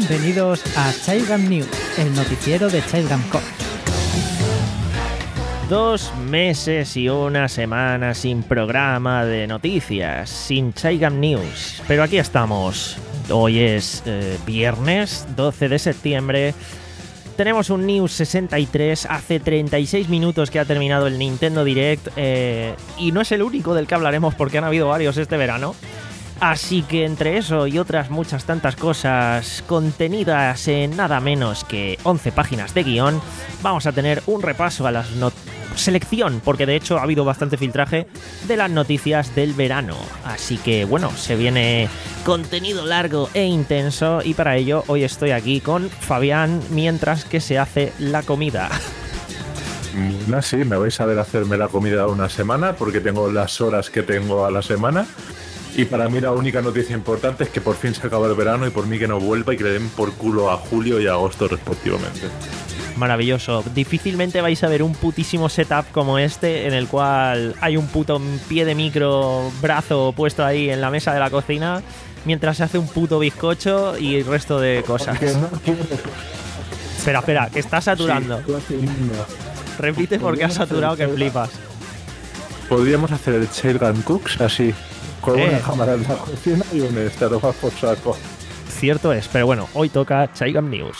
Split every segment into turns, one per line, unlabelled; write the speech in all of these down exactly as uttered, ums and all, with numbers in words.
Bienvenidos a Childgam News, el noticiero de Childgam Corps.
Dos meses y una semana sin programa de noticias, sin Childgam News, pero aquí estamos. Hoy es eh, viernes doce de septiembre. Tenemos un News sesenta y tres, hace treinta y seis minutos que ha terminado el Nintendo Direct eh, y no es el único del que hablaremos porque han habido varios este verano. Así que entre eso y otras muchas tantas cosas contenidas en nada menos que once páginas de guión, vamos a tener un repaso a la no- selección, porque de hecho ha habido bastante filtraje de las noticias del verano. Así que bueno, se viene contenido largo e intenso y para ello hoy estoy aquí con Fabián mientras que se hace la comida.
No, sí, me vais a ver hacerme la comida una semana porque tengo las horas que tengo a la semana. Y para mí la única noticia importante es que por fin se acaba el verano y por mí que no vuelva y que le den por culo a julio y a agosto respectivamente.
Maravilloso. Difícilmente vais a ver un putísimo setup como este en el cual hay un puto pie de micro brazo puesto ahí en la mesa de la cocina mientras se hace un puto bizcocho y el resto de cosas. Espera, espera, que está saturando.
Sí,
Repite porque ha saturado que flipas.
Podríamos hacer el Childgam Cooks así, con
Eh.
una cámara en la cocina y un estado más por saco.
Cierto es, pero bueno, hoy toca Childgam News.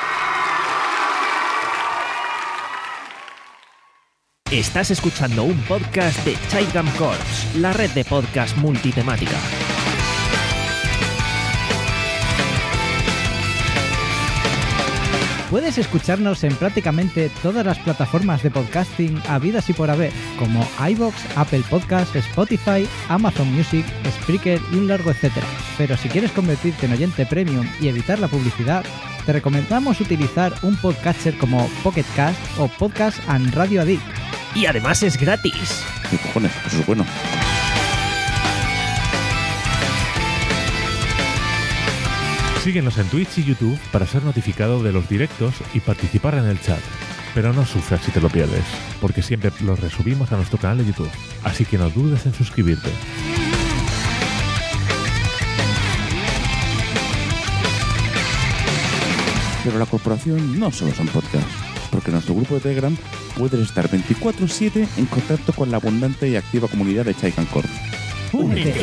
Estás escuchando un podcast de Childgam Corps, la red de podcast multitemática.
Puedes escucharnos en prácticamente todas las plataformas de podcasting habidas y por haber, como iVoox, Apple Podcasts, Spotify, Amazon Music, Spreaker y un largo etcétera. Pero si quieres convertirte en oyente premium y evitar la publicidad, te recomendamos utilizar un podcatcher como Pocket Cast o Podcast and Radio Addict.
Y además es gratis.
¿Qué cojones? Eso es bueno.
Síguenos en Twitch y YouTube para ser notificado de los directos y participar en el chat. Pero no sufras si te lo pierdes, porque siempre los resubimos a nuestro canal de YouTube. Así que no dudes en suscribirte.
Pero la corporación no solo son podcasts, porque en nuestro grupo de Telegram puedes estar veinticuatro siete en contacto con la abundante y activa comunidad de Childgam Corps.
¡Únete!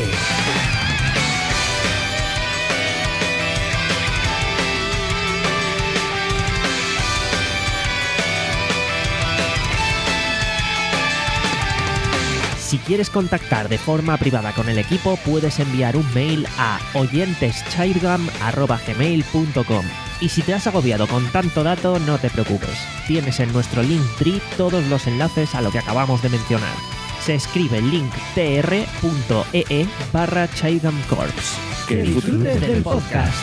Si quieres contactar de forma privada con el equipo, puedes enviar un mail a oyenteschildgam arroba gmail punto com. Y si te has agobiado con tanto dato, no te preocupes. Tienes en nuestro Linktree todos los enlaces a lo que acabamos de mencionar. Se escribe linktr punto ee barra Childgam Corps.
Que
Disfrutes del podcast.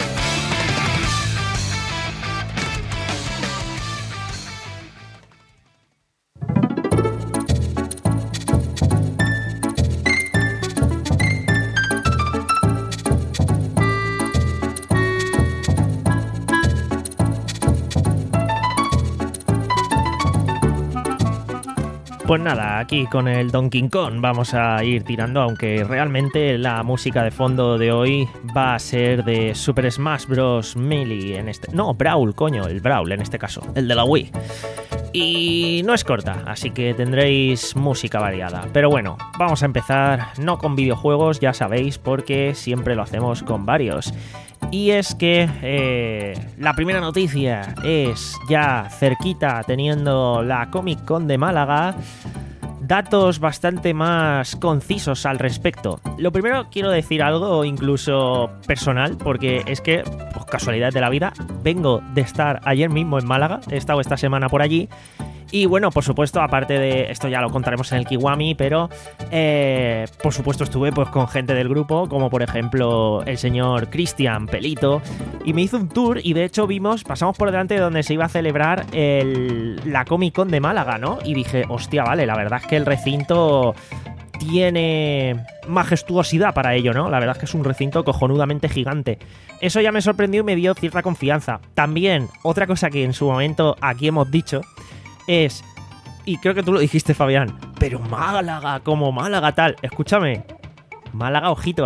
Pues nada, aquí con el Donkey Kong vamos a ir tirando, aunque realmente la música de fondo de hoy va a ser de Super Smash Bros. Melee en este... No, Brawl, coño, el Brawl en este caso, el de la Wii. Y no es corta, así que tendréis música variada. Pero bueno, vamos a empezar no con videojuegos, ya sabéis, porque siempre lo hacemos con varios. Y es que eh, la primera noticia es ya cerquita, teniendo la Comic Con de Málaga. Datos bastante más concisos al respecto. Lo primero, quiero decir algo incluso personal, porque es que, pues casualidad de la vida, vengo de estar ayer mismo en Málaga, he estado esta semana por allí. Y bueno, por supuesto, aparte de esto ya lo contaremos en el Kiwami, pero eh, por supuesto estuve pues con gente del grupo, como por ejemplo el señor Cristian Pelito, y me hizo un tour y de hecho vimos, pasamos por delante de donde se iba a celebrar el, la Comic Con de Málaga, ¿no? Y dije, hostia, vale, la verdad es que el recinto tiene majestuosidad para ello, ¿no? La verdad es que es un recinto cojonudamente gigante. Eso ya me sorprendió y me dio cierta confianza. También, otra cosa que en su momento aquí hemos dicho es, y creo que tú lo dijiste, Fabián, pero Málaga, como Málaga tal, escúchame, Málaga, ojito, ¿eh?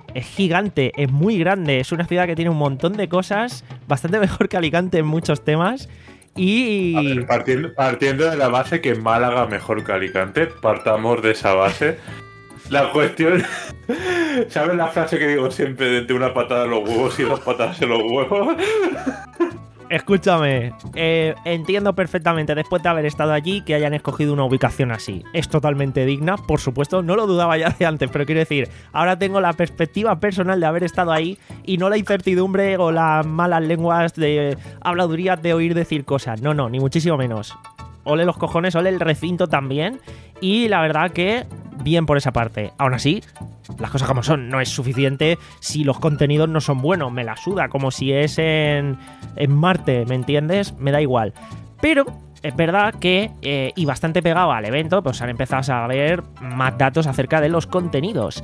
es gigante, es muy grande, es una ciudad que tiene un montón de cosas, bastante mejor que Alicante en muchos temas. Y
A ver, partiendo, partiendo de la base que Málaga mejor que Alicante, partamos de esa base. La cuestión, ¿sabes la frase que digo siempre de una patada en los huevos y dos patadas en los huevos?
Escúchame, eh, entiendo perfectamente después de haber estado allí que hayan escogido una ubicación así. Es totalmente digna, por supuesto, no lo dudaba ya de antes, pero quiero decir, ahora tengo la perspectiva personal de haber estado ahí y no la incertidumbre o las malas lenguas de habladurías de oír decir cosas. No, no, ni muchísimo menos. Ole los cojones, ole el recinto también. Y la verdad que bien por esa parte. Aún así, las cosas como son, no es suficiente si los contenidos no son buenos. Me la suda, como si es en, en Marte, ¿me entiendes? Me da igual. Pero es verdad que, eh, y bastante pegado al evento, pues han empezado a saber más datos acerca de los contenidos.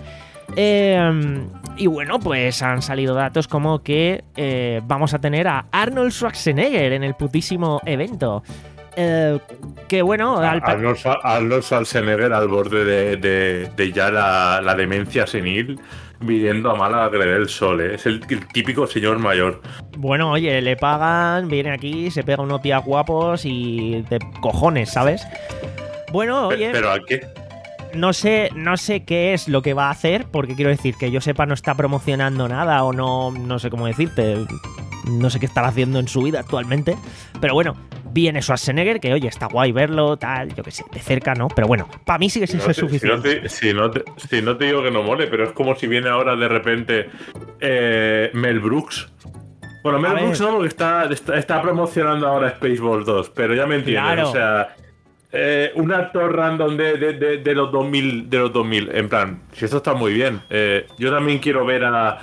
Eh, y bueno, pues han salido datos como que eh, vamos a tener a Arnold Schwarzenegger en el putísimo evento. Eh, que bueno, al pa-
Arnold, Arnold Schwarzenegger al borde de, de, de ya la, la demencia senil, viviendo a Málaga que le dé el sol, ¿eh? Es el, el típico señor mayor.
Bueno, oye, le pagan, viene aquí, se pega unos días guapos y de cojones, ¿sabes? Bueno, oye,
¿Pero a qué?
no sé, no sé qué es lo que va a hacer, porque quiero decir que yo sepa no está promocionando nada o no, no sé cómo decirte, no sé qué estará haciendo en su vida actualmente, pero bueno, viene Schwarzenegger, que oye, está guay verlo, tal, yo qué sé, de cerca, ¿no? Pero bueno, para mí sí que sí
Si no
es
te,
suficiente.
Si no, te, si, no te, si no te digo que no mole, pero es como si viene ahora de repente eh, Mel Brooks. Bueno, Mel
A
Brooks
ver.
no, porque está, está, está promocionando ahora Spaceballs dos, pero ya me entiendes,
Claro.
o sea... Eh, un actor random de, de, de, de los dos mil, de los dos mil, en plan, si esto está muy bien. Eh, yo también quiero ver a,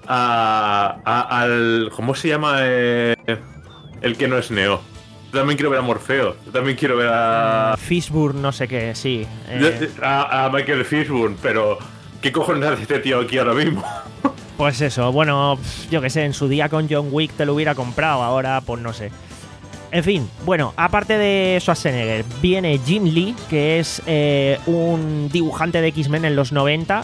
a, a al, ¿cómo se llama? Eh, el que no es Neo. Yo también quiero ver a Morfeo. Yo también quiero ver a,
Fishburne, no sé qué, sí. eh,
a, a Michael Fishburne, pero ¿qué cojones hace este tío aquí ahora mismo?
Pues eso, bueno, yo qué sé, en su día con John Wick te lo hubiera comprado, ahora pues no sé. En fin, bueno, aparte de Schwarzenegger, viene Jim Lee, que es eh, un dibujante de X-Men en los noventa,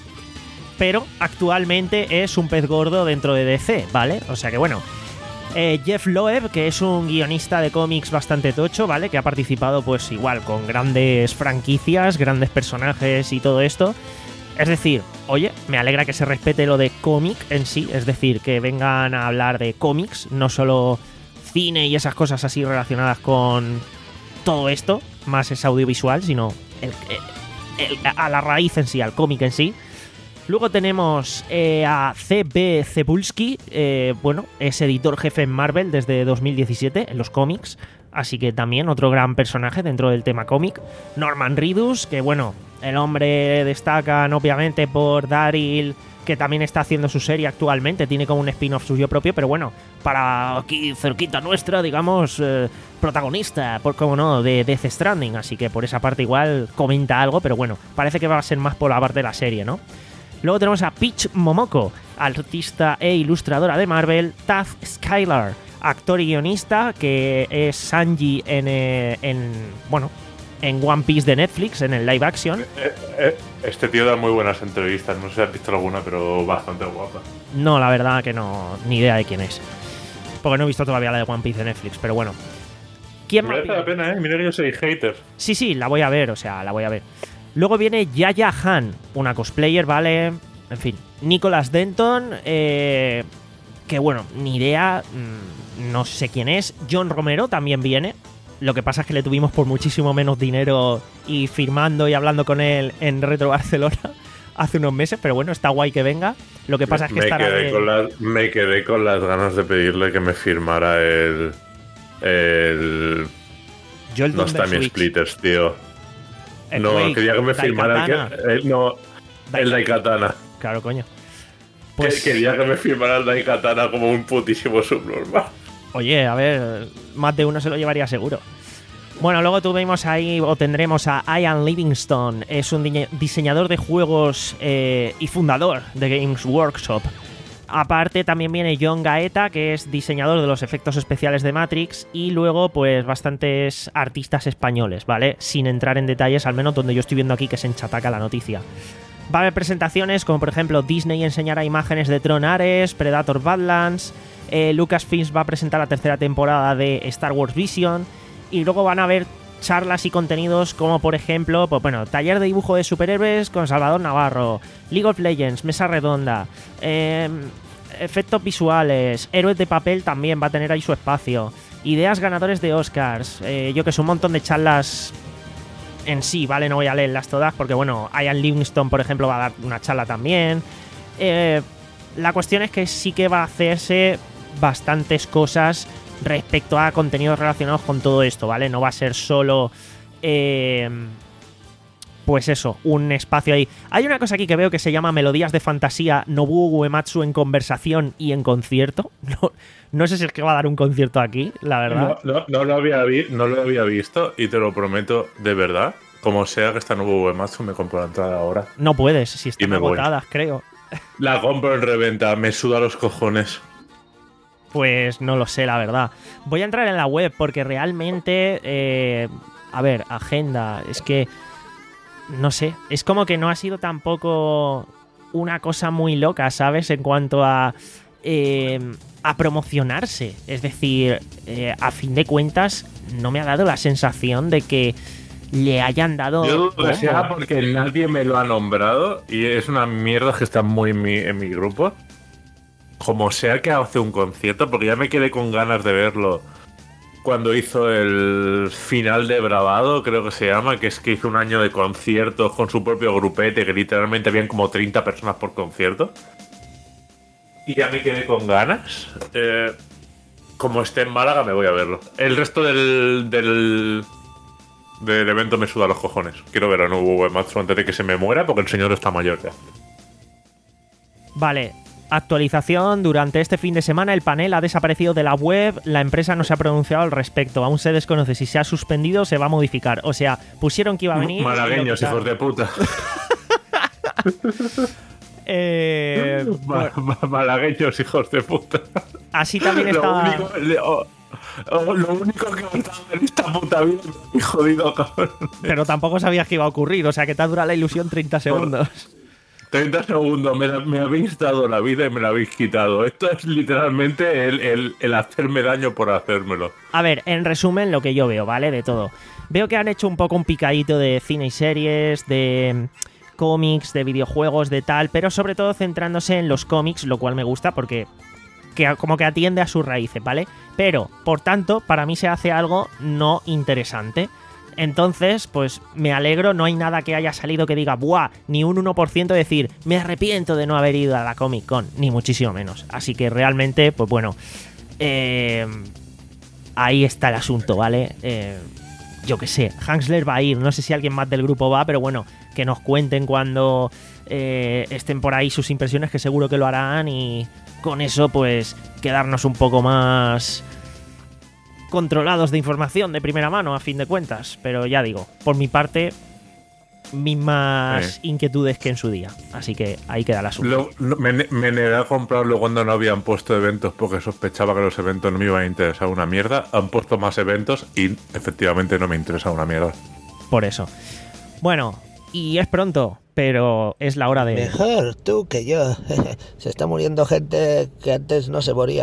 pero actualmente es un pez gordo dentro de D C, ¿vale? O sea que bueno, eh, Jeff Loeb, que es un guionista de cómics bastante tocho, ¿vale? Que ha participado pues igual con grandes franquicias, grandes personajes y todo esto. Es decir, oye, me alegra que se respete lo de cómic en sí, es decir, que vengan a hablar de cómics, no solo cine y esas cosas así relacionadas con todo esto, más es audiovisual, sino el, el, el, a la raíz en sí, al cómic en sí. Luego tenemos eh, a C B Cebulski, eh, bueno, es editor jefe en Marvel desde dos mil diecisiete en los cómics, así que también otro gran personaje dentro del tema cómic. Norman Reedus, que bueno, el hombre destaca obviamente por Daryl, que también está haciendo su serie actualmente, tiene como un spin-off suyo propio, pero bueno, para aquí cerquita nuestra, digamos, eh, protagonista, por cómo no, de Death Stranding, así que por esa parte igual comenta algo, pero bueno, parece que va a ser más por la parte de la serie, ¿no? Luego tenemos a Peach Momoko, artista e ilustradora de Marvel, Taz Skylar, actor y guionista, que es Sanji en, eh, en bueno, en One Piece de Netflix, en el live action.
Eh, eh, este tío da muy buenas entrevistas, no sé si has visto alguna, pero bastante guapa.
No, la verdad que no, ni idea de quién es. Porque no he visto todavía la de One Piece de Netflix, pero bueno. ¿Quién más
Merece la
viene?
pena, ¿eh? Mira que yo soy hater.
Sí, sí, la voy a ver, o sea, la voy a ver. Luego viene Yaya Han, una cosplayer, ¿vale? En fin, Nicholas Denton, eh, que bueno, ni idea, mmm, no sé quién es. John Romero también viene. Lo que pasa es que le tuvimos por muchísimo menos dinero y firmando y hablando con él en Retro Barcelona hace unos meses, pero bueno, está guay que venga. Lo que pasa es que
me,
estará
quedé
de...
con las, me quedé con las ganas de pedirle que me firmara el... el
Yo el
no
Doom
está
del
mi
Switch.
Splitters, tío.
El
No,
Quake,
quería que me firmara el
Daikatana.
que... el- no, el Daikatana.
Claro, coño.
Pues...
Pues,
Quería que me firmara el Daikatana como un putísimo subnormal.
oye, a ver, más de uno se lo llevaría seguro. Bueno, luego tuvimos ahí, o tendremos a Ian Livingstone, es un diñe- diseñador de juegos eh, y fundador de Games Workshop. Aparte también viene John Gaeta, que es diseñador de los efectos especiales de Matrix, y luego pues bastantes artistas españoles, ¿vale? Sin entrar en detalles, al menos donde yo estoy viendo aquí que se enchataca la noticia. Va a haber presentaciones como por ejemplo Disney enseñará imágenes de Tron Ares, Predator Badlands, eh, Lucasfilm va a presentar la tercera temporada de Star Wars Vision y luego van a haber charlas y contenidos como por ejemplo, pues bueno, taller de dibujo de superhéroes con Salvador Navarro, League of Legends, mesa redonda, eh, efectos visuales, héroes de papel también va a tener ahí su espacio, ideas ganadores de Oscars, eh, yo que sé, un montón de charlas en sí, ¿vale? No voy a leerlas todas porque, bueno, Ian Livingstone, por ejemplo, va a dar una charla también. Eh, la cuestión es que sí que va a hacerse bastantes cosas respecto a contenidos relacionados con todo esto, ¿vale? No va a ser solo... Eh, pues eso, un espacio ahí. Hay una cosa aquí que veo que se llama Melodías de Fantasía Nobuo Uematsu en conversación y en concierto. No, no sé si es que va a dar un concierto aquí, la verdad.
No, no, no, lo, había vi, no lo había visto y te lo prometo de verdad. Como sea que está Nobuo Uematsu, me compro la entrada ahora.
No puedes, si están agotadas, creo.
La compro en reventa, me suda los cojones.
Pues no lo sé, la verdad. Voy a entrar en la web porque realmente... Eh, a ver, agenda, es que... No sé, es como que no ha sido tampoco una cosa muy loca, ¿sabes? En cuanto a, eh, a promocionarse. Es decir, eh, a fin de cuentas, no me ha dado la sensación de que le hayan dado...
Yo dudo que sea porque nadie me lo ha nombrado y es una mierda que está muy en mi, en mi grupo. Como sea que hace un concierto, porque ya me quedé con ganas de verlo cuando hizo el final de Bravado, creo que se llama, que es que hizo un año de conciertos con su propio grupete, que literalmente habían como treinta personas por concierto. Y ya me quedé con ganas. Eh, como esté en Málaga, me voy a verlo. El resto del, del, del evento me suda los cojones. Quiero ver a Nobuo Uematsu antes de que se me muera, porque el señor está mayor ya.
Vale. Actualización, durante este fin de semana el panel ha desaparecido de la web, la empresa no se ha pronunciado al respecto, aún se desconoce si se ha suspendido o se va a modificar, o sea, pusieron que iba a venir...
Malagueños, hijos de puta.
eh,
Ma ma malagueños, hijos de puta.
Así también está...
Lo único, le, oh, oh, lo único que me estaba en esta puta vida me jodido, cabrón.
Pero tampoco sabías que iba a ocurrir, o sea, que te ha durado la ilusión treinta segundos.
treinta segundos, me, me habéis dado la vida y me la habéis quitado. Esto es literalmente el, el, el hacerme daño por hacérmelo.
A ver, en resumen, lo que yo veo, ¿vale? De todo. Veo que han hecho un poco un picadito de cine y series, de cómics, de videojuegos, de tal, pero sobre todo centrándose en los cómics, lo cual me gusta porque que, como que atiende a sus raíces, ¿vale? Pero, por tanto, para mí se hace algo no interesante. Entonces, pues me alegro, no hay nada que haya salido que diga, ¡buah! Ni un uno por ciento decir, me arrepiento de no haber ido a la Comic Con, ni muchísimo menos. Así que realmente, pues bueno, eh, ahí está el asunto, ¿vale? Eh, yo qué sé, Hansler va a ir, no sé si alguien más del grupo va, pero bueno, que nos cuenten cuando eh, estén por ahí sus impresiones, que seguro que lo harán, y con eso, pues, quedarnos un poco más... controlados de información de primera mano, a fin de cuentas. Pero ya digo, por mi parte, mismas eh. inquietudes que en su día. Así que ahí queda el asunto.
Lo, lo, me, me negué a comprarlo cuando no habían puesto eventos porque sospechaba que los eventos no me iban a interesar una mierda. Han puesto más eventos y efectivamente no me interesa una mierda.
Por eso. Bueno, y es pronto, pero es la hora de...
Mejor tú que yo. Se está muriendo gente que antes no se moría.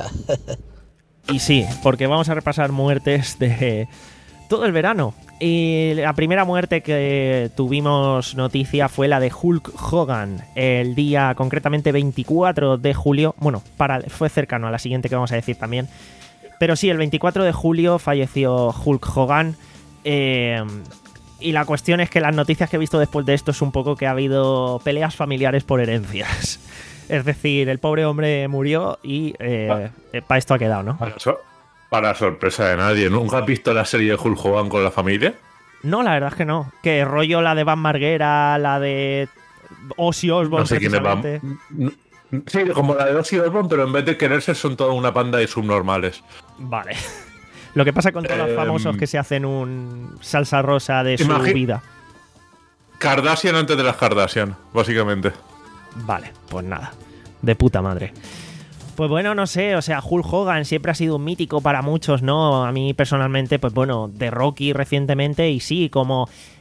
Y sí, porque vamos a repasar muertes de todo el verano. Y la primera muerte que tuvimos noticia fue la de Hulk Hogan, el día concretamente veinticuatro de julio. Bueno, para, fue cercano a la siguiente que vamos a decir también. Pero sí, el veinticuatro de julio falleció Hulk Hogan. Eh, y la cuestión es que las noticias que he visto después de esto es un poco que ha habido peleas familiares por herencias. Es decir, el pobre hombre murió y eh, ah. para esto ha quedado, ¿no?
Para, so para sorpresa de nadie. ¿Nunca has visto la serie de Hulk Hogan con la familia?
No, la verdad es que no. Que rollo la de Van Marguera, la de Ozzy Osbourne.
No sé quién es Van. Sí, como la de Ozzy Osbourne, pero en vez de quererse son toda una panda de subnormales.
Vale. Lo que pasa con todos eh, los famosos que se hacen un salsa rosa de su vida.
Kardashian antes de las Kardashian, básicamente.
Vale, pues nada, de puta madre. Pues bueno, no sé, o sea, Hulk Hogan siempre ha sido un mítico para muchos, ¿no? A mí personalmente, pues bueno, de Rocky recientemente y sí, como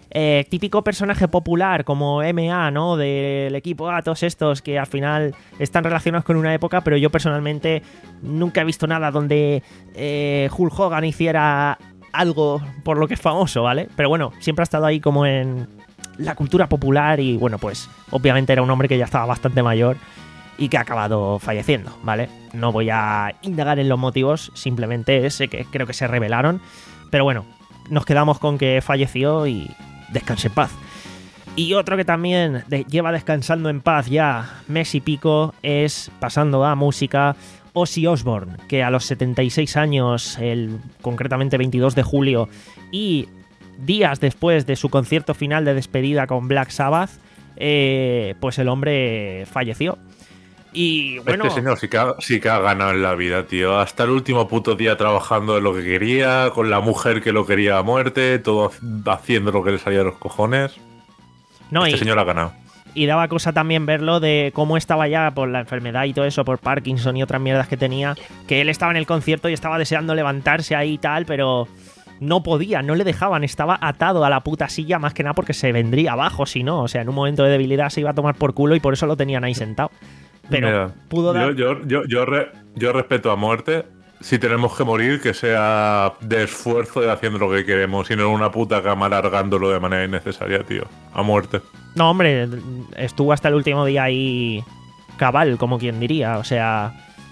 Eh, típico personaje popular como M A, ¿no? Del equipo A, todos estos que al final están relacionados con una época, pero yo personalmente nunca he visto nada donde eh, Hulk Hogan hiciera algo por lo que es famoso, ¿vale? Pero bueno, siempre ha estado ahí como en la cultura popular y bueno, pues obviamente era un hombre que ya estaba bastante mayor y que ha acabado falleciendo, ¿vale? No voy a indagar en los motivos, simplemente sé que creo que se revelaron, pero bueno, nos quedamos con que falleció y descanse en paz. Y otro que también de- lleva descansando en paz ya mes y pico es, pasando a música, Ozzy Osbourne, que a los setenta y seis años, el, concretamente veintidós de julio, y días después de su concierto final de despedida con Black Sabbath, eh, pues el hombre falleció. Y bueno,
Este señor sí que, ha, sí que ha ganado en la vida, tío. Hasta el último puto día trabajando en lo que quería, con la mujer que lo quería a muerte, todo haciendo lo que le salía de los cojones.
no,
Este
y,
señor ha ganado.
y daba cosa también verlo de cómo estaba ya por la enfermedad y todo eso, por Parkinson y otras mierdas que tenía, que él estaba en el concierto y estaba deseando levantarse ahí y tal, pero no podía, no le dejaban, estaba atado a la puta silla más que nada porque se vendría abajo si no, o sea, en un momento de debilidad se iba a tomar por culo y por eso lo tenían ahí sentado. Pero
Mira,
pudo dar...
yo, yo, yo, yo, re- yo respeto a muerte. Si tenemos que morir, que sea de esfuerzo de haciendo lo que queremos, y no en una puta cama alargándolo de manera innecesaria, tío. A muerte.
No, hombre, estuvo hasta el último día ahí cabal, como quien diría, o sea,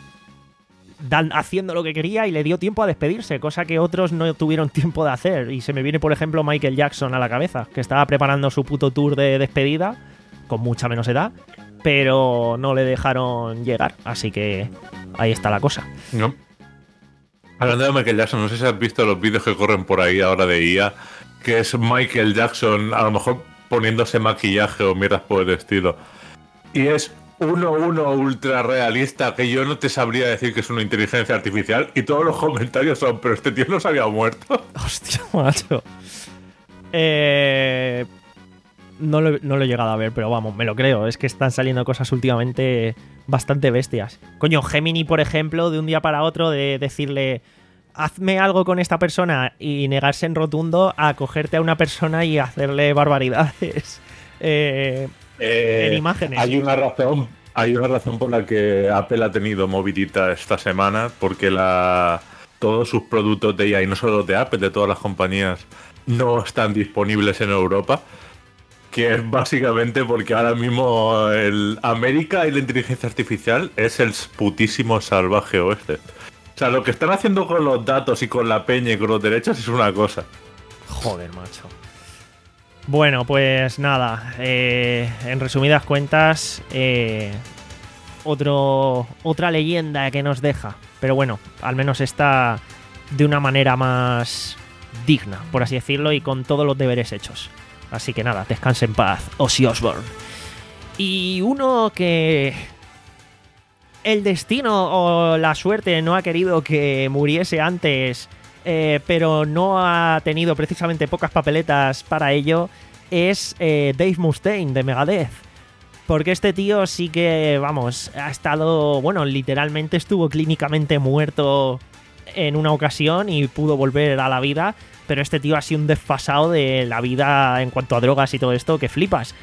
dan, haciendo lo que quería y le dio tiempo a despedirse, cosa que otros no tuvieron tiempo de hacer. Y se me viene, por ejemplo, Michael Jackson a la cabeza, que estaba preparando su puto tour de despedida, con mucha menos edad, pero no le dejaron llegar, así que ahí está la cosa.
¿No? Hablando de Michael Jackson, no sé si has visto los vídeos que corren por ahí ahora de I A, que es Michael Jackson, a lo mejor poniéndose maquillaje o mierdas por el estilo. Y es uno uno ultra realista, que yo no te sabría decir que es una inteligencia artificial, y todos los comentarios son, pero este tío no se había muerto.
Hostia, macho. Eh... No lo, no lo he llegado a ver, pero vamos, me lo creo. Es que están saliendo cosas últimamente bastante bestias. Coño, Gemini, por ejemplo, de un día para otro, de decirle, hazme algo con esta persona y negarse en rotundo a cogerte a una persona y hacerle barbaridades eh,
Eh,
en imágenes.
Hay una razón, hay una razón por la que Apple ha tenido movidita esta semana, porque la, todos sus productos de I A, y no solo los de Apple, de todas las compañías, no están disponibles en Europa. Que es básicamente porque ahora mismo el América y la inteligencia artificial es el putísimo salvaje oeste. O sea, lo que están haciendo con los datos y con la peña y con los derechos es una cosa.
Joder, macho. Bueno, pues nada. Eh, en resumidas cuentas, eh, otro, otra leyenda que nos deja. Pero bueno, al menos está de una manera más digna, por así decirlo, y con todos los deberes hechos. Así que nada, descanse en paz, Ozzy Osbourne. Y uno que el destino o la suerte no ha querido que muriese antes, eh, pero no ha tenido precisamente pocas papeletas para ello, es eh, Dave Mustaine de Megadeth. Porque este tío sí que, vamos, ha estado, bueno, literalmente estuvo clínicamente muerto en una ocasión y pudo volver a la vida, pero este tío ha sido un desfasado de la vida en cuanto a drogas y todo esto, que flipas.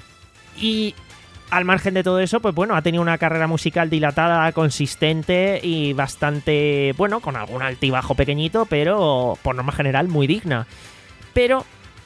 Y al margen de todo eso, pues bueno, ha tenido una carrera musical dilatada, consistente y bastante, bueno, con algún altibajo pequeñito, pero por norma general muy digna. Pero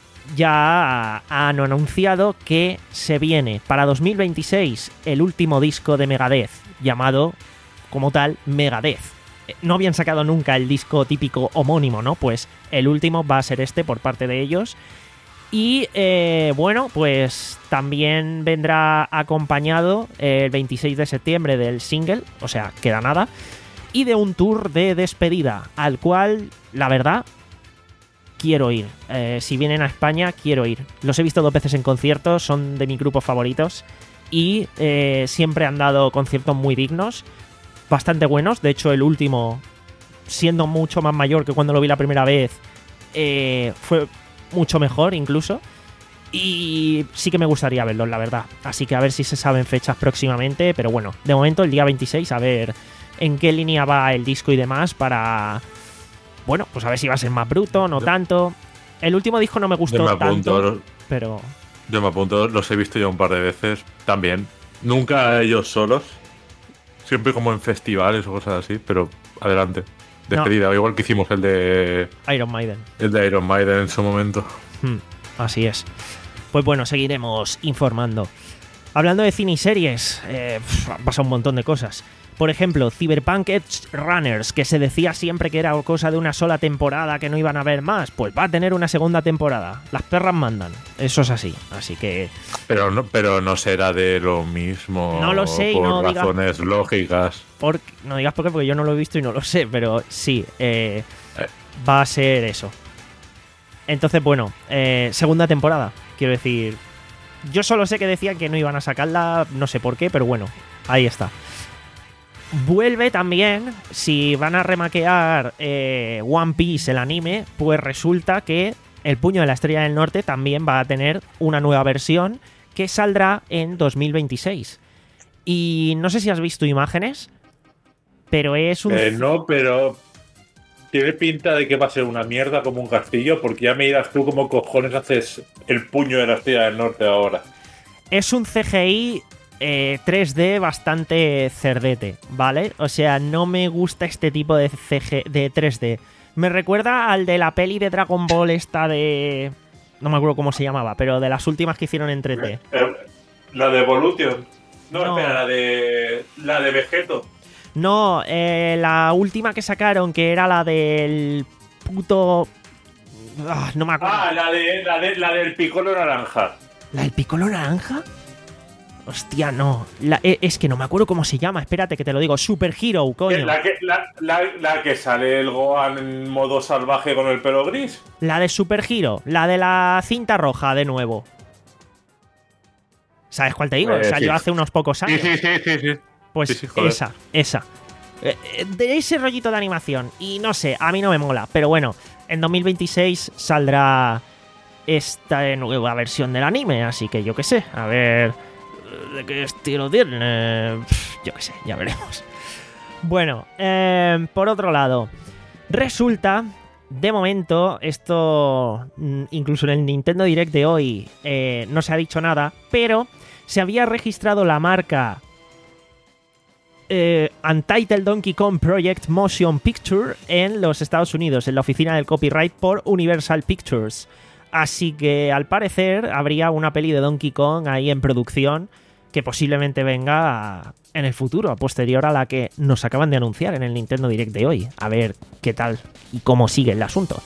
ya han anunciado que se viene para dos mil veintiséis el último disco de Megadeth, llamado como tal Megadeth. No habían sacado nunca el disco típico homónimo, ¿no? Pues el último va a ser este por parte de ellos. Y eh, bueno, pues también vendrá acompañado el veintiséis de septiembre del single, o sea, queda nada, y de un tour de despedida, al cual, la verdad, quiero ir. Eh, si vienen a España, quiero ir. Los he visto dos veces en conciertos, son de mis grupos favoritos y eh, siempre han dado conciertos muy dignos, bastante buenos. De hecho, el último, siendo mucho más mayor que cuando lo vi la primera vez, eh, fue mucho mejor incluso. Y sí que me gustaría verlos, la verdad. Así que a ver si se saben fechas próximamente. Pero bueno, de momento el día veintiséis, a ver en qué línea va el disco y demás para... Bueno, pues a ver si va a ser más bruto, no tanto. El último disco no me gustó
Yo me apunto,
tanto, pero...
Yo me apunto, los he visto ya un par de veces también. Nunca ellos solos. Siempre como en festivales o cosas así, pero adelante. Despedida, no. Igual que hicimos el de...
Iron Maiden.
El de Iron Maiden en su momento.
Hmm, así es. Pues bueno, seguiremos informando. Hablando de cine y series, eh, han pasado un montón de cosas. Por ejemplo, Cyberpunk Edge Runners, que se decía siempre que era cosa de una sola temporada, que no iban a ver más, pues va a tener una segunda temporada. Las perras mandan. Eso es así. Así que...
Pero no, pero no será de lo mismo.
No lo sé y
por
no
razones
digas,
lógicas.
Por, no digas por qué, porque yo no lo he visto y no lo sé, pero sí, eh, eh. va a ser eso. Entonces, bueno, eh, segunda temporada. Quiero decir, yo solo sé que decían que no iban a sacarla, no sé por qué, pero bueno, ahí está. Vuelve también, si van a remaquear eh, One Piece, el anime, pues resulta que El Puño de la Estrella del Norte también va a tener una nueva versión que saldrá en dos mil veintiséis. Y no sé si has visto imágenes, pero es un...
Eh, no, pero tiene pinta de que va a ser una mierda como un castillo, porque ya me dirás tú cómo cojones haces El Puño de la Estrella del Norte ahora.
Es un C G I... Eh, tres D bastante cerdete, ¿vale? O sea, no me gusta este tipo de C G de tres D. Me recuerda al de la peli de Dragon Ball esta de... No me acuerdo cómo se llamaba, pero de las últimas que hicieron en tres D.
La de Evolution. No,
no.
espera, la de... La de Vegeto.
No, eh, la última que sacaron, que era la del puto... Ah, no me acuerdo.
Ah, la, de, la, de, la del Piccolo naranja.
¿La del Piccolo naranja? Hostia, no. La, es que no me acuerdo cómo se llama. Espérate que te lo digo. Super Hero, coño.
¿La que, la, la, la que sale el Gohan en modo salvaje con el pelo gris?
La de Super Hero. La de la cinta roja, de nuevo. ¿Sabes cuál te digo?
Eh,
Salió
sí.
hace unos pocos años.
Sí, sí, sí, sí.
Pues
sí, sí,
esa, esa. De ese rollito de animación. Y no sé, a mí no me mola. Pero bueno, en dos mil veintiséis saldrá esta nueva versión del anime. Así que yo qué sé. A ver... ¿De qué estilo tiene? Yo qué sé, ya veremos. Bueno, eh, por otro lado, resulta, de momento, esto incluso en el Nintendo Direct de hoy eh, no se ha dicho nada, pero se había registrado la marca eh, Untitled Donkey Kong Project Motion Picture en los Estados Unidos, en la oficina del copyright por Universal Pictures. Así que, al parecer, habría una peli de Donkey Kong ahí en producción que posiblemente venga en el futuro, a posterior a la que nos acaban de anunciar en el Nintendo Direct de hoy. A ver qué tal y cómo sigue el asunto.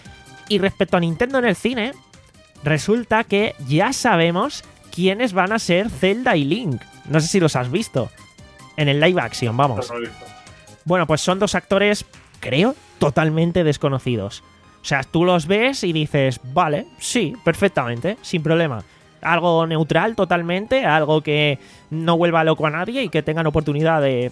Y respecto a Nintendo en el cine, resulta que ya sabemos quiénes van a ser Zelda y Link. No sé si los has visto. En el live action, vamos. Bueno, pues son dos actores, creo, totalmente desconocidos. O sea, tú los ves y dices, vale, sí, perfectamente, sin problema. Algo neutral totalmente, algo que no vuelva loco a nadie y que tengan oportunidad de,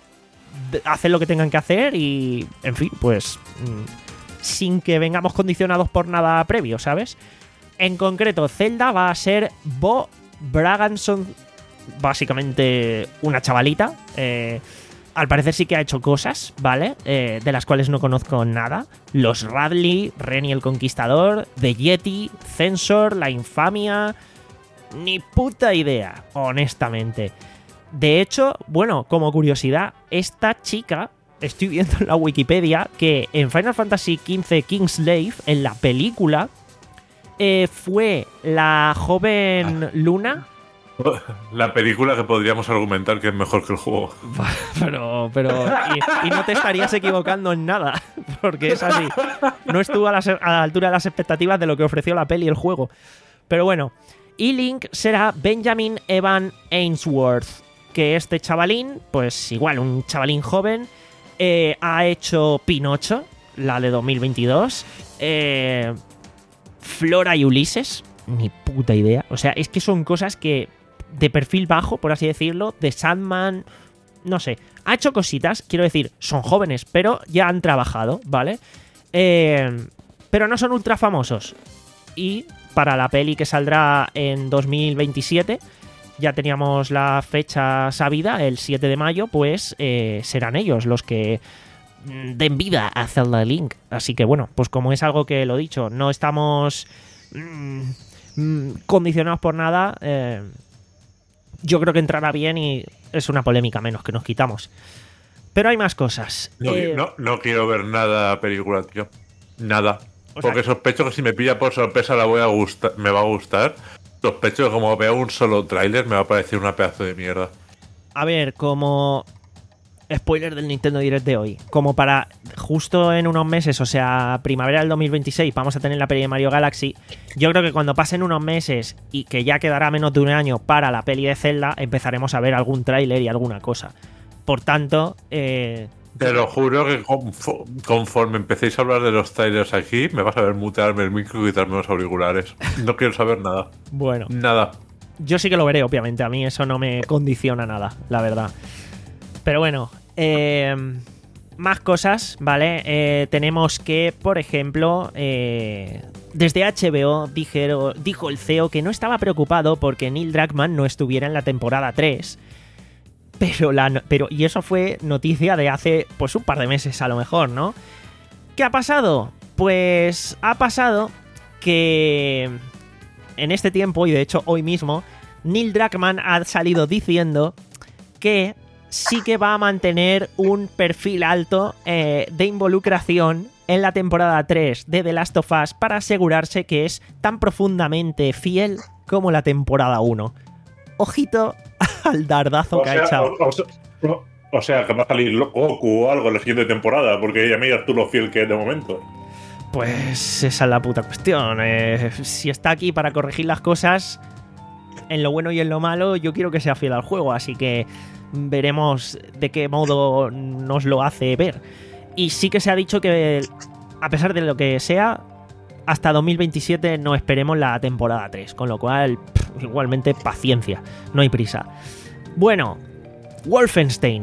de hacer lo que tengan que hacer y, en fin, pues mmm, sin que vengamos condicionados por nada previo, ¿sabes? En concreto, Zelda va a ser Bo Braganson, básicamente una chavalita. Eh, al parecer sí que ha hecho cosas, ¿vale? Eh, de las cuales no conozco nada. Los Radley, Renny el Conquistador, The Yeti, Censor, La Infamia... Ni puta idea, honestamente. De hecho, bueno, como curiosidad, esta chica, estoy viendo en la Wikipedia que en Final Fantasy quince Kingslave, en la película, eh, fue la joven Luna.
La película que podríamos argumentar que es mejor que el juego.
Pero, pero y, y no te estarías equivocando en nada, porque es así. No estuvo a la, a la altura de las expectativas de lo que ofreció la peli y el juego. Pero bueno... Y Link será Benjamin Evan Ainsworth, que este chavalín, pues igual, un chavalín joven, eh, ha hecho Pinocho, la de dos mil veintidós, eh, Flora y Ulises, ni puta idea. O sea, es que son cosas que de perfil bajo, por así decirlo, de Sandman, no sé. Ha hecho cositas, quiero decir, son jóvenes, pero ya han trabajado, ¿vale? Eh, pero no son ultra famosos. Y... para la peli que saldrá en dos mil veintisiete, ya teníamos la fecha sabida, el siete de mayo, pues eh, serán ellos los que den vida a Zelda Link. Así que bueno, pues como es algo que lo he dicho, no estamos mmm, mmm, condicionados por nada, eh, yo creo que entrará bien y es una polémica menos que nos quitamos. Pero hay más cosas.
No,
eh,
no, no quiero ver nada película, tío. Nada.
O sea,
Porque sospecho que si me pilla por sorpresa la voy a gustar, me va a gustar. Sospecho que como veo un solo tráiler me va a parecer una pedazo de mierda.
A ver, como spoiler del Nintendo Direct de hoy, como para justo en unos meses, o sea, primavera del dos mil veintiséis, vamos a tener la peli de Mario Galaxy. Yo creo que cuando pasen unos meses y que ya quedará menos de un año para la peli de Zelda, empezaremos a ver algún tráiler y alguna cosa. Por tanto, eh...
te lo juro que conforme empecéis a hablar de los trailers aquí, me vas a ver mutearme el micro y quitarme los auriculares. No quiero saber nada.
Bueno,
nada.
Yo sí que lo veré, obviamente. A mí eso no me condiciona nada, la verdad. Pero bueno, eh, más cosas, ¿vale? Eh, tenemos que, por ejemplo, eh, desde H B O dijo, dijo el C E O que no estaba preocupado porque Neil Druckmann no estuviera en la temporada tres. Pero, la, pero y eso fue noticia de hace pues un par de meses a lo mejor, ¿no? ¿Qué ha pasado? Pues ha pasado que en este tiempo, y de hecho hoy mismo, Neil Druckmann ha salido diciendo que sí que va a mantener un perfil alto eh, de involucración en la temporada tres de The Last of Us para asegurarse que es tan profundamente fiel como la temporada uno. Ojito al dardazo
o
que
sea,
ha echado.
O, o, o sea, que va a salir Goku o algo en la siguiente temporada, porque ya miras tú lo fiel que es de momento.
Pues esa es la puta cuestión. Eh, si está aquí para corregir las cosas, en lo bueno y en lo malo, yo quiero que sea fiel al juego, así que veremos de qué modo nos lo hace ver. Y sí que se ha dicho que, a pesar de lo que sea, hasta dos mil veintisiete no esperemos la temporada tres, con lo cual, pff, igualmente, paciencia, no hay prisa. Bueno, Wolfenstein.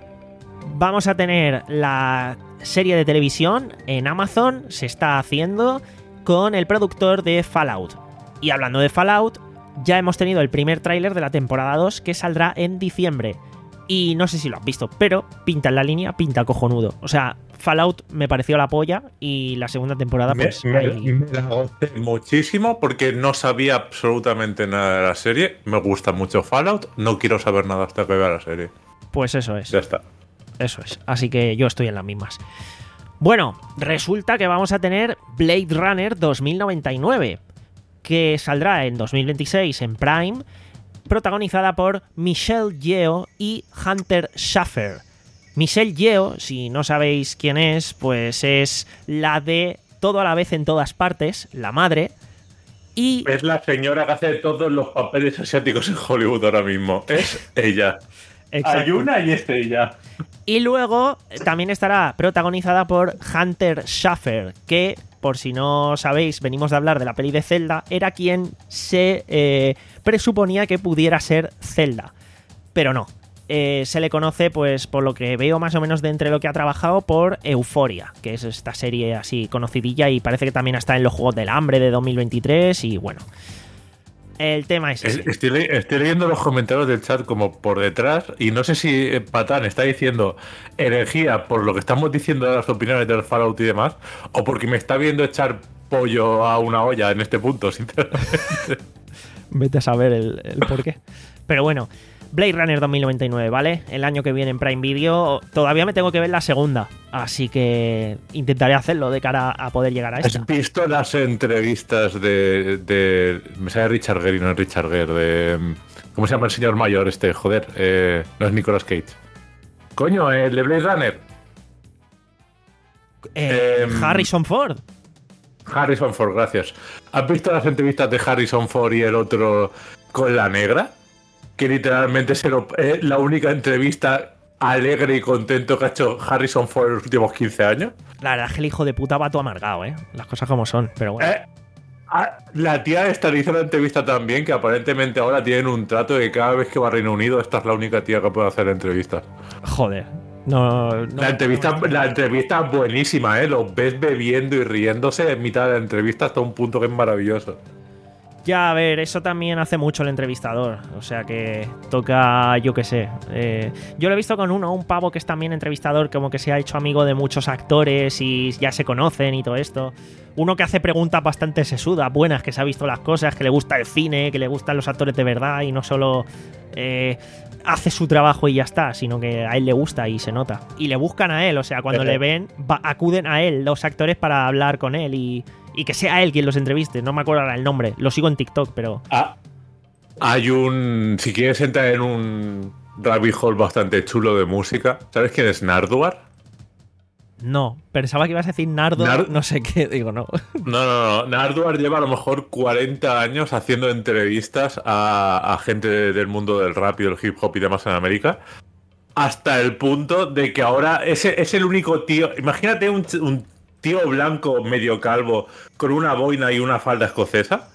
Vamos a tener la serie de televisión en Amazon, se está haciendo con el productor de Fallout. Y hablando de Fallout, ya hemos tenido el primer tráiler de la temporada dos que saldrá en diciembre. Y no sé si lo has visto, pero pinta en la línea, pinta cojonudo. O sea, Fallout me pareció la polla y la segunda temporada pues...
Me,
ahí...
me, me la gocé muchísimo porque no sabía absolutamente nada de la serie. Me gusta mucho Fallout, no quiero saber nada hasta que vea la serie.
Pues eso es.
Ya está.
Eso es. Así que yo estoy en las mismas. Bueno, resulta que vamos a tener Blade Runner dos mil noventa y nueve, que saldrá en dos mil veintiséis en Prime, protagonizada por Michelle Yeoh y Hunter Schafer. Michelle Yeoh, si no sabéis quién es, pues es la de Todo a la vez en todas partes, la madre. Y
es la señora que hace todos los papeles asiáticos en Hollywood ahora mismo. Es ella.
Exacto.
Hay una y es ella.
Y luego también estará protagonizada por Hunter Schafer, que, por si no sabéis, venimos de hablar de la peli de Zelda, era quien se eh, presuponía que pudiera ser Zelda. Pero no. Eh, se le conoce, pues, por lo que veo más o menos de entre lo que ha trabajado, por Euphoria, que es esta serie así conocidilla y parece que también está en los Juegos del Hambre de dos mil veintitrés y bueno... El tema es ese.
Estoy, le estoy leyendo los comentarios del chat como por detrás y no sé si Patán está diciendo herejía por lo que estamos diciendo de las opiniones del Fallout y demás o porque me está viendo echar pollo a una olla en este punto, sinceramente.
Vete a saber el, el por qué. Pero bueno, Blade Runner dos mil noventa y nueve, ¿vale? El año que viene en Prime Video. Todavía me tengo que ver la segunda, así que intentaré hacerlo de cara a poder llegar a esta.
¿Has visto las entrevistas de... de me sale Richard Gere y no es Richard Gere, de... ¿Cómo se llama el señor mayor este? Joder, eh, no es Nicolas Cage. Coño, el de Blade Runner.
Eh,
eh,
Harrison Ford.
Harrison Ford, gracias. ¿Has visto las entrevistas de Harrison Ford y el otro con la negra? Que literalmente es eh, la única entrevista alegre y contento que ha hecho Harrison Ford en los últimos quince años.
La verdad es que el hijo de puta va todo amargado, ¿eh? Las cosas como son, pero bueno.
Eh, la tía esta le hizo la entrevista también, que aparentemente ahora tienen un trato de que cada vez que va a Reino Unido esta es la única tía que puede hacer entrevistas.
Joder. No, no,
la entrevista no, la entrevista es buenísima, ¿eh? Los ves bebiendo y riéndose en mitad de la entrevista hasta un punto que es maravilloso.
Ya, a ver, eso también hace mucho el entrevistador. O sea que toca, yo qué sé. Eh, yo lo he visto con uno, un pavo que es también entrevistador, como que se ha hecho amigo de muchos actores y ya se conocen y todo esto. Uno que hace preguntas bastante sesudas, buenas, que se ha visto las cosas, que le gusta el cine, que le gustan los actores de verdad y no solo eh, hace su trabajo y ya está, sino que a él le gusta y se nota. Y le buscan a él, o sea, cuando le ven, va, acuden a él los actores para hablar con él y... Y que sea él quien los entreviste. No me acuerdo ahora el nombre. Lo sigo en TikTok, pero...
Ah, hay un... Si quieres entrar en un rabbit hole bastante chulo de música, ¿sabes quién es Nardwuar?
No, pensaba que ibas a decir Nardo,
Nar-
no sé qué. Digo, no.
No, no, no. Nardwuar lleva a lo mejor cuarenta años haciendo entrevistas a, a gente de- del mundo del rap y del hip hop y demás en América. Hasta el punto de que ahora ese es el único tío... Imagínate un... un tío blanco medio calvo con una boina y una falda escocesa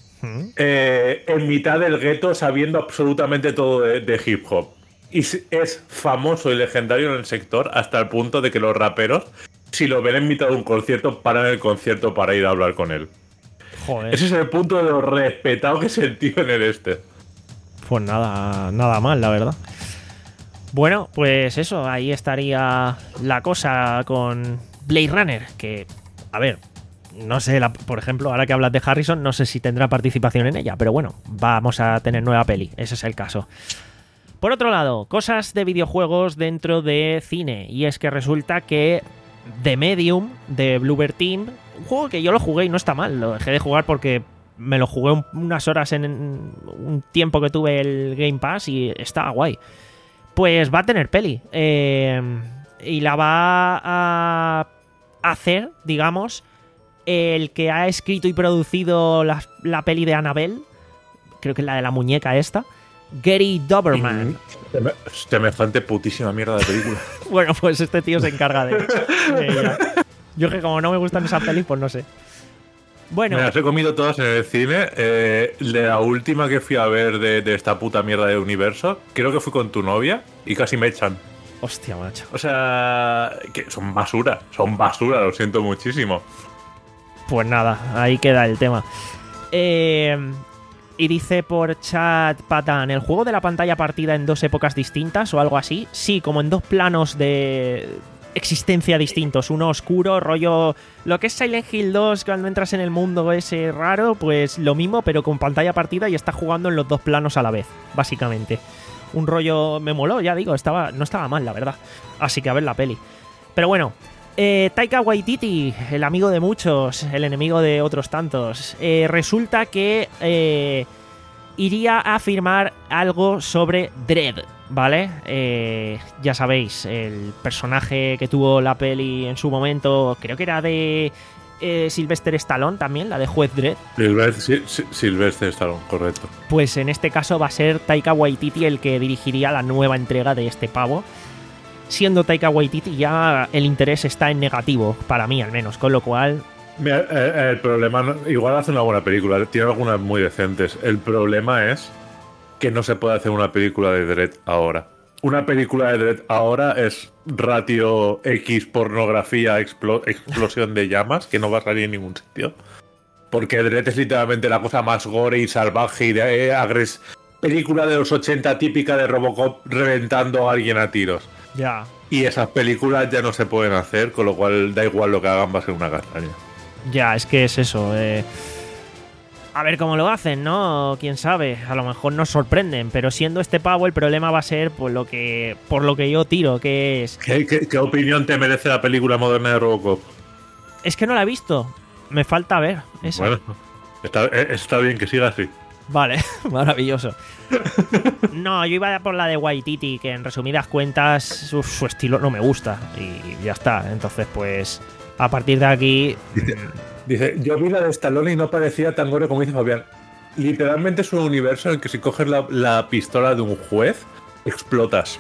eh, en mitad del gueto sabiendo absolutamente todo de, de hip hop y es famoso y legendario en el sector hasta el punto de que los raperos, si lo ven en mitad de un concierto, paran el concierto para ir a hablar con él.
Joder.
Ese es el punto de lo respetado que es el tío en el este.
Pues nada, nada mal, la verdad. Bueno, pues eso, ahí estaría la cosa con Blade Runner, que, a ver, no sé, la, por ejemplo, ahora que hablas de Harrison, no sé si tendrá participación en ella, pero bueno, vamos a tener nueva peli, ese es el caso. Por otro lado, cosas de videojuegos dentro de cine, y es que resulta que The Medium de Bluebird Team, un juego que yo lo jugué y no está mal, lo dejé de jugar porque me lo jugué un, unas horas en un tiempo que tuve el Game Pass y estaba guay. Pues va a tener peli, eh, y la va a hacer, digamos, el que ha escrito y producido la, la peli de Annabelle, creo que es la de la muñeca esta, Gary Doberman.
Semejante putísima mierda de película.
Bueno, pues este tío se encarga de, de ella. Yo que como no me gustan esas pelis, pues no sé. Bueno,
Me las he comido todas en el cine. Eh, de la última que fui a ver de, de esta puta mierda de universo, creo que fui con tu novia y casi me echan.
hostia, macho.
O sea, que son basura, son basura, lo siento muchísimo.
Pues nada, ahí queda el tema. Eh, y dice por chat Patán, ¿el juego de la pantalla partida en dos épocas distintas o algo así? Sí, como en dos planos de existencia distintos. Uno oscuro, rollo... Lo que es Silent Hill dos, cuando entras en el mundo ese raro, pues lo mismo, pero con pantalla partida y estás jugando en los dos planos a la vez, básicamente. Un rollo... Me moló, ya digo, estaba no estaba mal, la verdad. Así que a ver la peli. Pero bueno... Eh, Taika Waititi, el amigo de muchos, el enemigo de otros tantos, eh, resulta que eh, iría a firmar algo sobre Dredd, ¿vale? Eh, ya sabéis, el personaje que tuvo la peli en su momento, creo que era de eh, Sylvester Stallone también, la de Juez Dredd.
Sylvester, Sylvester Stallone, correcto.
Pues en este caso va a ser Taika Waititi el que dirigiría la nueva entrega de este pavo. Siendo Taika Waititi ya el interés está en negativo, para mí al menos, con lo cual...
Mira, el, el problema, no, igual hace una buena película, tiene algunas muy decentes. El problema es que no se puede hacer una película de Dredd ahora. Una película de Dredd ahora es ratio X pornografía, explo, explosión de llamas, que no va a salir en ningún sitio. Porque Dredd es literalmente la cosa más gore y salvaje y de eh, agres... Película de los ochenta típica de Robocop reventando a alguien a tiros.
Ya.
Y esas películas ya no se pueden hacer, con lo cual da igual lo que hagan, va a ser una castaña.
Ya, es que es eso. Eh... A ver cómo lo hacen, ¿no? Quién sabe. A lo mejor nos sorprenden, pero siendo este pavo, el problema va a ser por lo que, por lo que yo tiro, que es...
¿Qué, qué, qué opinión te merece la película moderna de Robocop?
Es que no la he visto. Me falta ver esa.
Bueno, está, está bien que siga así.
Vale, maravilloso. No, yo iba por la de Waititi, que en resumidas cuentas su, su estilo no me gusta y ya está. Entonces, pues, a partir de aquí...
Dice, dice yo vi la de Stallone y no parecía tan gore como dice Fabián. Literalmente es un universo en el que si coges la, la pistola de un juez, explotas.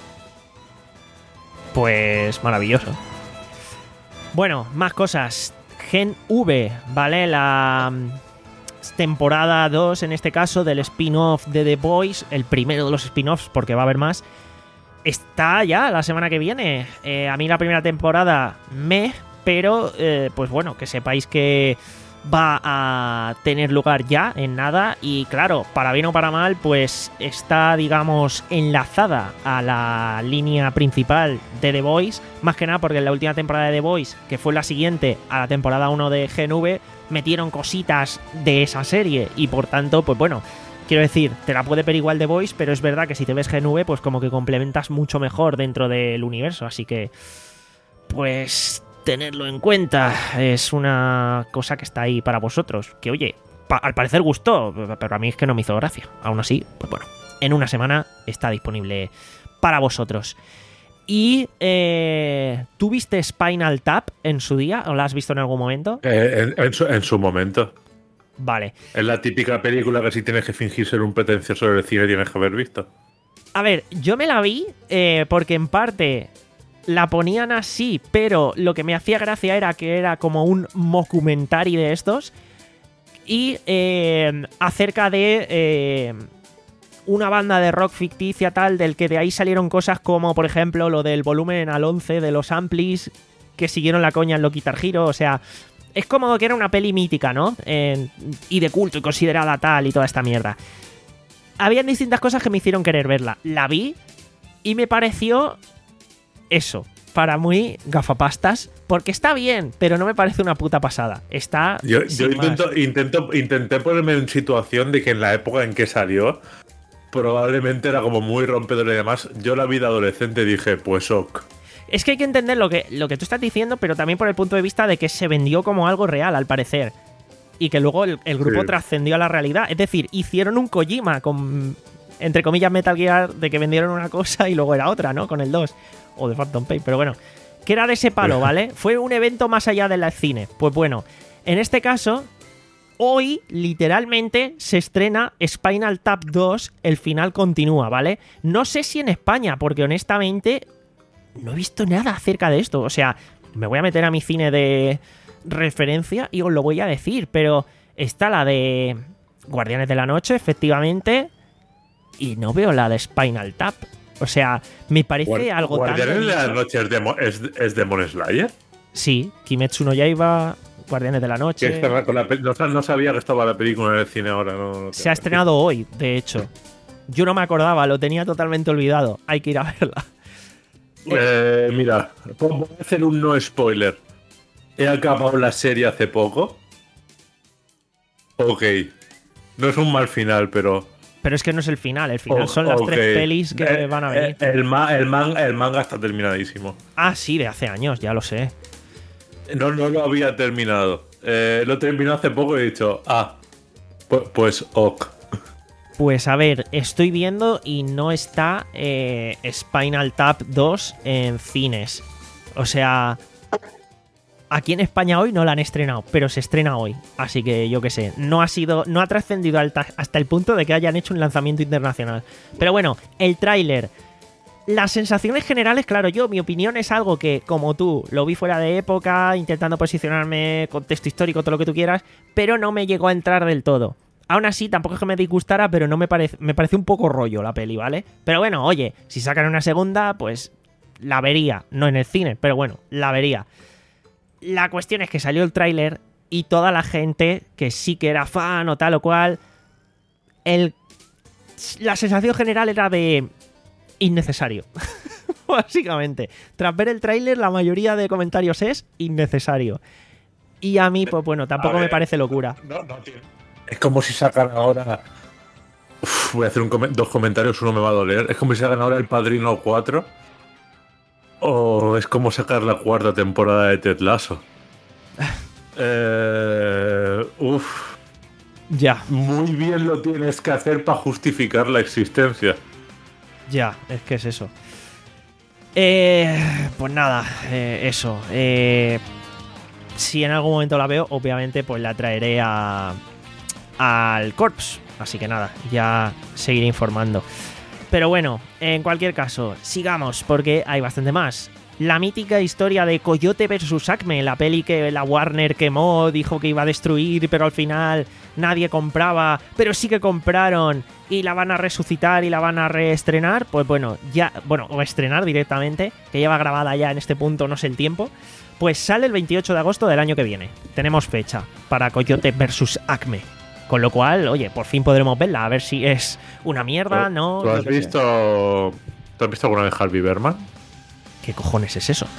Pues maravilloso. Bueno, más cosas. Gen V, ¿vale? La... temporada dos, en este caso, del spin-off de The Boys, el primero de los spin-offs, porque va a haber más, está ya la semana que viene. Eh, a mí la primera temporada me, pero, eh, pues bueno, que sepáis que va a tener lugar ya en nada y claro, para bien o para mal, pues está, digamos, enlazada a la línea principal de The Voice, más que nada porque en la última temporada de The Voice, que fue la siguiente a la temporada uno de G N V, metieron cositas de esa serie y por tanto, pues bueno, quiero decir, te la puede ver igual The Voice, pero es verdad que si te ves G N V, pues como que complementas mucho mejor dentro del universo, así que pues tenerlo en cuenta, es una cosa que está ahí para vosotros, que oye, pa- al parecer gustó, pero a mí es que no me hizo gracia. Aún así, pues bueno, en una semana está disponible para vosotros. Y eh, ¿tú viste Spinal Tap en su día o la has visto en algún momento?
Eh, en, en su, en su momento.
Vale.
Es la típica película que si tienes que fingir ser un pretencioso del cine tienes que haber visto.
A ver, yo me la vi eh, porque en parte la ponían así, pero lo que me hacía gracia era que era como un mockumentary de estos y eh, acerca de eh, una banda de rock ficticia tal, del que de ahí salieron cosas como, por ejemplo, lo del volumen al once de los amplis que siguieron la coña en lo Guitar Hero, o sea, es como que era una peli mítica, ¿no? Eh, y de culto y considerada tal y toda esta mierda. Habían distintas cosas que me hicieron querer verla. La vi y me pareció eso, para muy gafapastas, porque está bien, pero no me parece una puta pasada. Está
Yo, yo
sin
intento,
más.
intento, intenté ponerme en situación de que en la época en que salió probablemente era como muy rompedor y demás. Yo la vida adolescente dije, pues ok.
Es que hay que entender lo que, lo que tú estás diciendo, pero también por el punto de vista de que se vendió como algo real, al parecer. Y que luego el, el grupo
Sí.
trascendió a la realidad. Es decir, hicieron un Kojima con, entre comillas, Metal Gear, de que vendieron una cosa y luego era otra, ¿no? Con el dos. O de Phantom Pain, pero bueno. Que era de ese palo, ¿vale? Fue un evento más allá del cine. Pues bueno, en este caso, hoy, literalmente, se estrena Spinal Tap dos, el final continúa, ¿vale? No sé si en España, porque honestamente no he visto nada acerca de esto. O sea, me voy a meter a mi cine de referencia y os lo voy a decir, pero está la de Guardianes de la Noche, efectivamente, y no veo la de Spinal Tap. O sea, me parece
Guar-
algo tan...
¿Guardianes de la
nicho.
Noche es, Demo- es, es Demon Slayer?
Sí, Kimetsu no Yaiba, Guardianes de la
Que
Noche...
estaba con la pe- no, no sabía que estaba la película en el cine ahora. No, no
Se ha estrenado hoy, de hecho. Yo no me acordaba, lo tenía totalmente olvidado. Hay que ir a verla.
Eh, mira, voy a hacer un no spoiler. He acabado la serie hace poco. Ok. No es un mal final, pero...
Pero es que no es el final, el final
Oh,
son las
ok.
tres pelis que
Eh,
van a venir.
eh, El, ma- el, man- el manga está terminadísimo.
Ah, sí, de hace años, ya lo sé.
No, no lo había terminado. Eh, lo terminó hace poco y he dicho, ah, pues, pues ok.
Pues a ver, estoy viendo y no está eh, Spinal Tap dos en cines. O sea, aquí en España hoy no la han estrenado, pero se estrena hoy. Así que yo qué sé, no ha sido, no ha trascendido alta- hasta el punto de que hayan hecho un lanzamiento internacional. Pero bueno, el tráiler. Las sensaciones generales, claro, yo, mi opinión es algo que, como tú, lo vi fuera de época, intentando posicionarme, contexto histórico, todo lo que tú quieras, pero no me llegó a entrar del todo. Aún así, tampoco es que me disgustara, pero no me parece, me parece un poco rollo la peli, ¿vale? Pero bueno, oye, si sacan una segunda, pues la vería, no en el cine, pero bueno, la vería. La cuestión es que salió el tráiler y toda la gente que sí que era fan o tal o cual, el, la sensación general era de innecesario. Básicamente. Tras ver el tráiler, la mayoría de comentarios es innecesario. Y a mí, pues bueno, tampoco
A ver,
me parece locura.
No, no tiene. Es como si sacan ahora. Uf, voy a hacer un come- dos comentarios, uno me va a doler. Es como si sacan ahora El Padrino cuatro. O es como sacar la cuarta temporada de Ted Lasso. eh, uf,
Ya,
muy bien lo tienes que hacer para justificar la existencia.
ya, es que es eso. Eh, pues nada, eh, eso. Eh, si en algún momento la veo, obviamente, pues la traeré a, al Corps. Así que nada, ya seguiré informando. Pero bueno, en cualquier caso, sigamos, porque hay bastante más. la mítica historia de Coyote versus Acme, la peli que la Warner quemó, dijo que iba a destruir, pero al final nadie compraba, pero sí que compraron y la van a resucitar y la van a reestrenar, pues bueno, ya, bueno, o estrenar directamente, que lleva grabada ya en este punto, no sé el tiempo, pues sale el veintiocho de agosto del año que viene. Tenemos fecha para Coyote versus Acme. Con lo cual, oye, por fin podremos verla, a ver si es una mierda, ¿no?
¿Tú has visto, ¿tú has visto alguna vez Harvey Birdman?
¿Qué cojones es eso?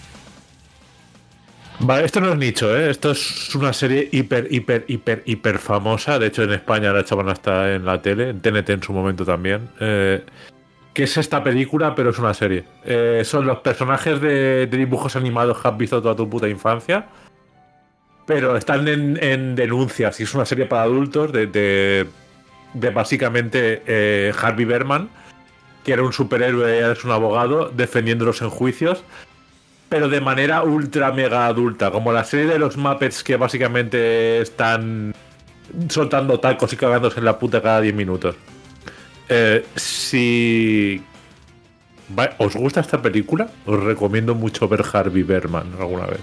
Vale, esto no es nicho, ¿eh? Esto es una serie hiper, hiper, hiper, hiper famosa. De hecho, en España la echaban hasta en la tele, en T N T en su momento también. Eh, ¿Qué es esta película? Pero es una serie. Eh, son los personajes de, de dibujos animados que has visto toda tu puta infancia. Pero están en, en denuncias y es una serie para adultos de, de, de básicamente eh, Harvey Birdman, que era un superhéroe y es un abogado, defendiéndolos en juicios, pero de manera ultra mega adulta, como la serie de los Muppets que básicamente están soltando tacos y cagándose en la puta cada diez minutos. Eh, si os gusta esta película, os recomiendo mucho ver Harvey Birdman alguna vez.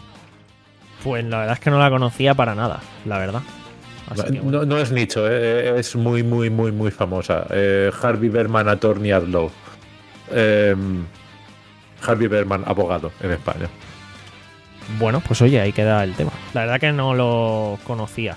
Pues la verdad es que no la conocía para nada, la verdad. Así que bueno.
no, no es nicho, eh, es muy, muy, muy, muy famosa. Eh, Harvey Birdman, Attorney at Law. Eh, Harvey Birdman, abogado en España.
Bueno, pues oye, ahí queda el tema. La verdad que no lo conocía.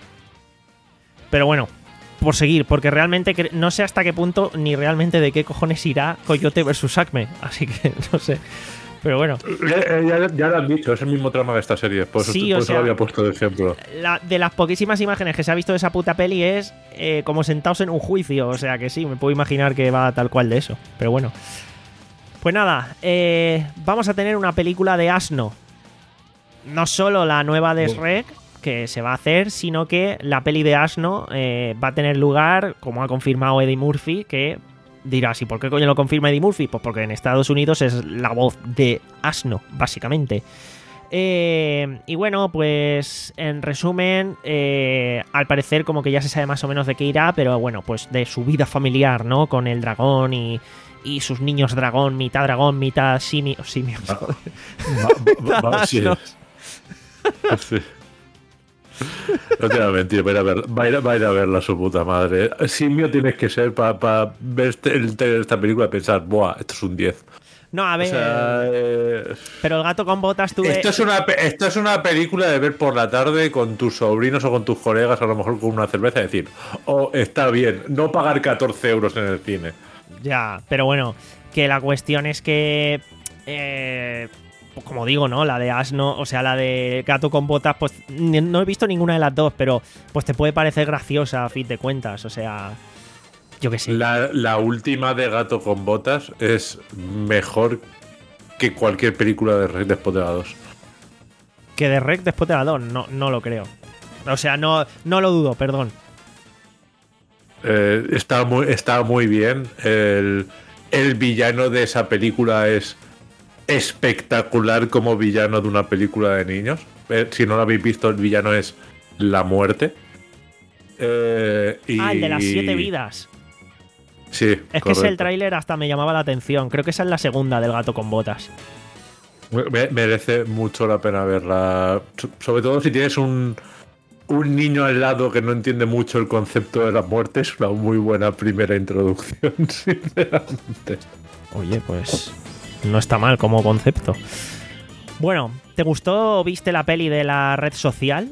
Pero bueno, por seguir, porque realmente no sé hasta qué punto ni realmente de qué cojones irá Coyote versus Acme. Así que no sé. Pero bueno.
Ya, ya, ya lo han dicho, es el mismo trama de esta serie. Por eso,
sí,
por
o
eso
sea,
lo había puesto de ejemplo.
La, de las poquísimas imágenes que se ha visto de esa puta peli es eh, como sentados en un juicio. O sea que sí, me puedo imaginar que va tal cual de eso. Pero bueno. Pues nada, eh, vamos a tener una película de asno. No solo la nueva de Shrek, que se va a hacer, sino que la peli de asno eh, va a tener lugar, como ha confirmado Eddie Murphy, que... Dirás, ¿y por qué coño lo confirma Eddie Murphy? Pues porque en Estados Unidos es la voz de asno, básicamente. Eh, y bueno, pues en resumen, eh, al parecer como que ya se sabe más o menos de qué irá, pero bueno, pues de su vida familiar, ¿no? Con el dragón y, y sus niños dragón, mitad dragón, mitad simio... Simio, joder.
Va, va, va, sí. Sí. No te voy a mentir, va a ir a, ver, va a, ir, va a, ir a verla su puta madre. Simio tienes que ser para pa ver este, el, esta película y pensar, buah, esto es un diez.
No, a ver.
O sea, eh,
pero el gato con botas tuve...
Esto es, una, esto es una película de ver por la tarde con tus sobrinos o con tus colegas, a lo mejor con una cerveza, y decir, oh, está bien, no pagar catorce euros en el cine.
Ya, pero bueno, que la cuestión es que... Eh, pues como digo, ¿no? La de asno, o sea, la de gato con botas, pues no he visto ninguna de las dos, pero pues te puede parecer graciosa a fin de cuentas, o sea, yo qué sé.
La, la última de gato con botas es mejor que cualquier película de Rec después de la dos.
Que de Rec después de la dos, no, no lo creo. O sea, no, no lo dudo, perdón.
Eh, está, muy, está muy bien. El, el villano de esa película es espectacular como villano de una película de niños. Eh, si no lo habéis visto, el villano es la muerte. Eh, y...
Ah, el de las siete vidas.
Sí,
es
correcto.
que ese el tráiler hasta me llamaba la atención. Creo que esa es la segunda del gato con botas.
Me, merece mucho la pena verla. Sobre todo si tienes un, un niño al lado que no entiende mucho el concepto de la muerte. Es una muy buena primera introducción, sinceramente.
Oye, pues... no está mal como concepto. Bueno, ¿te gustó o viste la peli de la red social?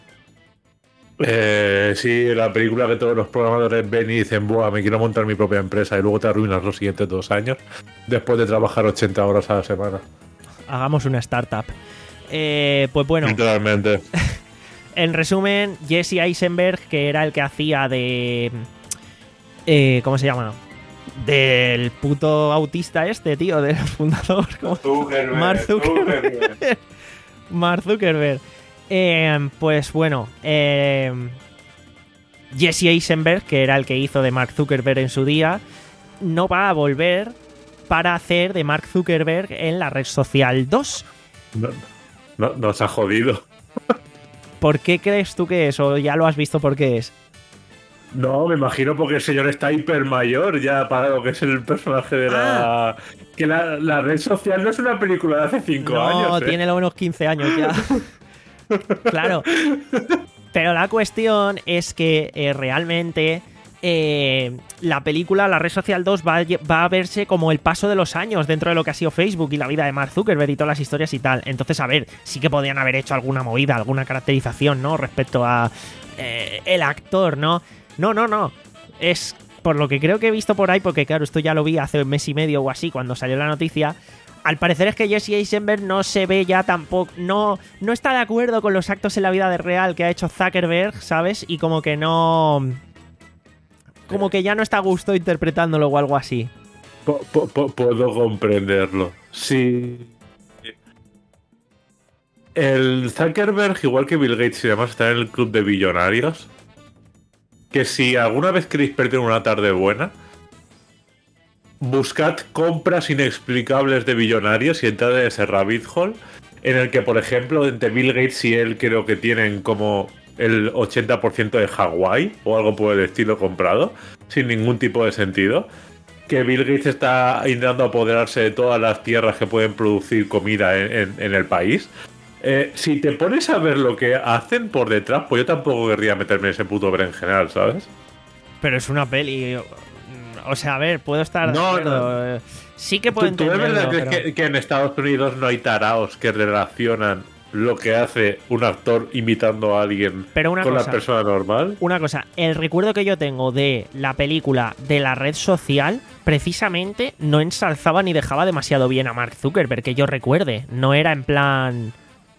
Eh, sí, la película que todos los programadores ven y dicen, buah, me quiero montar mi propia empresa, y luego te arruinas los siguientes dos años después de trabajar ochenta horas a la semana.
Hagamos una startup. Eh, pues bueno.
Literalmente.
En resumen, Jesse Eisenberg, que era el que hacía de... Eh, ¿Cómo se llama? Del puto autista este, tío, del fundador.
Zuckerberg,
Mark Zuckerberg.
Zuckerberg.
Mark Zuckerberg. Eh, pues bueno, eh, Jesse Eisenberg, que era el que hizo de Mark Zuckerberg en su día, no va a volver para hacer de Mark Zuckerberg en la red social dos.
No, no, nos ha jodido.
¿Por qué crees tú que es? ¿O ya lo has visto por qué es?
No, me imagino porque el señor está hiper mayor ya para lo que es el personaje de la...
Ah.
Que la, la red social no es una película de hace cinco
no,
años. ¿eh?
tiene lo menos quince años ya. Claro. Pero la cuestión es que eh, realmente eh, la película, la red social dos, va a, va a verse como el paso de los años dentro de lo que ha sido Facebook y la vida de Mark Zuckerberg y todas las historias y tal. Entonces, a ver, sí que podían haber hecho alguna movida, alguna caracterización, ¿no? Respecto a eh, el actor, ¿no? No, no, no. Es por lo que creo que he visto por ahí, porque claro, esto ya lo vi hace un mes y medio o así, cuando salió la noticia. Al parecer es que Jesse Eisenberg no se ve ya tampoco, no, no está de acuerdo con los actos en la vida real que ha hecho Zuckerberg, ¿sabes? Y como que no... Como que ya no está a gusto interpretándolo o algo así.
Po- po- po- puedo comprenderlo. Sí. El Zuckerberg, igual que Bill Gates y demás, está en el club de billonarios. Que si alguna vez queréis perder una tarde buena, buscad compras inexplicables de billonarios y entrad en ese rabbit hole en el que, por ejemplo, entre Bill Gates y él creo que tienen como el ochenta por ciento de Hawái o algo por el estilo comprado, sin ningún tipo de sentido. Que Bill Gates está intentando apoderarse de todas las tierras que pueden producir comida en, en, en el país. Eh, si te pones a ver lo que hacen por detrás, pues yo tampoco querría meterme en ese puto berenjenal, ¿sabes?
Pero es una peli... O sea, a ver, puedo estar...
No,
de acuerdo.
no.
Sí que puedo
¿Tú, ¿Tú de
entenderlo,
verdad crees
pero...
que, que en Estados Unidos no hay taraos que relacionan lo que hace un actor imitando a alguien
Pero una
con
cosa,
la persona normal?
Una cosa, el recuerdo que yo tengo de la película de la red social, precisamente no ensalzaba ni dejaba demasiado bien a Mark Zuckerberg, que yo recuerde. No era en plan...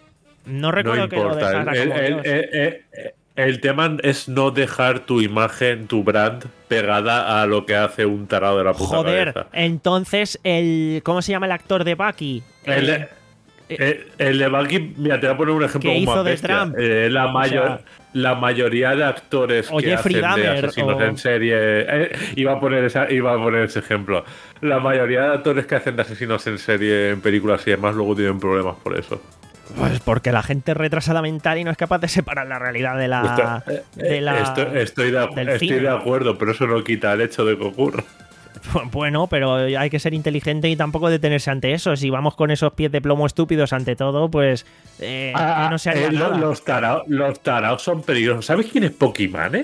No recuerdo
No
que lo
importa.
dejara
El,
como
el-
Dios.
el- el- el tema es no dejar tu imagen, tu brand, pegada a lo que hace un tarado de la puta
Joder,
cabeza.
entonces el... ¿Cómo se llama el actor de Bucky?
El,
Eh,
el, el de Bucky, mira, te voy a poner un ejemplo
¿Qué
aún más
hizo de
bestia.
Trump?
Eh, la, mayor,
sea-
la mayoría de actores
O
que
Jeffrey
hacen de
Dahmer,
asesinos
o-
en serie... eh, iba, a poner esa, iba a poner ese ejemplo. La mayoría de actores que hacen de asesinos en serie en películas y demás luego tienen problemas por eso.
Pues porque la gente es retrasada mental y no es capaz de separar la realidad de la...
Esto- eh,
de la
estoy, estoy de,
del
estoy
cine.
de acuerdo, pero eso no quita el hecho de que ocurra.
Bueno, pero hay que ser inteligente y tampoco detenerse ante eso. Si vamos con esos pies de plomo estúpidos ante todo, pues eh,
Ah,
no se haría
eh, lo-
nada.
los, taraos, los taraos son peligrosos. ¿Sabes quién es Pokimane?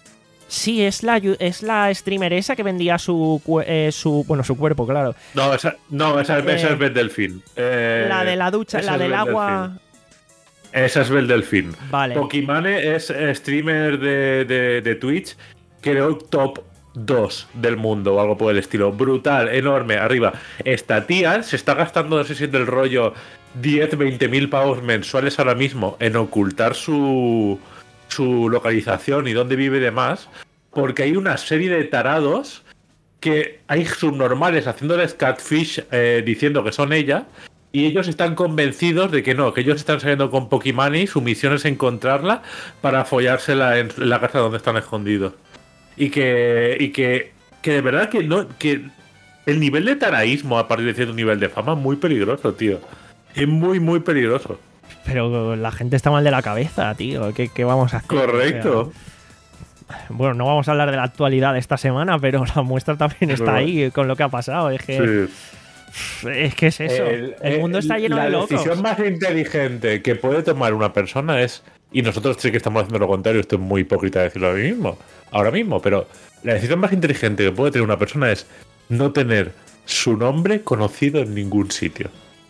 Sí, es la, yu- es la streamer esa que vendía su, cu- eh, su bueno, su cuerpo, claro.
No, esa, no, esa,
Eh,
esa es Bel Delfín. Eh,
la de la ducha,
esa
la
es
del
Bel
agua.
Delfín. Esa es Bel Delfín.
Vale.
Pokimane es eh, streamer de, de, de Twitch, creo top dos del mundo o algo por el estilo. Brutal, enorme, arriba. Esta tía se está gastando, no sé si es del rollo, diez, veinte mil pavos mensuales ahora mismo en ocultar su, su localización y dónde vive y demás, porque hay una serie de tarados que hay subnormales haciéndoles catfish eh, diciendo que son ella. Y ellos están convencidos de que no, que ellos están saliendo con Pokimane y su misión es encontrarla para follársela en la casa donde están escondidos. Y que, y que, que de verdad que no, que el nivel de taraísmo a partir de cierto nivel de fama es muy peligroso, tío. Es muy, muy peligroso.
Pero la gente está mal de la cabeza, tío. ¿Qué, qué vamos a hacer?
Correcto.
O sea, bueno, no vamos a hablar de la actualidad de esta semana, pero la muestra también está
No.
ahí con lo que ha pasado. Es que,
Sí.
es, que es eso. El, mundo está lleno
la
de locos.
La decisión más inteligente que puede tomar una persona es, y nosotros sí que estamos haciendo lo contrario, esto es muy hipócrita decirlo ahora mismo, ahora mismo, pero la decisión más inteligente que puede tener una persona es no tener su nombre conocido en ningún sitio.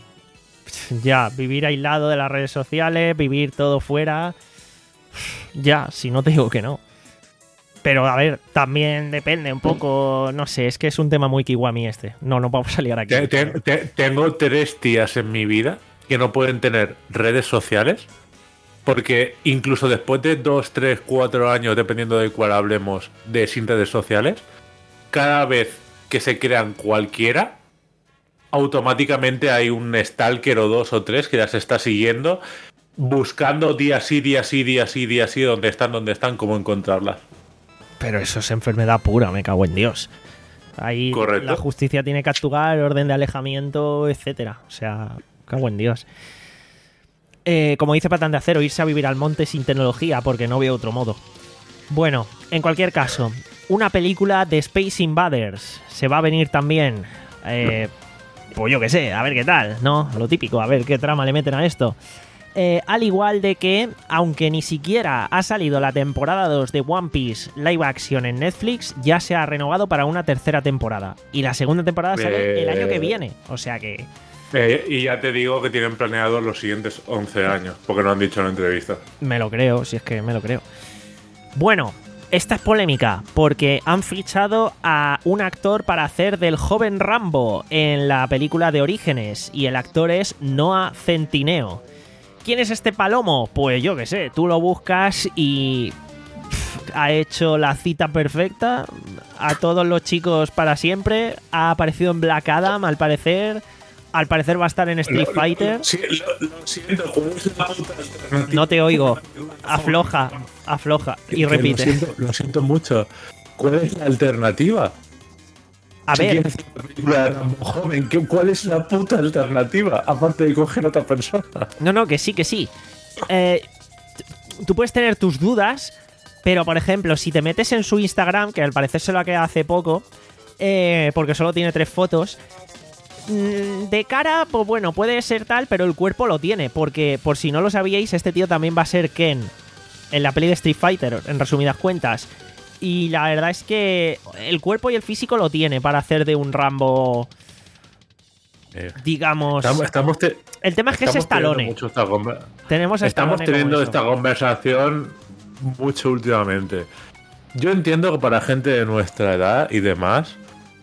Ya, vivir aislado de las redes sociales, vivir todo fuera. Ya, si no te digo que no. Pero a ver, también depende un poco, no sé, es que es un tema muy kiwami este. No, no vamos a liar aquí.
Te- te- te- tengo tres tías en mi vida que no pueden tener redes sociales porque incluso después de dos, tres, cuatro años, dependiendo de cuál hablemos, de sin redes sociales, cada vez que se crean cualquiera, automáticamente hay un stalker o dos o tres que las está siguiendo, buscando día sí, día sí, día sí, día sí, dónde están, dónde están, cómo encontrarlas.
Pero eso es enfermedad pura, me cago en Dios. Ahí
Correcto.
la justicia tiene que actuar, orden de alejamiento, etcétera. O sea, cago en Dios. Eh, como dice Patán de Acero, irse a vivir al monte sin tecnología, porque no veo otro modo. Bueno, en cualquier caso, una película de Space Invaders se va a venir también. Eh, pues yo qué sé, a ver qué tal, ¿no? Lo típico, a ver qué trama le meten a esto. Eh, al igual de que, aunque ni siquiera ha salido la temporada dos de One Piece live action en Netflix, ya se ha renovado para una tercera temporada. Y la segunda temporada sale
Eh,
el año que viene. O sea que...
Eh, y ya te digo que tienen planeado los siguientes once años, porque lo han dicho en la entrevista.
Me lo creo, si es que me lo creo. Bueno, esta es polémica, porque han fichado a un actor para hacer del joven Rambo en la película de Orígenes, y el actor es Noah Centineo. ¿Quién es este palomo? Pues yo qué sé, tú lo buscas y pff, ha hecho la cita perfecta a todos los chicos para siempre, ha aparecido en Black Adam al parecer, al parecer va a estar en Street
Lo-
Fighter.
Lo, sí, lo- lo siento, ¿cuál es la puta alternativa?
No te oigo, afloja, afloja y
Que
repite.
Lo siento, lo siento mucho. ¿Cuál es la alternativa?
A
Si
ver,
quieres hacer una película de Rambo joven, ¿qué- ¿cuál es la puta alternativa? Aparte de coger a otra persona.
no, no, que sí, que sí. Eh, t- tú puedes tener tus dudas, pero por ejemplo, si te metes en su Instagram, que al parecer se lo ha quedado hace poco, eh, porque solo tiene tres fotos, mm, de cara, pues bueno, puede ser tal, pero el cuerpo lo tiene, porque por si no lo sabíais, este tío también va a ser Ken en la peli de Street Fighter, en resumidas cuentas. Y la verdad es que el cuerpo y el físico lo tiene para hacer de un Rambo,
Eh,
digamos...
estamos, estamos te-
El tema es que es
estamos teniendo
Stallone.
mucho esta conver-
Tenemos a
Estamos
Stallone como
teniendo
eso.
esta conversación mucho últimamente. Yo entiendo que para gente de nuestra edad y demás,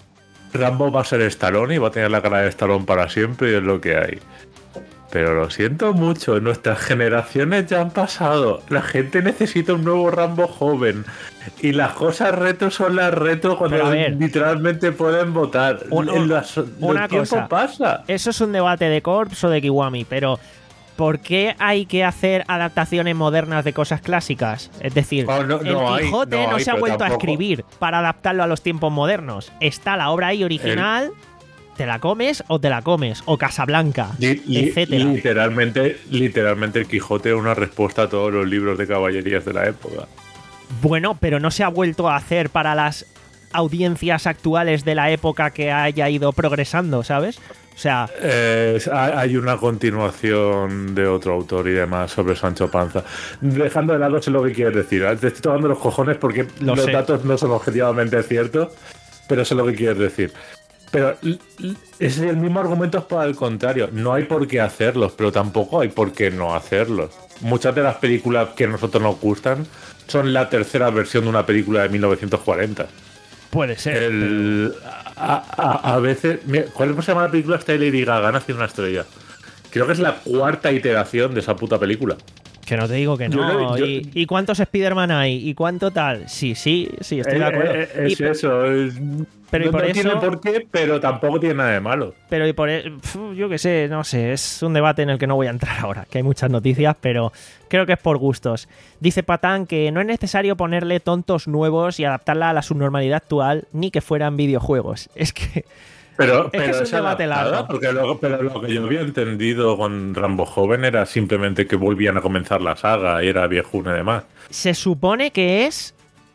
Rambo va a ser Stallone y va a tener la cara de Stallone para siempre y es lo que hay. Pero lo siento mucho, nuestras generaciones ya han pasado. La gente necesita un nuevo Rambo joven. Y las cosas retro son las retro cuando
Pero a ver.
literalmente pueden votar.
Un-
El,
un-
las-
una
el tiempo
cosa.
pasa.
Eso es un debate de Corps o de Kiwami, pero ¿por qué hay que hacer adaptaciones modernas de cosas clásicas? Es decir,
Oh, no,
el
no hay,
Quijote
no
no,
hay,
se ha
pero
vuelto a
tampoco-
escribir para adaptarlo a los tiempos modernos. Está la obra ahí original, te la comes o te la comes, o Casablanca,
Li- li-
etcétera.
Literalmente, literalmente el Quijote es una respuesta a todos los libros de caballerías de la época.
Bueno, pero no se ha vuelto a hacer para las audiencias actuales de la época que haya ido progresando, ¿sabes? O sea,
Eh, hay hay una continuación de otro autor y demás sobre Sancho Panza. Dejando de lado sé lo que quieres decir. ¿eh? Te estoy tomando los cojones porque
Lo
los
sé.
datos no son objetivamente ciertos, pero sé lo que quieres decir. Pero l- l- es el mismo argumento para el contrario. No hay por qué hacerlos, pero tampoco hay por qué no hacerlos. Muchas de las películas que a nosotros nos gustan son la tercera versión de una película de mil novecientos cuarenta.
puede ser.
El, a, a- a veces. mira, ¿Cuál se llama la película? Está de Lady Gaga, nació una estrella. Creo que es la cuarta iteración de esa puta película.
Que no te digo que
Yo
no.
no- yo-
¿Y, ¿Y cuántos Spider-Man hay? ¿Y cuánto tal? Sí, sí, sí, estoy de
Eh,
acuerdo.
eh, es
Y-
eso. es-
pero y
no
por
no
eso-
tiene por qué, pero tampoco tiene nada de malo.
Pero y por e- pf, yo qué sé, no sé, es un debate en el que no voy a entrar ahora, que hay muchas noticias, pero creo que es por gustos. Dice Patán que no es necesario ponerle tontos nuevos y adaptarla a la subnormalidad actual, ni que fueran videojuegos. Es que
Pero,
Es que
pero
es un
es
debate
adaptada,
largo.
porque lo, pero lo que yo había entendido con Rambo joven era simplemente que volvían a comenzar la saga y era viejuno y demás.
se supone que es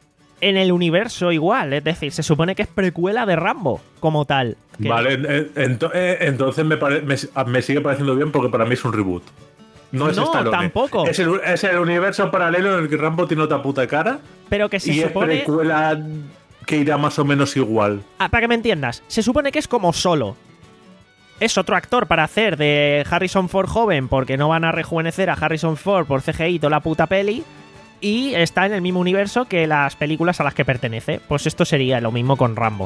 en el universo igual, es decir, se supone que es precuela de Rambo como tal. Que-
Vale, en- en- ento- eh, entonces me, pare- me, me sigue pareciendo bien porque para mí es un reboot. No es
No,
Stallone.
tampoco.
Es el, es el universo paralelo en el que Rambo tiene otra puta cara
Pero que se
y
supone...
es precuela que irá más o menos igual.
Ah, para que me entiendas, se supone que es como Solo. Es otro actor para hacer de Harrison Ford joven, porque no van a rejuvenecer a Harrison Ford por C G I toda la puta peli. Y está en el mismo universo que las películas a las que pertenece. Pues esto sería lo mismo con Rambo.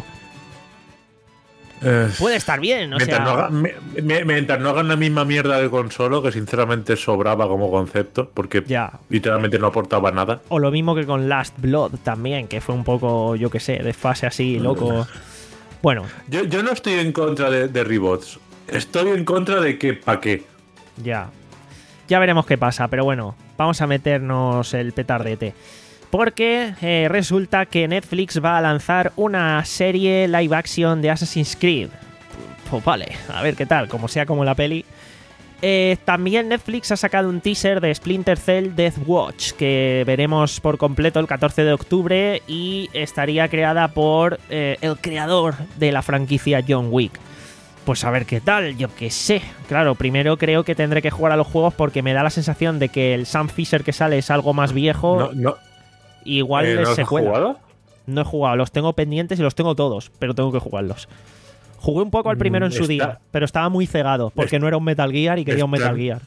Eh,
Puede estar bien, o
mientras,
sea...
no hagan, me- me- mientras no hagan la misma mierda de Consolo, que sinceramente sobraba como concepto, porque
Ya.
literalmente no aportaba nada.
O lo mismo que con Last Blood también, que fue un poco, yo qué sé, de fase así, loco. Bueno,
Yo, yo no estoy en contra de, de reboots. Estoy en contra de que, ¿para qué?
ya. Ya veremos qué pasa, pero bueno, vamos a meternos el petardete. Porque eh, resulta que Netflix va a lanzar una serie live action de Assassin's Creed. Pues vale, a ver qué tal, como sea como la peli. Eh, también Netflix ha sacado un teaser de Splinter Cell Death Watch, que veremos por completo el catorce de octubre y estaría creada por eh, el creador de la franquicia John Wick. Pues a ver qué tal, yo qué sé. Claro, primero creo que tendré que jugar a los juegos porque me da la sensación de que el Sam Fisher que sale es algo más viejo.
No, no.
Igual
Eh,
les
¿no has
secuela.
jugado?
No he jugado, los tengo pendientes y los tengo todos, pero tengo que jugarlos. Jugué un poco al primero en su
Está-
día, pero estaba muy cegado porque no era un Metal Gear y quería un
Está-
Metal Gear.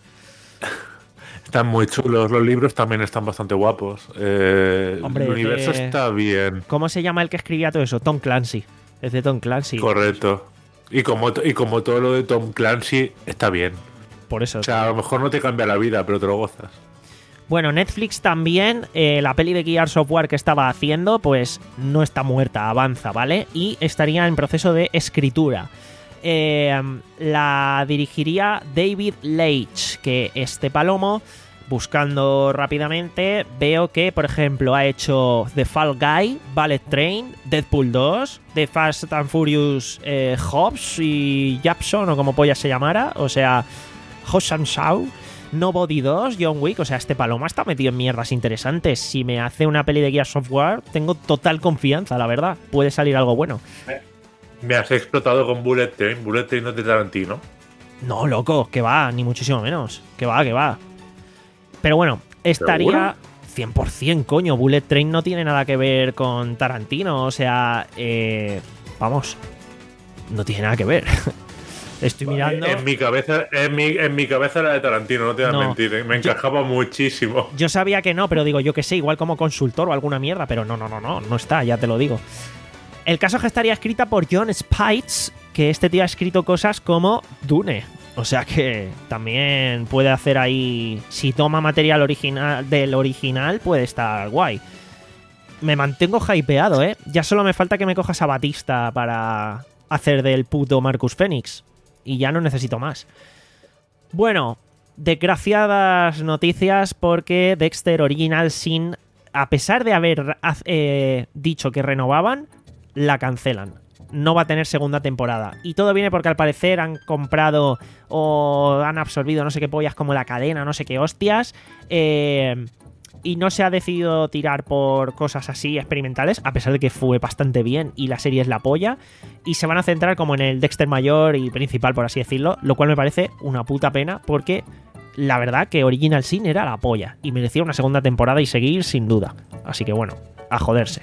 Están muy chulos, los libros también están bastante guapos. Eh,
Hombre,
el universo
eh,
está bien,
¿Cómo se llama el que escribía todo eso? Tom Clancy. Es de Tom Clancy.
correcto. Y como, y como todo lo de Tom Clancy, está bien.
Por eso.
O sea, a lo mejor no te cambia la vida, pero te lo gozas.
Bueno, Netflix también, eh, la peli de Gears of War que estaba haciendo, pues no está muerta, avanza, ¿vale? Y estaría en proceso de escritura. Eh, la dirigiría David Leitch, que este palomo, buscando rápidamente, veo que, por ejemplo, ha hecho The Fall Guy, Ballet Train, Deadpool dos, The Fast and Furious eh, Hobbs y Japson, o como polla se llamara, o sea, Hobbs and Shaw, Nobody dos, John Wick, o sea, este paloma está metido en mierdas interesantes. Si me hace una peli de Gears of War, tengo total confianza, la verdad. Puede salir algo bueno.
Me has explotado con Bullet Train. Bullet Train no es de Tarantino.
No, loco, que va, ni muchísimo menos. Que va, que va. Pero bueno, estaría cien por ciento, coño. Bullet Train no tiene nada que ver con Tarantino. O sea, eh, vamos, no tiene nada que ver. Estoy mirando.
En mi cabeza, en mi, en mi cabeza era de Tarantino, no te voy a
No,
mentir. ¿eh? Me encajaba muchísimo.
Yo sabía que no, pero digo, yo que sé, igual como consultor o alguna mierda, pero no, no, no, no, no está, ya te lo digo. El caso es que estaría escrita por John Spites, que este tío ha escrito cosas como Dune. O sea que también puede hacer ahí. Si toma material original del original, puede estar guay. Me mantengo hypeado, ¿eh? Ya solo me falta que me cojas a Batista para hacer del puto Marcus Phoenix. Y ya no necesito más. Bueno, desgraciadas noticias porque Dexter Original Sin, a pesar de haber eh, dicho que renovaban, la cancelan. No va a tener segunda temporada. Y todo viene porque al parecer han comprado o han absorbido no sé qué pollas como la cadena, no sé qué hostias. Eh, y no se ha decidido tirar por cosas así experimentales, a pesar de que fue bastante bien y la serie es la polla. Y se van a centrar como en el Dexter mayor y principal, por así decirlo. Lo cual me parece una puta pena porque la verdad que Original Sin era la polla. Y merecía una segunda temporada y seguir sin duda. Así que bueno, a joderse.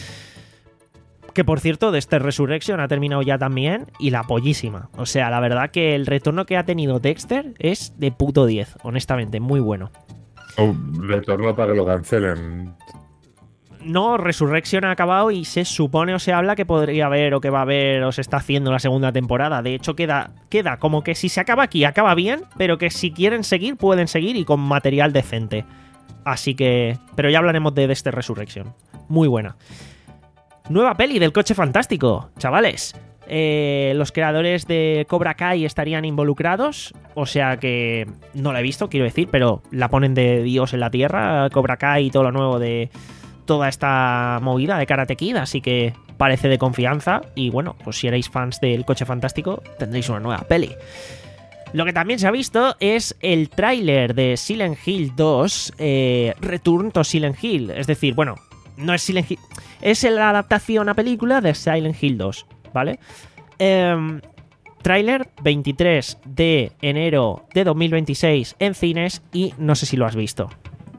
Que por cierto, Dexter Resurrection ha terminado ya también y la pollísima. O sea, la verdad que el retorno que ha tenido Dexter es de puto diez, honestamente, muy bueno.
Oh, retorno para que lo cancelen.
No, Resurrection ha acabado y se supone o se habla que podría haber o que va a haber o se está haciendo la segunda temporada. De hecho, queda, queda como que si se acaba aquí, acaba bien, pero que si quieren seguir, pueden seguir y con material decente. Así que... Pero ya hablaremos de Dexter Resurrection. Muy buena. Nueva peli del Coche Fantástico, chavales. Eh, los creadores de Cobra Kai estarían involucrados, o sea que no la he visto, quiero decir, pero la ponen de Dios en la tierra, Cobra Kai y todo lo nuevo de toda esta movida de Karate Kid, así que parece de confianza y bueno, pues si erais fans del Coche Fantástico tendréis una nueva peli. Lo que también se ha visto es el tráiler de Silent Hill dos, eh, Return to Silent Hill, es decir, bueno, no es Silent Hill, es la adaptación a película de Silent Hill dos, ¿vale? Eh, tráiler veintitrés de enero de dos mil veintiséis en cines y no sé si lo has visto.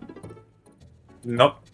No.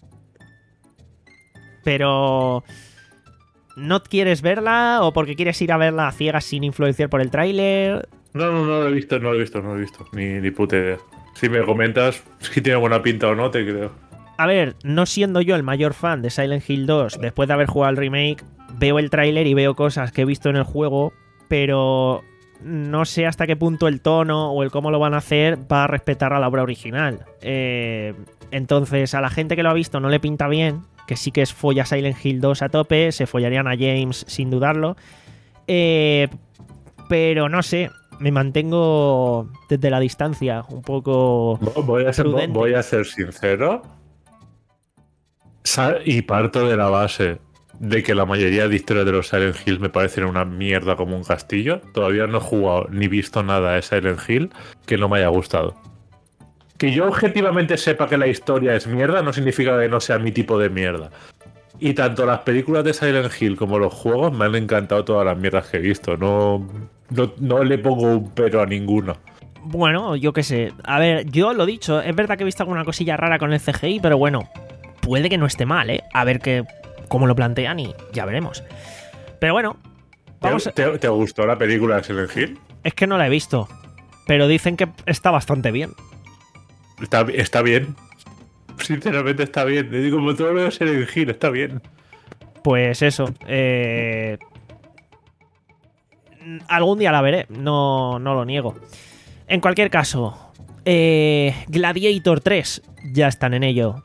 Pero... ¿no quieres verla o porque quieres ir a verla a ciegas sin influenciar por el tráiler?
No, no, no lo he visto, no lo he visto, no lo he visto. Ni, ni puta idea. Si me comentas si tiene buena pinta o no, te creo.
A ver, no siendo yo el mayor fan de Silent Hill dos, después de haber jugado el remake, veo el tráiler y veo cosas que he visto en el juego, pero no sé hasta qué punto el tono o el cómo lo van a hacer va a respetar a la obra original. Eh, entonces, a la gente que lo ha visto no le pinta bien, que sí que es folla Silent Hill dos a tope, se follarían a James sin dudarlo. Eh, pero no sé, me mantengo desde la distancia, un poco
Voy a ser,
prudente.
voy a ser sincero. Y parto de la base. de que la mayoría de historias de los Silent Hill me parecen una mierda como un castillo. Todavía no he jugado ni visto nada de Silent Hill que no me haya gustado. Que yo objetivamente sepa que la historia es mierda no significa que no sea mi tipo de mierda. Y tanto las películas de Silent Hill como los juegos me han encantado todas las mierdas que he visto. No, no, no le pongo un pero a ninguno.
Bueno, yo qué sé. A ver, yo lo dicho, es verdad que he visto alguna cosilla rara con el C G I, pero bueno, puede que no esté mal, ¿eh? A ver que, cómo lo plantean y ya veremos. Pero bueno, vamos.
¿Te, te, te gustó la película de Silent Hill?
Es que no la he visto, pero dicen que está bastante bien.
Está, está bien. Sinceramente está bien. Le digo, como todo lo de Silent Hill, está bien.
Pues eso. Eh... Algún día la veré, no, no lo niego. En cualquier caso, eh, Gladiator tres, ya están en ello.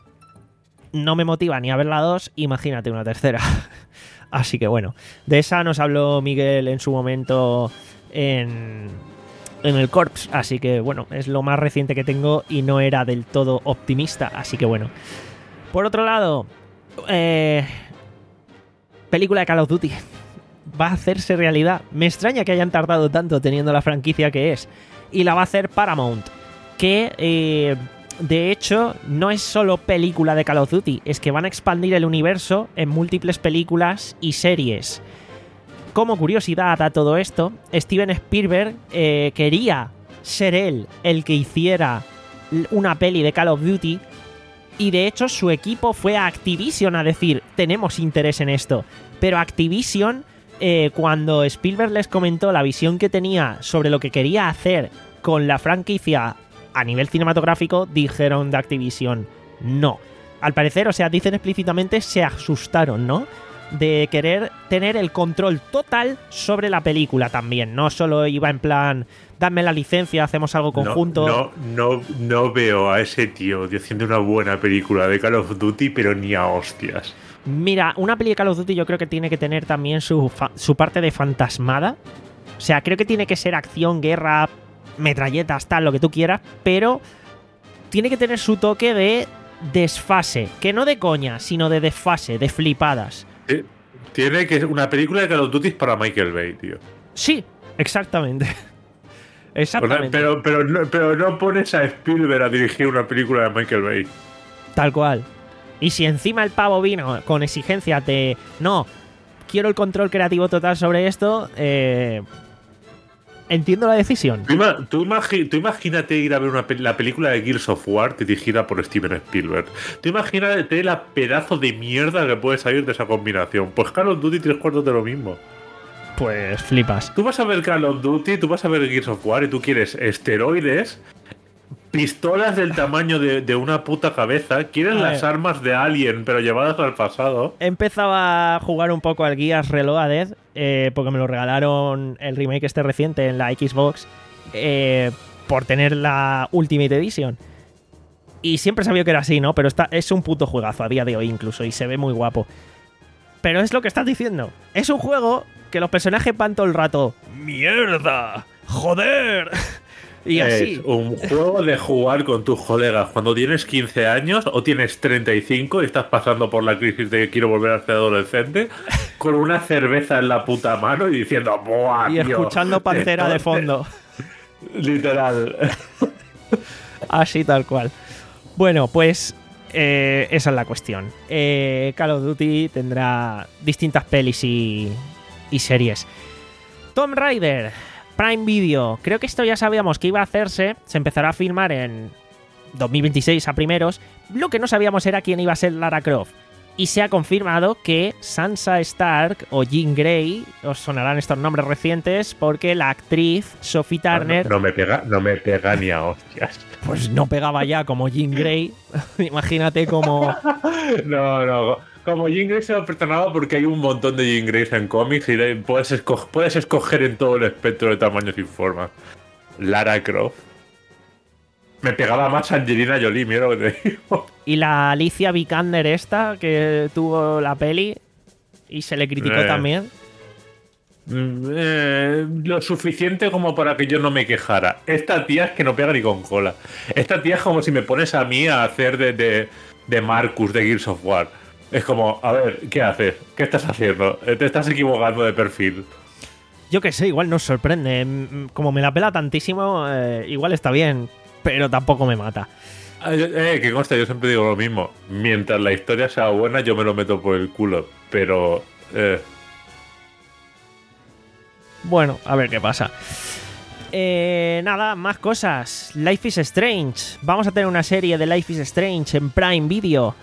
No me motiva ni a ver la dos, imagínate una tercera. Así que bueno, de esa nos habló Miguel en su momento en, en el Corps. Así que bueno, es lo más reciente que tengo y no era del todo optimista. Así que bueno. Por otro lado, eh, película de Call of Duty. Va a hacerse realidad. Me extraña que hayan tardado tanto teniendo la franquicia que es. Y la va a hacer Paramount, que eh, de hecho no es solo película de Call of Duty, es que van a expandir el universo en múltiples películas y series. Como curiosidad a todo esto, Steven Spielberg eh, quería ser él el que hiciera una peli de Call of Duty, y de hecho su equipo fue a Activision a decir, tenemos interés en esto, pero Activision... Eh, cuando Spielberg les comentó la visión que tenía sobre lo que quería hacer con la franquicia a nivel cinematográfico, dijeron de Activision no. Al parecer, o sea, dicen explícitamente, se asustaron, ¿no? De querer tener el control total sobre la película también. No solo iba en plan, dame la licencia, hacemos algo conjunto.
No, no, no, no veo a ese tío haciendo una buena película de Call of Duty, pero ni a hostias.
Mira, una peli de Call of Duty yo creo que tiene que tener también su, fa- su parte de fantasmada. O sea, creo que tiene que ser acción, guerra, metralletas, tal, lo que tú quieras, pero tiene que tener su toque de desfase. Que no de coña, sino de desfase, de flipadas.
Eh, tiene que ser una película de Call of Duty para Michael Bay, tío.
Sí, exactamente. Exactamente.
Pero, pero, no, pero no pones a Spielberg a dirigir una película de Michael Bay.
Tal cual. Y si encima el pavo vino con exigencias de no, quiero el control creativo total sobre esto, eh, entiendo la decisión.
Tú, ima- tú, imagi- tú imagínate ir a ver una pe- la película de Gears of War dirigida por Steven Spielberg. Tú imagínate la pedazo de mierda que puede salir de esa combinación. Pues Call of Duty tres cuartos de lo mismo.
Pues flipas.
Tú vas a ver Call of Duty, tú vas a ver Gears of War y tú quieres esteroides, pistolas del tamaño de, de una puta cabeza, quieres
A
las
ver.
armas de Alien pero llevadas al pasado.
He empezado a jugar un poco al Gears Reloaded, eh, porque me lo regalaron el remake este reciente en la Xbox, eh, por tener la Ultimate Edition. Y siempre sabía que era así, ¿no? Pero está, es un puto juegazo a día de hoy incluso, y se ve muy guapo. Pero es lo que estás diciendo. Es un juego que los personajes van todo el rato ¡mierda! ¡Joder! Y así.
Es un juego de jugar con tus colegas cuando tienes quince años o tienes treinta y cinco y estás pasando por la crisis de que quiero volver a ser adolescente, con una cerveza en la puta mano y diciendo ¡buah,
Y
tío!
escuchando Pantera de fondo.
Literal.
Así tal cual. Bueno, pues eh, esa es la cuestión. Eh, Call of Duty tendrá distintas pelis y, y series. Tomb Raider, Prime Video. Creo que esto ya sabíamos que iba a hacerse. Se empezará a filmar en dos mil veintiséis a primeros. Lo que no sabíamos era quién iba a ser Lara Croft. Y se ha confirmado que Sansa Stark o Jean Grey, os sonarán estos nombres recientes, porque la actriz Sophie Turner...
No, no me pega, no me pega ni a hostias.
Pues no pegaba ya como Jean Grey. Imagínate como...
No, no. Como Jean Grey se lo perdonaba porque hay un montón de Jean Greys en cómics y de- puedes, esco- puedes escoger en todo el espectro de tamaños y formas. Lara Croft. Me pegaba más Angelina Jolie, mira lo que te digo.
Y la Alicia Vikander esta, que tuvo la peli y se le criticó
Eh.
también.
Mm, eh, lo suficiente como para que yo no me quejara. Esta tía es que no pega ni con cola. Esta tía es como si me pones a mí a hacer de, de, de Marcus de Gears of War. O sea, no, no, no, como Jean Grey se lo perdonaba porque hay un montón de Jean Greys en cómics y de- puedes, esco- puedes escoger en todo el espectro de tamaños y formas. Lara Croft. Me pegaba más Angelina Jolie, mira lo que te digo. Y la Alicia Vikander esta, que tuvo la peli y se le criticó también. Esta tía es que no pega ni con cola. Esta tía es como si me pones a mí a hacer de, de, de Marcus de Gears of War. Es como, a ver, ¿qué haces? ¿Qué estás haciendo? Te estás equivocando de perfil.
Yo qué sé, igual nos sorprende. Como me la pela tantísimo, eh, igual está bien, pero tampoco me mata.
Eh, que consta, yo siempre digo lo mismo. Mientras la historia sea buena, yo me lo meto por el culo. Pero... Eh.
Bueno, a ver qué pasa. Eh, nada, más cosas. Life is Strange. Vamos a tener una serie de Life is Strange en Prime Video.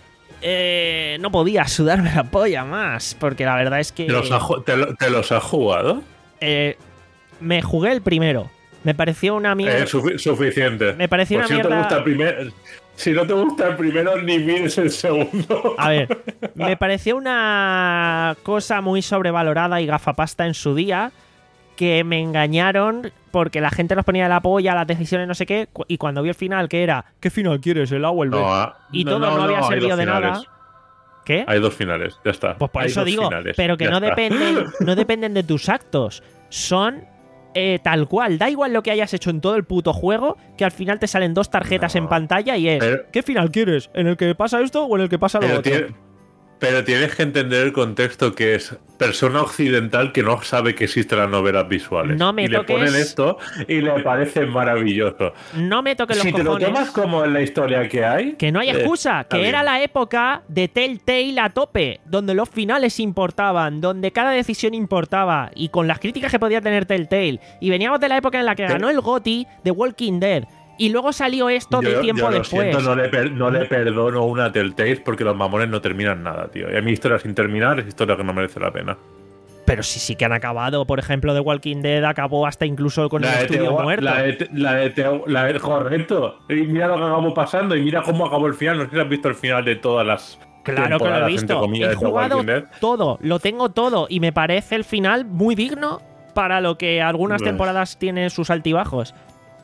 Eh, no podía sudarme la polla más, porque la verdad es que...
¿Te los, ha, te lo, te los has jugado?
Eh, me jugué el primero. Me pareció una mierda.
Eh, sufi suficiente.
Me pareció
pues
una
si
mierda.
No te gusta el primer... Si no te gusta el primero, ni mires el segundo.
A ver, me pareció una cosa muy sobrevalorada y gafapasta en su día, que me engañaron porque la gente nos ponía la polla, las decisiones, no sé qué, y cuando vi el final, que era, ¿qué final quieres? ¿El A o el B?
No,
y
no,
todo no,
no,
había
no,
servido de
finales.
nada. ¿Qué?
Hay dos finales, ya está.
Pues por
hay
eso digo,
finales,
pero que no dependen, no dependen de tus actos. Son eh, tal cual. Da igual lo que hayas hecho en todo el puto juego, que al final te salen dos tarjetas
no,
en pantalla y es,
pero,
¿qué final quieres? ¿En el que pasa esto o en el que pasa lo otro?
Tiene, pero tienes que entender el contexto, que es persona occidental que no sabe que existen las novelas visuales.
No me
y
toques...
le ponen esto y le parece maravilloso.
No me toques los
si
cojones.
Si te lo tomas como en la historia que hay...
Que no hay excusa,
eh,
que
bien.
era la época de Telltale a tope, donde los finales importaban, donde cada decisión importaba, y con las críticas que podía tener Telltale. Y veníamos de la época en la que ganó el GOTY de Walking Dead. Y luego salió esto
yo,
de tiempo
yo lo
después.
Siento, no, le per, no le perdono una Telltale porque los mamones no terminan nada, tío. Y a mi historia sin terminar es historia que no merece la pena.
Pero sí, sí que han acabado. Por ejemplo, The Walking Dead acabó hasta incluso con
la
el estudio
Teo,
muerto.
La de, la de Teo, la de, correcto. Y mira lo que acabó pasando y mira cómo acabó el final. No sé si has visto el final de todas las...
Claro que lo he visto. He jugado todo, lo tengo todo. Y me parece el final muy digno para lo que algunas temporadas tienen sus altibajos.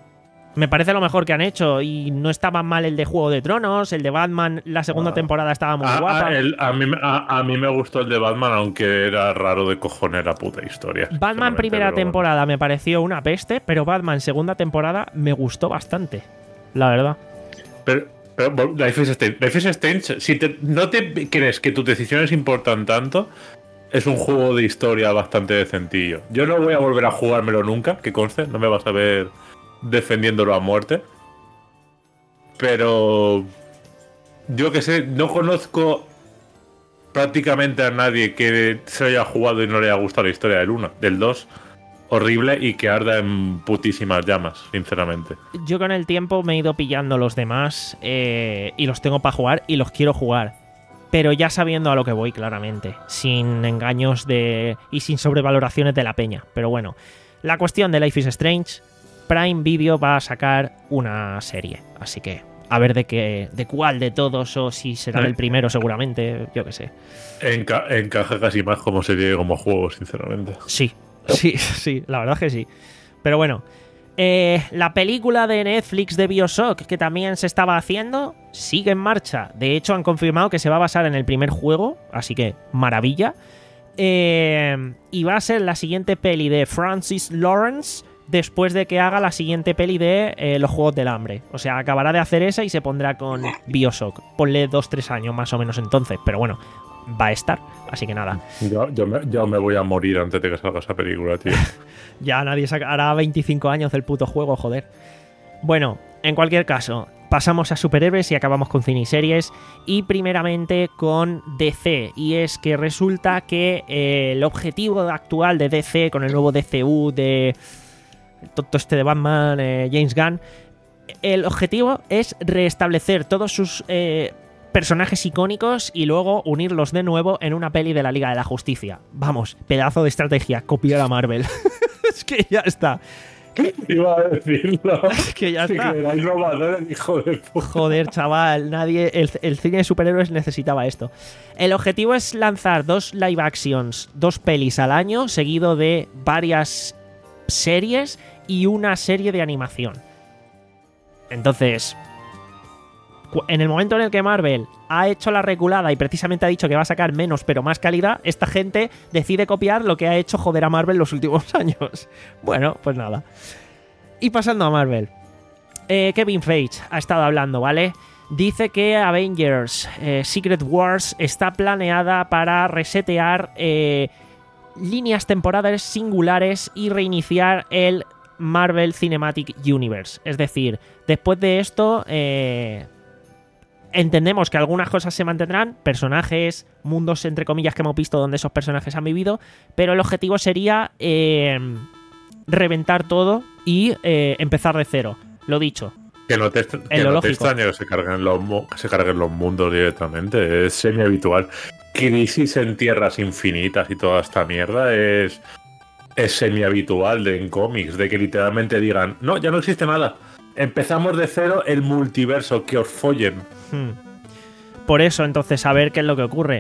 Me parece lo mejor que han hecho. Y no estaba mal el de Juego de Tronos. El de Batman, la segunda ah. temporada estaba muy
a,
guapa.
A, el, a, mí, a, a mí me gustó el de Batman, aunque era raro de cojones la puta historia.
Batman primera temporada bueno. me pareció una peste, pero Batman segunda temporada me gustó bastante. La verdad.
Pero, pero Life is Strange, Life is Strange, si te, no te crees que tus decisiones importan tanto, es un juego de historia bastante decentillo. Yo no voy a volver a jugármelo nunca, que conste, no me vas a ver defendiéndolo a muerte, pero yo que sé, no conozco prácticamente a nadie que se haya jugado y no le haya gustado la historia del uno, del dos, horrible y que arda en putísimas llamas, sinceramente.
Yo con el tiempo me he ido pillando los demás eh, y los tengo para jugar y los quiero jugar, pero ya sabiendo a lo que voy claramente, sin engaños de y sin sobrevaloraciones de la peña. Pero bueno, la cuestión de Life is Strange, Prime Video va a sacar una serie, así que a ver de qué, de cuál de todos, o si será el primero seguramente, yo qué sé.
Enca encaja casi más como serie que como juego, sinceramente.
Sí, sí, sí, la verdad es que sí. Pero bueno, eh, la película de Netflix de BioShock, que también se estaba haciendo, sigue en marcha. De hecho, han confirmado que se va a basar en el primer juego, así que maravilla. Eh, y va a ser la siguiente peli de Francis Lawrence, después de que haga la siguiente peli de eh, los Juegos del Hambre. O sea, acabará de hacer esa y se pondrá con BioShock. Ponle dos, tres años más o menos entonces. Pero bueno, va a estar. Así que nada.
Yo, yo, me, yo me voy a morir antes de que salga esa película, tío.
Ya nadie sacará veinticinco años del puto juego, joder. Bueno, en cualquier caso, pasamos a superhéroes y acabamos con cine y series. Y primeramente con D C. Y es que resulta que eh, el objetivo actual de D C, con el nuevo D C U de... todo este de Batman, eh, James Gunn, el objetivo es restablecer todos sus eh, personajes icónicos y luego unirlos de nuevo en una peli de la Liga de la Justicia. Vamos, pedazo de estrategia, copiar a Marvel. Es que ya está.
Iba a decirlo.
Es que ya está.
Que erais robadores, hijo de puta.
Joder, chaval, nadie, el, el cine de superhéroes necesitaba esto. El objetivo es lanzar dos live actions, dos pelis al año, seguido de varias series y una serie de animación. Entonces, en el momento en el que Marvel ha hecho la reculada y precisamente ha dicho que va a sacar menos pero más calidad, esta gente decide copiar lo que ha hecho joder a Marvel los últimos años. Bueno, pues nada. Y pasando a Marvel, eh, Kevin Feige ha estado hablando, ¿vale? dice que Avengers eh, Secret Wars está planeada para resetear eh, líneas temporales singulares y reiniciar el Marvel Cinematic Universe. Es decir, después de esto eh, entendemos que algunas cosas se mantendrán, personajes, mundos entre comillas que hemos visto donde esos personajes han vivido, pero el objetivo sería eh, reventar todo y eh, empezar de cero. Lo dicho.
Que no te, que no te extrañe que se carguen, los, que se carguen los mundos directamente. Es semi-habitual. Crisis en Tierras Infinitas y toda esta mierda es, es semi-habitual de, en cómics. De que literalmente digan, no, ya no existe nada. Empezamos de cero el multiverso, que os follen.
Hmm. Por eso, entonces, a ver qué es lo que ocurre.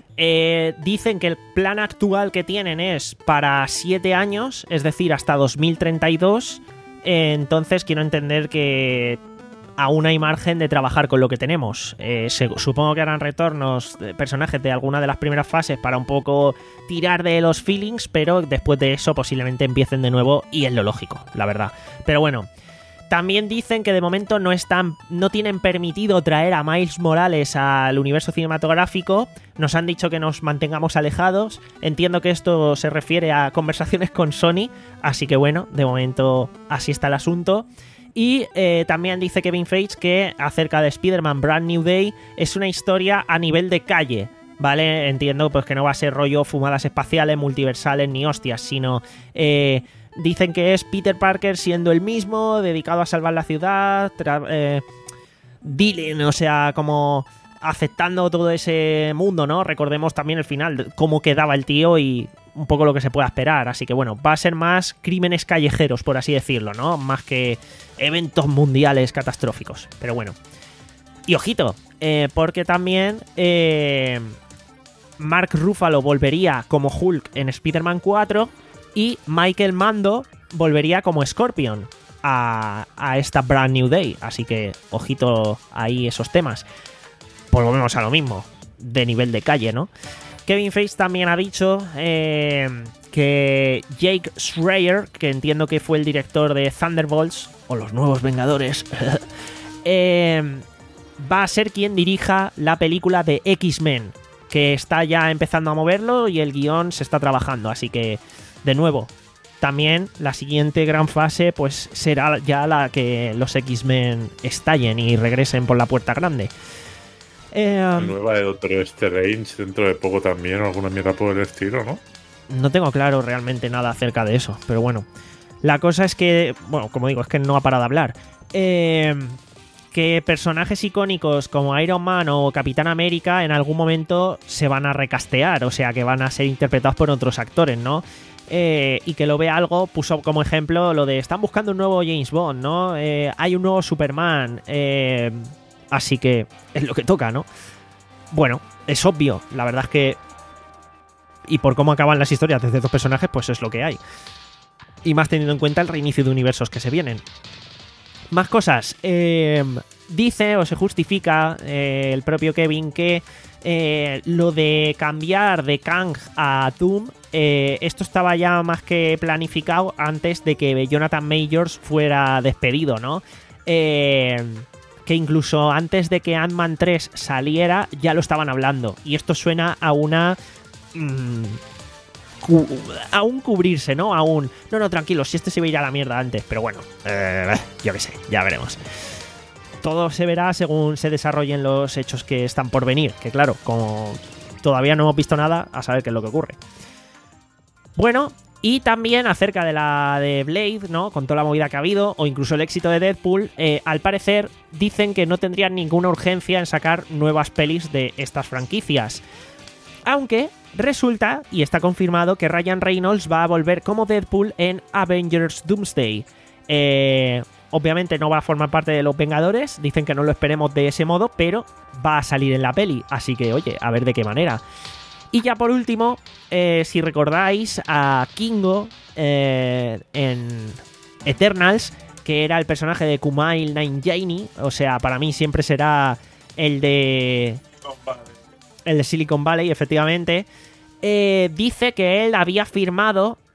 Eh, dicen que el plan actual que tienen es para siete años, es decir, hasta dos mil treinta y dos. Entonces quiero entender que aún hay margen de trabajar con lo que tenemos. Eh, se, supongo que harán retornos de personajes de alguna de las primeras fases para un poco tirar de los feelings, pero después de eso posiblemente empiecen de nuevo y es lo lógico, la verdad. Pero bueno, también dicen que de momento no están, no tienen permitido traer a Miles Morales al universo cinematográfico. Nos han dicho que nos mantengamos alejados. Entiendo que esto se refiere a conversaciones con Sony, así que bueno, de momento así está el asunto. Y eh, también dice Kevin Feige que acerca de Spider-Man Brand New Day es una historia a nivel de calle, ¿vale? Entiendo pues que no va a ser rollo fumadas espaciales, multiversales ni hostias, sino... Eh, Dicen que es Peter Parker siendo el mismo, dedicado a salvar la ciudad, eh, dealing, o sea, como aceptando todo ese mundo, ¿no? Recordemos también el final, cómo quedaba el tío y un poco lo que se pueda esperar. Así que bueno, va a ser más crímenes callejeros, por así decirlo, ¿no? Más que eventos mundiales catastróficos. Pero bueno. Y ojito, eh, porque también eh, Mark Ruffalo volvería como Hulk en Spider-Man cuatro... Y Michael Mando volvería como Scorpion a, a esta Brand New Day. Así que, ojito ahí esos temas. Pues volvemos a lo mismo, de nivel de calle, ¿no? Kevin Feige también ha dicho eh, que Jake Schreier, que entiendo que fue el director de Thunderbolts, o Los Nuevos Vengadores, eh, va a ser quien dirija la película de X-Men, que está ya empezando a moverlo y el guión se está trabajando, así que... De nuevo, también la siguiente gran fase pues será ya la que los X-Men estallen y regresen por la puerta grande. Eh,
la nueva de Doctor Strange dentro de poco también, alguna mierda por el estilo, ¿no?
No tengo claro realmente nada acerca de eso, pero bueno. La cosa es que, bueno, como digo, es que no ha parado de hablar. Eh, que personajes icónicos como Iron Man o Capitán América en algún momento se van a recastear, o sea que van a ser interpretados por otros actores, ¿no? Eh, y que lo vea algo, puso como ejemplo lo de están buscando un nuevo James Bond, ¿no? Eh, hay un nuevo Superman, eh, así que es lo que toca, ¿no? Bueno, es obvio, la verdad es que y por cómo acaban las historias de estos personajes, pues es lo que hay. Y más teniendo en cuenta el reinicio de universos que se vienen. Más cosas, eh, dice o se justifica eh, el propio Kevin que eh, lo de cambiar de Kang a Doom, eh, esto estaba ya más que planificado antes de que Jonathan Majors fuera despedido, ¿no? Eh, que incluso antes de que Ant-Man tres saliera ya lo estaban hablando. Y esto suena a una... Mmm, cu- aún cubrirse, ¿no? Aún... No, no, tranquilo, si este se iba a ir a la mierda antes. Pero bueno, eh, yo qué sé, ya veremos. Todo se verá según se desarrollen los hechos que están por venir. Que claro, como todavía no hemos visto nada, a saber qué es lo que ocurre. Bueno, y también acerca de la de Blade, ¿no? Con toda la movida que ha habido, o incluso el éxito de Deadpool, eh, al parecer dicen que no tendrían ninguna urgencia en sacar nuevas pelis de estas franquicias. Aunque resulta, y está confirmado, que Ryan Reynolds va a volver como Deadpool en Avengers Doomsday. Eh... Obviamente no va a formar parte de los Vengadores, dicen que no lo esperemos de ese modo, pero va a salir en la peli, así que oye, a ver de qué manera. Y ya por último, eh, si recordáis a Kingo eh, en Eternals, que era el personaje de Kumail Nanjiani, o sea, para mí siempre será el de... el de Silicon Valley, efectivamente, eh, dice que él había firmado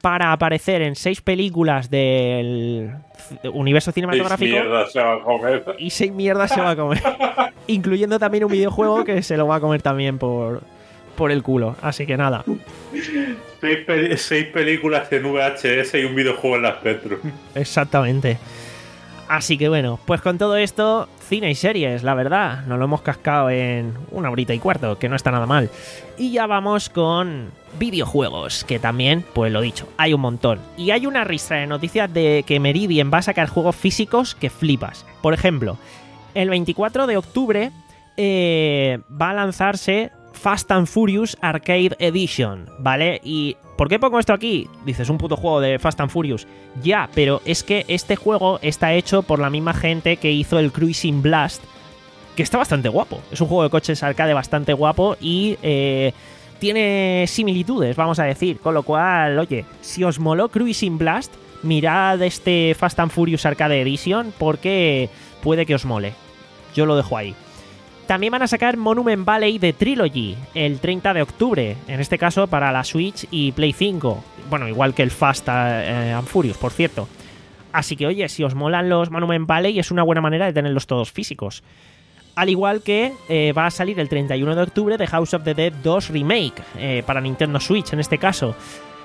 para aparecer en seis películas del universo cinematográfico.
Seis mierdas se va a comer.
Y seis mierdas se va a comer. Incluyendo también un videojuego que se lo va a comer también por, por el culo. Así que nada.
Seis, pe- seis películas en V H S y un videojuego en la Spectrum.
Exactamente. Así que bueno, pues con todo esto, cine y series, la verdad, nos lo hemos cascado en una horita y cuarto, que no está nada mal. Y ya vamos con videojuegos, que también, pues lo dicho, hay un montón. Y hay una ristra de noticias de que Meridian va a sacar juegos físicos que flipas. Por ejemplo, el veinticuatro de octubre eh, va a lanzarse Fast and Furious Arcade Edition, ¿vale? Y ¿por qué pongo esto aquí? Dices, un puto juego de Fast and Furious. Ya, pero es que este juego está hecho por la misma gente que hizo el Cruising Blast, que está bastante guapo. Es un juego de coches arcade bastante guapo y eh, tiene similitudes, vamos a decir. Con lo cual, oye, si os moló Cruising Blast, mirad este Fast and Furious Arcade Edition porque puede que os mole. Yo lo dejo ahí. También van a sacar Monument Valley de Trilogy el treinta de octubre, en este caso para la Switch y Play cinco. Bueno, igual que el Fast and Furious, por cierto. Así que, oye, si os molan los Monument Valley, es una buena manera de tenerlos todos físicos. Al igual que eh, va a salir el treinta y uno de octubre de House of the Dead dos Remake, eh, para Nintendo Switch en este caso.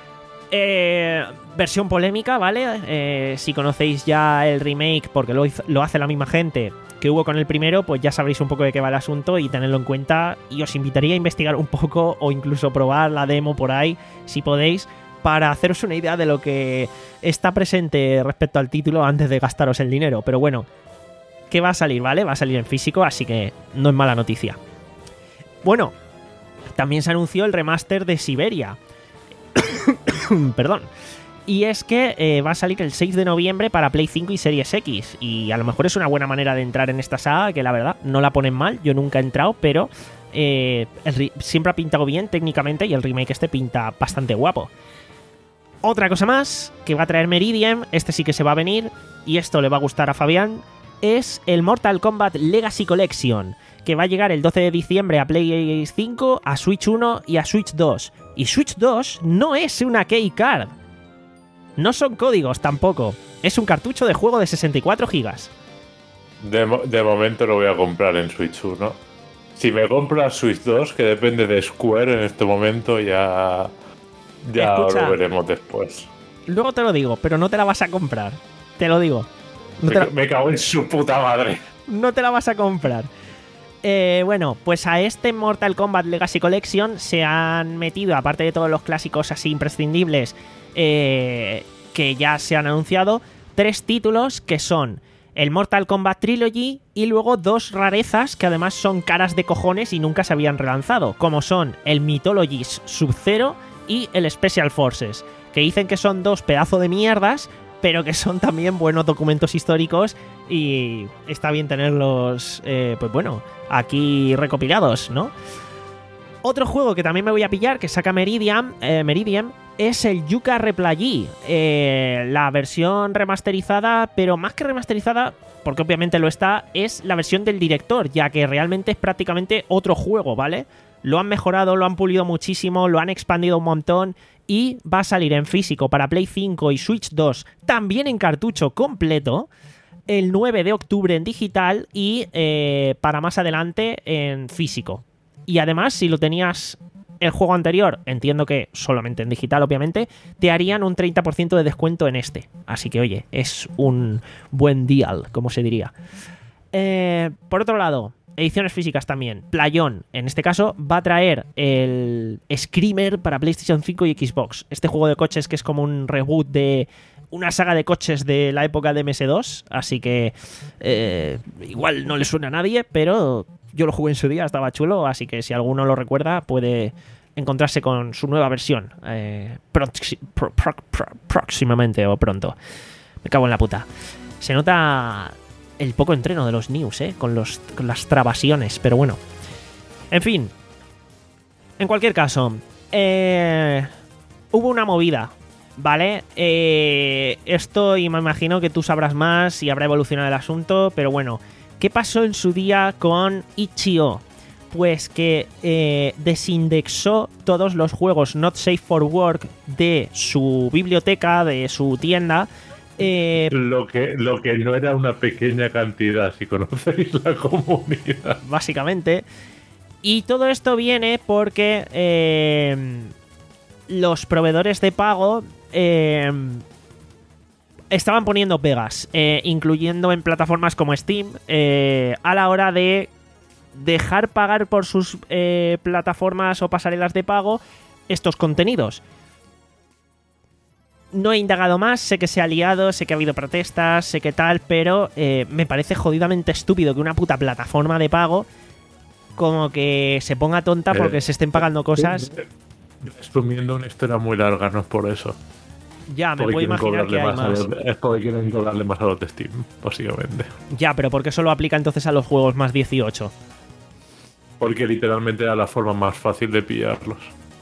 Eh, versión polémica, ¿vale? Eh, si conocéis ya el remake, porque lo, hizo, lo hace la misma gente que hubo con el primero, pues ya sabréis un poco de qué va el asunto y tenedlo en cuenta. Y os invitaría a investigar un poco o incluso probar la demo por ahí, si podéis, para haceros una idea de lo que está presente respecto al título antes de gastaros el dinero. Pero bueno, que va a salir, ¿vale? Va a salir en físico, así que no es mala noticia. Bueno, también se anunció el remaster de Siberia. Perdón. Y es que eh, va a salir el seis de noviembre para Play cinco y Series X. Y a lo mejor es una buena manera de entrar en esta saga, que la verdad no la ponen mal. Yo nunca he entrado, pero eh, el siempre ha pintado bien técnicamente y el remake este pinta bastante guapo. Otra cosa más que va a traer Meridian, este sí que se va a venir, y esto le va a gustar a Fabián, es el Mortal Kombat Legacy Collection, que va a llegar el doce de diciembre a Play cinco, a Switch uno y a Switch dos. Y Switch dos no es una keycard. No son códigos tampoco. Es un cartucho de juego de sesenta y cuatro gigas.
De, mo- de momento lo voy a comprar en Switch uno. Si me compro Switch dos, que depende de Square en este momento, ya, ya
Escucha,
lo veremos después.
Luego te lo digo, pero no te la vas a comprar. Te lo digo. No te
Me,
la,
me cago en su puta madre.
no te la vas a comprar. Eh, bueno, pues a este Mortal Kombat Legacy Collection se han metido, aparte de todos los clásicos así imprescindibles eh, que ya se han anunciado, tres títulos que son el Mortal Kombat Trilogy y luego dos rarezas que además son caras de cojones y nunca se habían relanzado, como son el Mythologies Sub-Zero y el Special Forces, que dicen que son dos pedazos de mierdas, pero que son también buenos documentos históricos y está bien tenerlos, eh, pues bueno, aquí recopilados, ¿no? Otro juego que también me voy a pillar, que saca Meridian, eh, Meridian es el Yooka Replayee, eh, la versión remasterizada, pero más que remasterizada, porque obviamente lo está, es la versión del director, ya que realmente es prácticamente otro juego, ¿vale? Lo han mejorado, lo han pulido muchísimo, lo han expandido un montón y va a salir en físico para Play cinco y Switch dos, también en cartucho completo, el nueve de octubre en digital y eh, para más adelante en físico. Y además, si lo tenías el juego anterior, entiendo que solamente en digital, obviamente, te harían un treinta por ciento de descuento en este. Así que, oye, es un buen deal, como se diría. Eh, por otro lado, ediciones físicas también. Playón, en este caso, va a traer el Screamer para PlayStation cinco y Xbox. Este juego de coches que es como un reboot de una saga de coches de la época de M S dos. Así que eh, igual no le suena a nadie, pero yo lo jugué en su día, estaba chulo. Así que si alguno lo recuerda, puede encontrarse con su nueva versión eh, proxi- pro- pro- pro- próximamente o pronto. Me cago en la puta. Se nota el poco entreno de los news, ¿eh? Con, los, con las trabasiones, pero bueno. En fin. En cualquier caso, eh, hubo una movida, ¿vale? Eh, esto, y me imagino que tú sabrás más y habrá evolucionado el asunto, pero bueno. ¿Qué pasó en su día con itch punto i o? pues que eh, desindexó todos los juegos not safe for work de su biblioteca, de su tienda. Eh,
lo, que, lo que no era una pequeña cantidad, si conocéis la comunidad.
Básicamente. Y todo esto viene porque eh, los proveedores de pago eh, estaban poniendo pegas, eh, incluyendo en plataformas como Steam, eh, a la hora de dejar pagar por sus eh, plataformas o pasarelas de pago estos contenidos. No he indagado más, sé que se ha liado, sé que ha habido protestas, sé que tal, pero eh, me parece jodidamente estúpido que una puta plataforma de pago como que se ponga tonta porque eh, se estén pagando cosas.
Resumiendo una historia muy larga, no es por eso.
Ya, me puedo imaginar que hay más.
Los, es porque quieren cobrarle más a los de Steam, básicamente.
Ya, pero ¿por qué solo aplica entonces a los juegos más dieciocho?
Porque literalmente era la forma más fácil de pillarlos.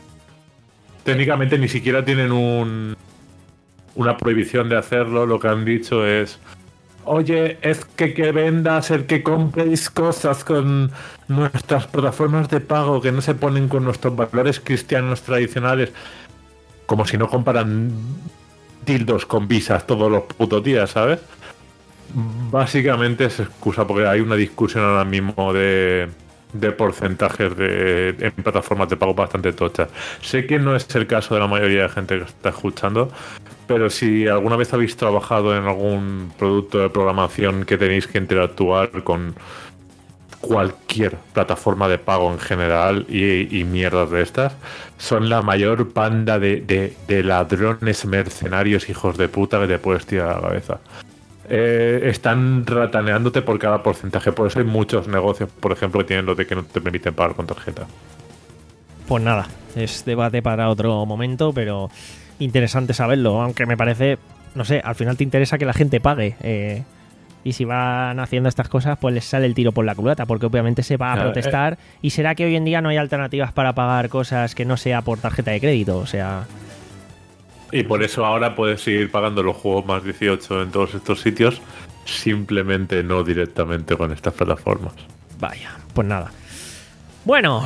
Técnicamente ni siquiera tienen un una prohibición de hacerlo. Lo que han dicho es: oye, es que que vendas, el que compréis cosas con nuestras plataformas de pago que no se ponen con nuestros valores cristianos tradicionales. Como si no comparan dildos con visas todos los putos días, ¿sabes? Básicamente es excusa porque hay una discusión ahora mismo de, de porcentajes de, en plataformas de pago bastante tochas. Sé que no es el caso de la mayoría de gente que está escuchando, pero si alguna vez habéis trabajado en algún producto de programación que tenéis que interactuar con cualquier plataforma de pago en general y, y mierdas de estas, son la mayor banda de, de, de ladrones mercenarios hijos de puta que te puedes tirar a la cabeza. Eh, están rataneándote por cada porcentaje. Por eso hay muchos negocios, por ejemplo, que tienen lo de que no te permiten pagar con tarjeta.
Pues nada, es debate para otro momento, pero interesante saberlo, aunque me parece, no sé, al final te interesa que la gente pague, eh, y si van haciendo estas cosas, pues les sale el tiro por la culata, porque obviamente se va a claro, protestar, eh. y será que hoy en día no hay alternativas para pagar cosas que no sea por tarjeta de crédito, o sea...
Y por eso ahora puedes seguir pagando los juegos más dieciocho en todos estos sitios, simplemente no directamente con estas plataformas.
Vaya, pues nada. Bueno,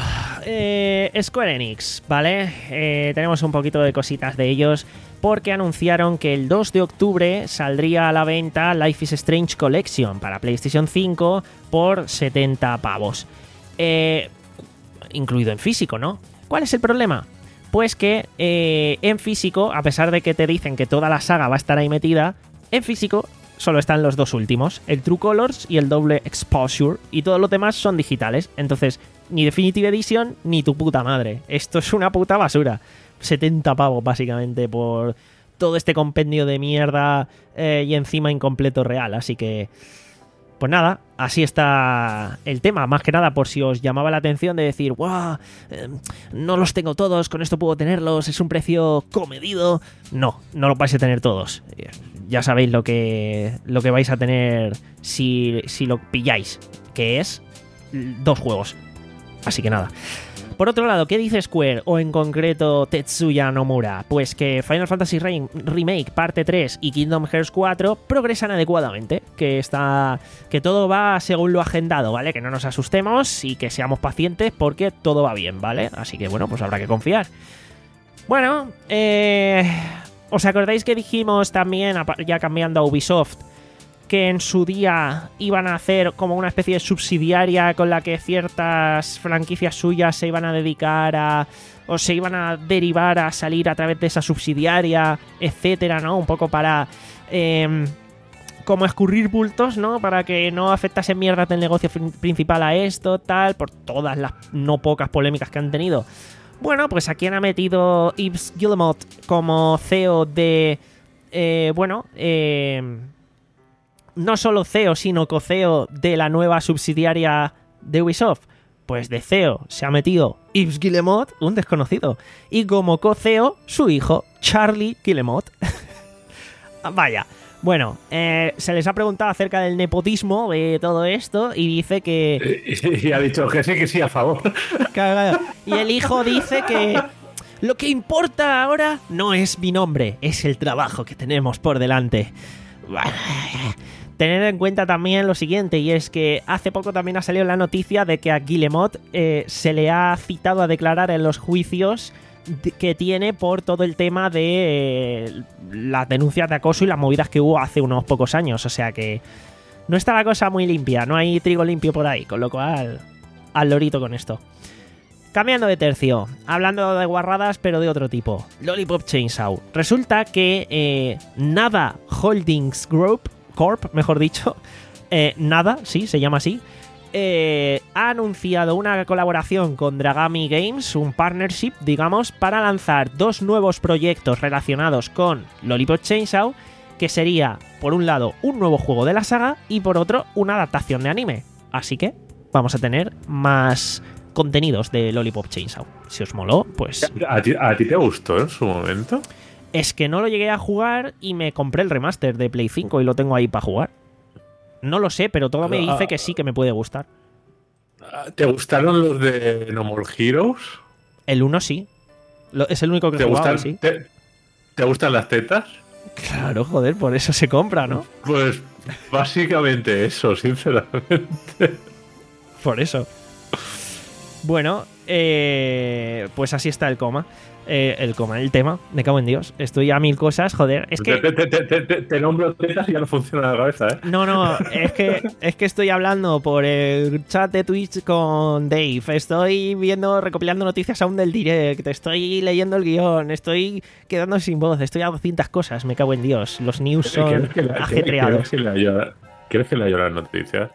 eh, Square Enix, ¿vale? Eh, tenemos un poquito de cositas de ellos, porque anunciaron que el dos de octubre saldría a la venta Life is Strange Collection para PlayStation cinco por setenta pavos. Eh, incluido en físico, ¿no? ¿Cuál es el problema? Pues que eh, en físico, a pesar de que te dicen que toda la saga va a estar ahí metida, en físico solo están los dos últimos, el True Colors y el Double Exposure, y todos los demás son digitales. Entonces, ni Definitive Edition ni tu puta madre. Esto es una puta basura. setenta pavos básicamente por todo este compendio de mierda, eh, y encima incompleto real. Así que, pues nada, así está el tema. Más que nada por si os llamaba la atención de decir, ¡guau! Eh, no los tengo todos, con esto puedo tenerlos, es un precio comedido. No, no los vais a tener todos. Eh, ya sabéis lo que, lo que vais a tener si, si lo pilláis, que es dos juegos. Así que nada. Por otro lado, ¿qué dice Square, o en concreto Tetsuya Nomura? Pues que Final Fantasy Remake Parte tres y Kingdom Hearts cuatro progresan adecuadamente, que está, que todo va según lo agendado, ¿vale? Que no nos asustemos y que seamos pacientes porque todo va bien, ¿vale? Así que bueno, pues habrá que confiar. Bueno, eh, ¿os acordáis que dijimos también, ya cambiando a Ubisoft, que en su día iban a hacer como una especie de subsidiaria con la que ciertas franquicias suyas se iban a dedicar a... o se iban a derivar a salir a través de esa subsidiaria, etcétera, ¿no? Un poco para... Eh, como escurrir bultos, ¿no? Para que no afectase mierdas del negocio principal a esto, tal, por todas las no pocas polémicas que han tenido. Bueno, pues aquí han metido Yves Guillemot como C E O de... Eh, bueno, eh... no solo C E O, sino co-C E O de la nueva subsidiaria de Ubisoft. Pues de C E O se ha metido Yves Guillemot, un desconocido. Y como co-C E O, su hijo, Charlie Guillemot. Vaya. Bueno, eh, se les ha preguntado acerca del nepotismo de todo esto y dice que...
Y ha dicho que sí, que sí, a favor.
Y el hijo dice que... lo que importa ahora no es mi nombre, es el trabajo que tenemos por delante. Tened en cuenta también lo siguiente, y es que hace poco también ha salido la noticia de que a Guillemot eh, se le ha citado a declarar en los juicios que tiene por todo el tema de eh, las denuncias de acoso y las movidas que hubo hace unos pocos años. O sea que no está la cosa muy limpia, no hay trigo limpio por ahí, con lo cual al lorito con esto. Cambiando de tercio, hablando de guarradas pero de otro tipo, Lollipop Chainsaw. Resulta que eh, Nada Holdings Group, Corp, mejor dicho, eh, Nada, sí, se llama así, eh, ha anunciado una colaboración con Dragami Games, un partnership, digamos, para lanzar dos nuevos proyectos relacionados con Lollipop Chainsaw, que sería, por un lado, un nuevo juego de la saga y por otro, una adaptación de anime. Así que vamos a tener más contenidos de Lollipop Chainsaw. Si os moló, pues...
¿A ti, a ti te gustó en su momento?
Es que no lo llegué a jugar y me compré el remaster de Play cinco y lo tengo ahí para jugar. No lo sé, pero todo me dice que sí que me puede gustar.
¿Te gustaron los de No More Heroes?
El uno sí. Lo, es el único que he
¿Te
jugado,
gustan,
sí.
te, ¿Te gustan las tetas?
Claro, joder, por eso se compra, ¿no?
Pues básicamente eso, sinceramente.
Por eso. Bueno, eh, pues así está el coma. Eh, el coma, el tema, me cago en Dios. Estoy a mil cosas, joder. Es que...
Te, te, te, te, te nombro tetas y ya no funciona la cabeza, ¿eh?
No, no, es que, es que estoy hablando por el chat de Twitch con Dave. Estoy viendo, recopilando noticias aún del direct. Estoy leyendo el guión. Estoy quedando sin voz. Estoy a doscientas cosas, me cago en Dios. Los news son ajetreados.
¿Quieres que le las noticias?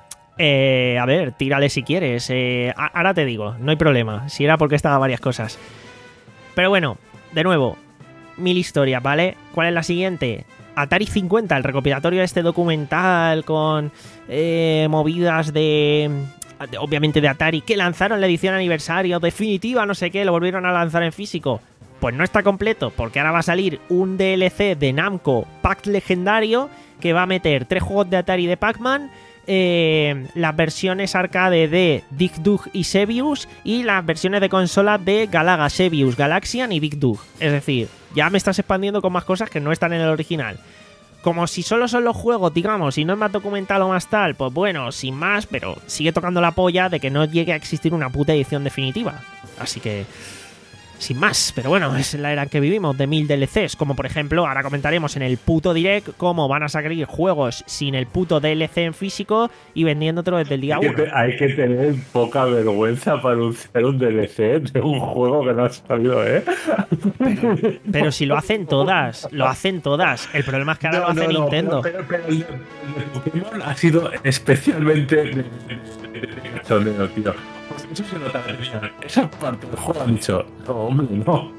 Eh, a ver, tírale si quieres. Eh, ahora te digo, no hay problema. Si era porque estaba varias cosas. Pero bueno, de nuevo, mil historias, ¿vale? ¿Cuál es la siguiente? Atari cincuenta, el recopilatorio de este documental con eh, movidas de, de... obviamente de Atari, que lanzaron la edición aniversario definitiva, no sé qué, lo volvieron a lanzar en físico. Pues no está completo, porque ahora va a salir un D L C de Namco Pack Legendario que va a meter tres juegos de Atari de Pac-Man, Eh, las versiones arcade de Dig Dug y Sebius y las versiones de consola de Galaga, Sebius, Galaxian y Dig Dug. Es decir, ya me estás expandiendo con más cosas que no están en el original. Como si solo son los juegos, digamos, y no es más documental o más tal, pues bueno, sin más, pero sigue tocando la polla de que no llegue a existir una puta edición definitiva. Así que... sin más, pero bueno, es la era en que vivimos, de mil D L Cs, como por ejemplo, ahora comentaremos en el puto direct cómo van a salir juegos sin el puto D L C en físico y vendiéndotelo desde el día uno.
Hay que tener poca vergüenza para anunciar un D L C de un juego que no ha salido, ¿eh?
Pero, pero si lo hacen todas, lo hacen todas. El problema es que ahora
no,
lo hace
no,
Nintendo.
Pero, pero, pero el de Pokémon ha sido especialmente de, de, de, de, de, de, tío. Eso se nota. Esa parte del juego han dicho, no, hombre, no.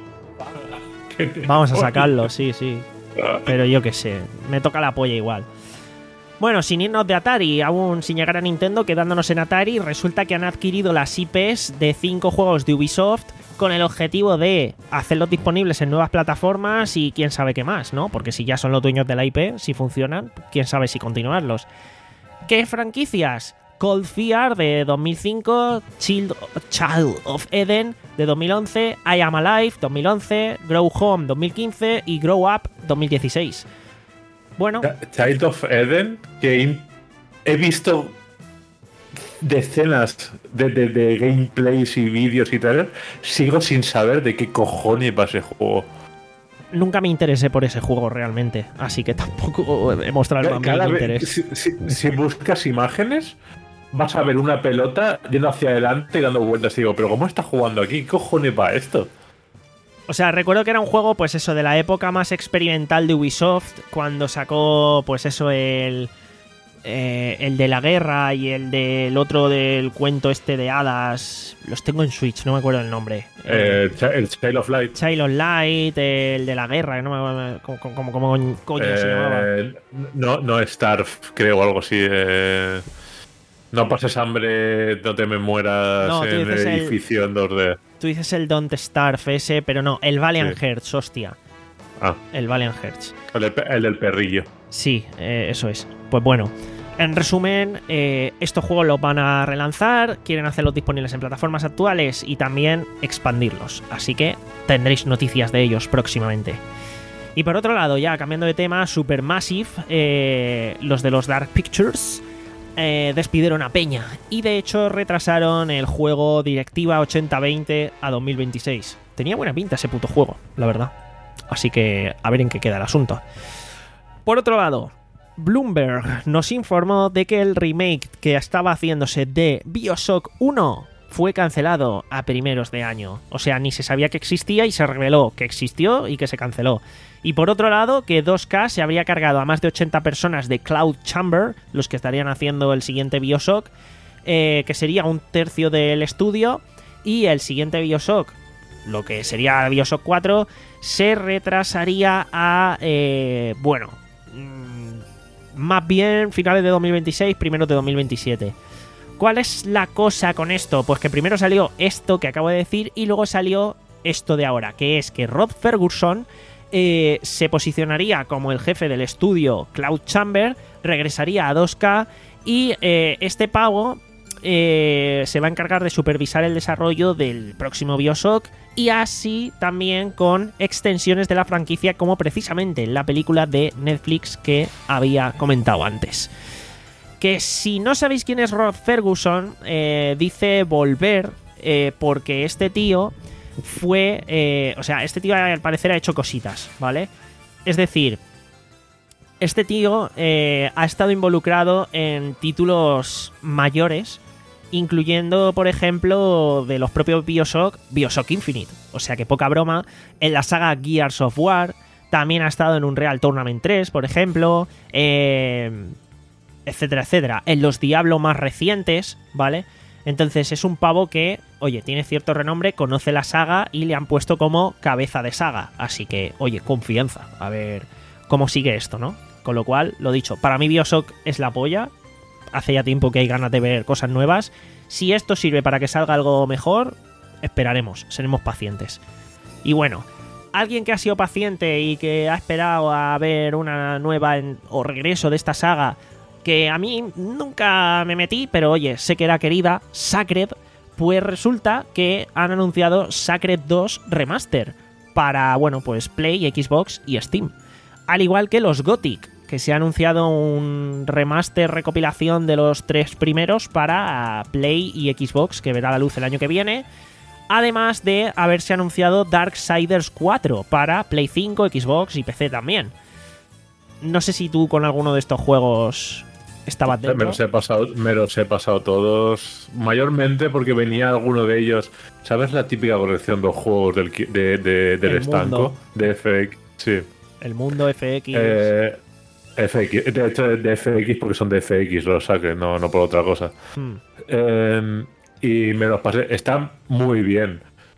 Vamos a sacarlo, sí, sí. Pero yo qué sé, me toca la polla igual. Bueno, sin irnos de Atari, aún sin llegar a Nintendo, quedándonos en Atari, resulta que han adquirido las I Pes de cinco juegos de Ubisoft con el objetivo de hacerlos disponibles en nuevas plataformas y quién sabe qué más, ¿no? Porque si ya son los dueños de la I P, si funcionan, quién sabe si continuarlos. ¿Qué franquicias? Cold Fear de dos mil cinco, Child, Child of Eden de dos mil once, I Am Alive dos mil once, Grow Home dos mil quince y Grow Up dos mil dieciséis. Bueno,
Child of Eden, que he visto decenas de, de, de gameplays y vídeos y tal, sigo sin saber de qué cojones va ese juego.
Nunca me interesé por ese juego realmente, así que tampoco he mostrado mi interés.
Si, si, si buscas imágenes, vas a ver una pelota yendo hacia adelante y dando vueltas. Y digo, pero ¿cómo está jugando aquí? ¿Qué cojones va esto?
O sea, recuerdo que era un juego, pues eso, de la época más experimental de Ubisoft, cuando sacó, pues eso, el eh, el de la guerra y el del otro del cuento este de hadas. Los tengo en Switch, no me acuerdo el nombre.
Eh, el Child of Light.
Child of Light, el de la guerra, no me como, como, como coño eh, se llamaba.
No, no, Starve, creo, algo así. Eh, no pases hambre, no te me mueras no, en el edificio el, en dos D.
Tú dices el Don't Starve ese, pero no, el Valiant sí. Hearts, hostia.
Ah.
El Valiant Hearts.
El, el del perrillo.
Sí, eh, eso es. Pues bueno, en resumen, eh, estos juegos los van a relanzar, quieren hacerlos disponibles en plataformas actuales y también expandirlos. Así que tendréis noticias de ellos próximamente. Y por otro lado, ya cambiando de tema, Supermassive, eh, los de los Dark Pictures, eh, despidieron a Peña. Y de hecho retrasaron el juego Directiva ochenta veinte a dos mil veintiséis. Tenía buena pinta ese puto juego, la verdad. Así que a ver en qué queda el asunto. Por otro lado, Bloomberg nos informó de que el remake que estaba haciéndose de BioShock uno fue cancelado a primeros de año. O sea, ni se sabía que existía y se reveló que existió y que se canceló. Y por otro lado, que dos K se habría cargado a más de ochenta personas de Cloud Chamber, los que estarían haciendo el siguiente BioShock, eh, que sería un tercio del estudio, y el siguiente BioShock, lo que sería BioShock cuatro, se retrasaría a, eh, bueno, mmm, más bien finales de dos mil veintiséis, primeros de dos mil veintisiete. ¿Cuál es la cosa con esto? Pues que primero salió esto que acabo de decir y luego salió esto de ahora, que es que Rod Ferguson eh, se posicionaría como el jefe del estudio Cloud Chamber, regresaría a dos K y eh, este pavo eh, se va a encargar de supervisar el desarrollo del próximo BioShock y así también con extensiones de la franquicia como precisamente la película de Netflix que había comentado antes. Que si no sabéis quién es Rod Ferguson, eh, dice volver eh, porque este tío fue... Eh, o sea, este tío al parecer ha hecho cositas, ¿vale? Es decir, este tío eh, ha estado involucrado en títulos mayores, incluyendo, por ejemplo, de los propios BioShock, BioShock Infinite. O sea que poca broma. En la saga Gears of War, también ha estado en Unreal Tournament tres, por ejemplo. Eh... etcétera, etcétera, en los Diablo más recientes, ¿vale? Entonces es un pavo que, oye, tiene cierto renombre, conoce la saga y le han puesto como cabeza de saga, así que, oye, confianza, a ver cómo sigue esto, ¿no? Con lo cual, lo dicho, para mí BioShock es la polla, hace ya tiempo que hay ganas de ver cosas nuevas, si esto sirve para que salga algo mejor, esperaremos, seremos pacientes. Y bueno, alguien que ha sido paciente y que ha esperado a ver una nueva en, o regreso de esta saga, que a mí nunca me metí, pero oye, sé que era querida, Sacred, pues resulta que han anunciado Sacred dos Remaster para, bueno, pues Play, Xbox y Steam. Al igual que los Gothic, que se ha anunciado un remaster recopilación de los tres primeros para Play y Xbox, que verá la luz el año que viene. Además de haberse anunciado Darksiders cuatro para Play cinco, Xbox y P C también. No sé si tú con alguno de estos juegos estabas dentro.
Me los he pasado, me los he pasado todos, mayormente porque venía alguno de ellos. ¿Sabes la típica colección de juegos del, de, de, del estanco? Mundo. De F X, sí.
El mundo F X.
Eh, F X, de hecho de F X porque son de F X, los saqué, no, no por otra cosa. Hmm. Eh, y me los pasé, están muy bien.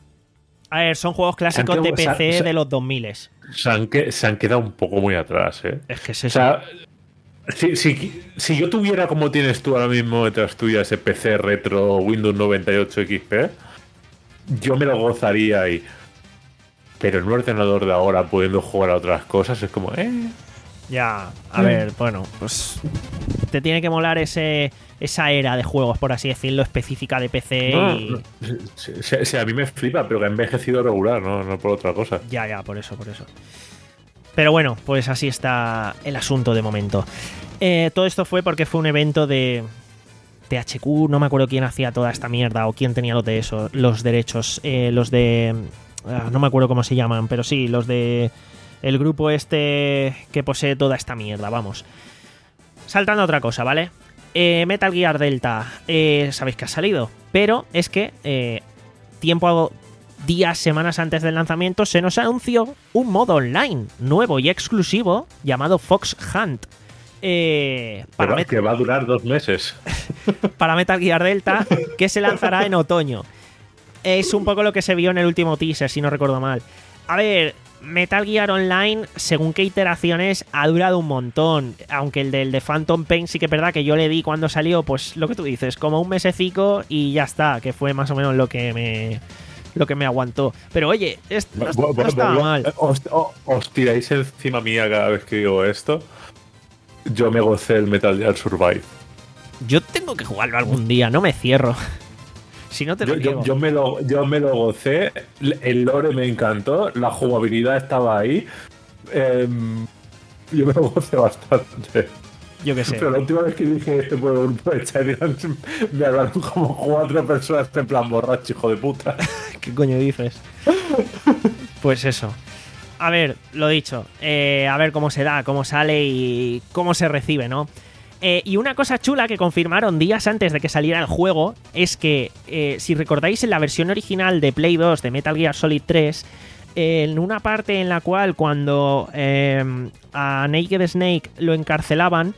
A ver, son juegos clásicos de P C de los dos mil.
Se han, se han quedado un poco muy atrás, ¿eh?
Es que es eso.
O sea, si, si, si yo tuviera como tienes tú ahora mismo detrás tuya ese P C retro Windows noventa y ocho X P, yo me lo gozaría ahí. Pero en un ordenador de ahora pudiendo jugar a otras cosas es como, eh...
Ya, a mm. ver, bueno, pues te tiene que molar ese esa era de juegos, por así decirlo, específica de P C. No, y...
no. Sí, sí, sí, a mí me flipa, pero que ha envejecido regular, no, no por otra cosa.
Ya, ya, por eso, por eso. Pero bueno, pues así está el asunto de momento. Eh, todo esto fue porque fue un evento de T H Q, no me acuerdo quién hacía toda esta mierda o quién tenía los de eso, los derechos, eh, los de... Uh, no me acuerdo cómo se llaman, pero sí, los de... el grupo este que posee toda esta mierda, vamos. Saltando a otra cosa, ¿vale? Eh, Metal Gear Delta, eh, sabéis que ha salido, pero es que eh, tiempo, días, semanas antes del lanzamiento se nos anunció un modo online nuevo y exclusivo llamado Fox Hunt. Eh, para
Met- que va a durar dos meses.
Para Metal Gear Delta, que se lanzará en otoño. Es un poco lo que se vio en el último teaser, si no recuerdo mal. A ver... Metal Gear Online, según qué iteraciones, ha durado un montón. Aunque el del de Phantom Pain sí que es verdad que yo le di cuando salió, pues lo que tú dices, como un mesecico y ya está, que fue más o menos lo que me lo que me aguantó. Pero oye, es, no, no, no estaba mal.
Os, os tiráis encima mía cada vez que digo esto. Yo me gocé el Metal Gear Survive.
Yo tengo que jugarlo algún día, no me cierro. Si no te lo
yo, yo, yo, me lo, yo me lo gocé, el lore me encantó, la jugabilidad estaba ahí Eh, yo me lo gocé bastante.
Yo qué sé.
Pero la última vez que dije este por el grupo de Childlands me hablaron como cuatro personas en plan borracho, hijo de puta.
¿Qué coño dices? Pues eso. A ver, lo dicho. Eh, a ver cómo se da, cómo sale y cómo se recibe, ¿no? Eh, y una cosa chula que confirmaron días antes de que saliera el juego es que, eh, si recordáis en la versión original de Play dos de Metal Gear Solid tres, eh, en una parte en la cual cuando eh, a Naked Snake lo encarcelaban,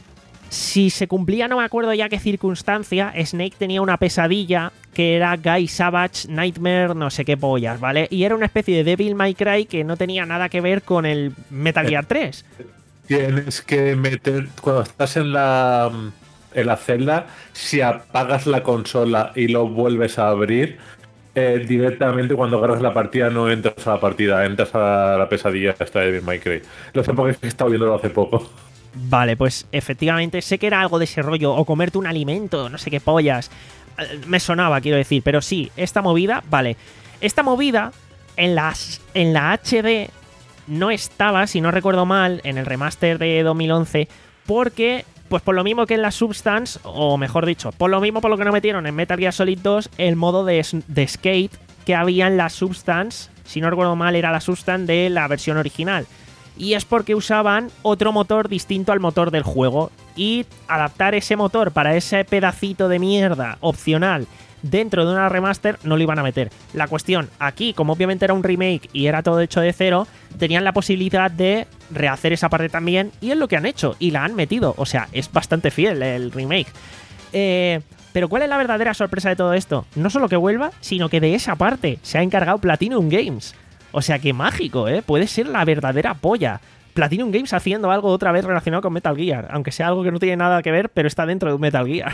si se cumplía, no me acuerdo ya qué circunstancia, Snake tenía una pesadilla que era Guy Savage Nightmare no sé qué pollas, ¿vale? Y era una especie de Devil May Cry que no tenía nada que ver con el Metal Gear tres.
Tienes que meter, cuando estás en la, en la celda, si apagas la consola y lo vuelves a abrir, eh, directamente cuando agarras la partida no entras a la partida, entras a la pesadilla esta de Devil May Cry. Lo sé porque he estado viéndolo hace poco.
Vale, pues efectivamente sé que era algo de ese rollo, o comerte un alimento, no sé qué pollas. Me sonaba, quiero decir, pero sí, esta movida, vale. Esta movida en, las, en la H D no estaba, si no recuerdo mal, en el remaster de dos mil once, porque, pues por lo mismo que en la Substance, o mejor dicho, por lo mismo por lo que no metieron en Metal Gear Solid dos el modo de, de skate que había en la Substance, si no recuerdo mal, era la Substance de la versión original. Y es porque usaban otro motor distinto al motor del juego. Y adaptar ese motor para ese pedacito de mierda opcional dentro de una remaster no lo iban a meter. La cuestión, aquí, como obviamente era un remake y era todo hecho de cero, tenían la posibilidad de rehacer esa parte también. Y es lo que han hecho. Y la han metido. O sea, es bastante fiel el remake. Eh... Pero ¿cuál es la verdadera sorpresa de todo esto? No solo que vuelva, sino que de esa parte se ha encargado Platinum Games. O sea, que mágico, ¿eh? Puede ser la verdadera polla. Platinum Games haciendo algo otra vez relacionado con Metal Gear. Aunque sea algo que no tiene nada que ver, pero está dentro de un Metal Gear.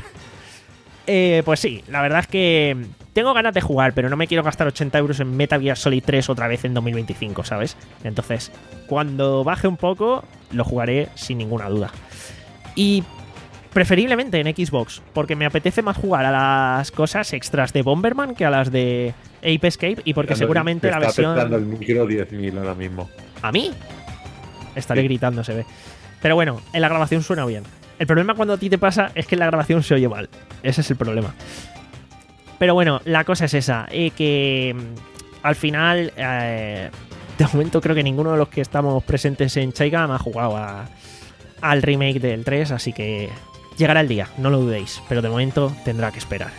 eh, pues sí, la verdad es que tengo ganas de jugar, pero no me quiero gastar ochenta euros en Metal Gear Solid tres otra vez en dos mil veinticinco, ¿sabes? Entonces, cuando baje un poco, lo jugaré sin ninguna duda. Y preferiblemente en Xbox, porque me apetece más jugar a las cosas extras de Bomberman que a las de Ape Escape, y porque seguramente la versión...
Está el micro diez mil ahora mismo.
¿A mí? Estaré sí. gritando, se ve. Pero bueno, en la grabación suena bien. El problema cuando a ti te pasa es que en la grabación se oye mal. Ese es el problema. Pero bueno, la cosa es esa, eh, que al final, eh, de momento creo que ninguno de los que estamos presentes en Chaigam ha jugado a, al remake del tres, así que llegará el día, no lo dudéis, pero de momento tendrá que esperar.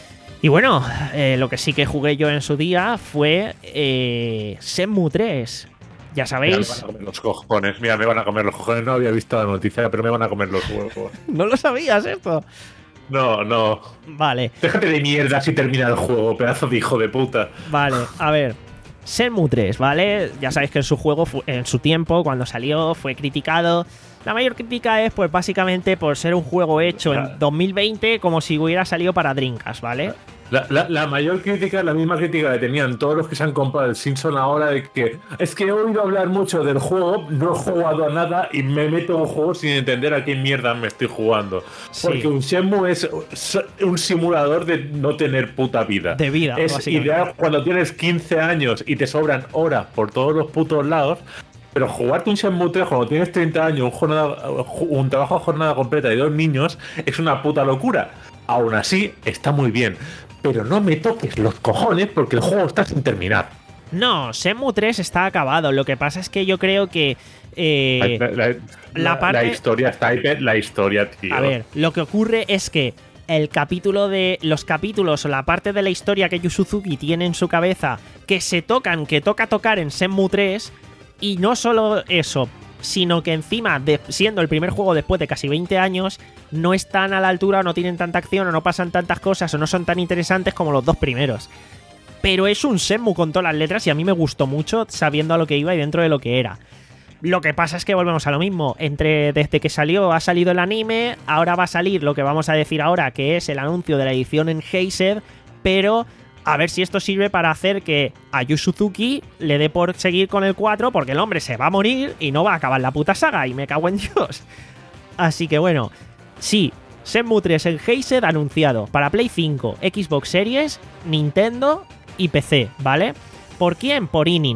Y bueno, eh, lo que sí que jugué yo en su día fue eh, Shenmue tres. Ya sabéis.
Mira, me van a comer los cojones. Mira, me van a comer los cojones. No había visto la noticia, pero me van a comer los huevos.
¿No lo sabías esto?
No, no.
Vale.
Déjate de mierda si termina el juego, pedazo de hijo de puta.
Vale, a ver. Shenmue tres, ¿vale? Ya sabéis que en su juego, en su tiempo, cuando salió, fue criticado. La mayor crítica es, pues, básicamente por ser un juego hecho en dos mil veinte como si hubiera salido para Dreamcast, ¿vale?
La, la, la mayor crítica, la misma crítica que tenían todos los que se han comprado el Simpson ahora, de que es que he oído hablar mucho del juego, no he jugado a nada y me meto en un juego sin entender a qué mierda me estoy jugando. Sí. Porque un Shenmue es un simulador de no tener puta vida.
De vida,
es ideal cuando tienes quince años y te sobran horas por todos los putos lados. Pero jugarte un Shenmue tres cuando tienes treinta años, un, jornada, un trabajo a jornada completa y dos niños, es una puta locura. Aún así, está muy bien. Pero no me toques los cojones porque el juego está sin terminar.
No, Shenmue tres está acabado. Lo que pasa es que yo creo que eh,
la, la, la, parte... la historia está hiper, la historia, tío.
A ver, lo que ocurre es que el capítulo de los capítulos o la parte de la historia que Yu Suzuki tiene en su cabeza que se tocan, que toca tocar en Shenmue tres, y no solo eso, sino que encima, de, siendo el primer juego después de casi veinte años, no están a la altura, o no tienen tanta acción, o no pasan tantas cosas, o no son tan interesantes como los dos primeros. Pero es un Shenmue con todas las letras y a mí me gustó mucho sabiendo a lo que iba y dentro de lo que era. Lo que pasa es que volvemos a lo mismo. Entre desde que salió, ha salido el anime, ahora va a salir lo que vamos a decir ahora, que es el anuncio de la edición en Heisei, pero a ver si esto sirve para hacer que a Yu Suzuki le dé por seguir con el cuatro, porque el hombre se va a morir y no va a acabar la puta saga, y me cago en Dios. Así que bueno, sí, Shenmue tres en Heisei anunciado para Play cinco, Xbox Series, Nintendo y P C, ¿vale? ¿Por quién? Por Inin.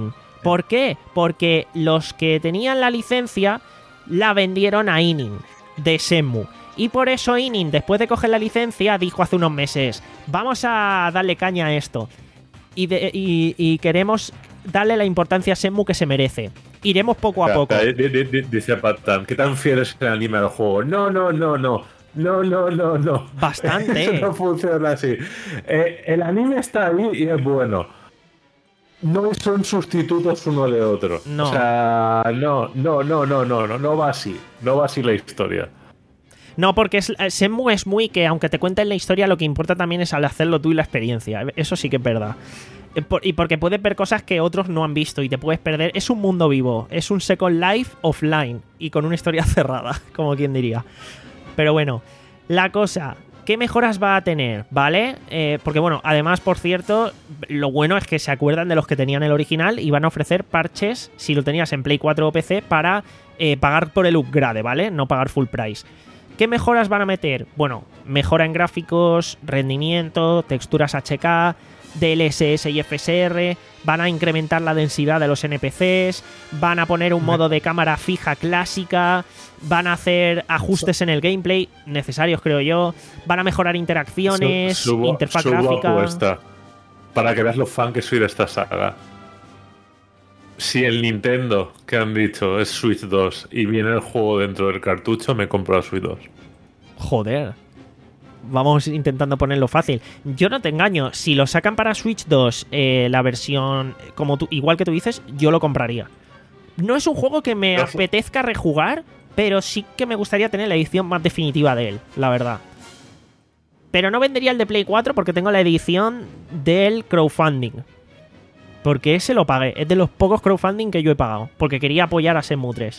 ¿Por qué? Porque los que tenían la licencia la vendieron a Inin de Shenmue. Y por eso Inin, después de coger la licencia, dijo hace unos meses, vamos a darle caña a esto. Y, de, y, y queremos darle la importancia a Shenmue que se merece. Iremos poco a poco.
Dice Patan, ¿qué tan fiel es el anime al juego? No, no, no, no. No, no, no, no.
Bastante.
Eso no funciona así. Eh, el anime está ahí y es bueno. No son sustitutos uno de otro.
No.
O sea, no, no, no, no, no, no, no va así. No va así la historia.
No, porque es, Shenmue es muy que, aunque te cuenten la historia, lo que importa también es al hacerlo tú y la experiencia. Eso sí que es verdad. Y porque puedes ver cosas que otros no han visto y te puedes perder. Es un mundo vivo. Es un Second Life offline y con una historia cerrada, como quien diría. Pero bueno, la cosa... ¿Qué mejoras va a tener? ¿Vale? Eh, porque bueno, además, por cierto, lo bueno es que se acuerdan de los que tenían el original y van a ofrecer parches, si lo tenías en Play cuatro o P C, para eh, pagar por el upgrade, ¿vale? No pagar full price. ¿Qué mejoras van a meter? Bueno, mejora en gráficos, rendimiento, texturas H K, D L S S y F S R, van a incrementar la densidad de los N P Cs, van a poner un modo de cámara fija clásica, van a hacer ajustes en el gameplay, necesarios creo yo, van a mejorar interacciones,
subo,
interfaz
subo
gráfica...
Apuesta, para que veas lo fan que soy de esta saga. Si el Nintendo, que han dicho, es Switch dos y viene el juego dentro del cartucho, me compro la Switch dos.
Joder. Vamos intentando ponerlo fácil. Yo no te engaño, si lo sacan para Switch dos, eh, la versión como tú, igual que tú dices, yo lo compraría. No es un juego que me
Gracias.
apetezca rejugar, pero sí que me gustaría tener la edición más definitiva de él, la verdad. Pero no vendería el de Play cuatro porque tengo la edición del crowdfunding. Porque ese lo pagué. Es de los pocos crowdfunding que yo he pagado. Porque quería apoyar a Shenmue tres.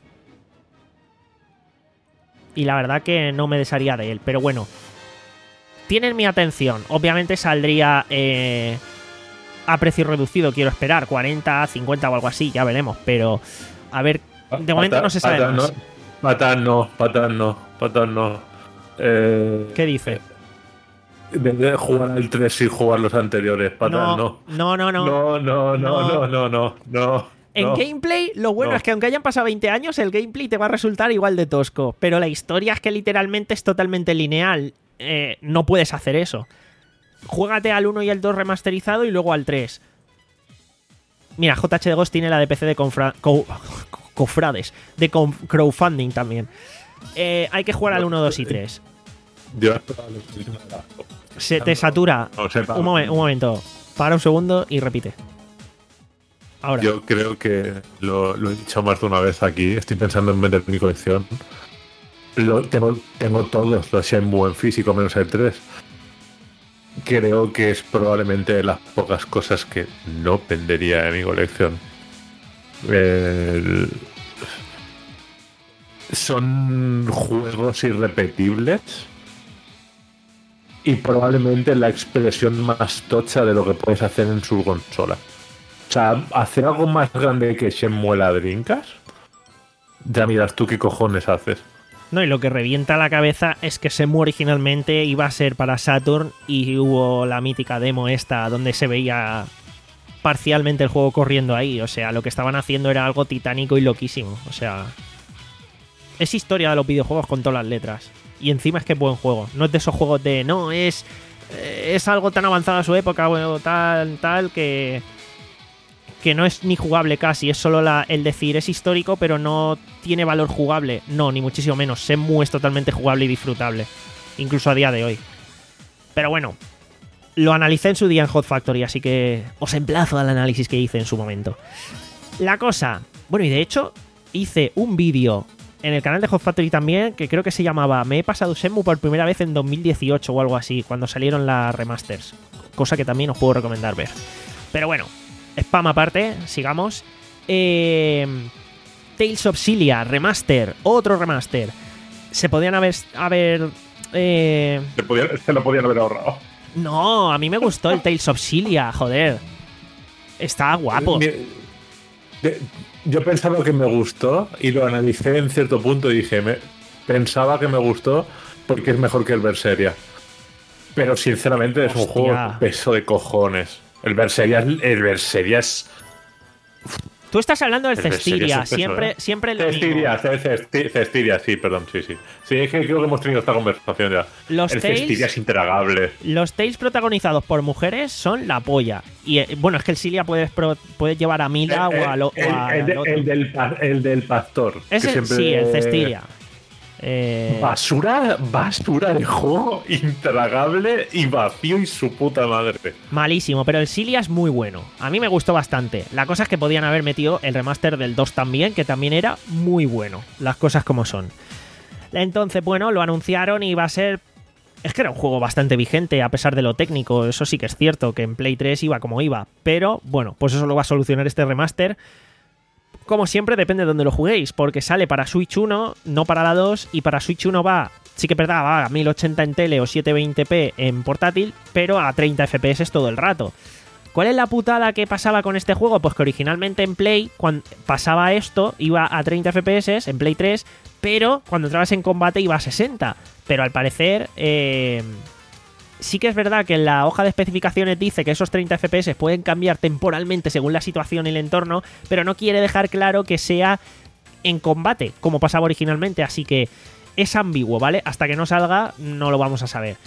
Y la verdad que no me desharía de él. Pero bueno. Tienen mi atención. Obviamente saldría eh, a precio reducido, quiero esperar. cuarenta, cincuenta o algo así, ya veremos. Pero, a ver, de momento no se sabe
Patán,
más.
no, Patán no, Patán no, Patán no. Eh,
¿Qué dice?
De, de jugar al tres sin jugar los anteriores, Patán no.
No, no, no.
No, no, no, no, no, no, no.
En
no.
gameplay, lo bueno
No.
es que aunque hayan pasado veinte años, el gameplay te va a resultar igual de tosco. Pero la historia es que literalmente es totalmente lineal. Eh, no puedes hacer eso. Juégate al uno y al dos remasterizado y luego al tres. Mira, J H de Ghost tiene la de P C de confra co cofrades, de crowdfunding también. Eh, hay que jugar al uno, dos y tres.
Yo esperaba lo que dicen ahora.
Se te satura.
No sé,
Un, momen un momento. Para un segundo y repite. Ahora.
Yo creo que lo, lo he dicho más de una vez aquí. Estoy pensando en vender mi colección. Lo, tengo, tengo todos los Shenmue en físico menos el tres. Creo que es probablemente de las pocas cosas que no vendería en mi colección. El... Son juegos irrepetibles y probablemente la expresión más tocha de lo que puedes hacer en su consola. O sea, hacer algo más grande que Shenmue la Dreamcast, ya miras tú qué cojones haces.
No, y lo que revienta la cabeza es que Shenmue originalmente iba a ser para Saturn y hubo la mítica demo esta donde se veía parcialmente el juego corriendo ahí. O sea, lo que estaban haciendo era algo titánico y loquísimo. O sea, es historia de los videojuegos con todas las letras. Y encima es que es buen juego. No es de esos juegos de, no, es, es algo tan avanzado a su época, bueno, tal, tal, que... que no es ni jugable casi, es solo la, el decir es histórico pero no tiene valor jugable. No, ni muchísimo menos. Shenmue es totalmente jugable y disfrutable, incluso a día de hoy. Pero bueno, lo analicé en su día en Hot Factory, así que os emplazo al análisis que hice en su momento. La cosa, bueno, y de hecho hice un vídeo en el canal de Hot Factory también, que creo que se llamaba Me he pasado Shenmue por primera vez en dos mil dieciocho o algo así, cuando salieron las remasters, cosa que también os puedo recomendar ver. Pero bueno, spam aparte, sigamos. Eh, Tales of Xillia, remaster, otro remaster. Se podían haber... haber eh...
Se, podía, se lo podían haber ahorrado.
No, a mí me gustó el Tales of Xillia, joder. Está guapo.
Mi- de- Yo pensaba que me gustó y lo analicé en cierto punto y dije, me, pensaba que me gustó porque es mejor que el Berseria. Pero sinceramente es un
Hostia.
juego peso de cojones. El Berseria, el Berseria es
Tú estás hablando del
El Cestiria
Cestiria,
es espeso,
siempre,
¿eh?
siempre lo mismo.
Cestiria, Cesti- Cestiria, sí, perdón, sí, sí. Sí, es que creo que hemos tenido esta conversación ya.
Los
el
Tales-
Cestiria es intragable.
Los Tales protagonizados por mujeres son la polla. Y eh, bueno, es que el Cilia puede, pro- puede llevar a Mila
El-
o a lo,
el,
o a
el de-
al otro.
el del, pa- el del pastor. que
Ese,
siempre-
sí, el Cestiria. Eh,
Basura, basura de juego, intragable y vacío y su puta madre.
malísimo, pero el Cilia es muy bueno. A mí me gustó bastante. La cosa es que podían haber metido el remaster del dos también, que también era muy bueno. Las cosas como son. Entonces, bueno, lo anunciaron y va a ser... Es que era un juego bastante vigente, a pesar de lo técnico. Eso sí que es cierto, que en Play tres iba como iba. Pero, bueno, pues eso lo va a solucionar este remaster. Como siempre, depende de dónde lo juguéis, porque sale para Switch uno, no para la dos, y para Switch uno va, sí que es verdad, va a mil ochenta en tele o setecientos veinte p en portátil, pero a treinta F P S todo el rato. ¿Cuál es la putada que pasaba con este juego? Pues que originalmente en Play, cuando pasaba esto, iba a treinta F P S en Play tres, pero cuando entrabas en combate iba a sesenta. Pero al parecer... Eh, sí que es verdad que en la hoja de especificaciones dice que esos treinta F P S pueden cambiar temporalmente según la situación y el entorno, pero no quiere dejar claro que sea en combate, como pasaba originalmente, así que es ambiguo, ¿vale? Hasta que no salga, no lo vamos a saber.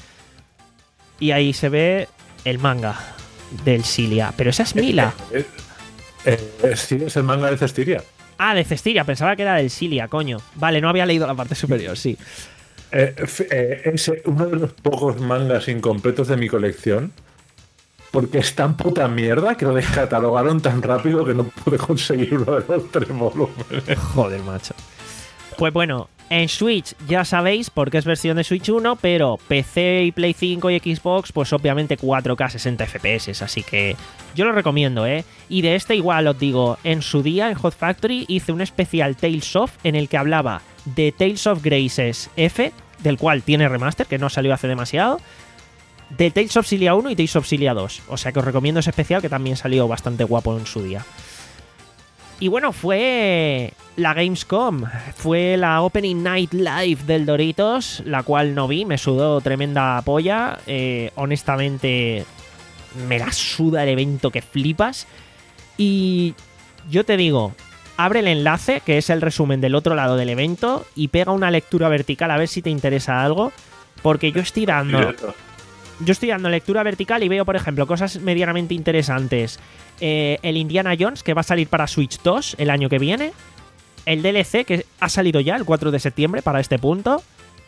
Y ahí se ve el manga del Cilia, pero esa es Mila.
Eh, eh, eh, sí, es el manga de Cestiria.
Ah, de Cestiria, pensaba que era del Cilia, coño. Vale, no había leído la parte superior, sí.
Eh, f- eh, es uno de los pocos mangas incompletos de mi colección. Porque es tan puta mierda que lo descatalogaron tan rápido que no pude conseguir uno de los tres volúmenes.
Joder, macho. Pues bueno, en Switch ya sabéis porque es versión de Switch uno, pero P C y Play cinco y Xbox, pues obviamente cuatro K sesenta F P S, así que yo lo recomiendo, ¿eh? Y de este igual os digo, en su día en Hot Factory hice un especial Tales of en el que hablaba de Tales of Graces F, del cual tiene remaster, que no salió hace demasiado, de Tales of Cilia uno y Tales of Cilia dos. O sea que os recomiendo ese especial que también salió bastante guapo en su día. Y bueno, fue la Gamescom, fue la Opening Night Live del Doritos, la cual no vi, me sudó tremenda polla. Eh, honestamente, me la suda el evento que flipas. Y yo te digo, abre el enlace, que es el resumen del otro lado del evento, y pega una lectura vertical a ver si te interesa algo, porque yo estoy dando... Yo estoy dando lectura vertical y veo, por ejemplo, cosas medianamente interesantes. Eh, el Indiana Jones, que va a salir para Switch dos el año que viene. El D L C, que ha salido ya el cuatro de septiembre para este punto.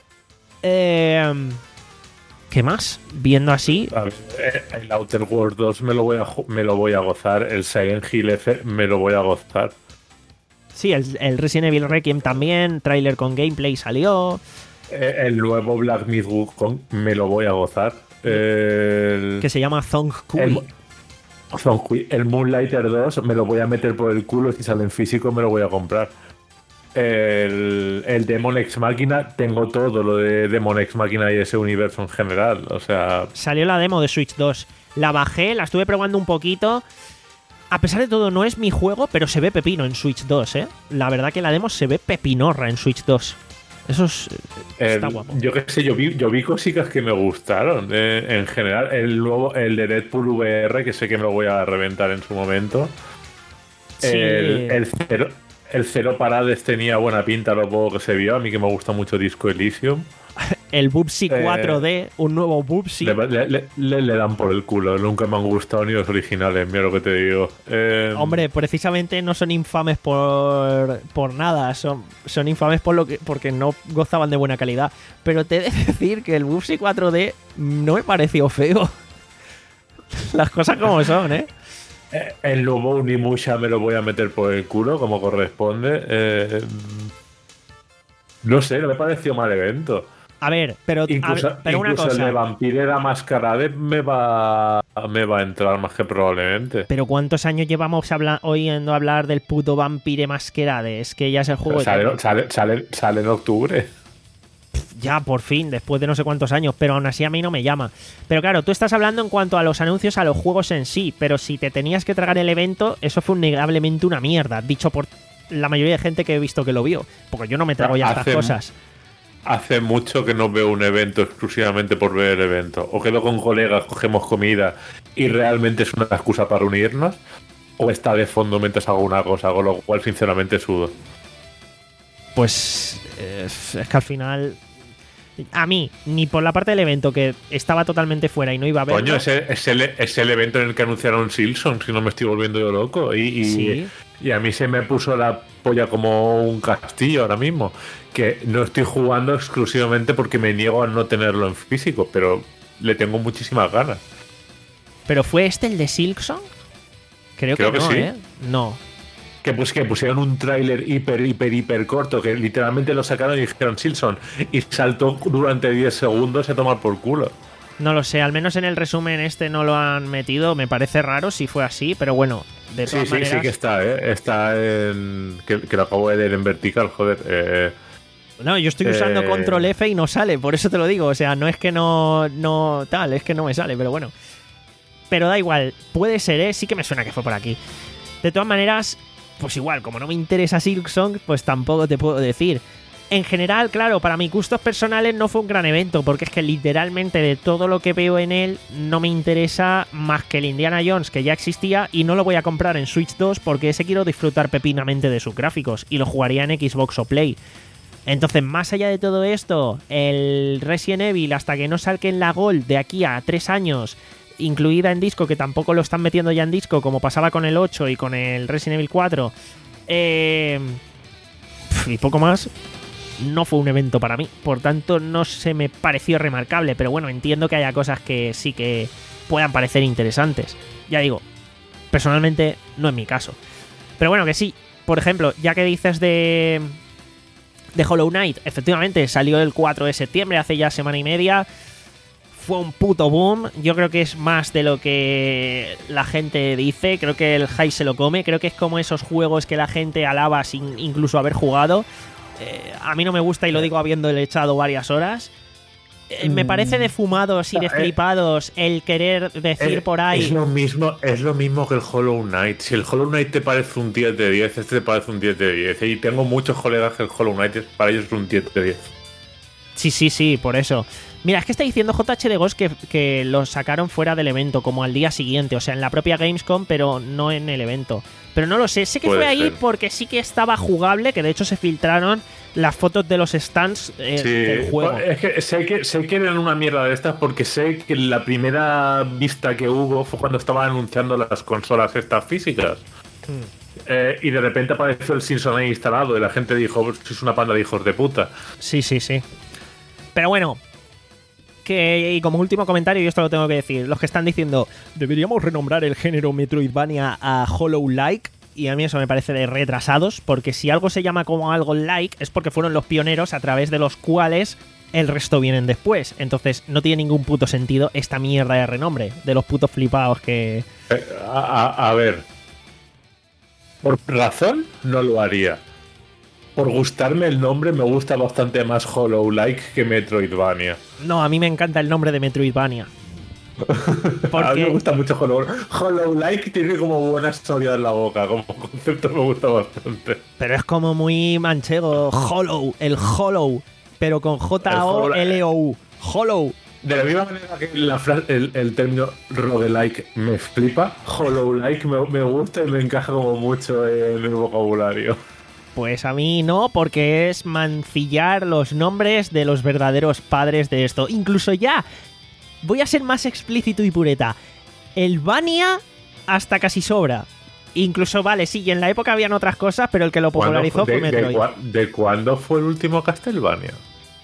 Eh, ¿Qué más? Viendo así...
A ver, eh, el Outer Worlds dos me lo, voy a, ju- me lo voy a gozar. El Silent Hill F me lo voy a gozar.
Sí, el, el Resident Evil Requiem también. Tráiler con gameplay salió.
Eh, el nuevo Black Myth Wukong me lo voy a gozar. El,
Que se llama Zong Kui.
el, Zonkui, el Moonlighter dos me lo voy a meter por el culo. Si sale en físico me lo voy a comprar. El, el Demon Ex Machina, tengo todo lo de Demon Ex Machina y ese universo en general. O sea,
Salió la demo de Switch dos. La bajé, la estuve probando un poquito. A pesar de todo, no es mi juego, pero se ve pepino en Switch dos, ¿eh? La verdad que la demo se ve pepinorra en Switch dos. Eso es, está
el-
guapo.
yo qué sé, yo vi, yo vi cositas que me gustaron. eh, en general, el nuevo, el de Deadpool V R, que sé que me lo voy a reventar en su momento.
Sí.
El, el cero, el Cero Parades tenía buena pinta, lo poco que se vio. A mí que me gusta mucho Disco Elysium.
El Bubsy
Eh,
cuatro D, un nuevo Bubsy.
Le, le- le- le- le dan por el culo. Nunca me han gustado ni los originales, mira lo que te digo. Eh,
Hombre, precisamente no son infames por, por nada, son, son infames por lo que, porque no gozaban de buena calidad. Pero te he de decir que el Bubsy cuatro D no me pareció feo. Las cosas como son, ¿eh?
eh, el nuevo Unimusha me lo voy a meter por el culo, como corresponde. Eh, no sé, no me pareció mal evento.
A ver, pero, a
Incluso,
ver, pero una
incluso el de
cosa.
Vampire la Mascarade me va, me va a entrar más que probablemente.
Pero ¿cuántos años llevamos habla- oyendo hablar del puto Vampire Masquerade? Es que ya es el juego de
Sale, sale, sale, sale en octubre.
Ya, por fin, después de no sé cuántos años, pero aún así a mí no me llama. Pero claro, tú estás hablando en cuanto a los anuncios a los juegos en sí, pero si te tenías que tragar el evento, eso fue innegablemente una mierda, dicho por la mayoría de gente que he visto que lo vio, porque yo no me trago ya estas
Hace-
cosas.
Hace mucho que no veo un evento exclusivamente por ver el evento. O quedo con colegas, cogemos comida y realmente es una excusa para unirnos. o está de fondo mientras hago una cosa, con lo cual sinceramente sudo.
Pues eh, es que al final, a mí, ni por la parte del evento, que estaba totalmente fuera y no iba a verlo.
Coño, es el, es, el, es el evento en el que anunciaron Silson, si no me estoy volviendo yo loco. Y, y,
sí.
y a mí se me puso la polla como un castillo ahora mismo. Que no estoy jugando exclusivamente porque me niego a no tenerlo en físico, pero le tengo muchísimas ganas.
¿Pero fue este el de Silksong? Creo,
Creo
que,
que
no,
sí.
¿eh? No.
Que pues que pusieron un tráiler hiper, hiper, hiper corto, que literalmente lo sacaron y dijeron Silson, y saltó durante diez segundos a tomar por culo.
No lo sé, al menos en el resumen este no lo han metido, me parece raro si fue así, pero bueno, de todas
Sí, sí,
maneras...
sí que está, ¿eh? Está en... Que, que lo acabo de leer en vertical, joder. Eh,
No, yo estoy usando
eh...
control F y no sale, por eso te lo digo, o sea, no es que no, no tal, es que no me sale, pero bueno. Pero da igual, puede ser, ¿eh? Sí que me suena que fue por aquí. De todas maneras, pues igual, como no me interesa Silksong, pues tampoco te puedo decir. En general, claro, para mis gustos personales no fue un gran evento, porque es que literalmente de todo lo que veo en él no me interesa más que el Indiana Jones, que ya existía, y no lo voy a comprar en Switch dos porque ese quiero disfrutar pepinamente de sus gráficos, y lo jugaría en Xbox o Play. Entonces, más allá de todo esto, el Resident Evil, hasta que no salquen la Gold de aquí a tres años, incluida en disco, que tampoco lo están metiendo ya en disco, como pasaba con el ocho y con el Resident Evil cuatro, eh, y poco más, no fue un evento para mí. Por tanto, no se me pareció remarcable, pero bueno, entiendo que haya cosas que sí que puedan parecer interesantes. Ya digo, personalmente no es mi caso. Pero bueno, que sí, por ejemplo, ya que dices de... de Hollow Knight, efectivamente salió el cuatro de septiembre, hace ya semana y media. Fue un puto boom. Yo creo que es más de lo que la gente dice. Creo que el hype se lo come. Creo que es como esos juegos que la gente alaba sin incluso haber jugado. Eh, a mí no me gusta y lo digo habiéndole echado varias horas. Eh, me parece de fumados y de flipados el querer decir
eh,
por ahí...
Es lo mismo, es lo mismo que el Hollow Knight. Si el Hollow Knight te parece un diez de diez, este te parece un diez de diez. Y tengo muchos colegas que el Hollow Knight es, para ellos es un diez de diez.
Sí, sí, sí, por eso. Mira, es que está diciendo J H de Ghost que, que lo sacaron fuera del evento, como al día siguiente, o sea, en la propia Gamescom, pero no en el evento. Pero no lo sé, sé que
Puede
fue ahí
ser.
porque sí que estaba jugable, que de hecho se filtraron las fotos de los stands eh,
Sí,
del juego.
es que sé, que sé que eran una mierda de estas porque sé que la primera vista que hubo fue cuando estaban anunciando las consolas estas físicas.
Hmm.
Eh, y de repente apareció el Simpson ahí instalado y la gente dijo, sois una panda de hijos de puta.
Sí, sí, sí. Pero bueno, que, y como último comentario, y esto lo tengo que decir, los que están diciendo, deberíamos renombrar el género Metroidvania a Hollow-like, y a mí eso me parece de retrasados, porque si algo se llama como algo like, es porque fueron los pioneros a través de los cuales el resto vienen después. Entonces no tiene ningún puto sentido esta mierda de renombre, de los putos flipados que...
Eh, a, a, a ver, por razón no lo haría. Por gustarme el nombre, me gusta bastante más Hollow-like que Metroidvania.
No, a mí me encanta el nombre de Metroidvania.
Porque... A mí me gusta mucho Hollow. Hollow-like tiene como buena historia en la boca, como concepto me gusta bastante.
Pero es como muy manchego, Hollow, el Hollow, pero con J O L O U, Hollow.
De la misma manera que la frase, el, el término roguelike me flipa, Hollow-like me, me gusta y me encaja como mucho en el vocabulario.
Pues a mí no, porque es mancillar los nombres de los verdaderos padres de esto. Incluso ya, voy a ser más explícito y pureta. El Vania hasta casi sobra. Incluso, vale, sí, y en la época habían otras cosas, pero el que lo popularizó
de,
fue Metroid.
De, ¿De cuándo fue el último Castlevania?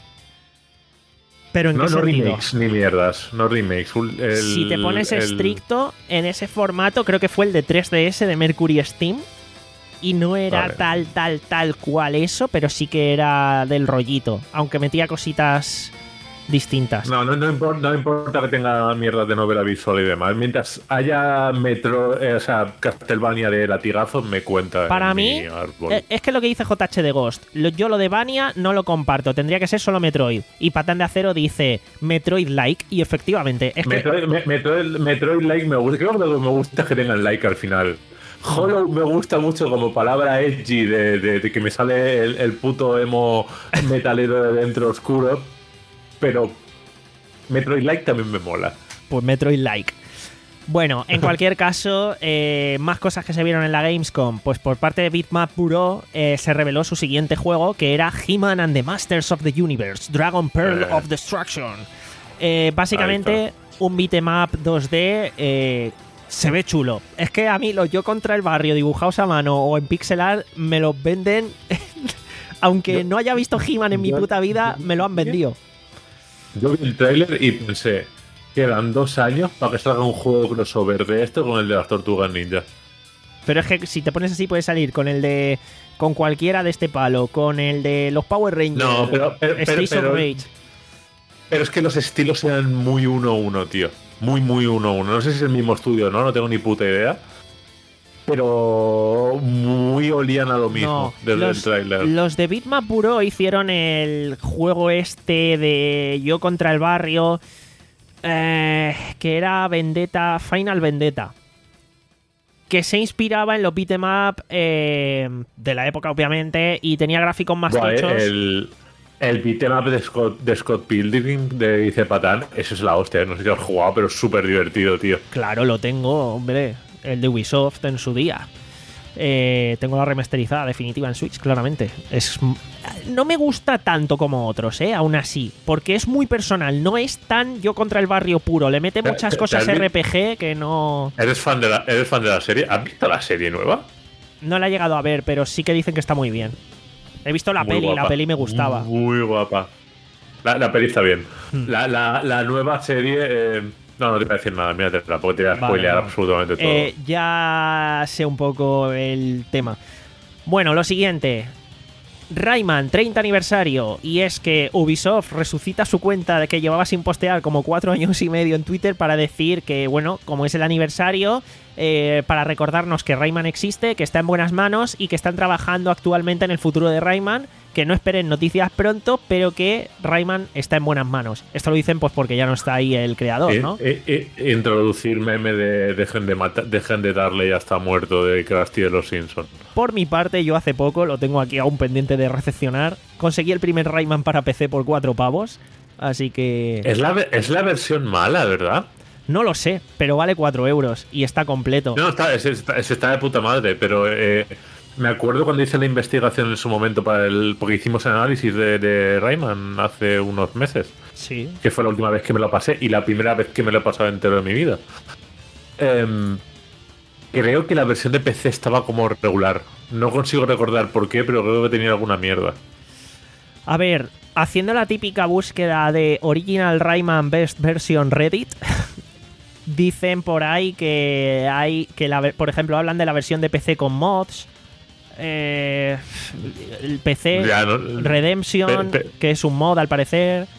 ¿Pero en
no,
qué
no
sentido?
remakes ni mierdas, no remakes. El,
si te pones
el...
estricto, en ese formato, creo que fue el de tres D S de Mercury Steam. Y no era vale. tal, tal, tal cual eso, pero sí que era del rollito. Aunque metía cositas distintas.
No, no, no, importa, no importa que tenga mierdas de novela visual y demás. Mientras haya Metro, eh, o sea, Castlevania de latigazos, me cuenta.
Para mí,
mi
es que lo que dice J H de Ghost, yo lo de Vania no lo comparto. Tendría que ser solo Metroid. Y Patán de Acero dice Metroid-like. Y efectivamente, es
Metroid,
que.
Me, Metroid, Metroid-like me gusta. Creo que me gusta que tengan like al final. Hollow me gusta mucho como palabra edgy de, de, de que me sale el, el puto emo metalero de dentro oscuro, pero Metroid-like también me mola.
Pues Metroid-like. Bueno, en cualquier caso, eh, más cosas que se vieron en la Gamescom. Pues por parte de Bitmap Bureau eh, se reveló su siguiente juego, que era He-Man and the Masters of the Universe, Dragon Pearl
Eh.
of Destruction. Eh, básicamente, un beat'em up dos D. Eh, se ve chulo. Es que a mí los Yo contra el Barrio dibujados a mano o en pixel art me los venden. Aunque
Yo-
no haya visto He-Man en mi
yo-
puta vida, me lo han vendido.
Yo vi el tráiler y pensé, quedan dos años para que salga un juego crossover de esto con el de las Tortugas Ninja.
Pero es que si te pones así puedes salir con el de... Con cualquiera de este palo, con el de los Power Rangers,
No, pero- pero- pero-
Streets of
pero-
Rage.
Pero es que los estilos eran muy uno a uno, tío. Muy, muy uno a uno. No sé si es el mismo estudio, ¿no? No tengo ni puta idea. Pero muy olían a lo mismo
No,
desde
los,
el tráiler.
los de Bitmap Bureau hicieron el juego este de Yo contra el Barrio, eh, que era Vendetta, Final Vendetta, que se inspiraba en los beat'em up eh, de la época, obviamente, y tenía gráficos más
Buah, eh,
tochos.
el, el beat'em up de Scott, de Scott Pilgrim de Ice Patán, eso es la hostia. No sé si lo has jugado, pero es súper divertido, tío.
Claro, lo tengo, hombre. El de Ubisoft en su día. Eh, tengo la remasterizada definitiva en Switch, claramente. Es, no me gusta tanto como otros, ¿eh? Aún así. Porque es muy personal. No es tan Yo contra el Barrio puro. Le mete
Te-
muchas
te-
cosas
te has vi-
R P G que no...
¿Eres fan, de la, ¿Eres fan de la serie? ¿Has visto la serie nueva?
No la he llegado a ver, pero sí que dicen que está muy bien. He visto la
Muy
peli,
guapa.
la peli me gustaba.
Muy guapa. La, la peli está bien.
Hmm.
La, la, la nueva serie... eh, no, no te voy a decir nada, míratela, porque te voy a
Vale,
spoilear
vale.
absolutamente todo.
Eh, ya sé un poco el tema. Bueno, lo siguiente. Rayman, treinta aniversario. Y es que Ubisoft resucita su cuenta de que llevaba sin postear como cuatro años y medio en Twitter para decir que, bueno, como es el aniversario, eh, para recordarnos que Rayman existe, que está en buenas manos y que están trabajando actualmente en el futuro de Rayman, que no esperen noticias pronto, pero que Rayman está en buenas manos. Esto lo dicen pues porque ya no está ahí el creador,
Eh,
¿no?
eh, eh, introducir meme de dejen de mata- dejen de darle ya está muerto de Krusty de los Simpsons.
Por mi parte, yo hace poco, lo tengo aquí aún pendiente de recepcionar, conseguí el primer Rayman para P C por cuatro pavos, así que...
Es la, ve- es la versión mala, ¿verdad?
No lo sé, pero vale cuatro euros y está completo.
No, está, es, está, es- está de puta madre, pero eh, me acuerdo cuando hice la investigación en su momento para el. Porque hicimos el análisis de, de Rayman hace unos meses,
Sí.
que fue la última vez que me lo pasé y la primera vez que me lo he pasado entero en mi vida. Em, creo que la versión de P C estaba como regular. No consigo recordar por qué, pero creo que tenía alguna mierda.
A ver, haciendo la típica búsqueda de Original Rayman Best Version Reddit, dicen por ahí que hay, que la, ve- por ejemplo, hablan de la versión de P C con mods, eh, el P C
Ya, no-
Redemption,
pe- pe-
que es un mod al parecer.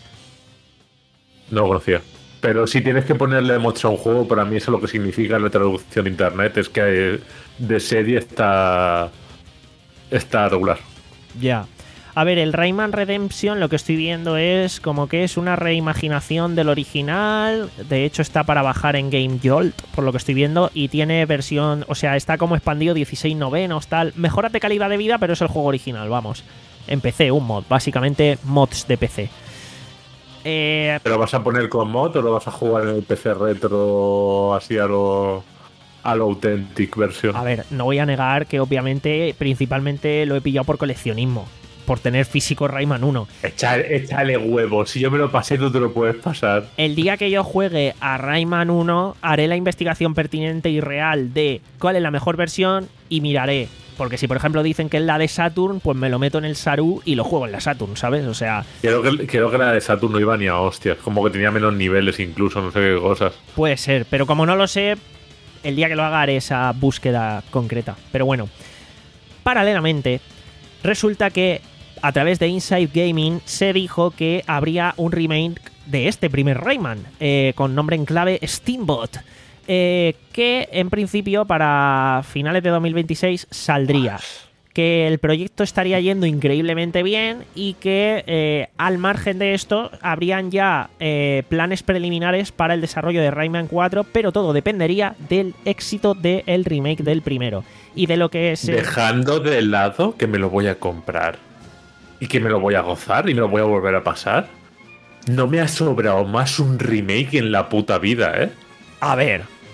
No lo conocía. Pero si tienes que ponerle mods a un juego, para mí eso lo que significa la traducción de internet es que eh, de serie está. está regular.
Ya. A ver, el Rayman Redemption lo que estoy viendo es como que es una reimaginación del original. De hecho, está para bajar en Game Jolt, por lo que estoy viendo. Y tiene versión, o sea, está como expandido dieciséis novenos, tal. Mejoras de calidad de vida, pero es el juego original, vamos. En P C, un mod. Básicamente, mods de P C. Eh,
¿Pero vas a poner con mod o lo vas a jugar en el P C retro así a lo. a lo authentic versión?
a ver, no voy a negar que obviamente, principalmente lo he pillado por coleccionismo. Por tener físico Rayman uno.
Échale, échale huevos. Si yo me lo pasé, tú te lo puedes pasar.
El día que yo juegue a Rayman uno, haré la investigación pertinente y real de cuál es la mejor versión y miraré. Porque si, por ejemplo, dicen que es la de Saturn, pues me lo meto en el Saru y lo juego en la Saturn, ¿sabes? O sea,
Creo que, creo que la de Saturn no iba ni a hostias. Como que tenía menos niveles incluso, no sé qué cosas.
puede ser. Pero como no lo sé, el día que lo haga haré esa búsqueda concreta. Pero bueno, paralelamente, resulta que a través de Inside Gaming se dijo que habría un remake de este primer Rayman, eh, con nombre en clave Steambot, eh, que en principio para finales de dos mil veintiséis saldría. Que el proyecto estaría yendo increíblemente bien y que eh, al margen de esto habrían ya eh, planes preliminares para el desarrollo de Rayman cuatro, pero todo dependería del éxito del remake del primero y de lo que es... eh,
Dejando de lado que me lo voy a comprar y que me lo voy a gozar y me lo voy a volver a pasar. No me ha sobrado más un remake en la puta vida, ¿eh?
A ver,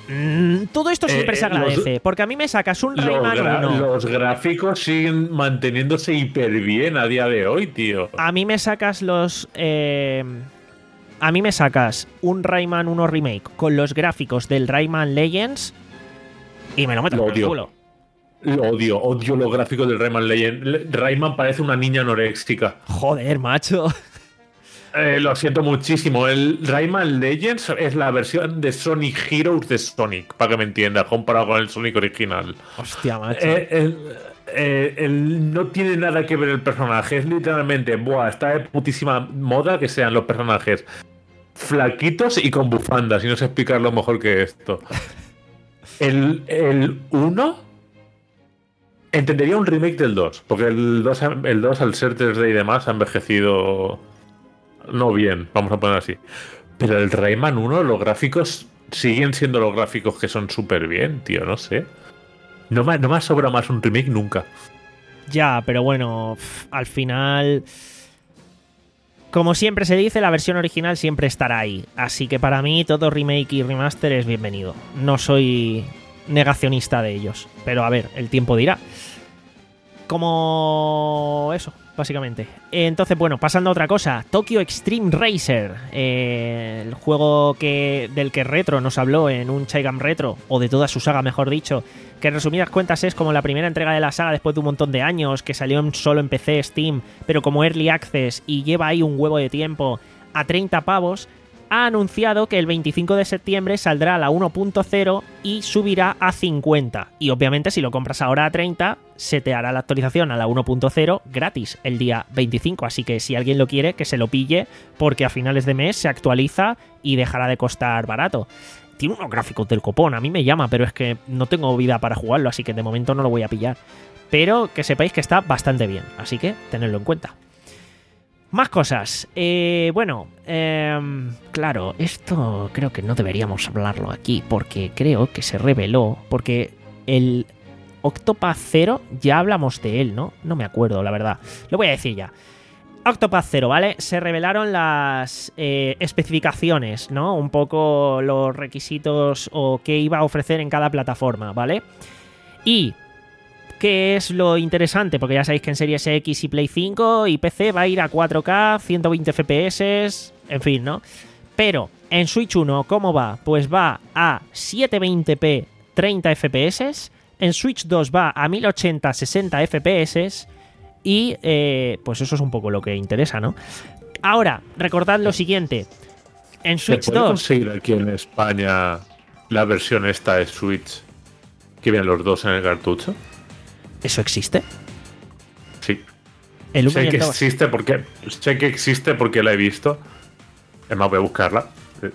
Mm, todo esto siempre
Eh,
se agradece,
los-
porque a mí me sacas un
Los,
Rayman
gra-
uno.
los gráficos siguen manteniéndose hiper bien a día de hoy, tío.
A mí me sacas los. eh, a mí me sacas un Rayman uno Remake con los gráficos del Rayman Legends y me lo meto
Lo
por el
odio.
culo.
Lo odio, odio los gráficos del Rayman Legend. Le- Rayman parece una niña anoréxica.
Joder, macho.
Eh, lo siento muchísimo. El Rayman Legends es la versión de Sonic Heroes de Sonic, para que me entiendas, comparado con el Sonic original.
Hostia, macho.
Eh, el- eh, el- no tiene nada que ver el personaje. Es literalmente, buah, está de putísima moda que sean los personajes flaquitos y con bufandas. Y no sé explicarlo mejor que esto. El, el uno entendería un remake del dos, porque el dos, el dos al ser tres D y demás ha envejecido no bien, vamos a poner así. Pero el Rayman uno, los gráficos siguen siendo los gráficos que son súper bien, tío, no sé. No me, no me sobra más un remake nunca.
Ya, pero bueno, pf, al final. Como siempre se dice, la versión original siempre estará ahí. Así que para mí todo remake y remaster es bienvenido. No soy negacionista de ellos. Pero a ver, el tiempo dirá. Como eso, básicamente. Entonces, bueno, pasando a otra cosa. Tokyo Extreme Racer. Eh, el juego que, del que Retro nos habló en un Chaigam Retro. O de toda su saga, mejor dicho. Que en resumidas cuentas es como la primera entrega de la saga después de un montón de años. Que salió en- solo en P C, Steam. Pero como Early Access y lleva ahí un huevo de tiempo a treinta pavos. Ha anunciado que el veinticinco de septiembre saldrá a la uno punto cero y subirá a cincuenta. Y obviamente si lo compras ahora a treinta, se te hará la actualización a la uno punto cero gratis el día veinticinco. Así que si alguien lo quiere, que se lo pille, porque a finales de mes se actualiza y dejará de costar barato. Tiene unos gráficos del copón, a mí me llama, pero es que no tengo vida para jugarlo, así que de momento no lo voy a pillar. Pero que sepáis que está bastante bien, así que tenedlo en cuenta. Más cosas. Eh, bueno, em, claro, esto creo que no deberíamos hablarlo aquí porque creo que se reveló, porque el Octopath Zero, ya hablamos de él, ¿no? No me acuerdo, la verdad. Lo voy a decir ya. Octopath Zero, ¿vale? Se revelaron las eh, especificaciones, ¿no? Un poco los requisitos o qué iba a ofrecer en cada plataforma, ¿vale? Y ¿qué es lo interesante? Porque ya sabéis que en Series X y Play cinco y P C va a ir a cuatro K, ciento veinte F P S, en fin, ¿no? Pero en Switch uno, ¿cómo va? Pues va a setecientos veinte p treinta F P S, en Switch dos va a mil ochenta sesenta F P S y eh, pues eso es un poco lo que interesa, ¿no? Ahora, recordad lo siguiente. En
¿Se
Switch
puede
dos...
conseguir aquí en España la versión esta de Switch que vienen los dos en el cartucho?
¿Eso existe?
Sí.
El uno
Sé
y
que
el dos.
existe porque sé que existe porque la he visto. Es más, voy a buscarla. Sí.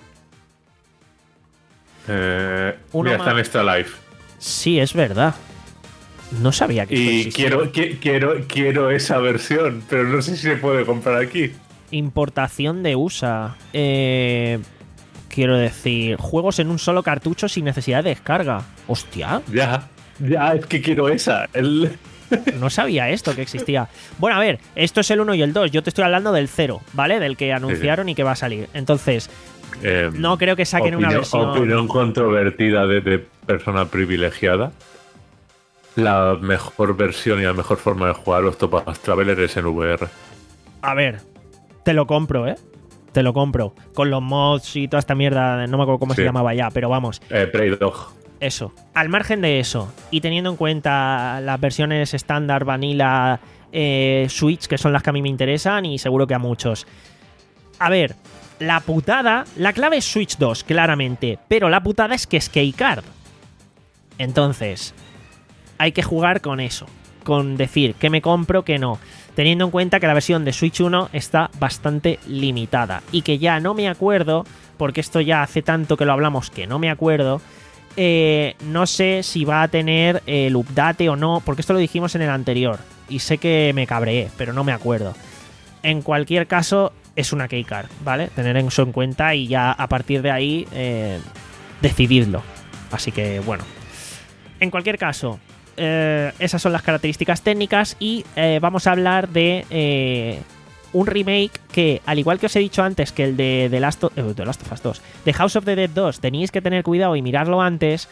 Eh,
Uno
mira,
más.
está en Extra Life.
Sí, es verdad. No sabía que esto
Y
existía.
quiero, qui- quiero, quiero esa versión, pero no sé si se puede comprar aquí.
Importación de U S A. Eh, quiero decir, juegos en un solo cartucho sin necesidad de descarga. Hostia,
Ya, ya, es que quiero esa. El...
no sabía esto que existía. Bueno, a ver, esto es el uno y el dos. Yo te estoy hablando del cero, ¿vale? Del que anunciaron y que va a salir. Entonces,
Eh,
no creo que saquen una
opinión-
versión.
Opinión controvertida de, de persona privilegiada. La mejor versión y la mejor forma de jugar los Octopath Traveler es en V R.
A ver, te lo compro, ¿eh? Te lo compro. Con los mods y toda esta mierda, no me acuerdo cómo
Sí.
se llamaba ya, pero vamos.
Eh, Prey Dog.
Eso. Al margen de eso, y teniendo en cuenta las versiones estándar, vanilla, eh, Switch, que son las que a mí me interesan y seguro que a muchos. A ver, la putada, la clave es Switch dos, claramente, pero la putada es que es keycard. Entonces, hay que jugar con eso, con decir qué me compro, qué no, teniendo en cuenta que la versión de Switch uno está bastante limitada y que ya no me acuerdo, porque esto ya hace tanto que lo hablamos que no me acuerdo. Eh, no sé si va a tener el update o no, porque esto lo dijimos en el anterior y sé que me cabreé, pero no me acuerdo. En cualquier caso, es una keycard, ¿vale? Tener eso en cuenta y ya a partir de ahí eh, decididlo. Así que bueno. En cualquier caso, eh, esas son las características técnicas y eh, vamos a hablar de eh, un remake que, al igual que os he dicho antes que el de The Last of, eh, The Last of Us dos, de House of the Dead dos, tenéis que tener cuidado y mirarlo antes,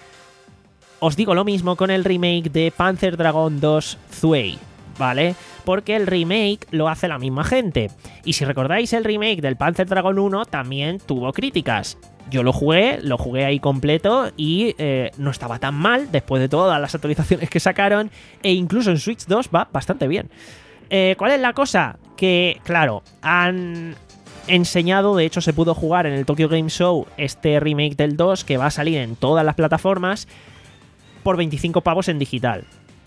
os digo lo mismo con el remake de Panzer Dragoon dos Zwei, ¿vale? Porque el remake lo hace la misma gente. Y si recordáis, el remake del Panzer Dragoon uno también tuvo críticas. Yo lo jugué, lo jugué ahí completo y eh, no estaba tan mal después de todas las actualizaciones que sacaron, e incluso en Switch dos va bastante bien. Eh, ¿Cuál es la cosa? Que, claro, han enseñado, de hecho se pudo jugar en el Tokyo Game Show este remake del dos que va a salir en todas las plataformas por veinticinco pavos en digital.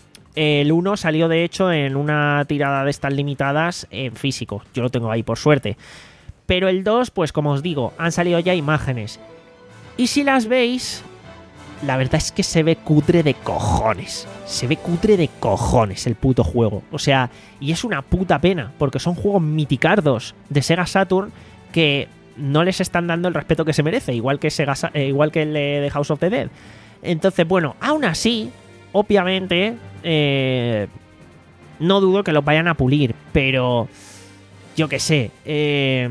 El uno salió de hecho en una tirada de estas limitadas en físico, yo lo tengo ahí por suerte. Pero el dos, pues como os digo, han salido ya imágenes. Y si las veis, la verdad es que se ve cutre de cojones. Se ve cutre de cojones el puto juego. O sea, y es una puta pena, porque son juegos miticardos de Sega Saturn que no les están dando el respeto que se merece, igual que, Sega, eh, igual que el de House of the Dead. Entonces, bueno, aún así, obviamente, eh, no dudo que los vayan a pulir, pero yo qué sé, eh,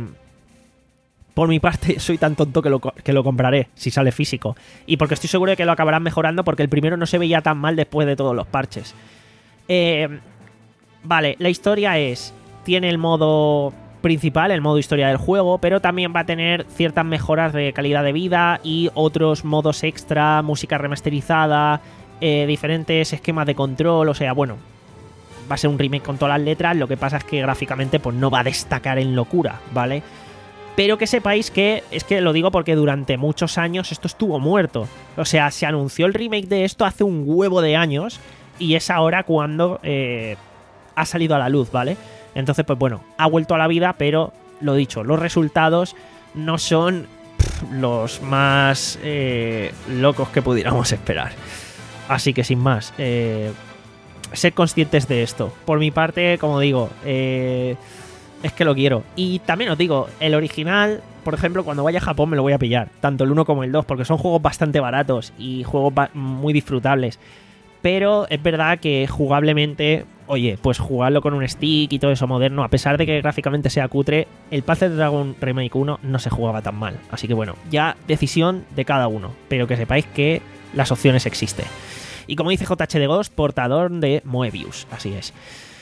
por mi parte soy tan tonto que lo, que lo compraré si sale físico, y porque estoy seguro de que lo acabarán mejorando, porque el primero no se veía tan mal después de todos los parches. Eh, vale, la historia es, tiene el modo principal, el modo historia del juego, pero también va a tener ciertas mejoras de calidad de vida y otros modos extra, música remasterizada, eh, diferentes esquemas de control, o sea, bueno, va a ser un remake con todas las letras, lo que pasa es que gráficamente pues no va a destacar en locura, ¿vale? Pero que sepáis que, es que lo digo porque durante muchos años esto estuvo muerto, o sea, se anunció el remake de esto hace un huevo de años y es ahora cuando eh, ha salido a la luz, ¿vale? Entonces, pues bueno, ha vuelto a la vida, pero lo dicho, los resultados no son pff, los más eh, locos que pudiéramos esperar. Así que sin más, eh, sed conscientes de esto. Por mi parte, como digo, eh, es que lo quiero. Y también os digo, el original, por ejemplo, cuando vaya a Japón me lo voy a pillar, tanto el uno como el dos, porque son juegos bastante baratos y juegos muy disfrutables. Pero es verdad que jugablemente, oye, pues jugarlo con un stick y todo eso moderno, a pesar de que gráficamente sea cutre, el Panzer Dragoon Remake uno no se jugaba tan mal. Así que bueno, ya decisión de cada uno, pero que sepáis que las opciones existen. Y como dice J H de Ghost, portador de Moebius, así es.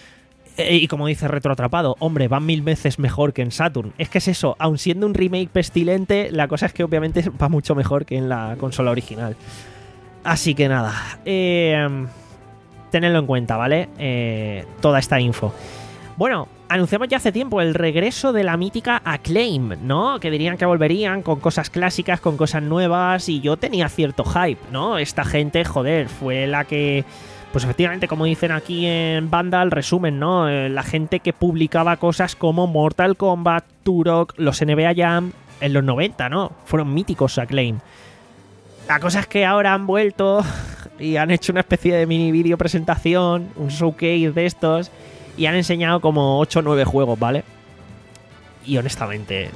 Y como dice Retroatrapado, hombre, va mil veces mejor que en Saturn. Es que es eso, aun siendo un remake pestilente, la cosa es que obviamente va mucho mejor que en la consola original. Así que nada, eh, tenedlo en cuenta, ¿vale? Eh, toda esta info. Bueno, anunciamos ya hace tiempo el regreso de la mítica Acclaim, ¿no? Que dirían que volverían con cosas clásicas, con cosas nuevas, y yo tenía cierto hype, ¿no? Esta gente, joder, fue la que, pues efectivamente, como dicen aquí en Vandal, resumen, ¿no? Eh, la gente que publicaba cosas como Mortal Kombat, Turok, los N B A Jam en los noventa, ¿no? Fueron míticos Acclaim. La cosa es que ahora han vuelto y han hecho una especie de mini vídeo presentación, un showcase de estos, y han enseñado como ocho o nueve juegos, ¿vale? Y honestamente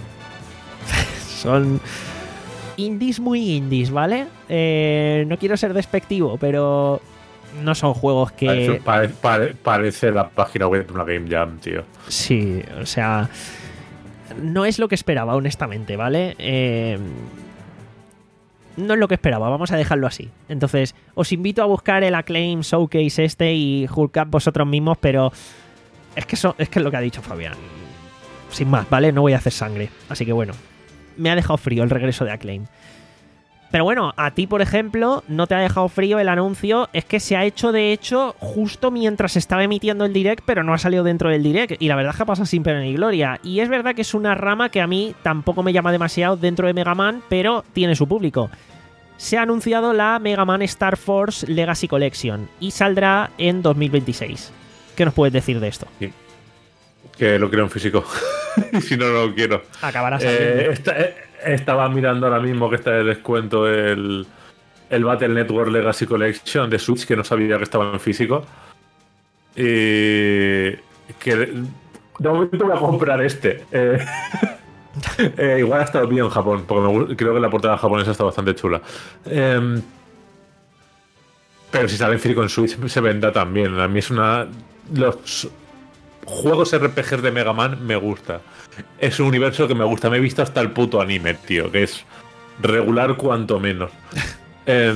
son indies muy indies, ¿vale? Eh, no quiero ser despectivo, pero no son juegos que...
Parece, pare, pare, parece la página web de una Game Jam, tío.
Sí, o sea, no es lo que esperaba, honestamente, ¿vale? Eh... No es lo que esperaba, vamos a dejarlo así. Entonces, os invito a buscar el Acclaim Showcase este y juzgad vosotros mismos, pero es que, eso, es que es lo que ha dicho Fabián. Sin más, ¿vale? No voy a hacer sangre. Así que bueno, me ha dejado frío el regreso de Acclaim. Pero bueno, a ti, por ejemplo, no te ha dejado frío el anuncio. Es que se ha hecho, de hecho, justo mientras se estaba emitiendo el Direct, pero no ha salido dentro del Direct. Y la verdad es que pasa sin pena ni gloria. Y es verdad que es una rama que a mí tampoco me llama demasiado dentro de Mega Man, pero tiene su público. Se ha anunciado la Mega Man Star Force Legacy Collection y saldrá en dos mil veintiséis. ¿Qué nos puedes decir de esto?
Sí. Que lo quiero en físico. Y si no, no lo quiero.
Acabará saliendo.
Eh, esta, eh, estaba mirando ahora mismo que está de descuento el, el Battle Network Legacy Collection de Switch, que no sabía que estaba en físico. Y que de momento voy a comprar este. Eh, eh, igual ha estado bien en Japón, porque me, creo que la portada japonesa está bastante chula. Eh, pero si sale en físico en Switch se venda también. A mí es una... Los, juegos R P Gs de Mega Man me gusta. Es un universo que me gusta. Me he visto hasta el puto anime, tío, que es regular cuanto menos. eh,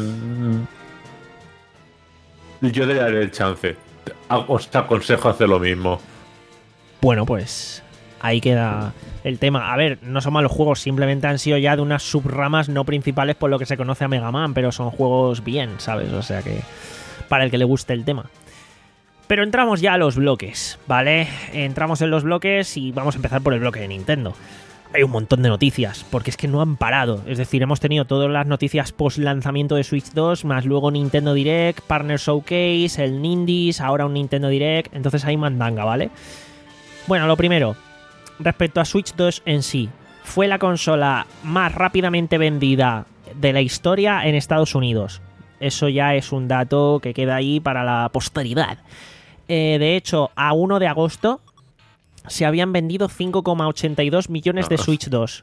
yo le daré el chance. Os aconsejo hacer lo mismo.
Bueno, pues ahí queda el tema. A ver, no son malos juegos, simplemente han sido ya de unas subramas no principales por lo que se conoce a Mega Man, pero son juegos bien, ¿sabes? O sea que para el que le guste el tema. Pero entramos ya a los bloques, ¿vale? Entramos en los bloques y vamos a empezar por el bloque de Nintendo. Hay un montón de noticias, porque es que no han parado. Es decir, hemos tenido todas las noticias post lanzamiento de Switch dos, más luego Nintendo Direct, Partner Showcase, el Nindies, ahora un Nintendo Direct. Entonces hay mandanga, ¿vale? Bueno, lo primero, respecto a Switch dos en sí, fue la consola más rápidamente vendida de la historia en Estados Unidos. Eso ya es un dato que queda ahí para la posteridad. Eh, de hecho, a uno de agosto se habían vendido cinco coma ochenta y dos millones de Switch dos.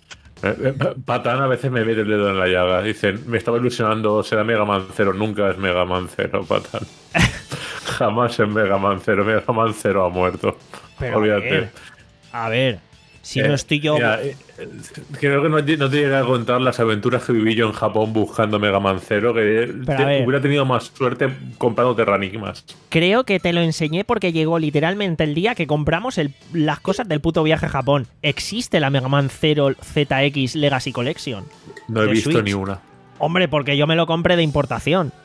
Patán a veces me mete el dedo en la llaga. Dicen, me estaba ilusionando, será Mega Man cero. Nunca es Mega Man cero, Patán. Jamás es Mega Man cero. Mega Man cero ha muerto.
Pero
olvídate.
A ver, a ver si
eh,
no estoy yo...
Mira, eh, creo que no, no te llegué a contar las aventuras que viví yo en Japón buscando Mega Man cero, que te, hubiera tenido más suerte comprando Terranigmas.
Creo que te lo enseñé porque llegó literalmente el día que compramos el, las cosas del puto viaje a Japón. Existe la Mega Man cero Z X Legacy Collection.
No he visto
Switch.
ni una.
Hombre, porque yo me lo compré de importación.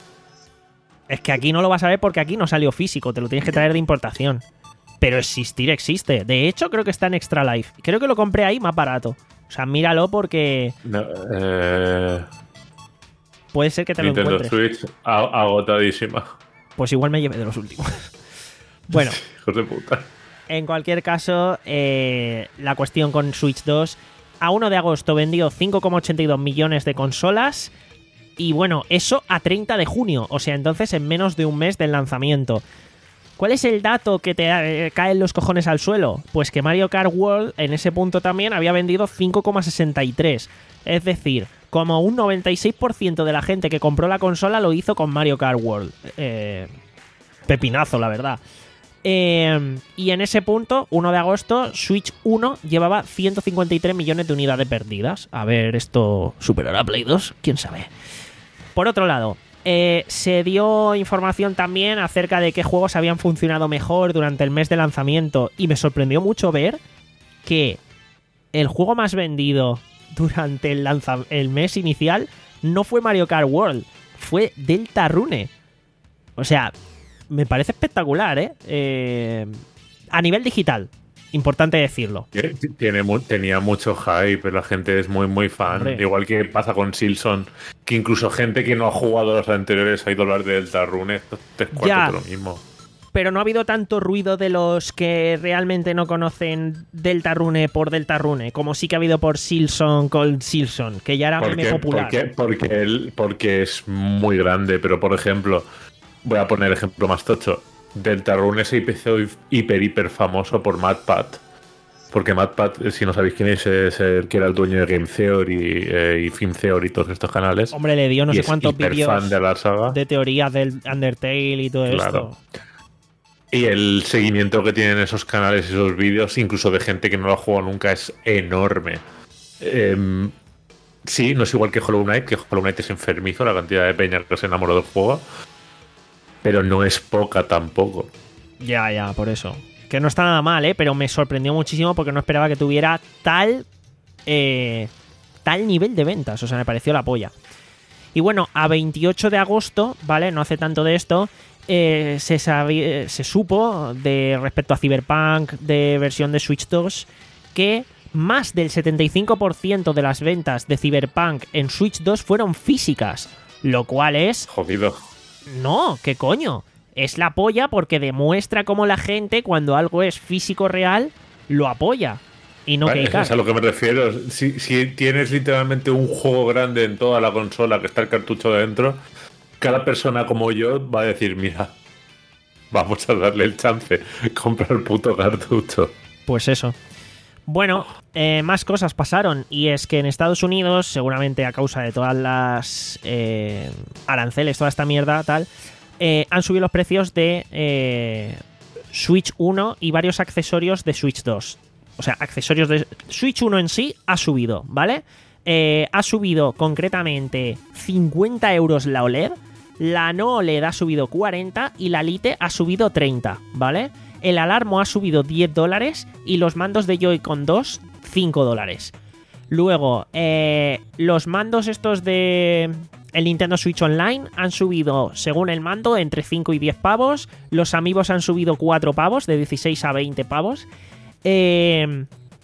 Es que aquí no lo vas a ver porque aquí no salió físico, te lo tienes que traer de importación. Pero existir existe. De hecho, creo que está en Extra Life. Creo que lo compré ahí más barato. O sea, míralo porque...
No, eh...
Puede ser que te
Nintendo
lo encuentres.
Switch agotadísima.
Pues igual me llevé de los últimos. Bueno.
Hijos de puta.
En cualquier caso, eh, la cuestión con Switch dos... A uno de agosto vendió cinco coma ochenta y dos millones de consolas. Y bueno, eso a treinta de junio. O sea, entonces en menos de un mes del lanzamiento. ¿Cuál es el dato que te eh, caen los cojones al suelo? Pues que Mario Kart World en ese punto también había vendido cinco coma sesenta y tres. Es decir, como un noventa y seis por ciento de la gente que compró la consola lo hizo con Mario Kart World. Eh, pepinazo, la verdad. Eh, y en ese punto, uno de agosto, Switch uno llevaba ciento cincuenta y tres millones de unidades perdidas. A ver, ¿esto superará Play dos? ¿Quién sabe? Por otro lado... Eh, se dio información también acerca de qué juegos habían funcionado mejor durante el mes de lanzamiento y me sorprendió mucho ver que el juego más vendido durante el, lanza- el mes inicial no fue Mario Kart World, fue Deltarune. O sea, me parece espectacular, ¿eh? eh a nivel digital, importante decirlo.
Tiene, tenía mucho hype, la gente es muy muy fan. Hombre. Igual que pasa con Silson, que incluso gente que no ha jugado a los anteriores ha ido a hablar de Deltarune. Te cuento lo mismo.
Pero no ha habido tanto ruido de los que realmente no conocen Deltarune por Deltarune, como sí que ha habido por Silson con Silson, que ya era muy popular.
Porque, porque, él, porque es muy grande, pero por ejemplo, voy a poner ejemplo más tocho. Deltarune se hizo hiper, hiper famoso por MatPat. Porque MatPat, si no sabéis quién es, es el que era el dueño de Game Theory eh, y Film Theory y todos estos canales.
Hombre, le dio no sé cuántos vídeos
fan de la saga.
De teorías del Undertale y todo
claro.
esto.
Y el seguimiento que tienen esos canales y esos vídeos, incluso de gente que no lo ha jugado nunca, es enorme. Eh, sí, no es igual que Hollow Knight, que Hollow Knight es enfermizo, la cantidad de peña que se enamoró del juego. Pero no es poca tampoco.
Ya, ya, por eso. Que no está nada mal, ¿eh? Pero me sorprendió muchísimo porque no esperaba que tuviera tal eh, tal nivel de ventas. O sea, me pareció la polla. Y bueno, a veintiocho de agosto, ¿vale? No hace tanto de esto, eh, se, sabía, se supo de respecto a Cyberpunk de versión de Switch dos que más del setenta y cinco por ciento de las ventas de Cyberpunk en Switch dos fueron físicas. Lo cual es...
Jodido.
No, ¿qué coño? Es la polla porque demuestra cómo la gente, cuando algo es físico real, lo apoya. Y no
vale,
que
eso es a lo que me refiero. Si, si tienes literalmente un juego grande en toda la consola que está el cartucho dentro, cada persona como yo va a decir, mira, vamos a darle el chance, comprar el puto cartucho.
Pues eso. Bueno, eh, más cosas pasaron, y es que en Estados Unidos, seguramente a causa de todas las eh, aranceles, toda esta mierda, tal, eh, han subido los precios de eh, Switch uno y varios accesorios de Switch dos. O sea, accesorios de Switch uno en sí ha subido, ¿vale? Eh, ha subido concretamente cincuenta euros la O L E D, la no O L E D ha subido cuarenta y la Lite ha subido treinta, ¿vale? El Alarmo ha subido diez dólares y los mandos de Joy-Con dos, cinco dólares. Luego, eh, los mandos estos de el Nintendo Switch Online han subido, según el mando, entre cinco y diez pavos. Los Amiibos han subido cuatro pavos, de dieciséis a veinte pavos. Eh,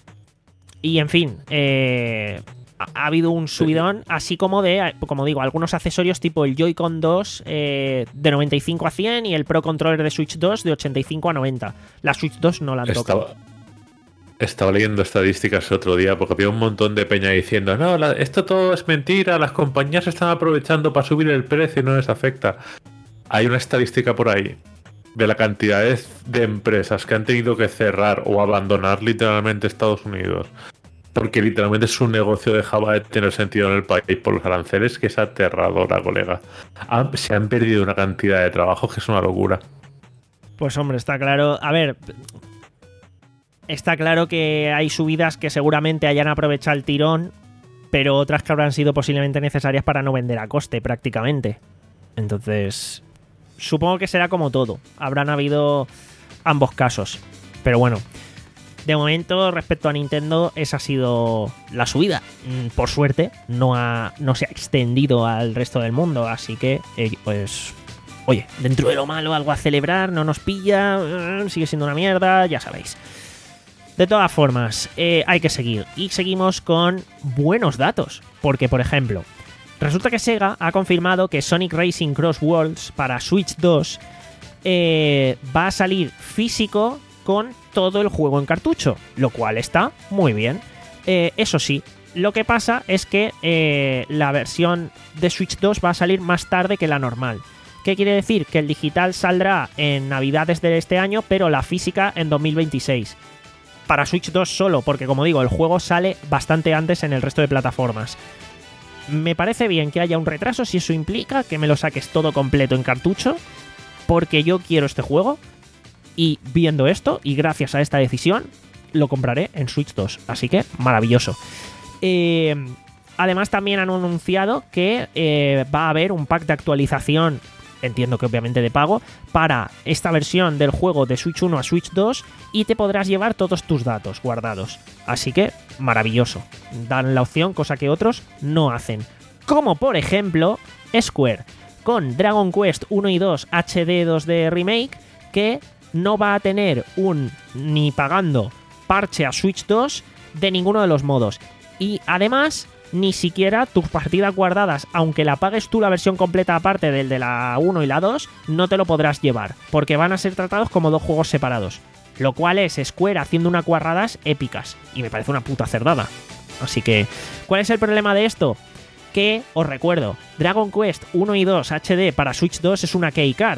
y en fin, eh, ha, ha habido un subidón, así como de, como digo, algunos accesorios tipo el Joy-Con dos eh, de noventa y cinco a cien y el Pro Controller de Switch dos de ochenta y cinco a noventa. La Switch dos no la han
Estaba,
tocado.
estaba leyendo estadísticas el otro día porque había un montón de peña diciendo no, la, esto todo es mentira, las compañías están aprovechando para subir el precio y no les afecta. Hay una estadística por ahí de la cantidad de empresas que han tenido que cerrar o abandonar literalmente Estados Unidos porque literalmente su negocio dejaba de tener sentido en el país por los aranceles, que es aterradora, colega. Han, se han perdido una cantidad de trabajo que es una locura.
Pues hombre, está claro. A ver, está claro que hay subidas que seguramente hayan aprovechado el tirón, pero otras que habrán sido posiblemente necesarias para no vender a coste prácticamente. Entonces, supongo que será como todo. Habrán habido ambos casos. Pero bueno, de momento, respecto a Nintendo, esa ha sido la subida. Por suerte, no, ha, no se ha extendido al resto del mundo. Así que, eh, pues, oye, dentro de lo malo, algo a celebrar, no nos pilla, sigue siendo una mierda, ya sabéis. De todas formas, eh, hay que seguir. Y seguimos con buenos datos. Porque, por ejemplo, resulta que Sega ha confirmado que Sonic Racing Cross Worlds para Switch dos eh, va a salir físico con todo el juego en cartucho, lo cual está muy bien. Eh, eso sí, lo que pasa es que eh, la versión de Switch dos va a salir más tarde que la normal. ¿Qué quiere decir? Que el digital saldrá en Navidades de este año, pero la física en dos mil veintiséis. Para Switch dos solo, porque como digo, el juego sale bastante antes en el resto de plataformas. Me parece bien que haya un retraso si eso implica que me lo saques todo completo en cartucho, porque yo quiero este juego. Y viendo esto, y gracias a esta decisión, lo compraré en Switch dos. Así que, maravilloso. Eh, además, también han anunciado que eh, va a haber un pack de actualización, entiendo que obviamente de pago, para esta versión del juego de Switch uno a Switch dos, y te podrás llevar todos tus datos guardados. Así que, maravilloso. Dan la opción, cosa que otros no hacen. Como, por ejemplo, Square, con Dragon Quest uno y dos H D dos D Remake, que no va a tener un ni pagando parche a Switch dos de ninguno de los modos. Y además, ni siquiera tus partidas guardadas, aunque la pagues tú la versión completa aparte del de la uno y la dos, no te lo podrás llevar, porque van a ser tratados como dos juegos separados. Lo cual es Square haciendo unas guarradas épicas. Y me parece una puta cerdada. Así que, ¿cuál es el problema de esto? Que, os recuerdo, Dragon Quest uno y dos H D para Switch dos es una keycard.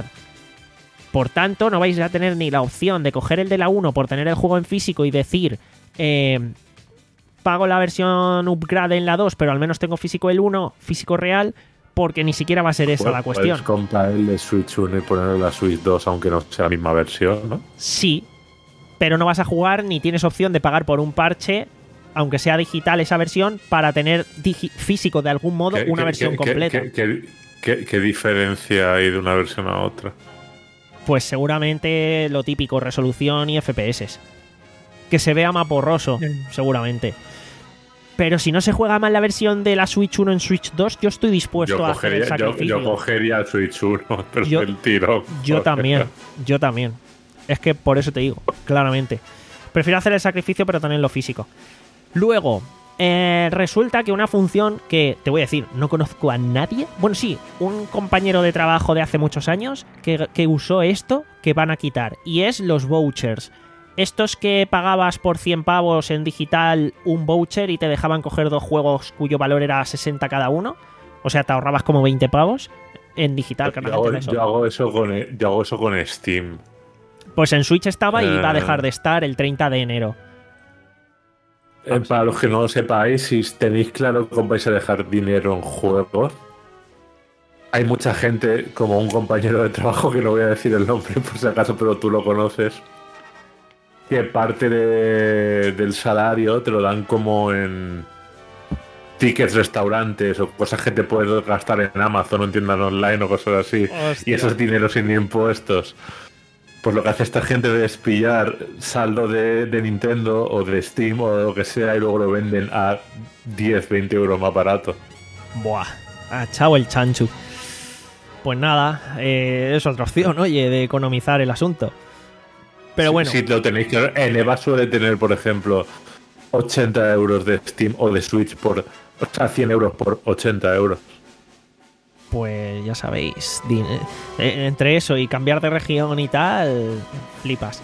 Por tanto, no vais a tener ni la opción de coger el de la uno por tener el juego en físico y decir eh, pago la versión upgrade en la dos, pero al menos tengo físico el uno, físico real, porque ni siquiera va a ser esa
pues,
la cuestión.
Puedes comprar el de Switch uno y ponerlo en la Switch dos, aunque no sea la misma versión, ¿no?
Sí, pero no vas a jugar ni tienes opción de pagar por un parche, aunque sea digital esa versión, para tener físico de algún modo
¿Qué,
una
qué,
versión
qué,
completa.
Qué, qué, qué, ¿Qué diferencia hay de una versión a otra?
Pues seguramente lo típico, resolución y F P S. Que se vea más borroso, seguramente. Pero si no se juega mal la versión de la Switch uno en Switch dos, yo estoy dispuesto
yo
a
cogería,
hacer el
yo,
sacrificio.
yo cogería el Switch uno, pero
Yo-
el tiro.
Yo también, yo también. Es que por eso te digo, claramente. Prefiero hacer el sacrificio pero tenerlo físico. Luego, eh, resulta que una función que, te voy a decir, no conozco a nadie. Bueno, sí, un compañero de trabajo de hace muchos años que, que usó esto, que van a quitar. Y es los vouchers. Estos que pagabas por cien pavos en digital un voucher y te dejaban coger dos juegos cuyo valor era sesenta cada uno. O sea, te ahorrabas como veinte pavos en digital.
Yo hago,
eso.
yo hago eso con, yo hago eso con Steam.
Pues en Switch estaba y va a
Eh.
dejar de estar el treinta de enero.
Eh, para los que no lo sepáis, si tenéis claro cómo vais a dejar dinero en juegos, Hay mucha gente, como un compañero de trabajo, que no voy a decir el nombre por si acaso, pero tú lo conoces, que parte de, del salario te lo dan como en tickets, restaurantes o cosas que te puedes gastar en Amazon o en tiendas online o cosas así.
Hostia.
Y eso es dinero sin impuestos. Pues lo que hace esta gente es pillar saldo de, de Nintendo o de Steam o lo que sea y luego lo venden a diez, veinte euros más barato.
Buah, ah, chao el chanchu. Pues nada, eh, es otra opción, oye, de economizar el asunto. Pero bueno.
Si, si lo tenéis que ver, en EVA suele tener, por ejemplo, ochenta euros de Steam o de Switch por, o sea, cien euros por ochenta euros.
Pues ya sabéis, entre eso y cambiar de región y tal, flipas.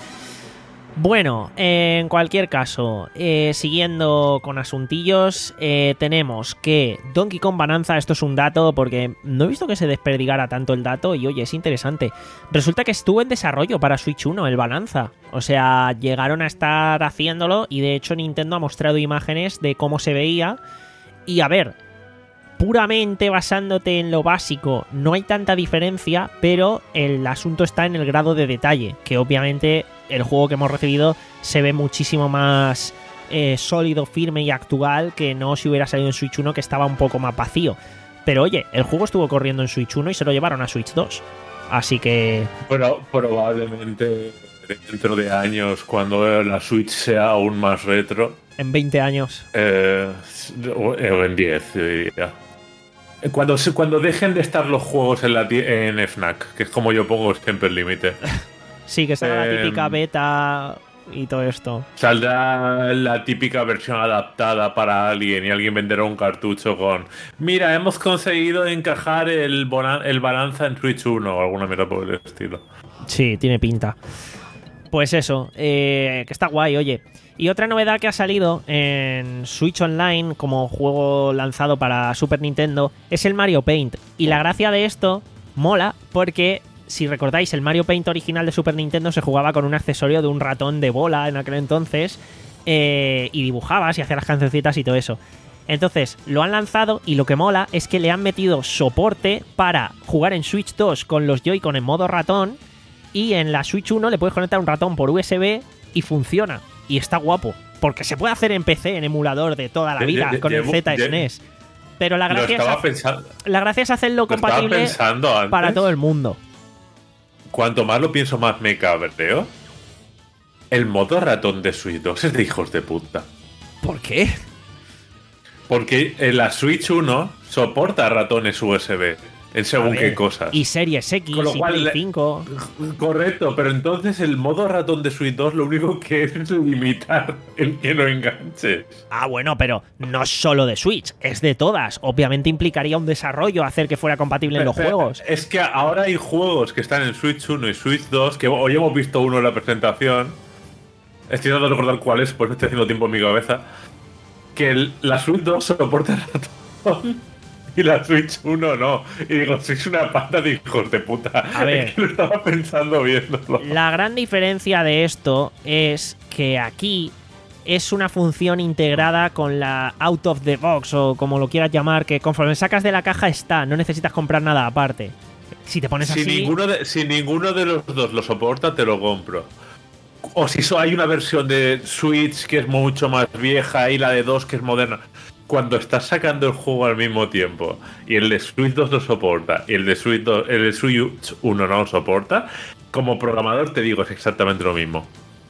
Bueno, en cualquier caso, eh, siguiendo con asuntillos, eh, tenemos que Donkey Kong Bonanza, esto es un dato porque no he visto que se desperdigara tanto el dato y oye, es interesante. Resulta que estuvo en desarrollo para Switch uno, el Bonanza. O sea, llegaron a estar haciéndolo y de hecho Nintendo ha mostrado imágenes de cómo se veía. Y a ver, puramente basándote en lo básico, no hay tanta diferencia, pero el asunto está en el grado de detalle, que obviamente el juego que hemos recibido se ve muchísimo más eh, sólido, firme y actual que no si hubiera salido en Switch uno, que estaba un poco más vacío. Pero oye, el juego estuvo corriendo en Switch uno y se lo llevaron a Switch dos. Así que...
Bueno, probablemente dentro de años, cuando la Switch sea aún más retro...
En veinte años.
Eh, o en diez, yo diría. Cuando, cuando dejen de estar los juegos en, la, en FNAC, que es como yo pongo siempre el límite.
Sí, que será
eh,
la típica beta y todo esto.
Saldrá la típica versión adaptada para alguien y alguien venderá un cartucho con: mira, hemos conseguido encajar el, bonan el Bonanza en Switch uno o alguna mierda por el estilo.
Sí, tiene pinta. Pues eso, eh, que está guay, oye. Y otra novedad que ha salido en Switch Online como juego lanzado para Super Nintendo es el Mario Paint. Y la gracia de esto mola porque, si recordáis, el Mario Paint original de Super Nintendo se jugaba con un accesorio de un ratón de bola en aquel entonces, eh, y dibujabas y hacías las cancioncitas y todo eso. Entonces lo han lanzado y lo que mola es que le han metido soporte para jugar en Switch dos con los Joy-Con en modo ratón, y en la Switch uno le puedes conectar un ratón por U S B y funciona. Y está guapo, porque se puede hacer en P C, en emulador de toda la vida,
de, de,
con
de,
el Z S N E S. Pero la gracia, es,
pensando,
la gracia es hacerlo compatible para todo el mundo.
Cuanto más lo pienso, más me cabreo. El modo ratón de Switch dos es de hijos de puta.
¿Por qué?
Porque en la Switch uno soporta ratones U S B. En según ver, qué cosas.
Y Series X
Con lo
y
cual,
Play cinco.
Correcto, pero entonces el modo ratón de Switch dos lo único que es limitar el que no enganches.
Ah, bueno, pero no solo de Switch, es de todas. Obviamente implicaría un desarrollo hacer que fuera compatible
pero,
en los
pero,
juegos.
Es que ahora hay juegos que están en Switch uno y Switch dos, que hoy hemos visto uno en la presentación. Estoy tratando de recordar cuál es, porque estoy haciendo tiempo en mi cabeza. Que el, la Switch dos soporta el ratón y la Switch uno no. Y digo, sois una panda de hijos de puta.
A ver,
es que lo estaba pensando viéndolo.
La gran diferencia de esto es que aquí es una función integrada con la out of the box, o como lo quieras llamar, que conforme sacas de la caja está, no necesitas comprar nada aparte. Si te pones
si
así...
Ninguno de, si ninguno de los dos lo soporta, te lo compro. O si so, hay una versión de Switch que es mucho más vieja y la de dos que es moderna. Cuando estás sacando el juego al mismo tiempo y el de Switch dos lo soporta y el de Switch, dos, el de Switch uno no lo soporta, como programador te digo, es exactamente lo mismo.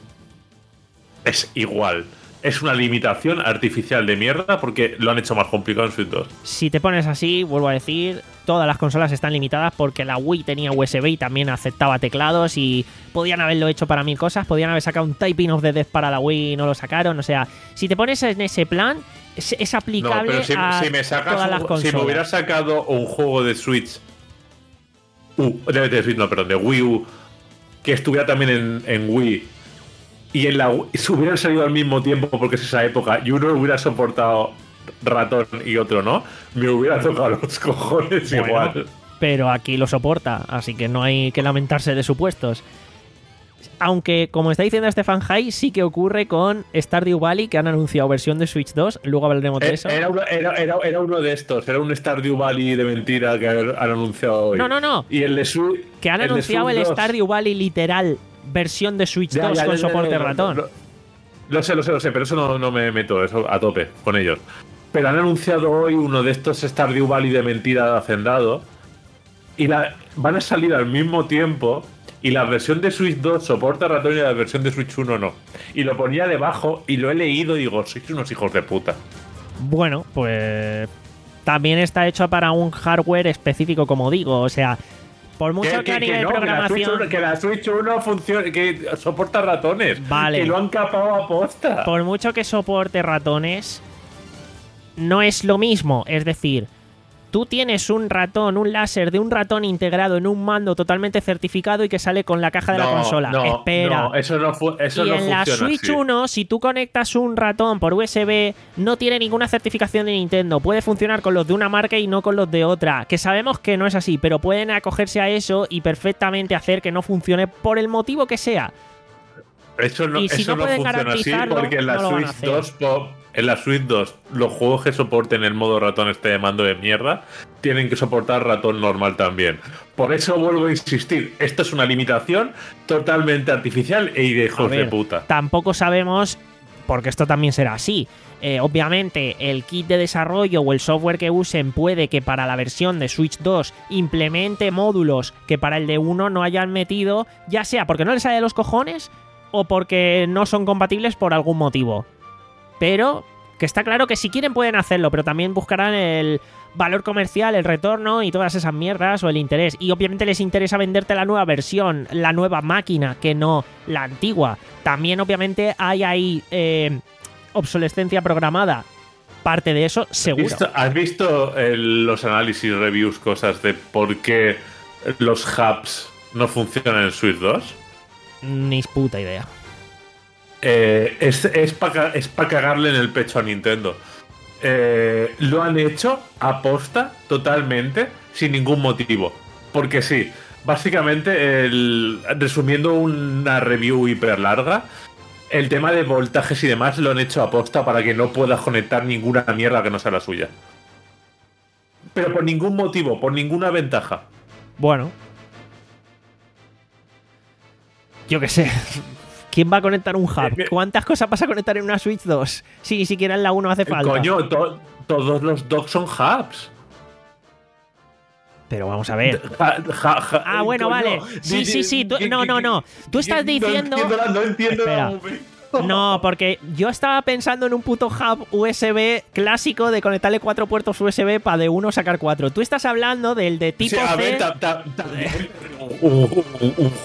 Es igual. Es una limitación artificial de mierda porque lo han hecho más complicado en Switch dos.
Si te pones así, vuelvo a decir, todas las consolas están limitadas porque la Wii tenía U S B y también aceptaba teclados, y podían haberlo hecho para mil cosas. Podían haber sacado un Typing of the Death para la Wii y no lo sacaron. O sea, si te pones en ese plan, es, es aplicable
no, pero si,
a
si me sacas
todas
un,
las consolas.
Si me hubiera sacado un juego de Switch U, de, de Switch, no, perdón, de Wii U, que estuviera también en, en Wii, y en la Wii se hubieran salido al mismo tiempo porque es esa época, y uno hubiera soportado ratón y otro no, me hubiera tocado los cojones bueno, igual.
Pero aquí lo soporta, así que no hay que lamentarse de supuestos. Aunque, como está diciendo Stefan High, sí que ocurre con Stardew Valley, que han anunciado versión de Switch dos. Luego hablaremos de eso.
Era uno, era, era, era uno de estos. Era un Stardew Valley de mentira que han anunciado hoy.
No, no, no.
Y el de Switch.
Que han
el
anunciado el
dos.
Stardew Valley literal, versión de Switch
Ya,
dos
ya,
con
ya, ya,
soporte
ya, ya,
ratón.
Lo, lo sé, lo sé, lo sé, pero eso no, no me meto eso a tope con ellos. Pero han anunciado hoy uno de estos Stardew Valley de mentira de Hacendado. Y la, van a salir al mismo tiempo. Y la versión de Switch dos soporta ratón y la versión de Switch uno no. Y lo ponía debajo y lo he leído y digo, sois unos hijos de puta.
Bueno, pues también está hecho para un hardware específico, como digo. O sea, por mucho que, que a nivel de
no,
programación...
Que la Switch uno funciona, que soporta ratones.
Vale.
Que lo han capado a posta.
Por mucho que soporte ratones, no es lo mismo. Es decir, tú tienes un ratón, un láser de un ratón integrado en un mando totalmente certificado y que sale con la caja de
no,
la consola.
No,
Espera.
No, eso no, fu eso
y
no
en
funciona
la Switch
así.
uno, si tú conectas un ratón por U S B, no tiene ninguna certificación de Nintendo. Puede funcionar con los de una marca y no con los de otra. Que sabemos que no es así, pero pueden acogerse a eso y perfectamente hacer que no funcione por el motivo que sea.
Eso no,
y si
eso
no
no
pueden
funciona así
garantizarlo,
porque en la
no lo van a
Switch
hacer.
dos Pop, en la Switch dos, los juegos que soporten el modo ratón este de mando de mierda tienen que soportar ratón normal también. Por eso vuelvo a insistir, esto es una limitación totalmente artificial e de hijos
A ver,
de puta.
Tampoco sabemos, porque esto también será así. Eh, obviamente, el kit de desarrollo o el software que usen puede que para la versión de Switch dos implemente módulos que para el de uno no hayan metido, ya sea porque no les sale de los cojones o porque no son compatibles por algún motivo. Pero que está claro que si quieren pueden hacerlo, pero también buscarán el valor comercial, el retorno y todas esas mierdas o el interés. Y obviamente les interesa venderte la nueva versión, la nueva máquina, que no la antigua. También obviamente hay ahí eh, obsolescencia programada. Parte de eso, seguro.
¿Has visto, has visto el, los análisis, reviews, cosas de por qué los hubs no funcionan en Switch dos?
Ni puta idea.
Eh, es es para es pa cagarle en el pecho a Nintendo. Eh, lo han hecho aposta totalmente sin ningún motivo. Porque sí, básicamente, el, resumiendo una review hiper larga, el tema de voltajes y demás lo han hecho aposta para que no puedas conectar ninguna mierda que no sea la suya. Pero por ningún motivo, por ninguna ventaja.
Bueno. Yo qué sé. ¿Quién va a conectar un hub? ¿Cuántas cosas vas a conectar en una Switch dos? Si ni siquiera en la uno hace falta.
Coño, to todos los docks son hubs.
Pero vamos a ver.
Ja, ja, ja,
ah, bueno,
coño.
vale. Sí, sí, sí. Tú, no, no, no. Tú estás diciendo...
No entiendo la, no entiendo
Espera.
la...
No, porque yo estaba pensando en un puto hub U S B clásico de conectarle cuatro puertos U S B para de uno sacar cuatro. Tú estás hablando del de tipo
sí, a
C...
ver, ta, ta, ta, uh, uh, uh, uh.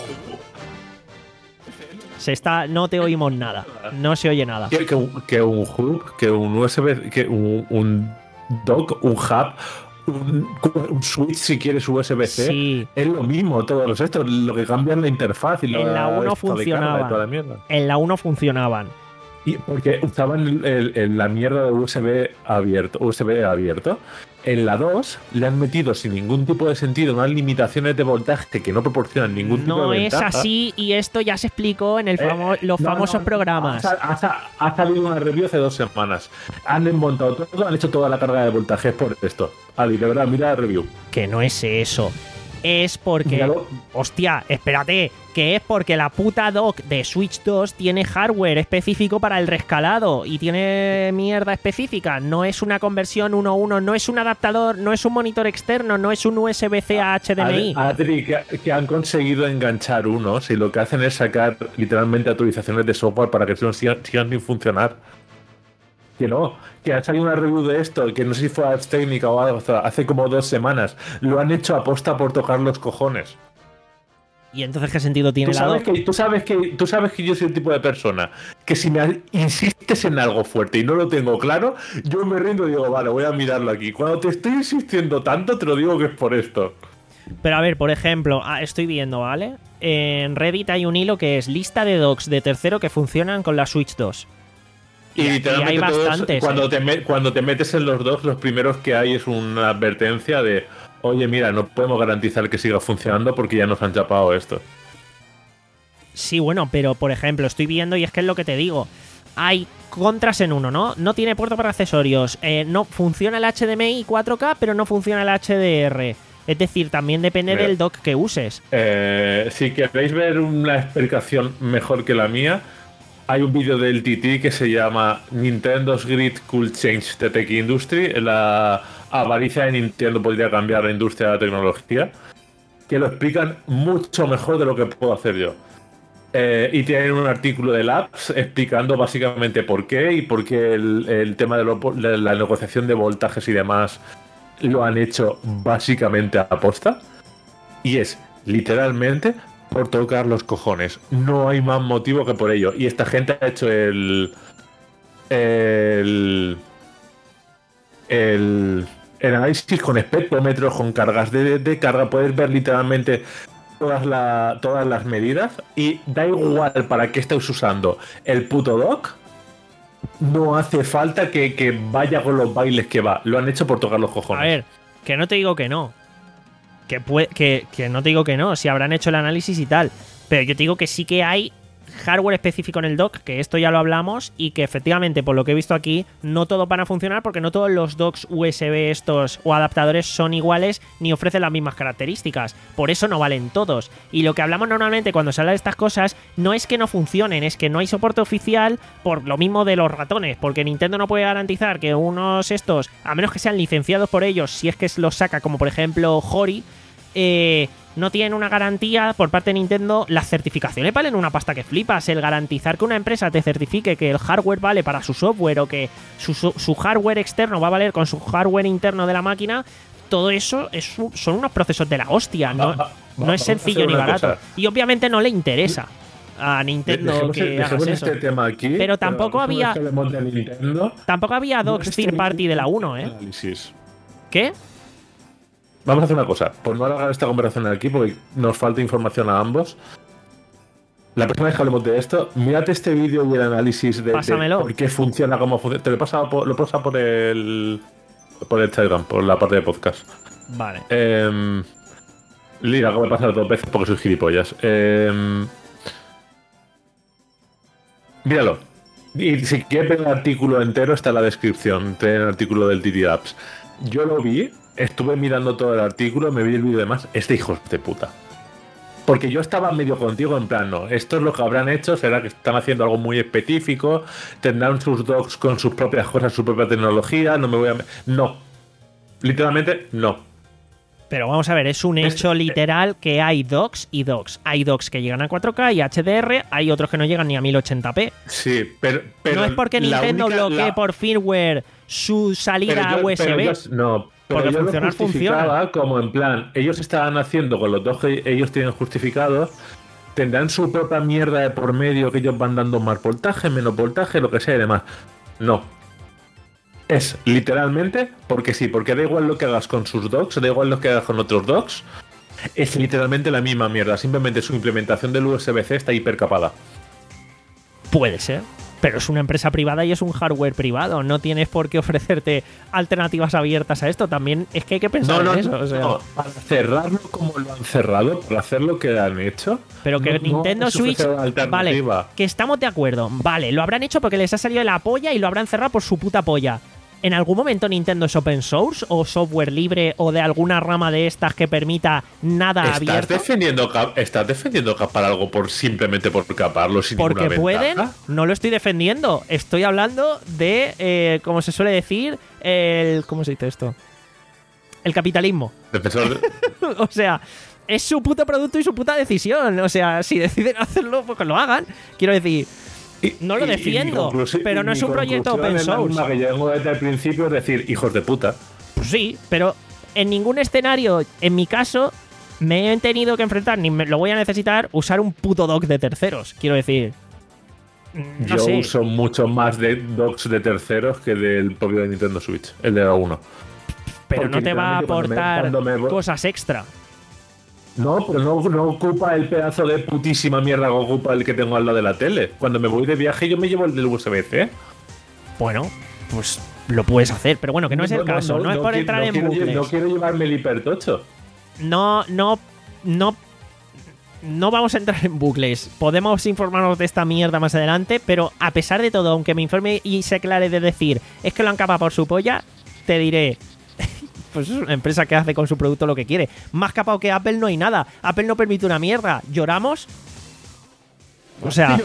Se está... No te oímos nada. No se oye nada.
Que, que, un- que un hub, que un U S B, que un, un dock, un hub, un, un switch si quieres U S B C,
Sí.
es lo mismo todos los estos, lo que cambian la interfaz y
En la uno
esto de carga y
funcionaban.
toda la mierda.
En la uno funcionaban.
Y porque usaban el- el- el- la mierda de U S B abierto, U S B abierto. En la dos le han metido sin ningún tipo de sentido unas limitaciones de voltaje que no proporcionan ningún tipo
No
de
es
ventaja.
así y esto ya se explicó en el famo-
Eh,
los
no,
famosos
no,
programas.
Ha, ha- ha salido una review hace dos semanas. Han desmontado todo, han hecho toda la carga de voltaje por esto. Ali, de verdad, mira la review.
Que no es eso. Es porque...
Míralo.
Hostia, espérate. Que es porque la puta dock de Switch dos tiene hardware específico para el rescalado y tiene mierda específica. No es una conversión uno a uno, no es un adaptador, no es un monitor externo, no es un U S B C a H D M I.
Adri, que, que han conseguido enganchar unos y lo que hacen es sacar literalmente actualizaciones de software para que no sigan, sigan sin funcionar. Que no, que ha salido una review de esto, que no sé si fue Ars Técnica o algo, hace como dos semanas. Lo han hecho aposta por tocar los cojones.
¿Y entonces qué sentido tiene
Tú
la
sabes,
dock?
que, tú, sabes que, tú sabes que yo soy el tipo de persona que si me insistes en algo fuerte y no lo tengo claro, yo me rindo y digo, vale, voy a mirarlo aquí. Cuando te estoy insistiendo tanto, te lo digo que es por esto.
Pero a ver, por ejemplo, ah, estoy viendo, ¿vale? En Reddit hay un hilo que es lista de docks de tercero que funcionan con la Switch dos.
Y,
Y aquí
literalmente
hay
todos,
bastantes,
cuando,
¿eh?
te me- cuando te metes en los dos, los primeros que hay es una advertencia de, oye, mira, no podemos garantizar que siga funcionando porque ya nos han chapado esto.
Sí, bueno, pero por ejemplo, estoy viendo y es que es lo que te digo. Hay contras en uno, ¿no? No tiene puerto para accesorios. Eh, no funciona el H D M I cuatro K, pero no funciona el H D R. Es decir, también depende
Mira,
del dock que uses.
Eh, si queréis ver una explicación mejor que la mía, hay un vídeo del T T que se llama Nintendo's Greed Could Change the Tech Industry. La avaricia de Nintendo podría cambiar la industria de la tecnología, que lo explican mucho mejor de lo que puedo hacer yo. Eh, y tienen un artículo de Labs explicando básicamente por qué y por qué el, el tema de, lo, de la negociación de voltajes y demás lo han hecho básicamente a posta. Y es literalmente por tocar los cojones. No hay más motivo que por ello. Y esta gente ha hecho el... El... El, el análisis con espectrómetros, con cargas de, de carga. Puedes ver literalmente todas, la, todas las medidas. Y da igual para qué estáis usando el puto dock. No hace falta que, que vaya con los bailes que va. Lo han hecho por tocar los cojones.
A ver, que no te digo que no. Que, puede, que, que no te digo que no, si habrán hecho el análisis y tal. Pero yo te digo que sí que hay hardware específico en el dock, que esto ya lo hablamos, y que efectivamente, por lo que he visto aquí, no todos van a funcionar porque no todos los docks U S B estos o adaptadores son iguales ni ofrecen las mismas características. Por eso no valen todos. Y lo que hablamos normalmente cuando se habla de estas cosas no es que no funcionen, es que no hay soporte oficial por lo mismo de los ratones, porque Nintendo no puede garantizar que unos estos, a menos que sean licenciados por ellos, si es que los saca, como por ejemplo Hori, eh... no tienen una garantía por parte de Nintendo. Las certificaciones valen una pasta que flipas. El garantizar que una empresa te certifique que el hardware vale para su software o que su, su, su hardware externo va a valer con su hardware interno de la máquina, todo eso es, son unos procesos de la hostia. No,
va, va,
no es sencillo ni barato. Cosa. Y obviamente no le interesa a Nintendo
dejemos,
que
dejemos
hagas
este
eso.
Tema aquí,
pero tampoco
pero
había
Nintendo,
tampoco había docks third party de la uno, ¿eh?
Análisis.
¿Qué?
Vamos a hacer una cosa, por no alargar esta conversación aquí, porque nos falta información a ambos. La próxima vez que hablemos de esto, mírate este vídeo y el análisis de, de por qué funciona, cómo funciona. Te lo he pasado por, lo he pasado por el por el Telegram, por la parte de podcast.
Vale.
Eh, Lira, acabo de pasar dos veces porque soy gilipollas. Eh, míralo. Y si quieres ver el artículo entero, está en la descripción. Tiene el artículo del T T Labs. Yo lo vi. Estuve mirando todo el artículo, me vi el vídeo y demás. Es de hijos de puta. Porque yo estaba medio contigo en plan, no, esto es lo que habrán hecho, será que están haciendo algo muy específico, tendrán sus docks con sus propias cosas, su propia tecnología, no me voy a... No. Literalmente, no.
Pero vamos a ver, es un hecho es, literal que hay docks y docks. Hay docks que llegan a cuatro K y H D R, hay otros que no llegan ni a mil ochenta p.
Sí, pero... pero
no es porque Nintendo única, bloquee la... por firmware su salida yo, a U S B.
Yo, no, pero porque funcionar funciona. Como en plan, ellos estaban haciendo con los dos que ellos tienen justificados, tendrán su propia mierda de por medio que ellos van dando más voltaje, menos voltaje, lo que sea y demás. No. Es literalmente porque sí, porque da igual lo que hagas con sus docks, da igual lo que hagas con otros docks, es literalmente la misma mierda. Simplemente su implementación del U S B C está hipercapada.
Puede ser. Pero es una empresa privada y es un hardware privado. No tienes por qué ofrecerte alternativas abiertas a esto. También es que hay que pensar
no, no,
en eso.
No,
o sea.
no, para cerrarlo como lo han cerrado, para hacer lo que han hecho.
Pero que
no,
Nintendo
no
Switch. Vale, que estamos de acuerdo. Vale, lo habrán hecho porque les ha salido de la polla y lo habrán cerrado por su puta polla. ¿En algún momento Nintendo es open source o software libre o de alguna rama de estas que permita nada
¿Estás
abierto?
Defendiendo, ¿Estás defendiendo capar algo por simplemente por caparlo sin
Porque
ninguna
pueden,
ventaja?
No lo estoy defendiendo. Estoy hablando de, eh, como se suele decir, el... ¿Cómo se dice esto? El capitalismo.
Defensor de...
O sea, es su puto producto y su puta decisión. O sea, si deciden hacerlo, pues que lo hagan. Quiero decir...
Y,
no lo defiendo, y, pero no es un proyecto open source.
La que yo vengo desde el principio es decir, hijos de puta.
Pues sí, pero en ningún escenario, en mi caso, me he tenido que enfrentar, ni me lo voy a necesitar, usar un puto dock de terceros. Quiero decir, no
yo
sé.
uso mucho más de docks de terceros que del propio de Nintendo Switch, el de la uno.
Pero Porque no te va a aportar me, me... cosas extra.
No, pero no, no ocupa el pedazo de putísima mierda que ocupa el que tengo al lado de la tele. Cuando me voy de viaje yo me llevo el del U S B C.
Bueno, pues lo puedes hacer, pero bueno, que no, no es el no, caso. No, no, no es por
quiero,
entrar
no
en
quiero,
bucles.
No quiero llevarme el hipertocho.
No, no, no... no vamos a entrar en bucles. Podemos informarnos de esta mierda más adelante, pero a pesar de todo, aunque me informe y se aclare de decir es que lo han capado por su polla, te diré... Pues es una empresa que hace con su producto lo que quiere. Más capado que Apple no hay nada. Apple no permite una mierda. ¿Lloramos? O sea...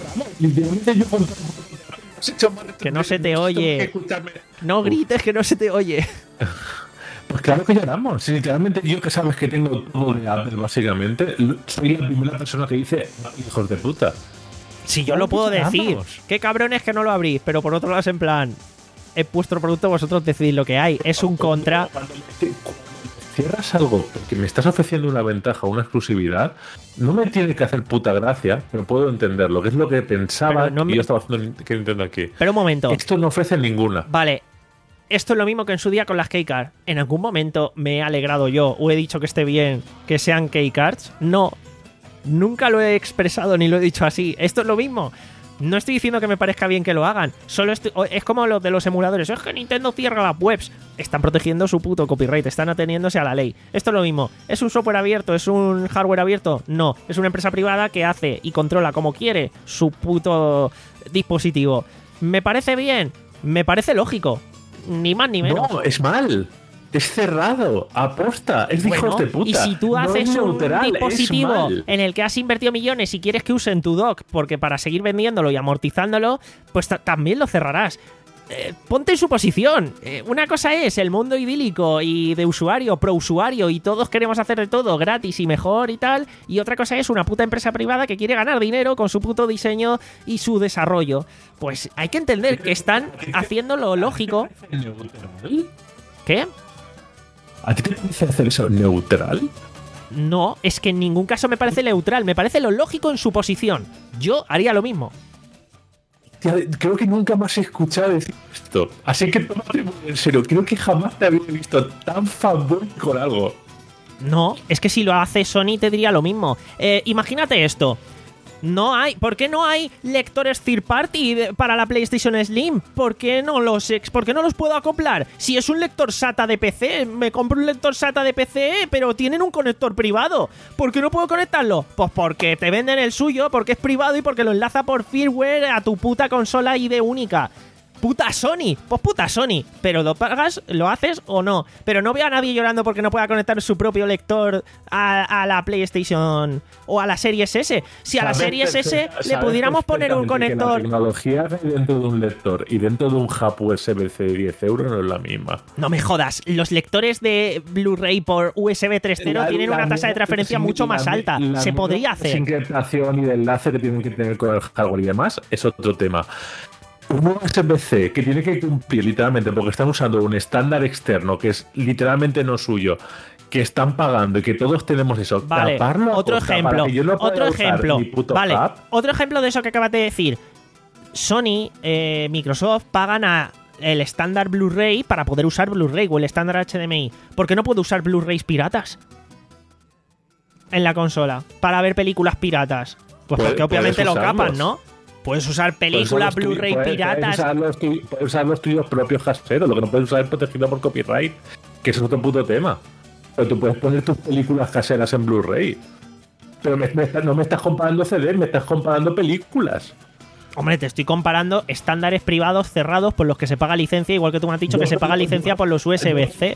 Que no se te oye. No grites, que no se te oye.
Pues claro que lloramos. Si literalmente yo, que sabes que tengo todo de Apple, básicamente, soy la primera persona que dice hijos de puta.
Si yo lo puedo decir. Qué cabrones que no lo abrís, pero por otro lado es en plan... Es vuestro producto, vosotros decidís lo que hay. Es un contra.
Cuando cierras algo porque me estás ofreciendo una ventaja, una exclusividad, no me tiene que hacer puta gracia, pero puedo entenderlo, que es lo que pensaba
no
que
me...
yo estaba haciendo que Nintendo aquí.
Pero un momento.
Esto no ofrece ninguna.
Vale. Esto es lo mismo que en su día con las keycards. ¿En algún momento me he alegrado yo o he dicho que esté bien que sean keycards? No. Nunca lo he expresado ni lo he dicho así. Esto es lo mismo. No estoy diciendo que me parezca bien que lo hagan. Solo estoy, es como lo de los emuladores. Es que Nintendo cierra las webs. Están protegiendo su puto copyright. Están ateniéndose a la ley. Esto es lo mismo. ¿Es un software abierto? ¿Es un hardware abierto? No. Es una empresa privada que hace y controla como quiere su puto dispositivo. ¿Me parece bien? Me parece lógico. Ni más ni menos.
No, es mal. Es cerrado, aposta, es de
bueno,
hijos de puta.
Y si tú
no
haces
es
un
neutral,
dispositivo en el que has invertido millones y quieres que usen tu dock porque para seguir vendiéndolo y amortizándolo, pues también lo cerrarás. Eh, ponte en su posición. Eh, una cosa es el mundo idílico y de usuario, pro usuario, y todos queremos hacer de todo gratis y mejor y tal. Y otra cosa es una puta empresa privada que quiere ganar dinero con su puto diseño y su desarrollo. Pues hay que entender que están haciendo lo lógico. ¿Qué?
¿A ti te parece hacer eso neutral?
No, es que en ningún caso me parece neutral. Me parece lo lógico en su posición. Yo haría lo mismo.
Tía, creo que nunca más he escuchado decir esto. Así que tómate muy en serio. Creo que jamás te había visto tan fanboy con algo.
No, es que si lo hace Sony te diría lo mismo. Eh, imagínate esto. No hay, ¿por qué no hay lectores third party de, para la PlayStation Slim? ¿Por qué no los ex, ¿por qué no los puedo acoplar? Si es un lector SATA de P C, me compro un lector SATA de P C, pero tienen un conector privado. ¿Por qué no puedo conectarlo? Pues porque te venden el suyo, porque es privado y porque lo enlaza por firmware a tu puta consola I D única. ¡Puta Sony! Pues puta Sony. Pero lo pagas, lo haces o no. Pero no veo a nadie llorando porque no pueda conectar su propio lector a, a la PlayStation o a la Series S. Si a la Series S le pudiéramos poner un conector...
La tecnología dentro de un lector y dentro de un hub U S B C de diez euros no es la misma.
No me jodas. Los lectores de Blu-ray por U S B tres punto cero tienen una tasa de transferencia mucho más alta. Se podría hacer.
Sin encriptación y de enlace que tienen que tener con el hardware y demás es otro tema. Un U S B C que tiene que cumplir literalmente porque están usando un estándar externo que es literalmente no suyo, que están pagando y que todos tenemos eso.
Vale, otro ejemplo.
No
otro ejemplo. Vale,
hub.
Otro ejemplo de eso que acabas de decir. Sony, eh, Microsoft pagan a el estándar Blu-ray para poder usar Blu-ray o el estándar H D M I. ¿Por qué no puedo usar Blu-rays piratas en la consola para ver películas piratas? Pues porque obviamente lo capan, ¿no? Puedes usar películas Blu-ray piratas.
Puedes usar, los tuyos, puedes usar los tuyos propios caseros. Lo que no puedes usar es protegido por copyright, que eso es otro puto tema. Pero tú puedes poner tus películas caseras en Blu-ray. Pero me, me, no me estás comparando C D, me estás comparando películas.
Hombre, te estoy comparando estándares privados cerrados por los que se paga licencia, igual que tú me has dicho que se paga licencia por los U S B C.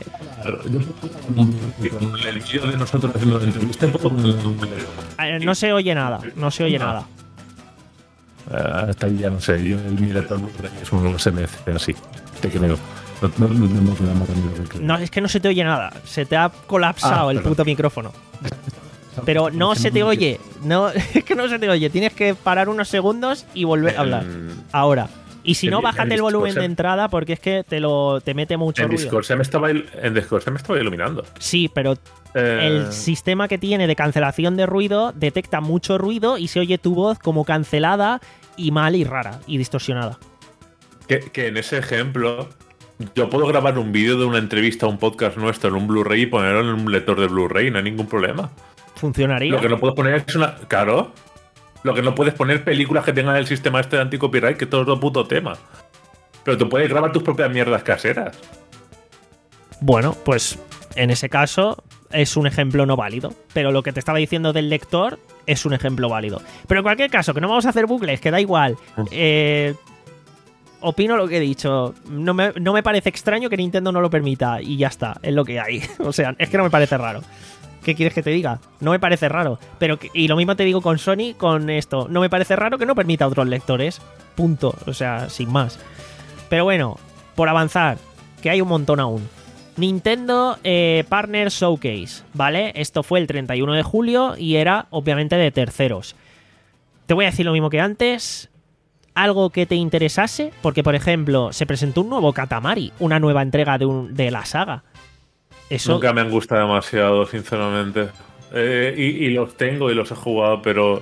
Con el vídeo de nosotros haciendo la entrevista,
no se oye nada, no se oye nada.
Uh, hasta ahí ya no sé, yo el mi lector es un U S B C así, te creo. No, no, no, no, no,
no, es que no se te oye nada, se te ha colapsado ah, el puto micrófono. Pero no se te oye, no, es que no se te oye, tienes que parar unos segundos y volver a hablar. Ahora. Y si no, bájate el volumen de entrada porque es que te lo te mete mucho
en
ruido.
Discord se me estaba, en Discord se me estaba iluminando.
Sí, pero eh... el sistema que tiene de cancelación de ruido detecta mucho ruido y se oye tu voz como cancelada y mal y rara y distorsionada.
Que, que en ese ejemplo yo puedo grabar un vídeo de una entrevista a un podcast nuestro en un Blu-ray y ponerlo en un lector de Blu-ray, no hay ningún problema.
¿Funcionaría?
Lo que no puedo poner es una... Claro. Lo que no puedes poner películas que tengan el sistema este de anti-copyright, que todo es otro puto tema. Pero tú puedes grabar tus propias mierdas caseras.
Bueno, pues en ese caso es un ejemplo no válido. Pero lo que te estaba diciendo del lector es un ejemplo válido. Pero en cualquier caso, que no vamos a hacer bucles, que da igual. Eh, opino lo que he dicho. No me, no me parece extraño que Nintendo no lo permita. Y ya está, es lo que hay. O sea, es que no me parece raro. ¿Qué quieres que te diga? No me parece raro. Pero que, y lo mismo te digo con Sony, con esto. No me parece raro que no permita a otros lectores. Punto. O sea, sin más. Pero bueno, por avanzar, que hay un montón aún. Nintendo eh, Partner Showcase, ¿vale? Esto fue el treinta y uno de julio y era, obviamente, de terceros. Te voy a decir lo mismo que antes. Algo que te interesase, porque, por ejemplo, se presentó un nuevo Katamari, una nueva entrega de, un, de la saga. Eso...
Nunca me han gustado demasiado, sinceramente. Eh, y, y los tengo y los he jugado, pero...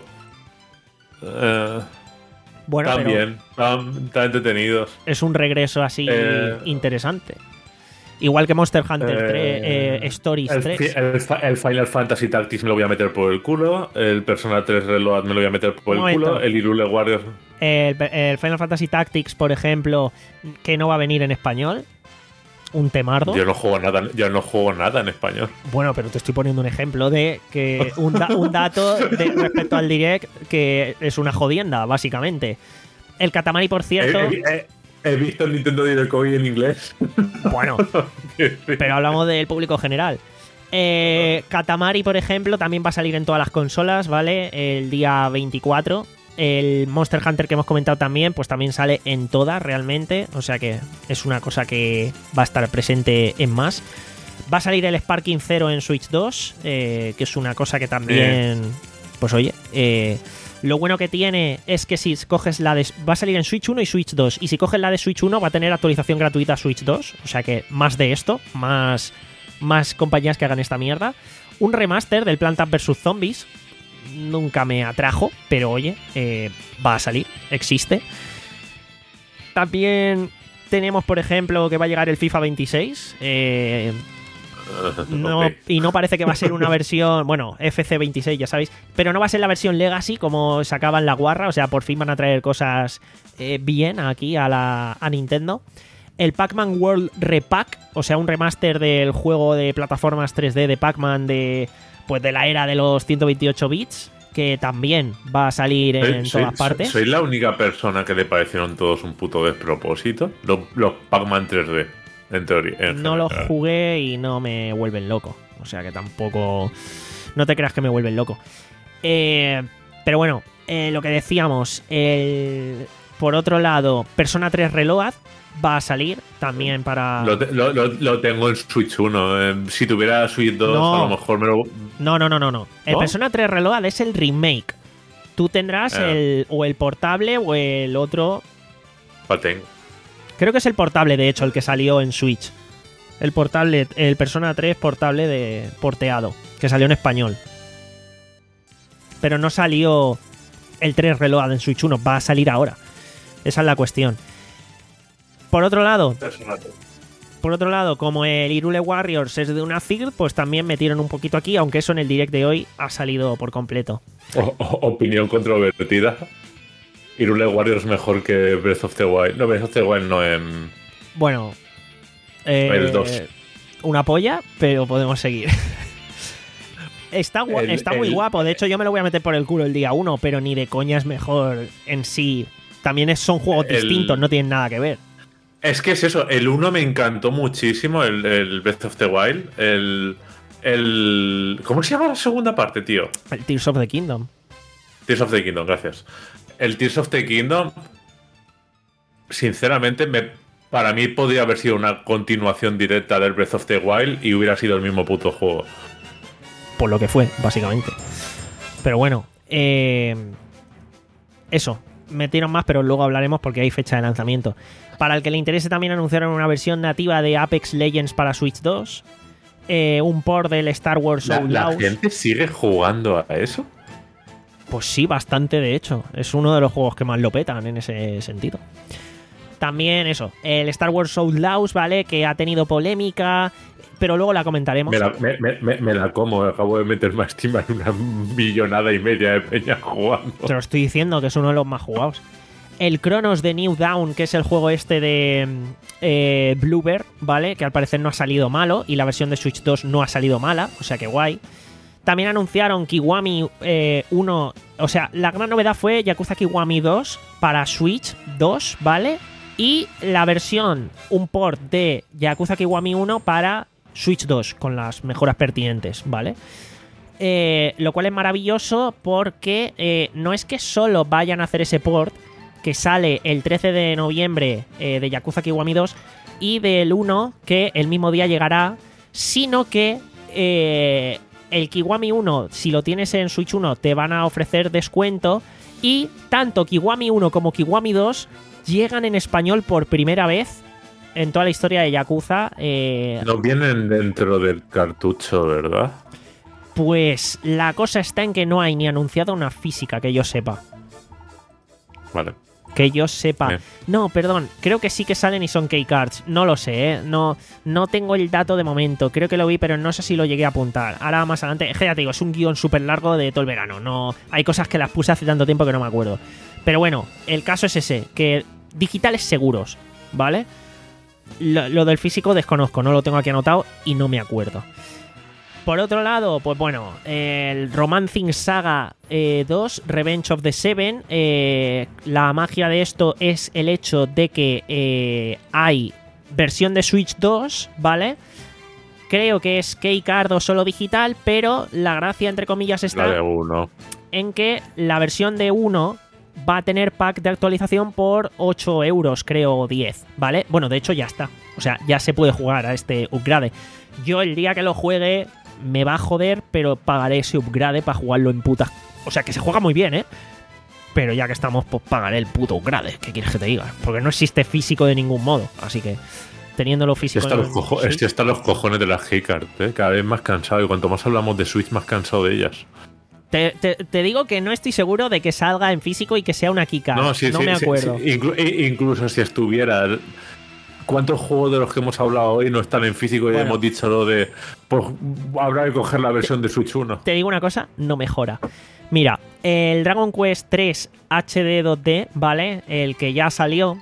Eh,
bueno,
también, tan, tan entretenidos.
Es un regreso así
eh,
interesante. Igual que Monster Hunter
eh,
tres, eh, Stories
el,
tres.
El, el Final Fantasy Tactics me lo voy a meter por el culo. El Persona tres Reload me lo voy a meter por
Un
el
momento.
culo. El Hyrule Warriors...
El, el Final Fantasy Tactics, por ejemplo, que no va a venir en español. Un temardo.
Yo no juego nada, yo no juego nada en español.
Bueno, pero te estoy poniendo un ejemplo de que un, da, un dato de, respecto al Direct que es una jodienda, básicamente. El Katamari, por cierto...
He, he, he visto el Nintendo Direct hoy en inglés.
Bueno, pero hablamos del público general. Eh, Katamari, por ejemplo, también va a salir en todas las consolas, ¿vale? El día veinticuatro. El Monster Hunter que hemos comentado también, pues también sale en todas realmente. O sea que es una cosa que va a estar presente en más. Va a salir el Sparking Zero en Switch dos, eh, que es una cosa que también... Pues oye, eh, lo bueno que tiene es que si coges la de... Va a salir en Switch uno y Switch dos. Y si coges la de Switch uno va a tener actualización gratuita a Switch dos. O sea que más de esto, más, más compañías que hagan esta mierda. Un remaster del Plants versus. Zombies. Nunca me atrajo, pero oye, eh, va a salir, existe. También tenemos, por ejemplo, que va a llegar el FIFA veintiséis. Eh, no, okay. Y no parece que va a ser una versión, bueno, F C veintiséis, ya sabéis, pero no va a ser la versión Legacy como sacaban la guarra. O sea, por fin van a traer cosas eh, bien aquí a, la, a Nintendo. El Pac-Man World Repack, o sea, un remaster del juego de plataformas tres D de Pac-Man de... Pues de la era de los ciento veintiocho bits, que también va a salir en
soy,
todas partes.
¿Soy la única persona que le parecieron todos un puto despropósito? Los, los Pac-Man tres D, en teoría. En
no los
general.
jugué y no me vuelven loco. O sea que tampoco... No te creas que me vuelven loco. Eh, pero bueno, eh, lo que decíamos... El, por otro lado, Persona tres Reload va a salir también para...
Lo, te, lo, lo, lo tengo en Switch uno. Eh, si tuviera Switch dos,
no.
a lo mejor me lo...
No, no, no, no, no. El ¿No? Persona tres Reload es el remake. Tú tendrás eh. el o el portable o el otro...
Lo tengo.
Creo que es el portable, de hecho, el que salió en Switch. El portable, el Persona tres portable de porteado, que salió en español. Pero no salió el tres Reload en Switch uno, va a salir ahora. Esa es la cuestión. Por otro lado, por otro lado, como el Hyrule Warriors es de una C I R, pues también metieron un poquito aquí, aunque eso en el direct de hoy ha salido por completo.
O, o, opinión controvertida. Hyrule Warriors mejor que Breath of the Wild. No, Breath of the Wild no en...
Bueno, eh,
el dos.
Una polla, pero podemos seguir. Está, gu el, está muy el... guapo. De hecho, yo me lo voy a meter por el culo el día uno, pero ni de coña es mejor en sí. También es, son juegos el... distintos, no tienen nada que ver.
Es que es eso, el uno me encantó muchísimo, el, el Breath of the Wild. El, el. ¿Cómo se llama la segunda parte, tío?
El Tears of the Kingdom.
Tears of the Kingdom, gracias. El Tears of the Kingdom, sinceramente, me, para mí podría haber sido una continuación directa del Breath of the Wild y hubiera sido el mismo puto juego.
Por lo que fue, básicamente. Pero bueno, eh, eso. Metieron más, pero luego hablaremos porque hay fecha de lanzamiento. Para el que le interese, también anunciaron una versión nativa de Apex Legends para Switch dos. Eh, un port del Star Wars
¿La,
Outlaws.
¿La gente sigue jugando a eso?
Pues sí, bastante de hecho. Es uno de los juegos que más lo petan en ese sentido. También eso, el Star Wars Outlaws, ¿vale? Que ha tenido polémica, pero luego la comentaremos.
Me la, me, me, me la como, acabo de meter más estima en una millonada y media de peña jugando.
Te lo estoy diciendo, que es uno de los más jugados. El Chronos de New Dawn, que es el juego este de eh, Bluebird, ¿vale? Que al parecer no ha salido malo y la versión de Switch dos no ha salido mala, o sea que guay. También anunciaron Kiwami eh, uno, o sea, la gran novedad fue Yakuza Kiwami dos para Switch dos, ¿vale? Y la versión, un port de Yakuza Kiwami uno para Switch dos, con las mejoras pertinentes, ¿vale? Eh, lo cual es maravilloso porque eh, no es que solo vayan a hacer ese port, que sale el trece de noviembre eh, de Yakuza Kiwami dos, y del uno, que el mismo día llegará, sino que... Eh, el Kiwami uno, si lo tienes en Switch uno, te van a ofrecer descuento. Y tanto Kiwami uno como Kiwami dos llegan en español por primera vez en toda la historia de Yakuza. Eh,
no vienen dentro del cartucho, ¿verdad?
Pues la cosa está en que no hay ni anunciada una física que yo sepa.
Vale.
Que yo sepa.
Bien.
No, perdón. Creo que sí que salen y son keycards. No lo sé, ¿eh? No, no tengo el dato de momento. Creo que lo vi, pero no sé si lo llegué a apuntar. Ahora más adelante. Es que ya te digo, es un guión súper largo de todo el verano. No, hay cosas que las puse hace tanto tiempo que no me acuerdo. Pero bueno, el caso es ese. Que digitales seguros, ¿vale? Lo, lo del físico desconozco. No lo tengo aquí anotado y no me acuerdo. Por otro lado, pues bueno, el Romancing Saga eh, dos, Revenge of the Seven, eh, la magia de esto es el hecho de que eh, hay versión de Switch dos, ¿vale? Creo que es keycard o solo digital, pero la gracia, entre comillas, está
La de uno.
en que la versión de uno va a tener pack de actualización por ocho euros, creo, o diez, ¿vale? Bueno, de hecho ya está. O sea, ya se puede jugar a este upgrade. Yo el día que lo juegue me va a joder, pero pagaré ese upgrade para jugarlo en putas. O sea, que se juega muy bien, ¿eh? Pero ya que estamos, pues pagaré el puto upgrade. ¿Qué quieres que te diga? Porque no existe físico de ningún modo. Así que, teniéndolo físico...
Están los,
en-
cojo-
sí.
este están los cojones de las keycard, ¿eh? Cada vez más cansado. Y cuanto más hablamos de Switch, más cansado de ellas.
Te, te- te digo que no estoy seguro de que salga en físico y que sea una keycard. No,
sí, sí,
me
sí,
acuerdo.
sí. Inclu- i- incluso si estuviera... ¿Cuántos juegos de los que hemos hablado hoy no están en físico y
Bueno.
hemos dicho lo de... Pues habrá que coger la versión de Switch uno?
Te digo una cosa, no mejora. Mira, el Dragon Quest tres H D dos D, ¿vale? El que ya salió,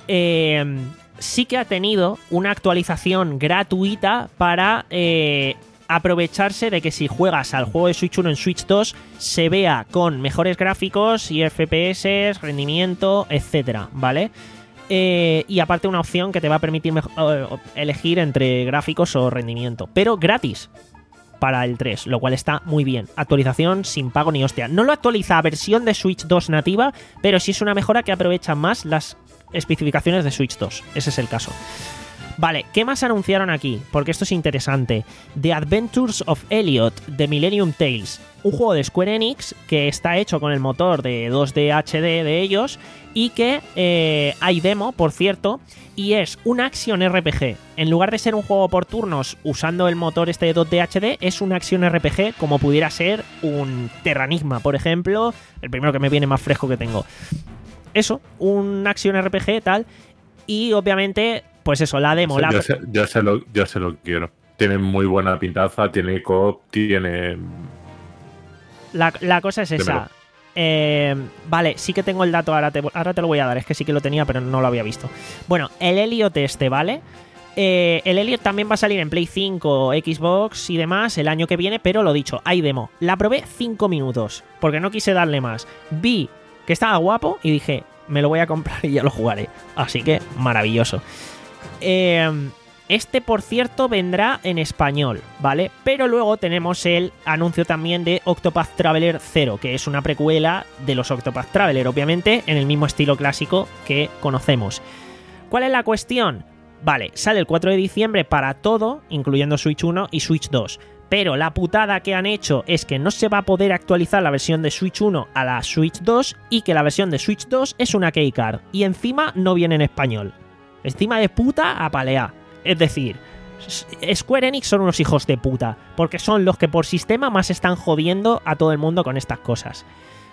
eh, sí que ha tenido una actualización gratuita para eh, aprovecharse de que si juegas al juego de Switch uno en Switch dos se vea con mejores gráficos y F P S, rendimiento, etcétera, ¿vale? Eh, y aparte una opción que te va a permitir mejo- eh, elegir entre gráficos o rendimiento, pero gratis para el tres, lo cual está muy bien. Actualización sin pago ni hostia. No lo actualiza a versión de Switch dos nativa, pero sí es una mejora que aprovecha más las especificaciones de Switch dos. Ese es el caso. Vale, ¿qué más anunciaron aquí? Porque esto es interesante. The Adventures of Elliot, de Millennium Tales. Un juego de Square Enix que está hecho con el motor de dos D H D de ellos y que eh, hay demo, por cierto, y es un action R P G. En lugar de ser un juego por turnos usando el motor este de dos D H D, es un action R P G como pudiera ser un Terranigma, por ejemplo, el primero que me viene más fresco que tengo. Eso, un action R P G tal, y obviamente... Pues eso, la demo. La...
Yo, se, yo, se lo, yo se lo quiero. Tiene muy buena pintaza, tiene co-op, tiene...
La, la cosa es esa.
Dímelo.
Eh, vale, sí que tengo el dato, ahora te, ahora te lo voy a dar. Es que sí que lo tenía, pero no lo había visto. Bueno, el Elliot este, ¿vale? Eh, el Elliot también va a salir en Play cinco, Xbox y demás el año que viene, pero lo dicho, hay demo. La probé cinco minutos, porque no quise darle más. Vi que estaba guapo y dije, me lo voy a comprar y ya lo jugaré. Así que, maravilloso. Eh, este, por cierto, vendrá en español, ¿vale? Pero luego tenemos el anuncio también de Octopath Traveler cero, que es una precuela de los Octopath Traveler, obviamente, en el mismo estilo clásico que conocemos. ¿Cuál es la cuestión? Vale, sale el cuatro de diciembre para todo, incluyendo Switch uno y Switch dos. Pero la putada que han hecho es que no se va a poder actualizar la versión de Switch uno a la Switch dos y que la versión de Switch dos es una keycard. Y encima no viene en español. Encima de puta a palear. Es decir, Square Enix son unos hijos de puta, porque son los que por sistema más están jodiendo a todo el mundo con estas cosas.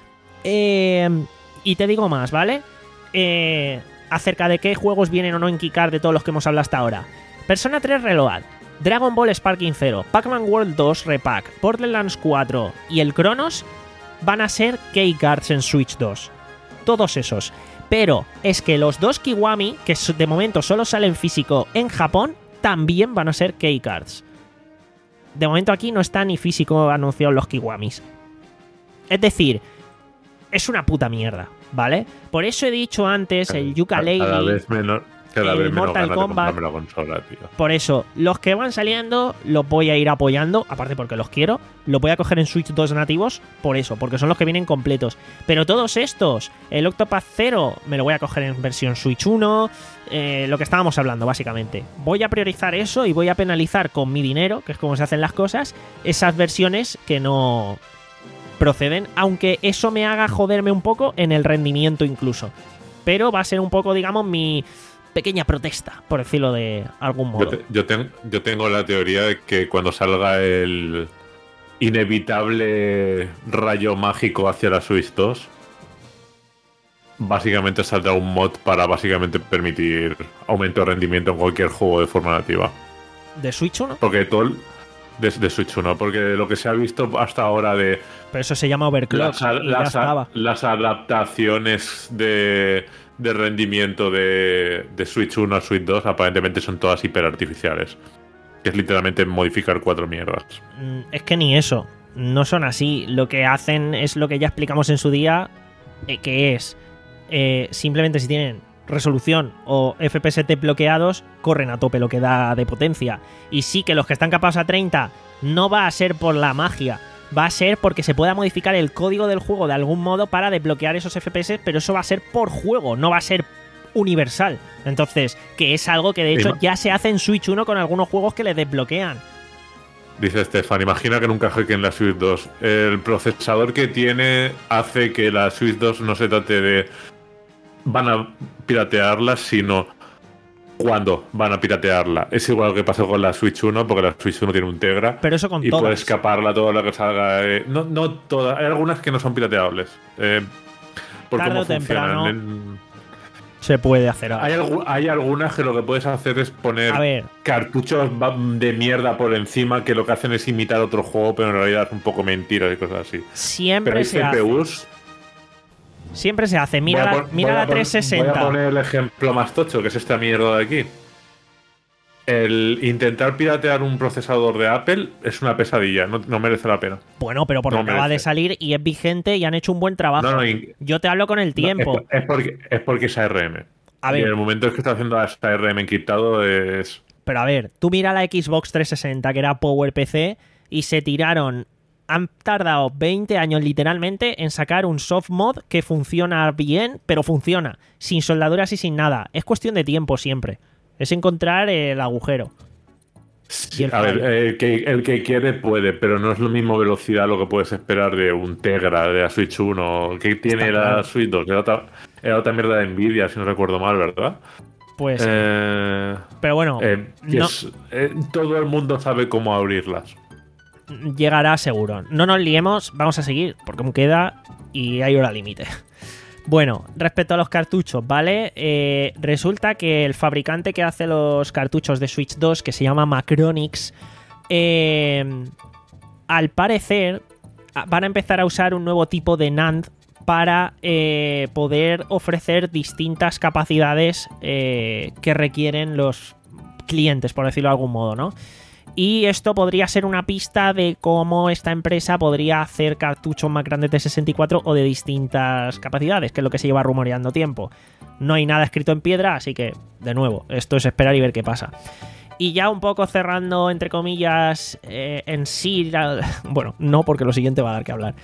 Eh, y te digo más, ¿vale? Eh, acerca de qué juegos vienen o no en keycard de todos los que hemos hablado hasta ahora. Persona tres Reload, Dragon Ball Sparking Zero, Pac-Man World dos Repack, Borderlands cuatro y el Chronos van a ser keycards en Switch dos. Todos esos. Pero es que los dos Kiwami, que de momento solo salen físico en Japón, también van a ser keycards. de momento aquí no está ni físico anunciado los Kiwamis. Es decir, es una puta mierda, ¿vale? Por eso he dicho antes el Yooka-Laylee,
cada vez menos, cada
el
vez menos
Mortal
ganas de
Kombat.
comprarme la consola, tío.
Por eso, los que van saliendo los voy a ir apoyando, aparte porque los quiero, los voy a coger en Switch dos nativos, por eso, porque son los que vienen completos. Pero todos estos, el Octopath Zero, me lo voy a coger en versión Switch uno, eh, lo que estábamos hablando, básicamente. Voy a priorizar eso y voy a penalizar con mi dinero, que es como se hacen las cosas, esas versiones que no proceden, aunque eso me haga joderme un poco en el rendimiento incluso. Pero va a ser un poco, digamos, mi pequeña protesta, por decirlo de algún modo.
Yo, te- yo, ten- yo tengo la teoría de que cuando salga el inevitable rayo mágico hacia la Switch dos, básicamente saldrá un mod para básicamente permitir aumento de rendimiento en cualquier juego de forma nativa.
¿De Switch uno?
Porque todo el, de, de Switch uno, porque lo que se ha visto hasta ahora de
Pero eso se llama overclock
las, a-
y ya
las a-
estaba.
las adaptaciones de, de rendimiento de, de Switch uno a Switch dos aparentemente son todas hiperartificiales. Que es literalmente modificar cuatro mierdas.
Mm, Es que ni eso. No son así. Lo que hacen es lo que ya explicamos en su día, eh, que es eh, simplemente si tienen resolución o F P S bloqueados, corren a tope lo que da de potencia. Y sí que los que están capados a treinta no va a ser por la magia, va a ser porque se pueda modificar el código del juego de algún modo para desbloquear esos F P S, pero eso va a ser por juego, no va a ser universal. Entonces, que es algo que de hecho
Ima-
ya se hace en Switch uno con algunos juegos que le desbloquean.
Dice Stefan, imagina que nunca hackeen la Switch dos. El procesador que tiene hace que la Switch dos no se trate de van a piratearla, sino cuándo van a piratearla. Es igual que pasó con la Switch uno, porque la Switch uno tiene un Tegra.
Pero eso con
y
todas.
puede escaparla todo lo que salga. eh, no, no todas. Hay algunas que no son pirateables. Eh, por
Tarde
cómo
o temprano.
funcionan. En-
Se puede hacer algo.
Hay, algu- hay algunas que lo que puedes hacer es poner
A ver.
cartuchos va- de mierda por encima que lo que hacen es imitar otro juego, pero en realidad es un poco mentira y cosas así.
Siempre
Pero hay
se hace.
C P Us.
Siempre se hace. Mira
Voy a
la,
pon-
mira
voy a
la
pon-
trescientos
Voy a
sesenta.
poner el ejemplo más tocho, que es esta mierda de aquí. El intentar piratear un procesador de Apple es una pesadilla, no, no merece la pena.
Bueno, pero porque
No
acaba
merece.
de salir y es vigente y han hecho un buen trabajo.
No, no, in-
Yo te hablo con el tiempo.
No, es, es porque, es porque es A R M.
A
Y
ver.
en el momento en que está haciendo esta A R M encriptado es...
Pero a ver, tú mira la Xbox trescientos sesenta, que era PowerPC, y se tiraron. Han tardado veinte años literalmente en sacar un soft mod que funciona bien, pero funciona, sin soldaduras y sin nada. Es cuestión de tiempo siempre. Es encontrar el agujero. Y el
A ver,
fallo.
el que, el que quiere puede, pero no es lo mismo velocidad lo que puedes esperar de un Tegra, de la Switch uno, que tiene
Está
la
claro.
Switch dos. Era otra, era otra mierda de Nvidia, si no recuerdo mal, ¿verdad?
Pues,
Eh,
pero bueno,
eh, que
no-
es- eh, todo el mundo sabe cómo abrirlas.
llegará seguro. No nos liemos, vamos a seguir, porque aún queda y hay hora límite. Bueno, respecto a los cartuchos, ¿vale? Eh, resulta que el fabricante que hace los cartuchos de Switch dos, que se llama Macronix, eh, al parecer a- van a empezar a usar un nuevo tipo de NAND para eh, poder ofrecer distintas capacidades eh, que requieren los clientes, por decirlo de algún modo, ¿no? Y esto podría ser una pista de cómo esta empresa podría hacer cartuchos más grandes de sesenta y cuatro o de distintas capacidades, que es lo que se lleva rumoreando tiempo. No hay nada escrito en piedra, así que, de nuevo, esto es esperar y ver qué pasa. Y ya un poco cerrando, entre comillas, eh, en sí... la- Bueno, no, porque lo siguiente va a dar que hablar.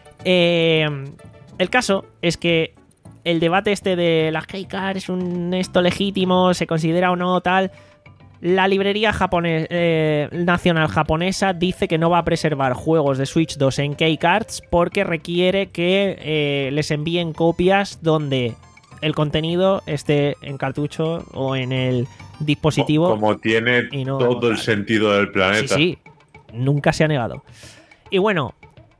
Eh, el caso es que el debate este de las Keycard es un esto legítimo, se considera o no tal... La librería japonés, eh, nacional japonesa dice que no va a preservar juegos de Switch dos en Keycards porque requiere que eh, les envíen copias donde el contenido esté en cartucho o en el dispositivo.
Como tiene
y no
todo el
tal.
sentido del planeta.
Sí, sí, nunca se ha negado. Y bueno,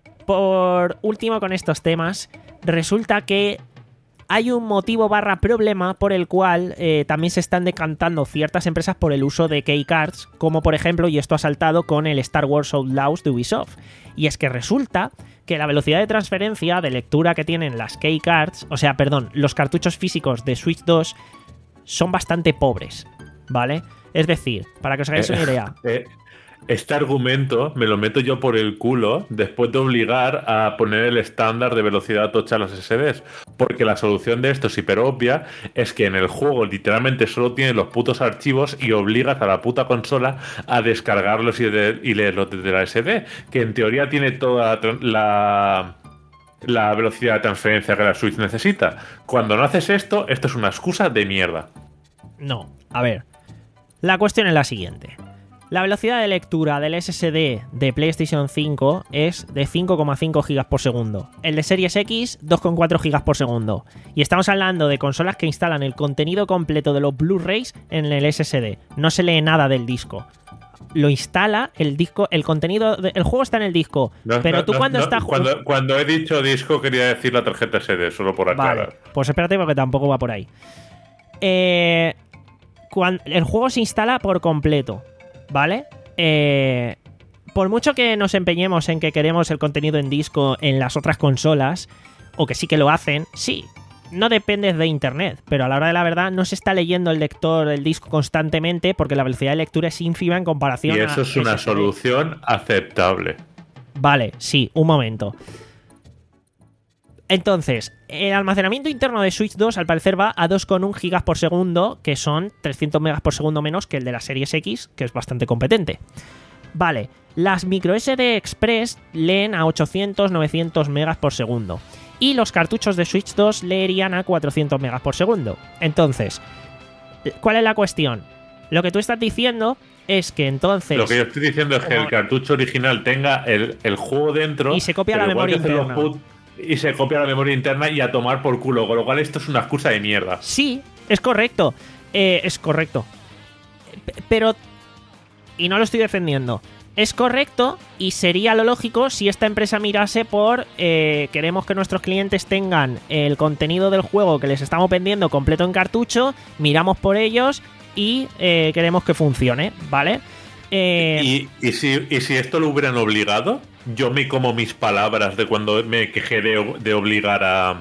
por último con estos temas, resulta que hay un motivo barra problema por el cual eh, también se están decantando ciertas empresas por el uso de keycards, como por ejemplo, y esto ha saltado con el Star Wars Outlaws de Ubisoft. Y es que resulta que la velocidad de transferencia de lectura que tienen las keycards, o sea, perdón, los cartuchos físicos de Switch dos, son bastante pobres, ¿vale? Es decir, para que os hagáis una idea,
Eh, Este argumento me lo meto yo por el culo después de obligar a poner el estándar de velocidad tocha a las S S Ds. Porque la solución de esto es hiper obvia, es que en el juego literalmente solo tienes los putos archivos y obligas a la puta consola a descargarlos y, de, y leerlos desde la S D, que en teoría tiene toda la, la velocidad de transferencia que la Switch necesita. Cuando no haces esto, esto es una excusa de mierda.
No, a ver. La cuestión es la siguiente. La velocidad de lectura del S S D de PlayStation cinco es de cinco coma cinco gigas por segundo. El de Series X, dos coma cuatro gigas por segundo. Y estamos hablando de consolas que instalan el contenido completo de los Blu-rays en el S S D. No se lee nada del disco. Lo instala, el disco, el contenido, de, el juego está en el disco.
No,
pero
no,
tú
no,
cuando
no,
estás
cuando, cuando he dicho disco quería decir la tarjeta S D, solo por aclarar.
Vale, pues espérate porque tampoco va por ahí. Eh, cuando, el juego se instala por completo. ¿Vale? Eh, por mucho que nos empeñemos en que queremos el contenido en disco en las otras consolas, o que sí que lo hacen, sí, no dependes de internet, pero a la hora de la verdad no se está leyendo el lector, el disco constantemente, porque la velocidad de lectura es ínfima en comparación a...
Y eso es una
S S D.
solución aceptable.
Vale, sí, un momento. Entonces, el almacenamiento interno de Switch dos al parecer va a dos coma uno gigas por segundo, que son trescientos megas por segundo menos que el de la Series X, que es bastante competente. Vale, las micro S D Express leen a ochocientos novecientos megas por segundo. Y los cartuchos de Switch dos leerían a cuatrocientos megas por segundo. Entonces, ¿cuál es la cuestión? Lo que tú estás diciendo es que entonces...
Lo que yo estoy diciendo es que el cartucho original tenga el, el juego dentro...
Y se copia la memoria interna.
Y se copia la memoria interna y a tomar por culo, con lo cual esto es una excusa de mierda.
Sí, es correcto. Eh, es correcto. P- pero... Y no lo estoy defendiendo. Es correcto y sería lo lógico si esta empresa mirase por... Eh, queremos que nuestros clientes tengan el contenido del juego que les estamos vendiendo completo en cartucho, miramos por ellos y eh, queremos que funcione, ¿vale? Eh,
¿Y, y, si, y si esto lo hubieran obligado, yo me como mis palabras de cuando me quejé de, de obligar a,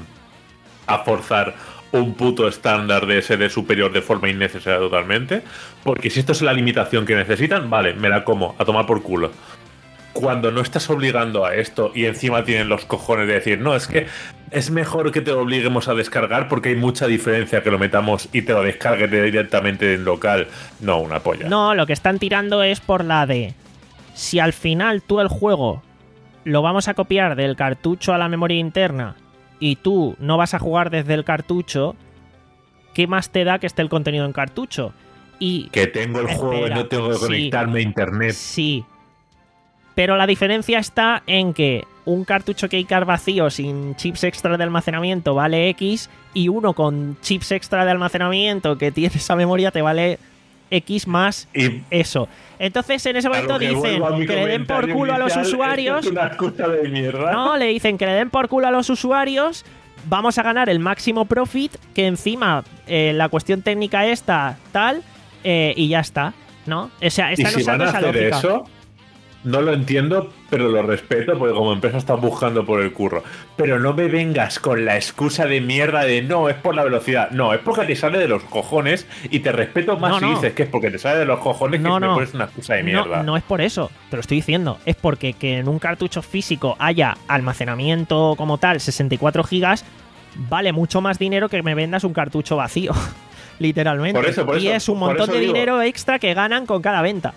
a forzar un puto estándar de S D superior de forma innecesaria totalmente, porque si esto es la limitación que necesitan, vale, me la como, a tomar por culo. Cuando no estás obligando a esto y encima tienen los cojones de decir, no, es que es mejor que te lo obliguemos a descargar porque hay mucha diferencia que lo metamos y te lo descargues directamente en local. No, una polla.
No, lo que están tirando es por la de... Si al final tú el juego lo vamos a copiar del cartucho a la memoria interna y tú no vas a jugar desde el cartucho, ¿qué más te da que esté el contenido en cartucho? Y
que tengo el
espera,
juego y no tengo que conectarme
sí,
a internet.
Sí. Pero la diferencia está en que un cartucho Keycard vacío sin chips extra de almacenamiento vale X y uno con chips extra de almacenamiento que tiene esa memoria te vale X más y eso. Entonces en ese momento
que
dicen que le den por culo a los usuarios.
Es una excusa de mierda.
No, le dicen que le den por culo a los usuarios. Vamos a ganar el máximo profit, que encima eh, la cuestión técnica esta tal eh, y ya está, ¿no? O sea, esta
¿Y
no
si van a
esa
hacer
lógica.
eso? No lo entiendo, pero lo respeto porque como empresa estás buscando por el curro. Pero no me vengas con la excusa de mierda de no, es por la velocidad. No, es porque te sale de los cojones y te respeto más
no,
si
no.
dices que es porque te sale de los cojones
no,
que
no.
me pones una excusa de mierda.
No, no es por eso, te lo estoy diciendo. Es porque que en un cartucho físico haya almacenamiento como tal, sesenta y cuatro gigas, vale mucho más dinero que me vendas un cartucho vacío. Literalmente.
Por eso, por
y
eso,
es un
por
montón
eso
de
digo.
dinero extra que ganan con cada venta.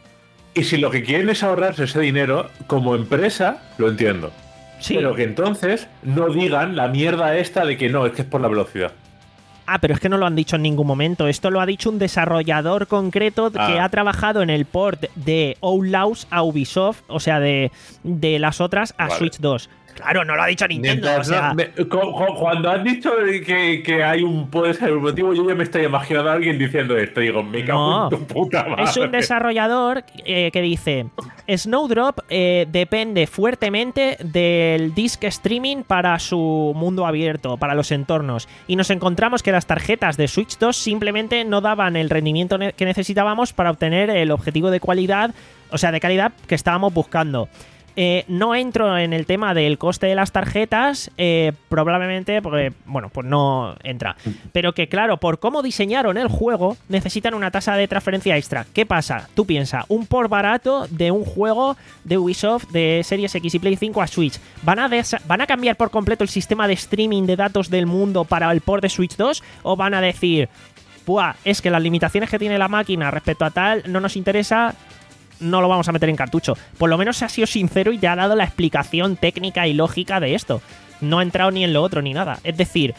Y si lo que quieren es ahorrarse ese dinero, como empresa, lo entiendo.
Sí.
Pero que entonces no digan la mierda esta de que no, es que es por la velocidad.
Ah, pero es que no lo han dicho en ningún momento. Esto lo ha dicho un desarrollador concreto
Ah.
que ha trabajado en el port de Outlaws a Ubisoft, o sea, de, de las otras a
Vale.
Switch dos. Claro, no lo ha dicho Nintendo.
Mientras
O sea,
no- me- cu- cu- cuando has dicho que, que hay un puede ser un motivo, yo ya me estoy imaginando a alguien diciendo esto. Digo, me cago
No.
en tu puta madre.
es un desarrollador eh, que dice: Snowdrop eh, depende fuertemente del disk streaming para su mundo abierto, para los entornos. Y nos encontramos que las tarjetas de Switch dos simplemente no daban el rendimiento ne- que necesitábamos para obtener el objetivo de calidad, o sea, de calidad que estábamos buscando. Eh, no entro en el tema del coste de las tarjetas, eh, probablemente porque, bueno, pues no entra. Pero que claro, por cómo diseñaron el juego, necesitan una tasa de transferencia extra. ¿Qué pasa? Tú piensa, un port barato de un juego de Ubisoft de Series X y Play cinco a Switch. ¿Van a, ¿Van a cambiar por completo el sistema de streaming de datos del mundo para el port de Switch dos? ¿O van a decir, buah, es que las limitaciones que tiene la máquina respecto a tal no nos interesa, no lo vamos a meter en cartucho? Por lo menos se ha sido sincero y te ha dado la explicación técnica y lógica de esto. No ha entrado ni en lo otro ni nada. Es decir,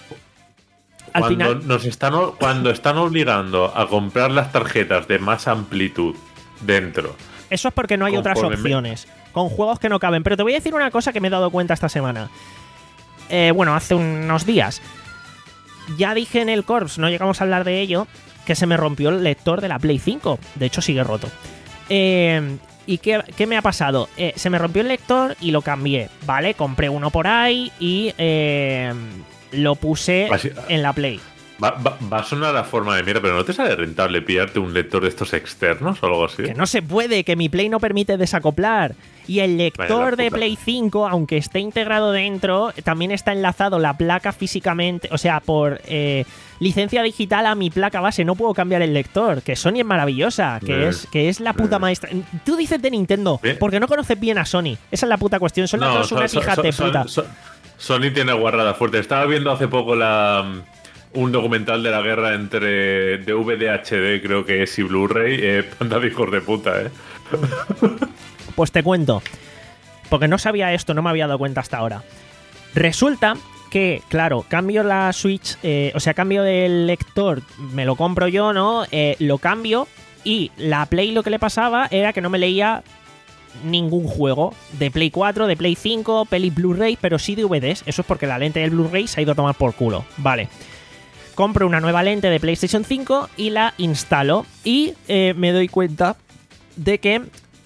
al
cuando
final...
nos están cuando están obligando a comprar las tarjetas de más amplitud dentro.
Eso es porque no hay otras opciones. Con juegos que no caben. Pero te voy a decir una cosa que me he dado cuenta esta semana. Eh, bueno, hace unos días. Ya dije en el Corps, no llegamos a hablar de ello, que se me rompió el lector de la Play cinco. De hecho, sigue roto. Eh, ¿Y qué, qué me ha pasado? Eh, se me rompió el lector y lo cambié, ¿vale? Compré uno por ahí y eh, lo puse
Así,
en la Play.
Va, va, va a sonar a forma de mierda, pero ¿no te sale rentable pillarte un lector de estos externos o algo así?
Que no se puede, que mi Play no permite desacoplar. Y el lector de Play cinco, aunque esté integrado dentro, también está enlazado la placa físicamente, o sea, por eh, licencia digital a mi placa base. No puedo cambiar el lector, que Sony es maravillosa, que,
Bien.
es, que es la puta
Bien.
maestra. Tú dices de Nintendo,
Bien.
porque no conoces bien a Sony. Esa es la puta cuestión, son las
No,
dos
so-
unas
so-
hijas
so-
de
so-
puta.
so- Sony tiene guarrada fuerte. Estaba viendo hace poco la un documental de la guerra entre D V D H D, creo que es, y Blu-ray. Eh, panda de hijos de puta, eh.
Pues te cuento, porque no sabía esto, no me había dado cuenta hasta ahora. Resulta que, claro, cambio la Switch, eh, o sea, cambio del lector, me lo compro yo, ¿no? Eh, lo cambio y la Play lo que le pasaba era que no me leía ningún juego de Play cuatro, de Play cinco, peli Blu-ray, pero sí D V Ds. Eso es porque la lente del Blu-ray se ha ido a tomar por culo. Vale. Compro una nueva lente de PlayStation cinco y la instalo y eh, me doy cuenta de que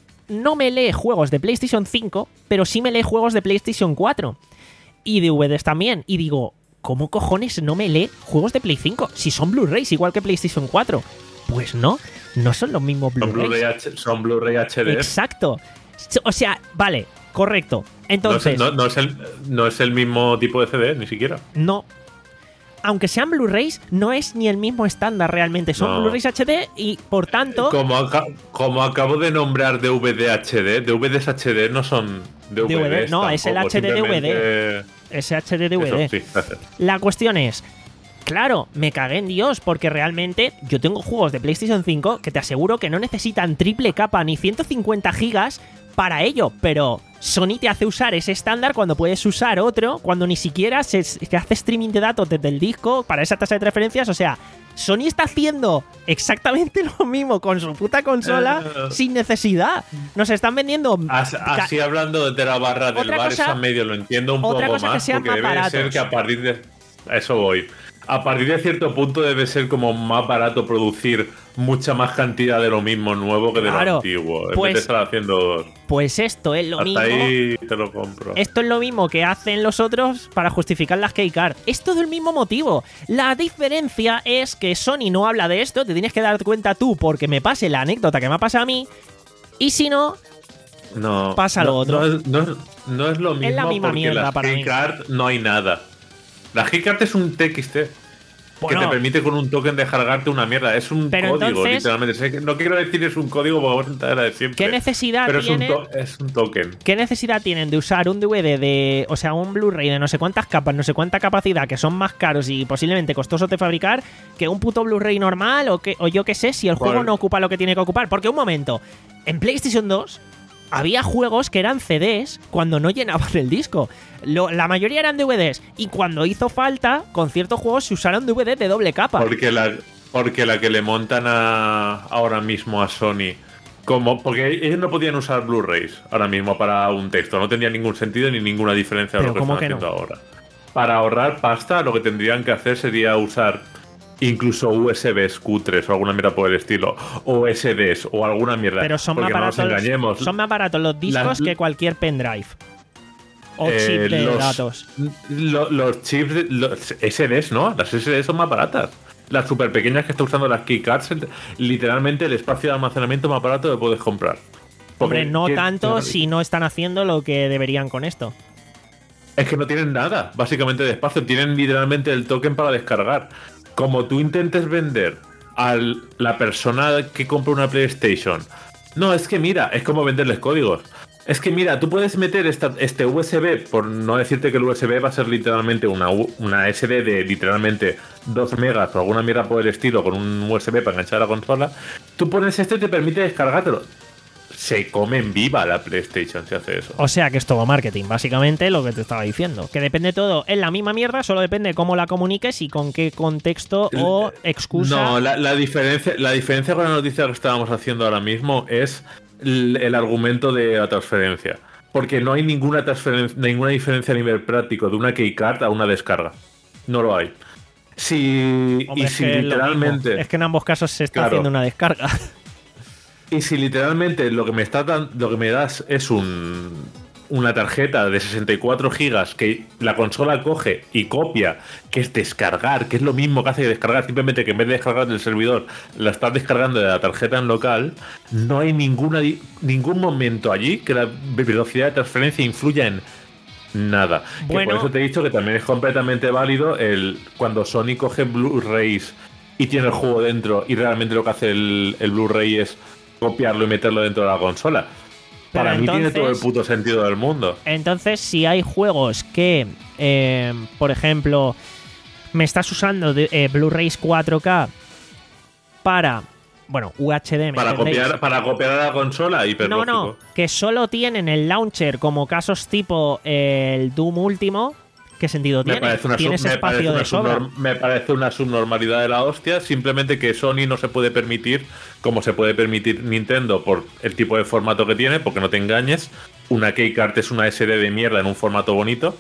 no me lee juegos de PlayStation cinco, pero sí me lee juegos de PlayStation cuatro y D V Ds también. Y digo, ¿cómo cojones no me lee juegos de Play cinco? Si son Blu-rays igual que PlayStation cuatro. Pues no, no son los mismos
Son
Blu-rays.
Blu-ray H- son Blu-ray H D.
Exacto. O sea, vale, correcto. Entonces,
no, es, no, no es el, no es el mismo tipo de C D, ni siquiera.
no. Aunque sean Blu-rays, no es ni el mismo estándar realmente. Son
No.
Blu-rays H D y, por tanto...
Como, aca- como acabo de nombrar D V D H D, D V Ds H D no son D V Ds.
D V D, no, es el
tampoco,
H D D V D.
simplemente-
Ese H D D V D.
Eso, sí, gracias.
La cuestión es, claro, me cagué en Dios, porque realmente yo tengo juegos de PlayStation cinco que te aseguro que no necesitan triple capa ni ciento cincuenta gigas para ello, pero Sony te hace usar ese estándar cuando puedes usar otro, cuando ni siquiera se, se hace streaming de datos desde el disco para esa tasa de transferencias. O sea, Sony está haciendo exactamente lo mismo con su puta consola
Eh.
sin necesidad. Nos están vendiendo...
As- Así hablando de la barra del
Otra
bar,
cosa-
esa medio lo entiendo un
otra
poco
cosa que
más,
sean
porque
más
debe de ser
baratos.
que a partir de... A eso voy. A partir de cierto punto debe ser como más barato producir mucha más cantidad de lo mismo nuevo que de
Claro,
lo antiguo. En
pues-
vez de estar haciendo dos.
Pues esto es lo
Hasta
mismo...
ahí te lo compro.
Esto es lo mismo que hacen los otros para justificar las keycard. Es todo el mismo motivo. La diferencia es que Sony no habla de esto, te tienes que dar cuenta tú porque me pase la anécdota que me ha pasado a mí. Y si no,
No,
pasa
no,
lo otro.
No es, no es- no es lo mismo
Es la misma
porque
mierda
las
para mí.
keycard no hay nada. La keycard es un T X T.
Bueno,
que te permite con un token descargarte una mierda. Es un
Pero
código,
entonces-
literalmente. Sé que- No quiero decir es un código porque vamos a entrar a la de siempre.
¿qué necesidad
Pero es un,
tiene?
to- es un token.
¿Qué necesidad tienen de usar un D V D de, o sea, un Blu-ray de no sé cuántas capas, no sé cuánta capacidad, que son más caros y posiblemente costosos de fabricar, que un puto Blu-ray normal o, que, o yo qué sé, si el juego
¿Cuál?
no ocupa lo que tiene que ocupar? Porque un momento, en PlayStation dos había juegos que eran C Ds cuando no llenaban el disco. Lo- la mayoría eran D V Ds y cuando hizo falta, con ciertos juegos se usaron D V Ds de doble capa.
Porque la, porque la que le montan a, ahora mismo a Sony. Como, porque ellos no podían usar Blu-rays ahora mismo para un texto. No tendría ningún sentido ni ninguna diferencia de
Pero
lo que
¿cómo
están
que
haciendo
no?
ahora. Para ahorrar pasta, lo que tendrían que hacer sería usar incluso U S Bs cutres o alguna mierda por el estilo. O S Ds o alguna mierda.
Pero son más
porque no
baratos,
nos engañemos.
son más baratos los discos
Las-
que cualquier pendrive. O
Eh,
chip de
los,
datos.
lo- los chips, de- los S Ds, ¿no? Las S Ds son más baratas. Las super pequeñas que está usando las keycards, el- literalmente el espacio de almacenamiento más barato que puedes comprar.
Hombre, no
¿qué-
tanto
qué-
si no están haciendo lo que deberían con esto.
Es que no tienen nada, básicamente, de espacio. Tienen literalmente el token para descargar. Como tú intentes vender a la persona que compra una PlayStation. No, es que mira, es como venderles códigos. Es que mira, tú puedes meter esta, este U S B, por no decirte que el U S B va a ser literalmente una, U- una S D de literalmente dos megas o alguna mierda por el estilo con un U S B para enganchar a la consola. Tú pones esto y te permite descargártelo. Se come en viva la PlayStation si hace eso.
O sea que es todo marketing, básicamente lo que te estaba diciendo. Que depende todo, es la misma mierda, solo depende cómo la comuniques y con qué contexto o excusa.
No, la, la diferencia, la diferencia con la noticia que estábamos haciendo ahora mismo es el, el argumento de la transferencia. Porque no hay ninguna transferencia, ninguna diferencia a nivel práctico de una keycard a una descarga. No lo hay. Si,
Hombre,
y
es
si
que es lo
literalmente.
mismo. Es que en ambos casos se está
Claro.
haciendo una descarga.
Y si literalmente lo que me está dan- lo que me das es un una tarjeta de sesenta y cuatro gigas que la consola coge y copia, que es descargar, que es lo mismo que hace descargar, simplemente que en vez de descargar del servidor, la estás descargando de la tarjeta en local, no hay ninguna di- ningún momento allí que la velocidad de transferencia influya en nada. Que
Bueno.
por eso te he dicho que también es completamente válido el cuando Sony coge Blu-rays y tiene el juego dentro y realmente lo que hace el, el Blu-ray es copiarlo y meterlo dentro de la consola.
Pero
Para mí tiene
entonces-
todo el puto sentido del mundo.
Entonces, si hay juegos que, eh, por ejemplo, me estás usando de, eh, Blu-rays cuatro K para, bueno, U H D, ¿me
Para
entendéis?
copiar, para copiar a la consola, hiper
No, no,
lógico.
que solo tienen el launcher como casos tipo eh, el Doom último. ¿Qué sentido
Me
tiene?
parece, una,
Tienes
sub- me,
espacio
parece una
de sobra.
subnorm- me parece una subnormalidad de la hostia. Simplemente que Sony no se puede permitir, como se puede permitir Nintendo por el tipo de formato que tiene, porque no te engañes. Una keycard es una S D de mierda en un formato bonito.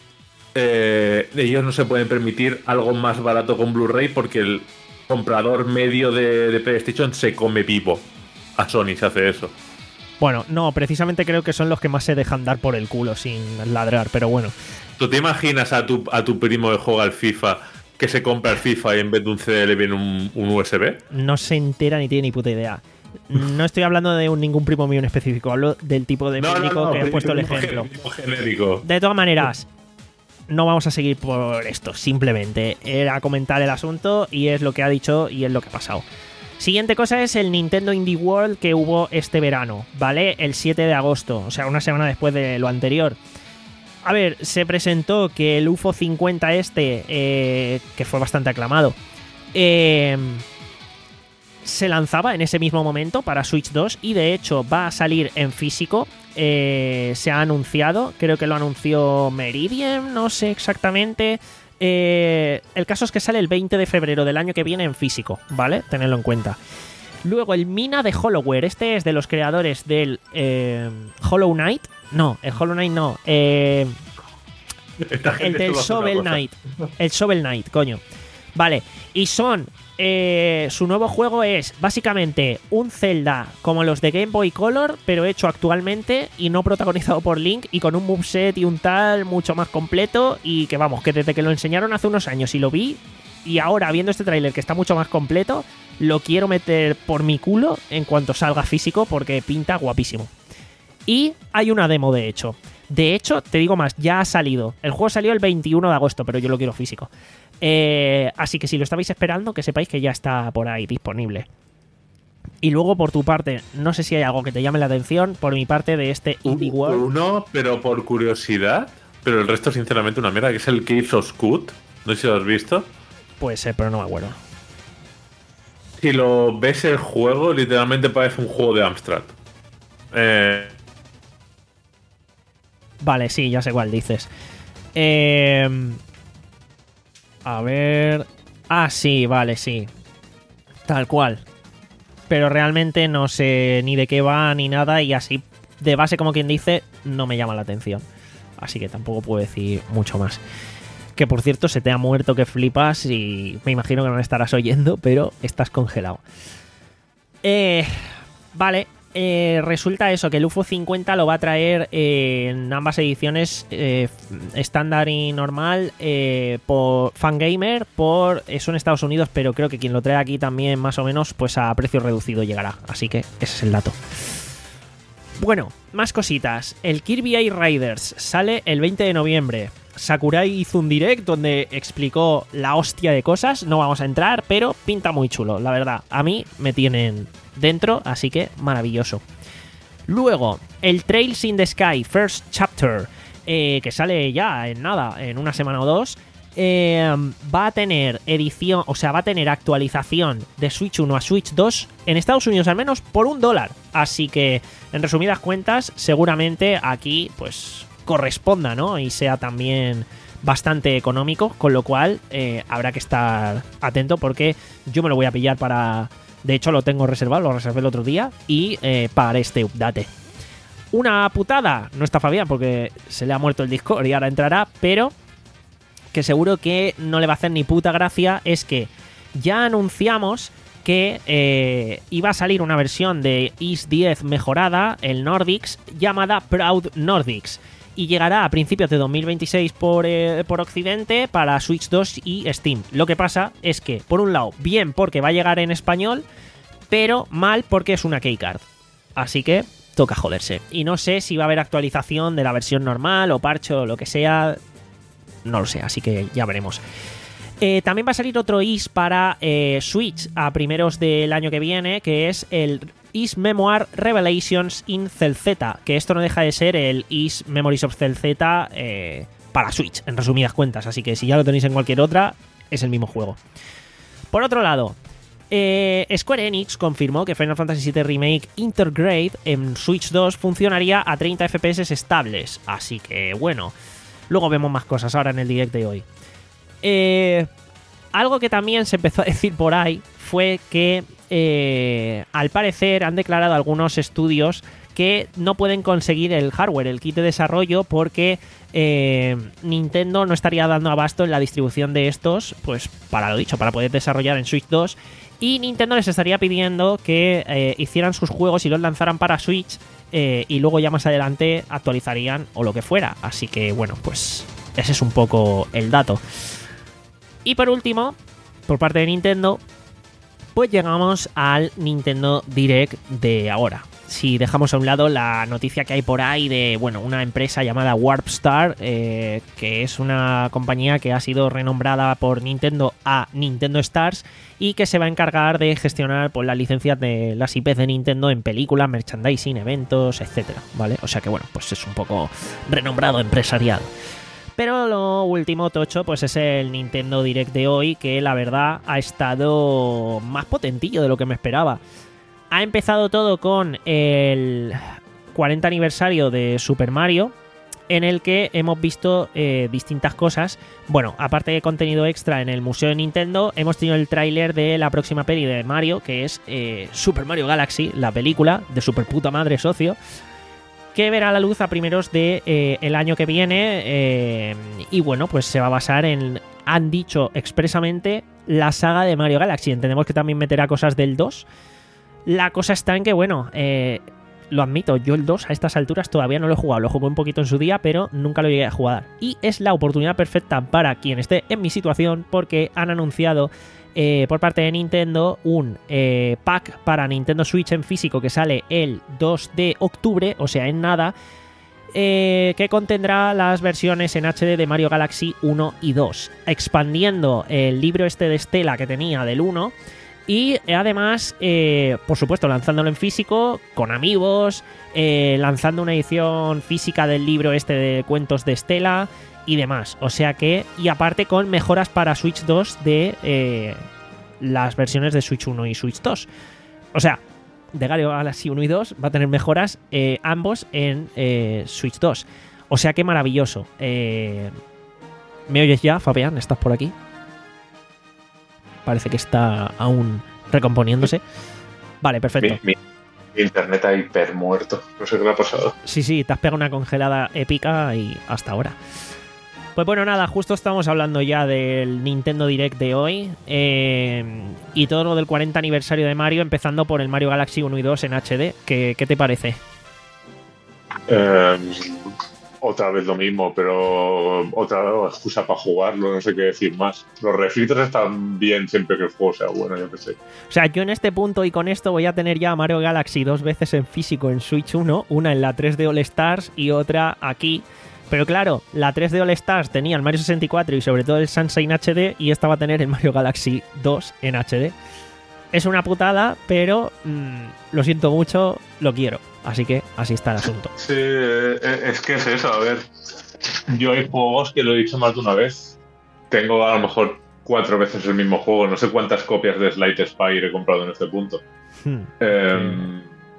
Eh, ellos no se pueden permitir algo más barato con Blu-ray porque el comprador medio de, de PlayStation se come vivo. A Sony se hace eso.
Bueno, no, precisamente creo que son los que más se dejan dar por el culo sin ladrar, pero bueno.
¿Tú te imaginas a tu, a tu primo que juega al FIFA que se compra el FIFA y en vez de un C D le viene un, un U S B?
No se entera ni tiene ni puta idea. No estoy hablando de un, ningún primo mío en específico, hablo del tipo de público que he puesto el
primo
ejemplo.
genérico, genérico.
De todas maneras, no vamos a seguir por esto, simplemente era comentar el asunto y es lo que ha dicho y es lo que ha pasado. Siguiente cosa es el Nintendo Indie World que hubo este verano, ¿vale? El siete de agosto, o sea, una semana después de lo anterior. A ver, se presentó que el U F O cincuenta este, eh, que fue bastante aclamado, eh, se lanzaba en ese mismo momento para Switch dos y de hecho va a salir en físico. Eh, se ha anunciado, creo que lo anunció Meridian, no sé exactamente. Eh, el caso es que sale el veinte de febrero del año que viene en físico, ¿vale? Tenedlo en cuenta. Luego el Mina de Hollowware, este es de los creadores del eh, Hollow Knight. No, el Hollow Knight no. Eh,
Esta gente
el del
solo hace una
Shovel
cosa.
Knight. El Shovel Knight, coño. Vale, y son... eh, su nuevo juego es básicamente un Zelda como los de Game Boy Color, pero hecho actualmente y no protagonizado por Link y con un moveset y un tal mucho más completo y que vamos, que desde que lo enseñaron hace unos años y lo vi y ahora viendo este tráiler que está mucho más completo, lo quiero meter por mi culo en cuanto salga físico porque pinta guapísimo. Y hay una demo de hecho. De hecho, te digo más, ya ha salido. El juego salió el veintiuno de agosto, pero yo lo quiero físico. Eh, así que si lo estabais esperando, que sepáis que ya está por ahí disponible. Y luego, por tu parte, no sé si hay algo que te llame la atención, por mi parte, de este Indie World.
Uno, pero por curiosidad, pero el resto, sinceramente, una mierda, que es el Caves of Scoot. No sé si lo has visto.
Puede ser, pero no me acuerdo.
Si lo ves el juego, literalmente parece un juego de Amstrad. Eh,
Vale, sí, ya sé cuál dices. Eh, a ver... Ah, sí, vale, sí. Tal cual. Pero realmente no sé ni de qué va ni nada y así, de base, como quien dice, no me llama la atención. Así que tampoco puedo decir mucho más. Que por cierto, se te ha muerto que flipas y me imagino que no me estarás oyendo, pero estás congelado. Eh, vale. Eh, resulta eso, que el U F O cincuenta lo va a traer eh, en ambas ediciones, eh, estándar y normal, eh, por Fangamer, por eso en Estados Unidos, pero creo que quien lo trae aquí también más o menos, pues a precio reducido llegará. Así que ese es el dato. Bueno, más cositas. El Kirby Air Riders sale el veinte de noviembre. Sakurai hizo un direct donde explicó la hostia de cosas. No vamos a entrar, pero pinta muy chulo, la verdad. A mí me tienen dentro, así que maravilloso. Luego, el Trails in the Sky First Chapter, eh, que sale ya en nada, en una semana o dos. Eh, va a tener edición, o sea, va a tener actualización de Switch uno a Switch dos en Estados Unidos al menos por un dólar. Así que, en resumidas cuentas, seguramente aquí pues corresponda, ¿no? Y sea también bastante económico, con lo cual eh, habrá que estar atento porque yo me lo voy a pillar para... De hecho, lo tengo reservado, lo reservé el otro día y eh, pagaré este update. Una putada, no está Fabián porque se le ha muerto el Discord y ahora entrará, pero... que seguro que no le va a hacer ni puta gracia, es que ya anunciamos que eh, iba a salir una versión de I S diez mejorada, el Nordics, llamada Proud Nordics, y llegará a principios de dos mil veintiséis por, eh, por Occidente para Switch dos y Steam. Lo que pasa es que, por un lado, bien porque va a llegar en español, pero mal porque es una keycard. Así que toca joderse. Y no sé si va a haber actualización de la versión normal o parche o lo que sea. No lo sé, así que ya veremos. Eh, también va a salir otro I S para eh, Switch a primeros del año que viene, que es el I S Memoir Revelations in CellZ, que esto no deja de ser el I S Memories of CellZ eh, para Switch, en resumidas cuentas. Así que si ya lo tenéis en cualquier otra, es el mismo juego. Por otro lado, eh, Square Enix confirmó que Final Fantasy siete Remake Intergrade en Switch dos funcionaría a treinta F P S estables. Así que bueno... Luego vemos más cosas ahora en el direct de hoy. Eh, algo que también se empezó a decir por ahí fue que eh, al parecer han declarado algunos estudios que no pueden conseguir el hardware, el kit de desarrollo, porque eh, Nintendo no estaría dando abasto en la distribución de estos, pues para lo dicho, para poder desarrollar en Switch dos. Y Nintendo les estaría pidiendo que eh, hicieran sus juegos y los lanzaran para Switch. Eh, y luego ya más adelante actualizarían o lo que fuera. Así que bueno, pues ese es un poco el dato. Y por último, por parte de Nintendo, pues llegamos al Nintendo Direct de ahora. Si dejamos a un lado la noticia que hay por ahí de, bueno, una empresa llamada Warpstar, eh, que es una compañía que ha sido renombrada por Nintendo a Nintendo Stars y que se va a encargar de gestionar pues, las licencias de las I Pes de Nintendo en películas, merchandising, eventos, etcétera, ¿vale? O sea que, bueno, pues es un poco renombrado empresarial. Pero lo último tocho pues es el Nintendo Direct de hoy, que la verdad ha estado más potentillo de lo que me esperaba. Ha empezado todo con el cuarenta aniversario de Super Mario, en el que hemos visto eh, distintas cosas. Bueno, aparte de contenido extra en el Museo de Nintendo, hemos tenido el tráiler de la próxima peli de Mario, que es eh, Super Mario Galaxy, la película de super puta madre, socio, que verá la luz a primeros de eh, el año que viene. Eh, y bueno, pues se va a basar en, han dicho expresamente, la saga de Mario Galaxy. Entendemos que también meterá cosas del dos. La cosa está en que, bueno, eh, lo admito, yo el dos a estas alturas todavía no lo he jugado. Lo jugué un poquito en su día, pero nunca lo llegué a jugar. Y es la oportunidad perfecta para quien esté en mi situación, porque han anunciado eh, por parte de Nintendo un eh, pack para Nintendo Switch en físico que sale el dos de octubre, o sea, en nada, eh, que contendrá las versiones en H D de Mario Galaxy uno y dos, expandiendo el libro este de Estela que tenía del uno. Y además, eh, por supuesto, lanzándolo en físico, con amigos, eh, lanzando una edición física del libro este de cuentos de Estela y demás. O sea que, y aparte con mejoras para Switch dos de eh, las versiones de Switch uno y Switch dos. O sea, de Mario Galaxy uno y dos va a tener mejoras eh, ambos en eh, Switch dos. O sea que maravilloso. Eh, ¿Me oyes ya, Fabián? ¿Estás por aquí? Parece que está aún recomponiéndose. Vale, perfecto.
Mi, mi internet ha hiper muerto. No sé qué le ha pasado.
Sí, sí, te has pegado una congelada épica y hasta ahora. Pues bueno, nada, justo estamos hablando ya del Nintendo Direct de hoy. Eh, y todo lo del cuarenta aniversario de Mario, empezando por el Mario Galaxy uno y dos en H D. ¿Qué, qué te parece?
Eh, otra vez lo mismo, pero otra excusa para jugarlo, no sé qué decir más. Los refritos están bien siempre que el juego sea bueno, yo qué sé.
O sea, yo en este punto y con esto voy a tener ya Mario Galaxy dos veces en físico en Switch uno, una en la tres D All Stars y otra aquí. Pero claro, la tres D All Stars tenía el Mario sesenta y cuatro y sobre todo el Sunshine H D, y esta va a tener el Mario Galaxy dos en H D. Es una putada, pero mmm, lo siento mucho, lo quiero. Así que así está el asunto.
Sí, es que es eso, a ver. Yo hay juegos que lo he dicho más de una vez. Tengo a lo mejor cuatro veces el mismo juego. No sé cuántas copias de Slide Spire he comprado en este punto.
Hmm.
Eh,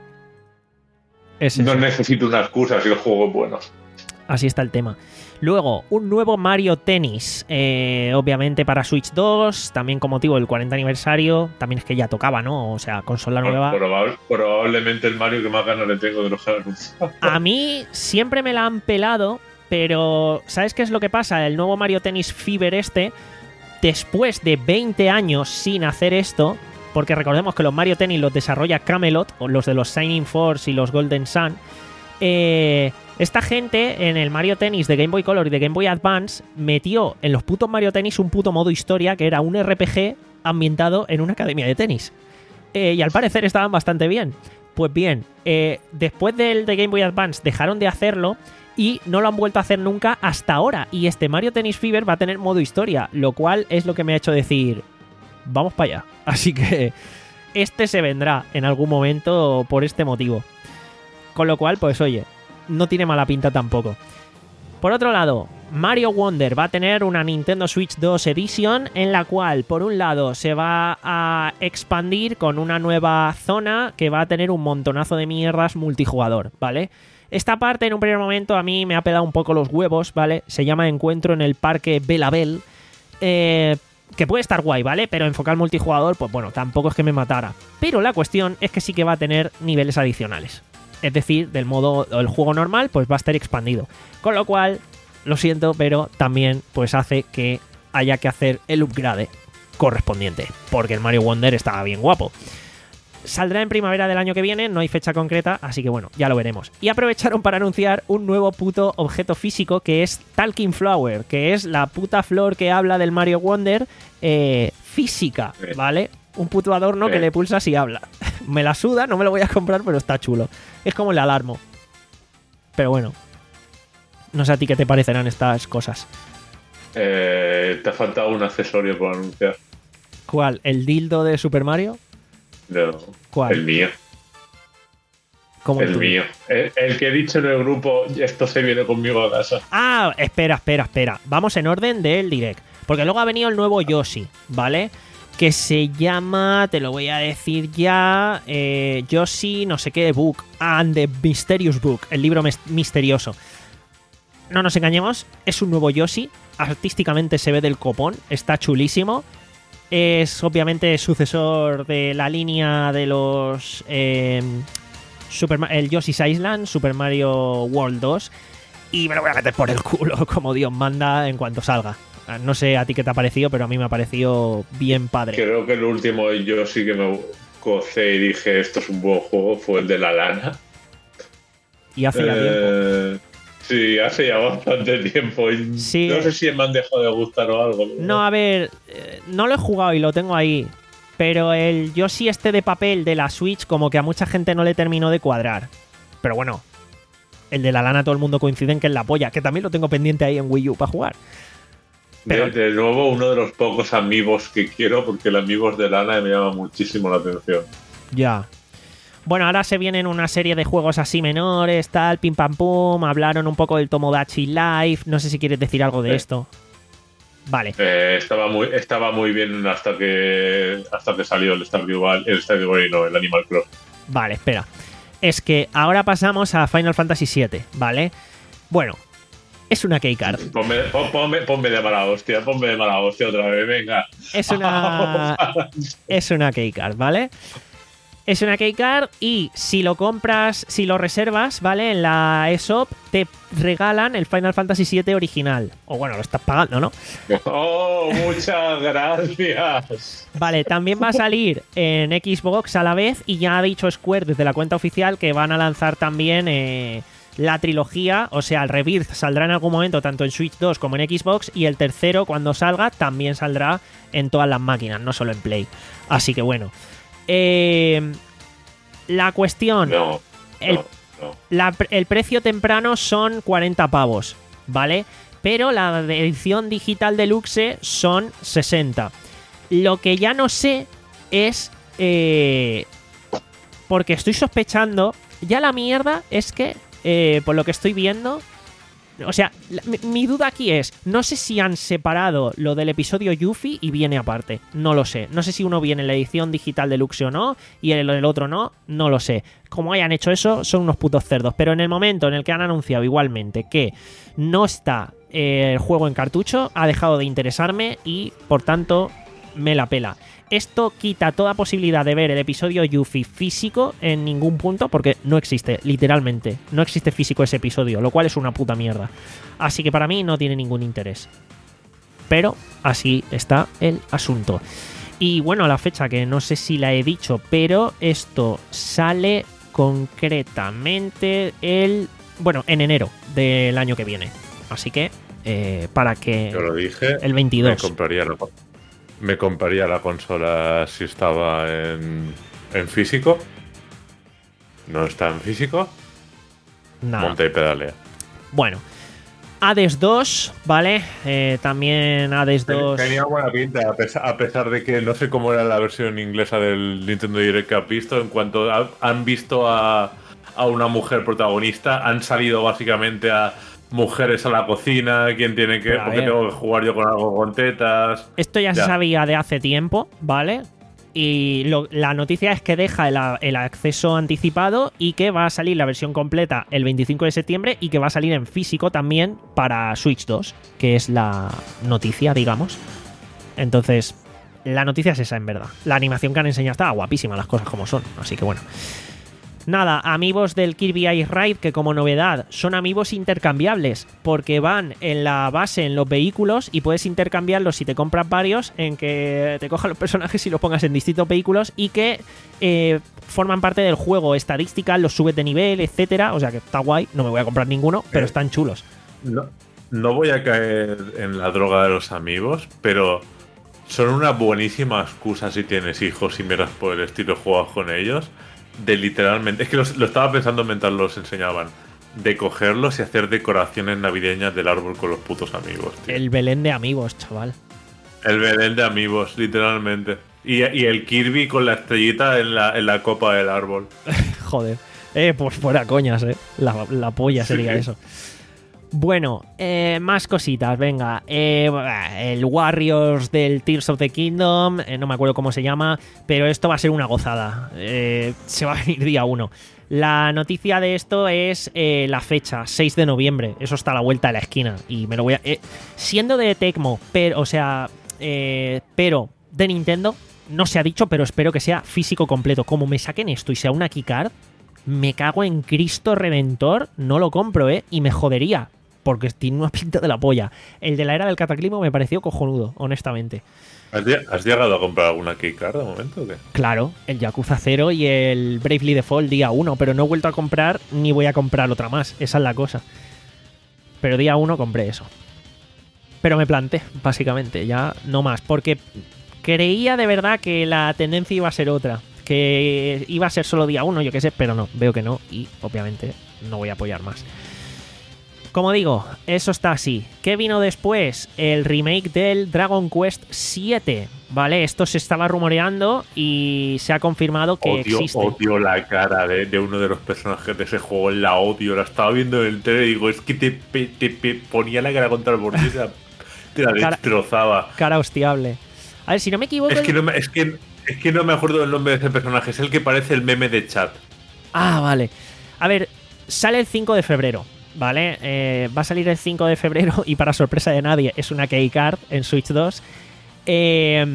es
no necesito una excusa si el juego es bueno.
Así está el tema. Luego, un nuevo Mario Tennis, eh, obviamente para Switch dos, también con motivo del cuarenta aniversario, también es que ya tocaba, ¿no? O sea, consola nueva.
Probable, probablemente el Mario que más ganas le tengo de los que han anunciado.
A mí siempre me la han pelado, pero ¿sabes qué es lo que pasa? El nuevo Mario Tennis Fever este, después de veinte años sin hacer esto, porque recordemos que los Mario Tennis los desarrolla Camelot, o los de los Shining Force y los Golden Sun, eh... esta gente en el Mario Tennis de Game Boy Color y de Game Boy Advance metió en los putos Mario Tennis un puto modo historia que era un R P G ambientado en una academia de tenis. Eh, y al parecer estaban bastante bien. Pues bien, eh, después del de Game Boy Advance dejaron de hacerlo y no lo han vuelto a hacer nunca hasta ahora. Y este Mario Tennis Fever va a tener modo historia, lo cual es lo que me ha hecho decir, vamos para allá. Así que este se vendrá en algún momento por este motivo. Con lo cual, pues oye, no tiene mala pinta tampoco. Por otro lado, Mario Wonder va a tener una Nintendo Switch dos Edition en la cual, por un lado, se va a expandir con una nueva zona que va a tener un montonazo de mierdas multijugador, ¿vale? Esta parte, en un primer momento, a mí me ha pelado un poco los huevos, ¿vale? Se llama Encuentro en el Parque Belabel, eh, que puede estar guay, ¿vale? Pero enfocar al multijugador, pues bueno, tampoco es que me matara. Pero la cuestión es que sí que va a tener niveles adicionales. Es decir, del modo el juego normal, pues va a estar expandido. Con lo cual, lo siento, pero también pues hace que haya que hacer el upgrade correspondiente. Porque el Mario Wonder estaba bien guapo. Saldrá en primavera del año que viene, no hay fecha concreta, así que bueno, ya lo veremos. Y aprovecharon para anunciar un nuevo puto objeto físico que es Talking Flower, que es la puta flor que habla del Mario Wonder eh, física, ¿vale? Un puto adorno que le pulsas y habla. Me la suda, no me lo voy a comprar, pero está chulo. Es como el alarmo. Pero bueno. No sé a ti qué te parecerán estas cosas.
Eh, te ha faltado un accesorio por anunciar.
¿Cuál? ¿El dildo de Super Mario?
No.
¿Cuál?
El mío.
¿Cómo
el
tú?
mío. El, el que he dicho en el grupo, esto se viene conmigo a casa.
Ah, espera, espera, espera. Vamos en orden del direct. Porque luego ha venido el nuevo Yoshi, ¿vale? Que se llama, te lo voy a decir ya, eh, Yoshi no sé qué Book and the Mysterious Book, el libro misterioso. No nos engañemos, es un nuevo Yoshi, artísticamente se ve del copón, está chulísimo. Es obviamente sucesor de la línea de los eh, Super, el Yoshi's Island, Super Mario World dos, y me lo voy a meter por el culo como Dios manda en cuanto salga. No sé a ti qué te ha parecido, pero a mí me ha parecido bien padre.
Creo que el último yo sí que me gocé y dije esto es un buen juego fue el de la lana.
Y hace ya
eh,
tiempo.
Sí, hace ya bastante tiempo. Y
sí.
No sé si me han dejado de gustar o algo.
¿No? no, a ver, eh, no lo he jugado y lo tengo ahí. Pero el Yoshi este de papel de la Switch como que a mucha gente no le terminó de cuadrar. Pero bueno, el de la lana todo el mundo coincide en que es la polla, que también lo tengo pendiente ahí en Wii U para jugar.
Pero... De, de nuevo, uno de los pocos amigos que quiero, porque el amigos de lana me llama muchísimo la atención.
Ya. Bueno, ahora se vienen una serie de juegos así menores, tal, pim pam pum. Hablaron un poco del Tomodachi Life. No sé si quieres decir algo de sí. esto. Vale.
Eh, estaba muy estaba muy bien hasta que hasta que salió el Stardew Valley, el Stardew Valley, no, el Animal Crossing.
Vale, espera. Es que ahora pasamos a Final Fantasy siete, ¿vale? Bueno. Es una keycard.
Ponme, ponme, ponme de mala hostia, ponme de mala hostia otra vez, venga.
Es una. es una keycard, ¿vale? Es una keycard y si lo compras, si lo reservas, ¿vale? En la eShop te regalan el Final Fantasy siete original. O bueno, lo estás pagando, ¿no?
¡Oh, muchas gracias!
Vale, también va a salir en Xbox a la vez y ya ha dicho Square desde la cuenta oficial que van a lanzar también. Eh, la trilogía, o sea, el Rebirth saldrá en algún momento tanto en Switch dos como en Xbox, y el tercero, cuando salga, también saldrá en todas las máquinas, no solo en Play. Así que bueno. Eh, la cuestión...
No,
el,
no, no.
La, el precio temprano son cuarenta pavos, ¿vale? Pero la edición digital deluxe son sesenta. Lo que ya no sé es... Eh, porque estoy sospechando... Ya la mierda es que, eh, por lo que estoy viendo... O sea, la, mi, mi duda aquí es... No sé si han separado lo del episodio Yuffie y viene aparte. No lo sé. No sé si uno viene en la edición digital deluxe o no, y el, el otro no. No lo sé. Como hayan hecho eso, son unos putos cerdos. Pero en el momento en el que han anunciado igualmente que no está eh, el juego en cartucho, ha dejado de interesarme y, por tanto, me la pela. Esto quita toda posibilidad de ver el episodio Yuffie físico en ningún punto, porque no existe, literalmente. No existe físico ese episodio, lo cual es una puta mierda. Así que para mí no tiene ningún interés. Pero así está el asunto. Y bueno, la fecha, que no sé si la he dicho, pero esto sale concretamente el... Bueno, en enero del año que viene. Así que, eh, para que...
Yo lo dije.
El veintidós.
Me compraría la, me compraría la consola si estaba en, en físico. No está en físico.
Nada.
Monta y pedalea.
Bueno. Hades dos, ¿vale? Eh, también Hades dos...
Tenía buena pinta, a pesar, a pesar de que no sé cómo era la versión inglesa del Nintendo Direct que has visto. En cuanto a, han visto a, a una mujer protagonista, han salido básicamente a mujeres a la cocina, quién tiene que...
Pero,
porque tengo que jugar yo con algo con tetas...
Esto ya, ya. se sabía de hace tiempo, ¿vale? Y lo, la noticia es que deja el, el acceso anticipado y que va a salir la versión completa el veinticinco de septiembre y que va a salir en físico también para Switch dos, que es la noticia, digamos. Entonces, la noticia es esa, en verdad. La animación que han enseñado está guapísima, las cosas como son. Así que bueno. Nada, amigos del Kirby Ice Ride, que como novedad son amigos intercambiables, porque van en la base en los vehículos y puedes intercambiarlos si te compras varios, en que te cojan los personajes y los pongas en distintos vehículos, y que eh, forman parte del juego, estadísticas, los subes de nivel, etcétera. O sea que está guay, no me voy a comprar ninguno, pero eh, están chulos.
No, no voy a caer en la droga de los amigos, pero son una buenísima excusa si tienes hijos y miras por el estilo juegas con ellos. De literalmente, es que los, lo estaba pensando mientras los enseñaban, de cogerlos y hacer decoraciones navideñas del árbol con los putos amigos, tío.
El Belén de amigos, chaval.
El Belén de amigos, literalmente. Y, y el Kirby con la estrellita en la, en la copa del árbol.
Joder. Eh, pues fuera coñas, eh. La, la polla sería sí. eso. Bueno, eh, más cositas, venga. Eh, el Warriors del Tears of the Kingdom, eh, no me acuerdo cómo se llama, pero esto va a ser una gozada. Eh, se va a venir día uno. La noticia de esto es eh, la fecha, seis de noviembre. Eso está a la vuelta de la esquina. Y me lo voy a... Eh, siendo de Tecmo, pero, o sea, eh, pero de Nintendo, no se ha dicho, pero espero que sea físico completo. Como me saquen esto y sea una keycard, me cago en Cristo Redentor, no lo compro, ¿eh? Y me jodería. Porque tiene una pinta de la polla. El de la era del Cataclismo me pareció cojonudo, honestamente.
¿Has, ¿Has llegado a comprar alguna keycard de momento o qué?
Claro, el Yakuza cero y el Bravely Default día uno, pero no he vuelto a comprar ni voy a comprar otra más. Esa es la cosa. Pero día uno compré eso. Pero me planté, básicamente, ya no más. Porque creía de verdad que la tendencia iba a ser otra. Que iba a ser solo día uno, yo qué sé, pero no, veo que no. Y obviamente no voy a apoyar más. Como digo, eso está así. ¿Qué vino después? El remake del Dragon Quest siete, ¿vale? Esto se estaba rumoreando y se ha confirmado que
odio,
existe.
Odio la cara de, de uno de los personajes de ese juego, la odio. La estaba viendo en el tele y digo, es que te, te, te ponía la cara contra el borde y te la, te la cara, destrozaba.
Cara hostiable. A ver, si no me equivoco...
Es que no me, es que, es que no me acuerdo del nombre de ese personaje. Es el que parece el meme de chat.
Ah, vale. A ver, sale el cinco de febrero. Vale, eh, va a salir el cinco de febrero y para sorpresa de nadie es una keycard en Switch dos. Eh,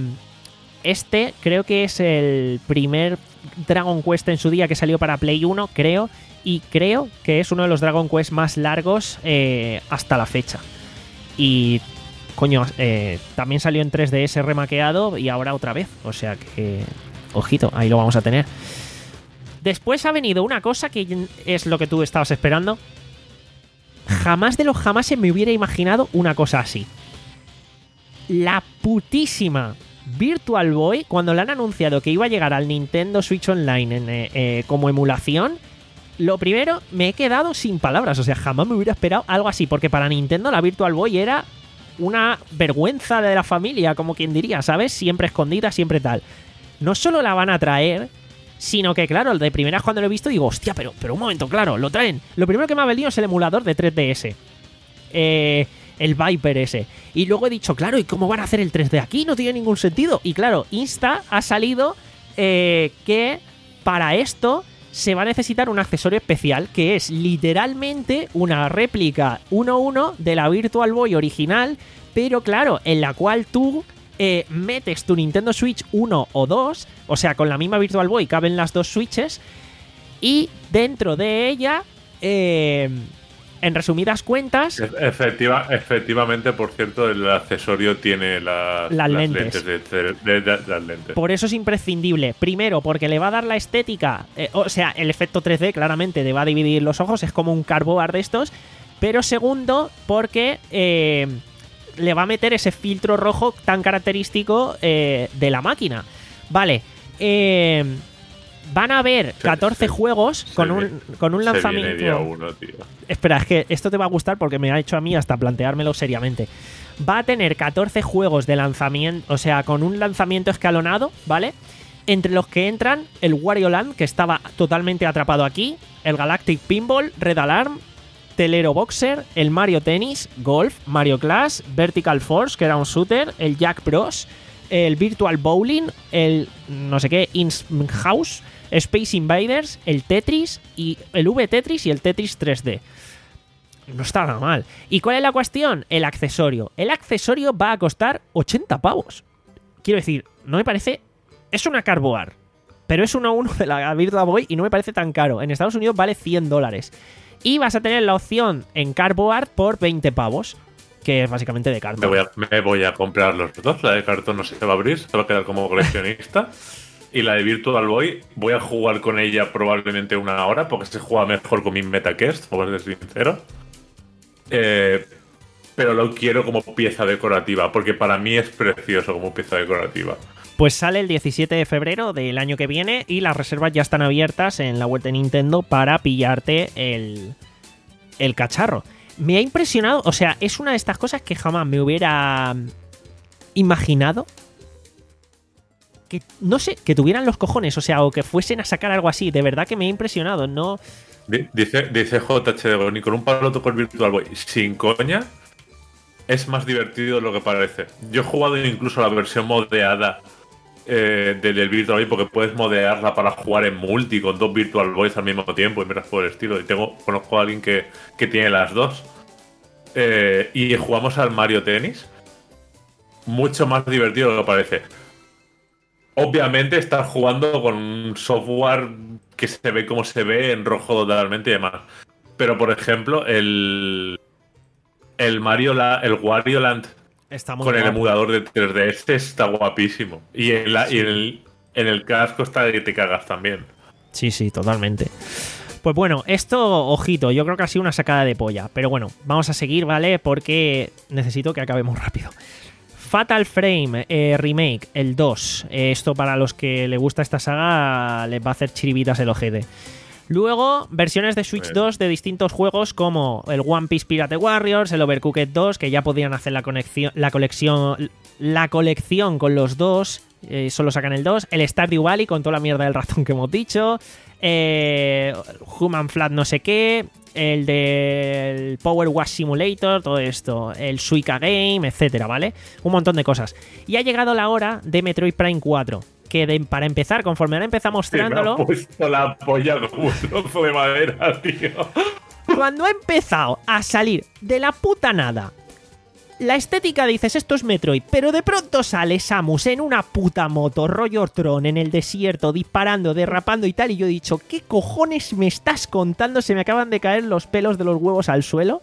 este creo que es el primer Dragon Quest en su día que salió para Play uno, creo, y creo que es uno de los Dragon Quest más largos eh, hasta la fecha. Y coño, eh, también salió en tres D S remaqueado y ahora otra vez, o sea que ojito, ahí lo vamos a tener. Después ha venido una cosa que es lo que tú estabas esperando. Jamás de los jamás se me hubiera imaginado una cosa así. La putísima Virtual Boy, cuando le han anunciado que iba a llegar al Nintendo Switch Online en, eh, eh, como emulación, lo primero, me he quedado sin palabras. O sea, jamás me hubiera esperado algo así, porque para Nintendo la Virtual Boy era una vergüenza de la familia, como quien diría, ¿sabes? Siempre escondida, siempre tal. No solo la van a traer, sino que, claro, de primeras cuando lo he visto digo, hostia, pero, pero un momento, claro, lo traen. Lo primero que me ha venido es el emulador de tres D S. Eh, el Viper ese. Y luego he dicho, claro, ¿y cómo van a hacer el tres D aquí? No tiene ningún sentido. Y claro, Insta ha salido eh, que para esto se va a necesitar un accesorio especial que es literalmente una réplica uno a uno de la Virtual Boy original, pero claro, en la cual tú eh, metes tu Nintendo Switch uno o dos, o sea, con la misma Virtual Boy caben las dos Switches, y dentro de ella, eh, en resumidas cuentas...
Efectiva, efectivamente, por cierto, el accesorio tiene las,
las
las
lentes,
lentes de, de, de, de, las lentes.
Por eso es imprescindible. Primero, porque le va a dar la estética, eh, o sea, el efecto tres D claramente te va a dividir los ojos, es como un cardboard de estos. Pero segundo, porque eh, le va a meter ese filtro rojo tan característico eh, de la máquina. Vale, eh... van a haber catorce sí, sí. juegos con un, con un lanzamiento.
Día uno, tío.
Espera, es que esto te va a gustar porque me ha hecho a mí hasta planteármelo seriamente. Va a tener catorce juegos de lanzamiento, o sea, con un lanzamiento escalonado, ¿vale? Entre los que entran el Wario Land, que estaba totalmente atrapado aquí, el Galactic Pinball, Red Alarm, Telero Boxer, el Mario Tennis, Golf, Mario Clash, Vertical Force, que era un shooter, el Jack Bros, el Virtual Bowling, el no sé qué, In-House, Space Invaders, el Tetris y el V-Tetris y el Tetris tres D. No está nada mal. ¿Y cuál es la cuestión? El accesorio. El accesorio va a costar ochenta pavos. Quiero decir, no me parece... Es una cardboard, pero es uno a uno de la Virtual Boy y no me parece tan caro. En Estados Unidos vale cien dólares. Y vas a tener la opción en cardboard por veinte pavos. Que es básicamente de cartón.
Me voy, a, me voy a comprar los dos. La de cartón no se va a abrir, se va a quedar como coleccionista. Y la de Virtual Boy, voy a jugar con ella probablemente una hora, porque se juega mejor con mi MetaQuest, por ser sincero. Eh, pero lo quiero como pieza decorativa, porque para mí es precioso como pieza decorativa.
Pues sale el diecisiete de febrero del año que viene y las reservas ya están abiertas en la web de Nintendo para pillarte el, el cacharro. Me ha impresionado, o sea, es una de estas cosas que jamás me hubiera imaginado que, no sé, que tuvieran los cojones, o sea, o que fuesen a sacar algo así. De verdad que me ha impresionado, ¿no?
Dice, dice J H de Goni, con un palo toco el Virtual Boy. Sin coña, es más divertido de lo que parece. Yo he jugado incluso la versión modeada eh, del Virtual Boy, porque puedes modearla para jugar en multi con dos Virtual Boys al mismo tiempo y miras por el estilo. Y tengo, conozco a alguien que, que tiene las dos. Eh, y jugamos al Mario Tennis. Mucho más divertido de lo que parece. Obviamente estás jugando con un software que se ve como se ve, en rojo totalmente y demás. Pero, por ejemplo, el el Mario La, el Wario Land está muy con guapo. El emulador de tres D S está guapísimo. Y, en, la, sí. y en, el, en el casco está que te cagas también.
Sí, sí, totalmente. Pues bueno, esto, ojito, yo creo que ha sido una sacada de polla. Pero bueno, vamos a seguir, ¿vale? Porque necesito que acabemos rápido. Fatal Frame eh, Remake, el dos. Eh, esto para los que les gusta esta saga les va a hacer chiribitas el ojete. Luego, versiones de Switch dos de distintos juegos como el One Piece Pirate Warriors, el Overcooked dos, que ya podían hacer la conexión, la colección, la colección con los dos, eh, solo sacan el dos. El Stardew Valley con toda la mierda del ratón que hemos dicho. Eh, Human Flat no sé qué. El del Power Wash Simulator, todo esto, el Suica Game, etcétera, ¿vale? Un montón de cosas. Y ha llegado la hora de Metroid Prime cuatro, que de, para empezar, conforme ahora empieza mostrándolo...
Me ha puesto la polla como un trozo de madera, tío.
Cuando ha empezado a salir de la puta nada, la estética dices, esto es Metroid, pero de pronto sale Samus en una puta moto, rollo Tron, en el desierto, disparando, derrapando y tal, y yo he dicho, ¿qué cojones me estás contando? Se me acaban de caer los pelos de los huevos al suelo.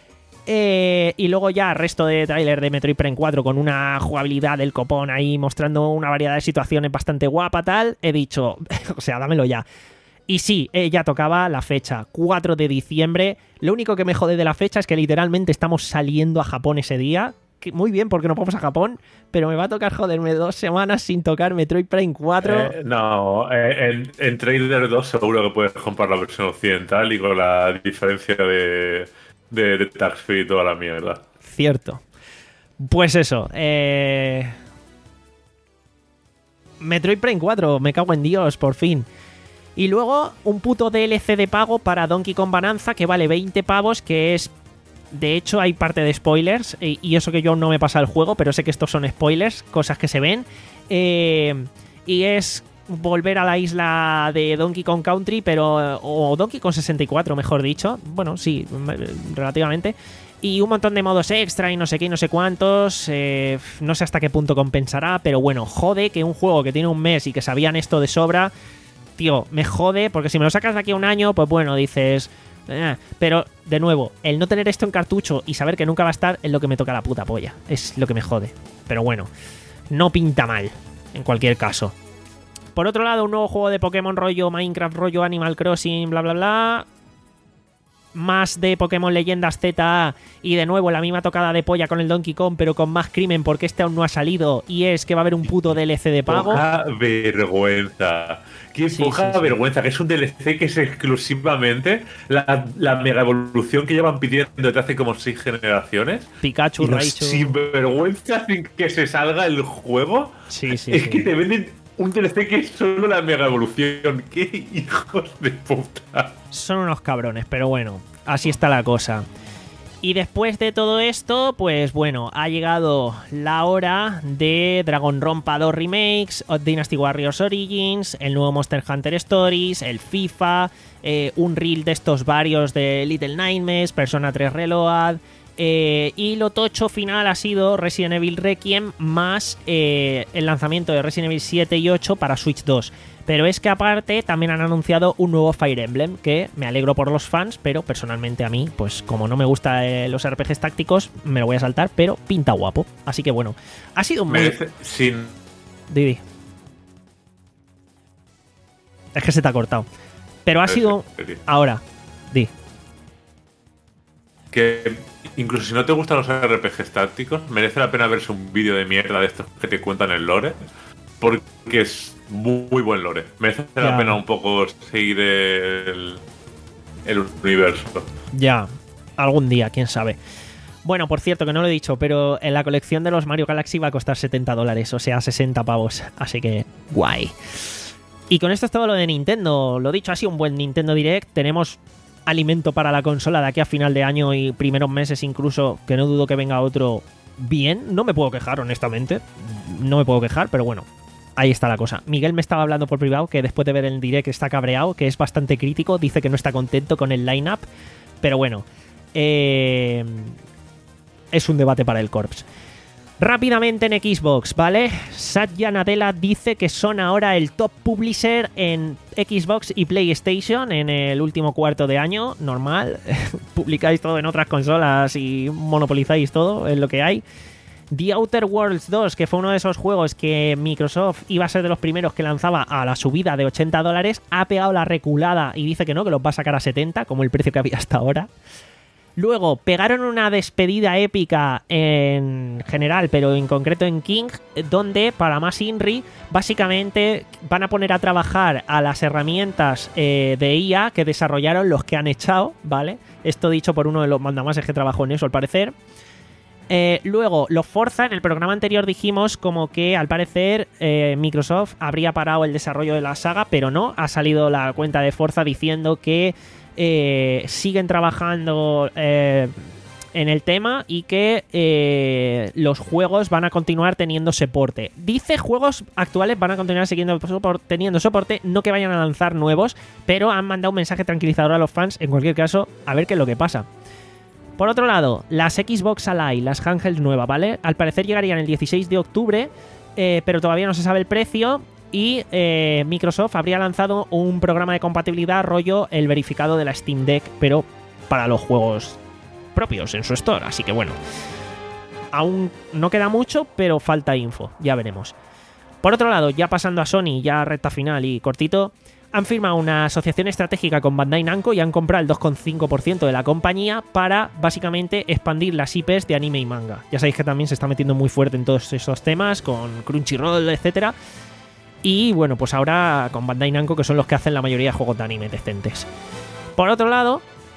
Eh, y luego ya resto de tráiler de Metroid Prime cuatro con una jugabilidad del copón ahí, mostrando una variedad de situaciones bastante guapa, tal. He dicho, o sea, dámelo ya. Y sí, eh, ya tocaba la fecha, cuatro de diciembre. Lo único que me jode de la fecha es que literalmente estamos saliendo a Japón ese día. Que muy bien, porque no vamos a Japón, pero me va a tocar joderme dos semanas sin tocar Metroid Prime cuatro.
Eh, no, eh, en, en Trader dos seguro que puedes comprar la versión occidental y con la diferencia de, de, de tax free y toda la mierda.
Cierto. Pues eso, eh... Metroid Prime cuatro, me cago en Dios, por fin. Y luego un puto D L C de pago para Donkey Kong Bonanza que vale veinte pavos, que es... De hecho, hay parte de spoilers, y eso que yo aún no me he pasado el juego, pero sé que estos son spoilers, cosas que se ven. Eh, y es volver a la isla de Donkey Kong Country, pero o Donkey Kong sesenta y cuatro, mejor dicho. Bueno, sí, relativamente. Y un montón de modos extra y no sé qué y no sé cuántos. Eh, no sé hasta qué punto compensará, pero bueno, jode que un juego que tiene un mes y que sabían esto de sobra, tío, me jode, porque si me lo sacas de aquí a un año, pues bueno, dices... Eh, pero, de nuevo, el no tener esto en cartucho y saber que nunca va a estar es lo que me toca la puta polla. Es lo que me jode. Pero bueno, no pinta mal, en cualquier caso. Por otro lado, un nuevo juego de Pokémon rollo Minecraft, rollo Animal Crossing, bla bla bla. Más de Pokémon Leyendas Z y de nuevo la misma tocada de polla con el Donkey Kong, pero con más crimen porque este aún no ha salido, y es que va a haber un puto D L C de pago.
Poca vergüenza. Qué
Sí,
poca
sí, sí.
vergüenza, que es un D L C que es exclusivamente la, la mega evolución que llevan pidiendo desde hace como seis generaciones.
Pikachu,
Y los
Raichu.
sinvergüenza sin que se salga el juego.
Sí, sí,
es
sí.
que te venden un D L C que es solo la mega evolución. ¡Qué hijos de puta!
Son unos cabrones, pero bueno, así está la cosa. Y después de todo esto, pues bueno, ha llegado la hora de Danganronpa dos Remakes, Dynasty Warriors Origins, el nuevo Monster Hunter Stories, el FIFA, eh, un reel de estos varios de Little Nightmares, Persona tres Reload, eh, y lo tocho final ha sido Resident Evil Requiem más eh, el lanzamiento de Resident Evil siete y ocho para Switch dos. Pero es que aparte también han anunciado un nuevo Fire Emblem, que me alegro por los fans, pero personalmente a mí, pues como no me gustan eh, los R P Gs tácticos, me lo voy a saltar, pero pinta guapo. Así que bueno, ha sido muy...
Merece, sin,
Didi. Es que se te ha cortado. Pero ha sido... Ahora, di.
Que incluso si no te gustan los R P Gs tácticos, merece la pena verse un vídeo de mierda de estos que te cuentan el lore, porque es muy, muy buen lore. Merece
Ya.
la pena un poco seguir el, el universo.
Ya, algún día, quién sabe. Bueno, por cierto, que no lo he dicho, pero en la colección de los Mario Galaxy va a costar setenta dólares, o sea, sesenta pavos. Así que, guay. Y con esto es todo lo de Nintendo. Lo dicho, ha sido un buen Nintendo Direct. Tenemos alimento para la consola de aquí a final de año y primeros meses incluso, que no dudo que venga otro bien. No me puedo quejar, honestamente. No me puedo quejar, pero bueno, ahí está la cosa. Miguel me estaba hablando por privado que después de ver el Direct está cabreado, que es bastante crítico. Dice que no está contento con el line-up. Pero bueno, eh, es un debate para el Corps. Rápidamente en Xbox, ¿vale? Satya Nadella dice que son ahora el top publisher en Xbox y PlayStation en el último cuarto de año. Normal, publicáis todo en otras consolas y monopolizáis todo, es lo que hay. The Outer Worlds dos, que fue uno de esos juegos que Microsoft iba a ser de los primeros que lanzaba a la subida de ochenta dólares, ha pegado la reculada y dice que no, que los va a sacar a setenta, como el precio que había hasta ahora. Luego, pegaron una despedida épica en general, pero en concreto en King, donde, para más Inri, básicamente van a poner a trabajar a las herramientas eh, de I A que desarrollaron los que han echado, ¿vale? Esto dicho por uno de los mandamases que trabajó en eso, al parecer. Eh, luego, los Forza, en el programa anterior dijimos como que al parecer eh, Microsoft habría parado el desarrollo de la saga, pero no, ha salido la cuenta de Forza diciendo que eh, siguen trabajando eh, en el tema y que eh, los juegos van a continuar teniendo soporte. Dice juegos actuales van a continuar siguiendo sopor- teniendo soporte, no que vayan a lanzar nuevos, pero han mandado un mensaje tranquilizador a los fans, en cualquier caso, a ver qué es lo que pasa. Por otro lado, las Xbox Ally, las handhelds nuevas, ¿vale? Al parecer llegarían el dieciséis de octubre, eh, pero todavía no se sabe el precio. Y eh, Microsoft habría lanzado un programa de compatibilidad rollo el verificado de la Steam Deck, pero para los juegos propios en su store. Así que bueno, aún no queda mucho, pero falta info, ya veremos. Por otro lado, ya pasando a Sony, ya recta final y cortito, han firmado una asociación estratégica con Bandai Namco y han comprado el dos coma cinco por ciento de la compañía para básicamente expandir las I Pes de anime y manga. Ya sabéis que también se está metiendo muy fuerte en todos esos temas, con Crunchyroll, etcétera. Y bueno, pues ahora con Bandai Namco, que son los que hacen la mayoría de juegos de anime decentes. Por otro lado,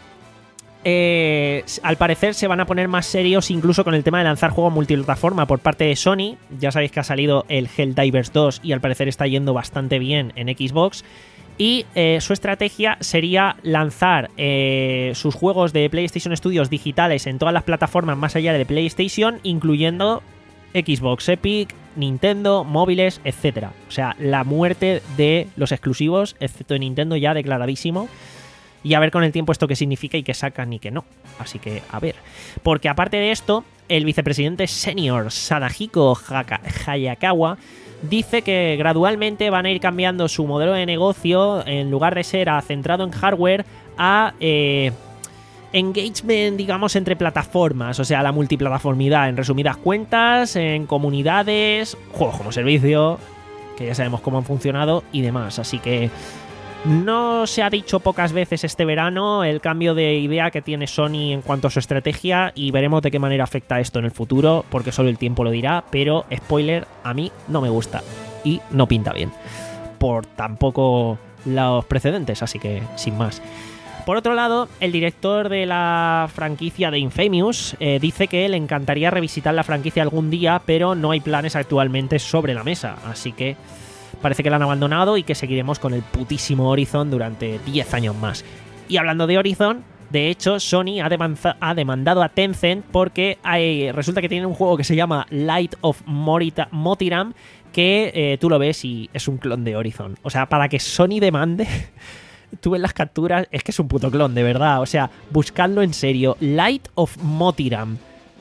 eh, al parecer se van a poner más serios incluso con el tema de lanzar juegos multiplataforma por parte de Sony. Ya sabéis que ha salido el Helldivers dos y al parecer está yendo bastante bien en Xbox. Y eh, su estrategia sería lanzar eh, sus juegos de PlayStation Studios digitales en todas las plataformas más allá de PlayStation, incluyendo Xbox, Epic, Nintendo, móviles, etcétera. O sea, la muerte de los exclusivos, excepto de Nintendo, ya declaradísimo. Y a ver con el tiempo esto qué significa y qué sacan y qué no. Así que, a ver. Porque aparte de esto, el vicepresidente senior Sadahiko Haka- Hayakawa dice que gradualmente van a ir cambiando su modelo de negocio, en lugar de ser a, centrado en hardware, a eh, engagement, digamos, entre plataformas, o sea, la multiplataformidad, en resumidas cuentas, en comunidades, juegos como servicio, que ya sabemos cómo han funcionado y demás. Así que no se ha dicho pocas veces este verano el cambio de idea que tiene Sony en cuanto a su estrategia, y veremos de qué manera afecta esto en el futuro, porque solo el tiempo lo dirá. Pero, spoiler, a mí no me gusta y no pinta bien, por tampoco los precedentes, así que sin más. Por otro lado, el director de la franquicia de Infamous eh, dice que le encantaría revisitar la franquicia algún día, pero no hay planes actualmente sobre la mesa, así que parece que la han abandonado y que seguiremos con el putísimo Horizon durante diez años más. Y hablando de Horizon, de hecho, Sony ha, demanza- ha demandado a Tencent porque hay, resulta que tiene un juego que se llama Light of Morita- Motiram, que eh, tú lo ves y es un clon de Horizon. O sea, para que Sony demande, tú ves las capturas, es que es un puto clon, de verdad. O sea, buscadlo en serio. Light of Motiram.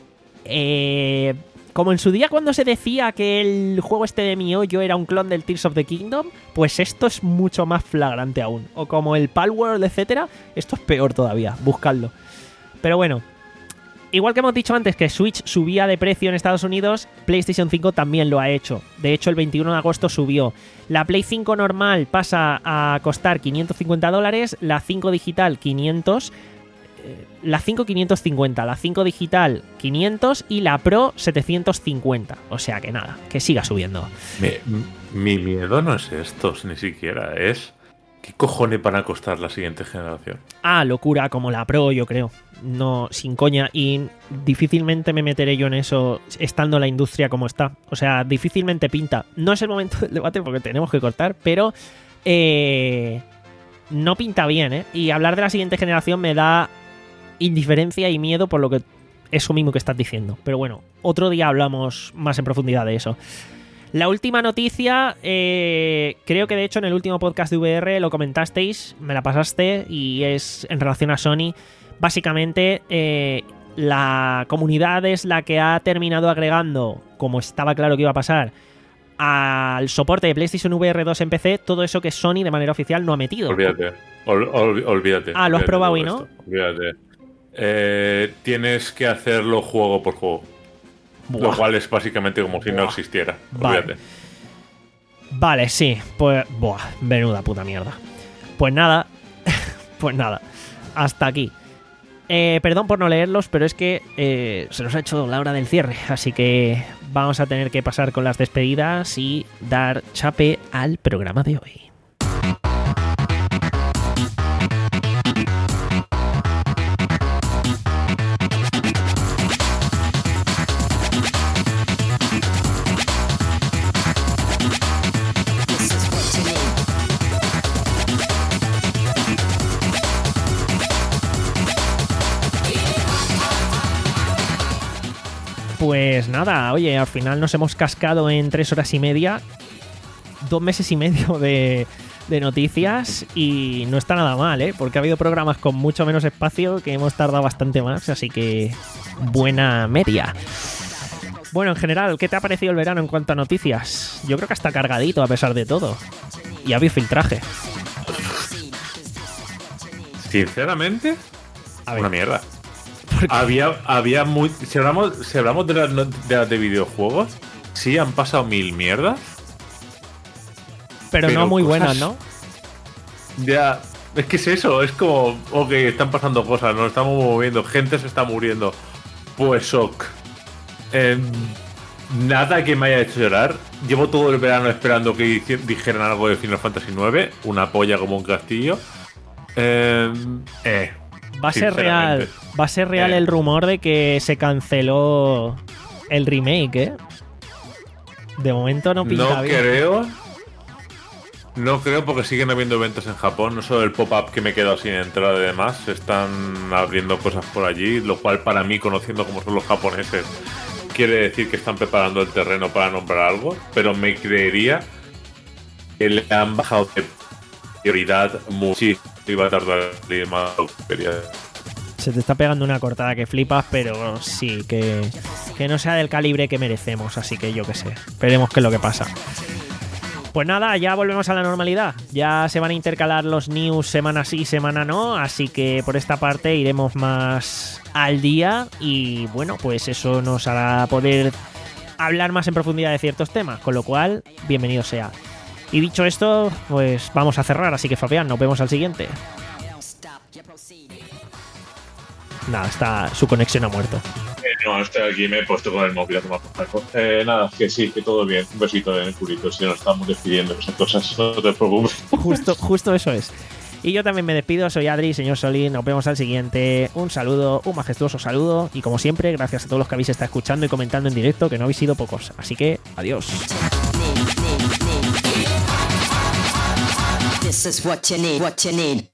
Eh... Como en su día cuando se decía que el juego este de Mihoyo era un clon del Tears of the Kingdom, pues esto es mucho más flagrante aún. O como el Palworld, etcétera, esto es peor todavía, buscadlo. Pero bueno, igual que hemos dicho antes que Switch subía de precio en Estados Unidos, PlayStation cinco también lo ha hecho. De hecho, el veintiuno de agosto subió. La Play cinco normal pasa a costar quinientos cincuenta dólares, la cinco digital quinientos, la cinco quinientos cincuenta, la cinco digital quinientos y la Pro setecientos cincuenta. O sea que nada, que siga subiendo.
Mi, mi miedo no es estos, ni siquiera es ¿qué cojones van a costar la siguiente generación?
Ah, locura, como la Pro, yo creo. No, sin coña. Y difícilmente me meteré yo en eso estando la industria como está. O sea, difícilmente pinta. No es el momento del debate porque tenemos que cortar, pero eh, no pinta bien, ¿eh? Y hablar de la siguiente generación me da indiferencia y miedo por lo que eso mismo que estás diciendo. Pero bueno, otro día hablamos más en profundidad de eso. La última noticia, eh, creo que de hecho en el último podcast de V R lo comentasteis, me la pasaste, y es en relación a Sony. Básicamente, eh, la comunidad es la que ha terminado agregando, como estaba claro que iba a pasar, al soporte de PlayStation V R dos en P C, todo eso que Sony de manera oficial no ha metido.
Olvídate, ol, ol, olvídate.
Ah, lo has probado y no.
Esto. Olvídate. Eh, tienes que hacerlo juego por juego. Buah. Lo cual es básicamente como si Buah. no existiera. Olvídate.
Vale. Vale, sí. Pues, buah, menuda puta mierda. Pues nada, pues nada. Hasta aquí. Eh, perdón por no leerlos, pero es que eh, se nos ha hecho la hora del cierre. Así que vamos a tener que pasar con las despedidas y dar chape al programa de hoy. Pues nada, oye, al final nos hemos cascado en tres horas y media, dos meses y medio de, de noticias, y no está nada mal, ¿eh? Porque ha habido programas con mucho menos espacio que hemos tardado bastante más, así que buena media. Bueno, en general, ¿qué te ha parecido el verano en cuanto a noticias? Yo creo que está cargadito a pesar de todo. Y ha habido filtraje.
Sinceramente,
a ver.
Una mierda. Había, había muy. Si hablamos, si hablamos de las de, de videojuegos, sí han pasado mil mierdas.
Pero, pero no muy cosas, buenas, ¿no?
Ya, es que es eso, es como, ok, están pasando cosas, nos estamos moviendo, gente se está muriendo. Pues ok. Eh, nada que me haya hecho llorar. Llevo todo el verano esperando que dijeran algo de Final Fantasy nueve, una polla como un castillo. Eh, eh,
va a ser real, va a ser real eh. el rumor de que se canceló el remake, ¿eh? De momento no pinta
no
bien.
No creo. No creo porque siguen habiendo eventos en Japón. No solo el pop-up que me he quedado sin entrar y demás. Se están abriendo cosas por allí. Lo cual para mí, conociendo cómo son los japoneses, quiere decir que están preparando el terreno para nombrar algo. Pero me creería que le han bajado de prioridad muchísimo. Iba a tardar más.
Se te está pegando una cortada que flipas, pero sí, que, que no sea del calibre que merecemos. Así que yo qué sé. Veremos qué es lo que pasa. Pues nada, ya volvemos a la normalidad. Ya se van a intercalar los news semana sí, semana no. Así que por esta parte iremos más al día. Y bueno, pues eso nos hará poder hablar más en profundidad de ciertos temas. Con lo cual, bienvenido sea. Y dicho esto, pues vamos a cerrar. Así que Fabián, nos vemos al siguiente. Nada, está, su conexión ha muerto.
Eh, no, estoy aquí, me he puesto con el móvil a tomar por saco. Eh, nada, que sí, que todo bien. Un besito en el culito, si nos estamos despidiendo esas cosas, no te preocupes.
Justo, justo eso es. Y yo también me despido, soy Adri, señor Solín, nos vemos al siguiente. Un saludo, un majestuoso saludo. Y como siempre, gracias a todos los que habéis estado escuchando y comentando en directo, que no habéis sido pocos. Así que, adiós. This is what you need, what you need.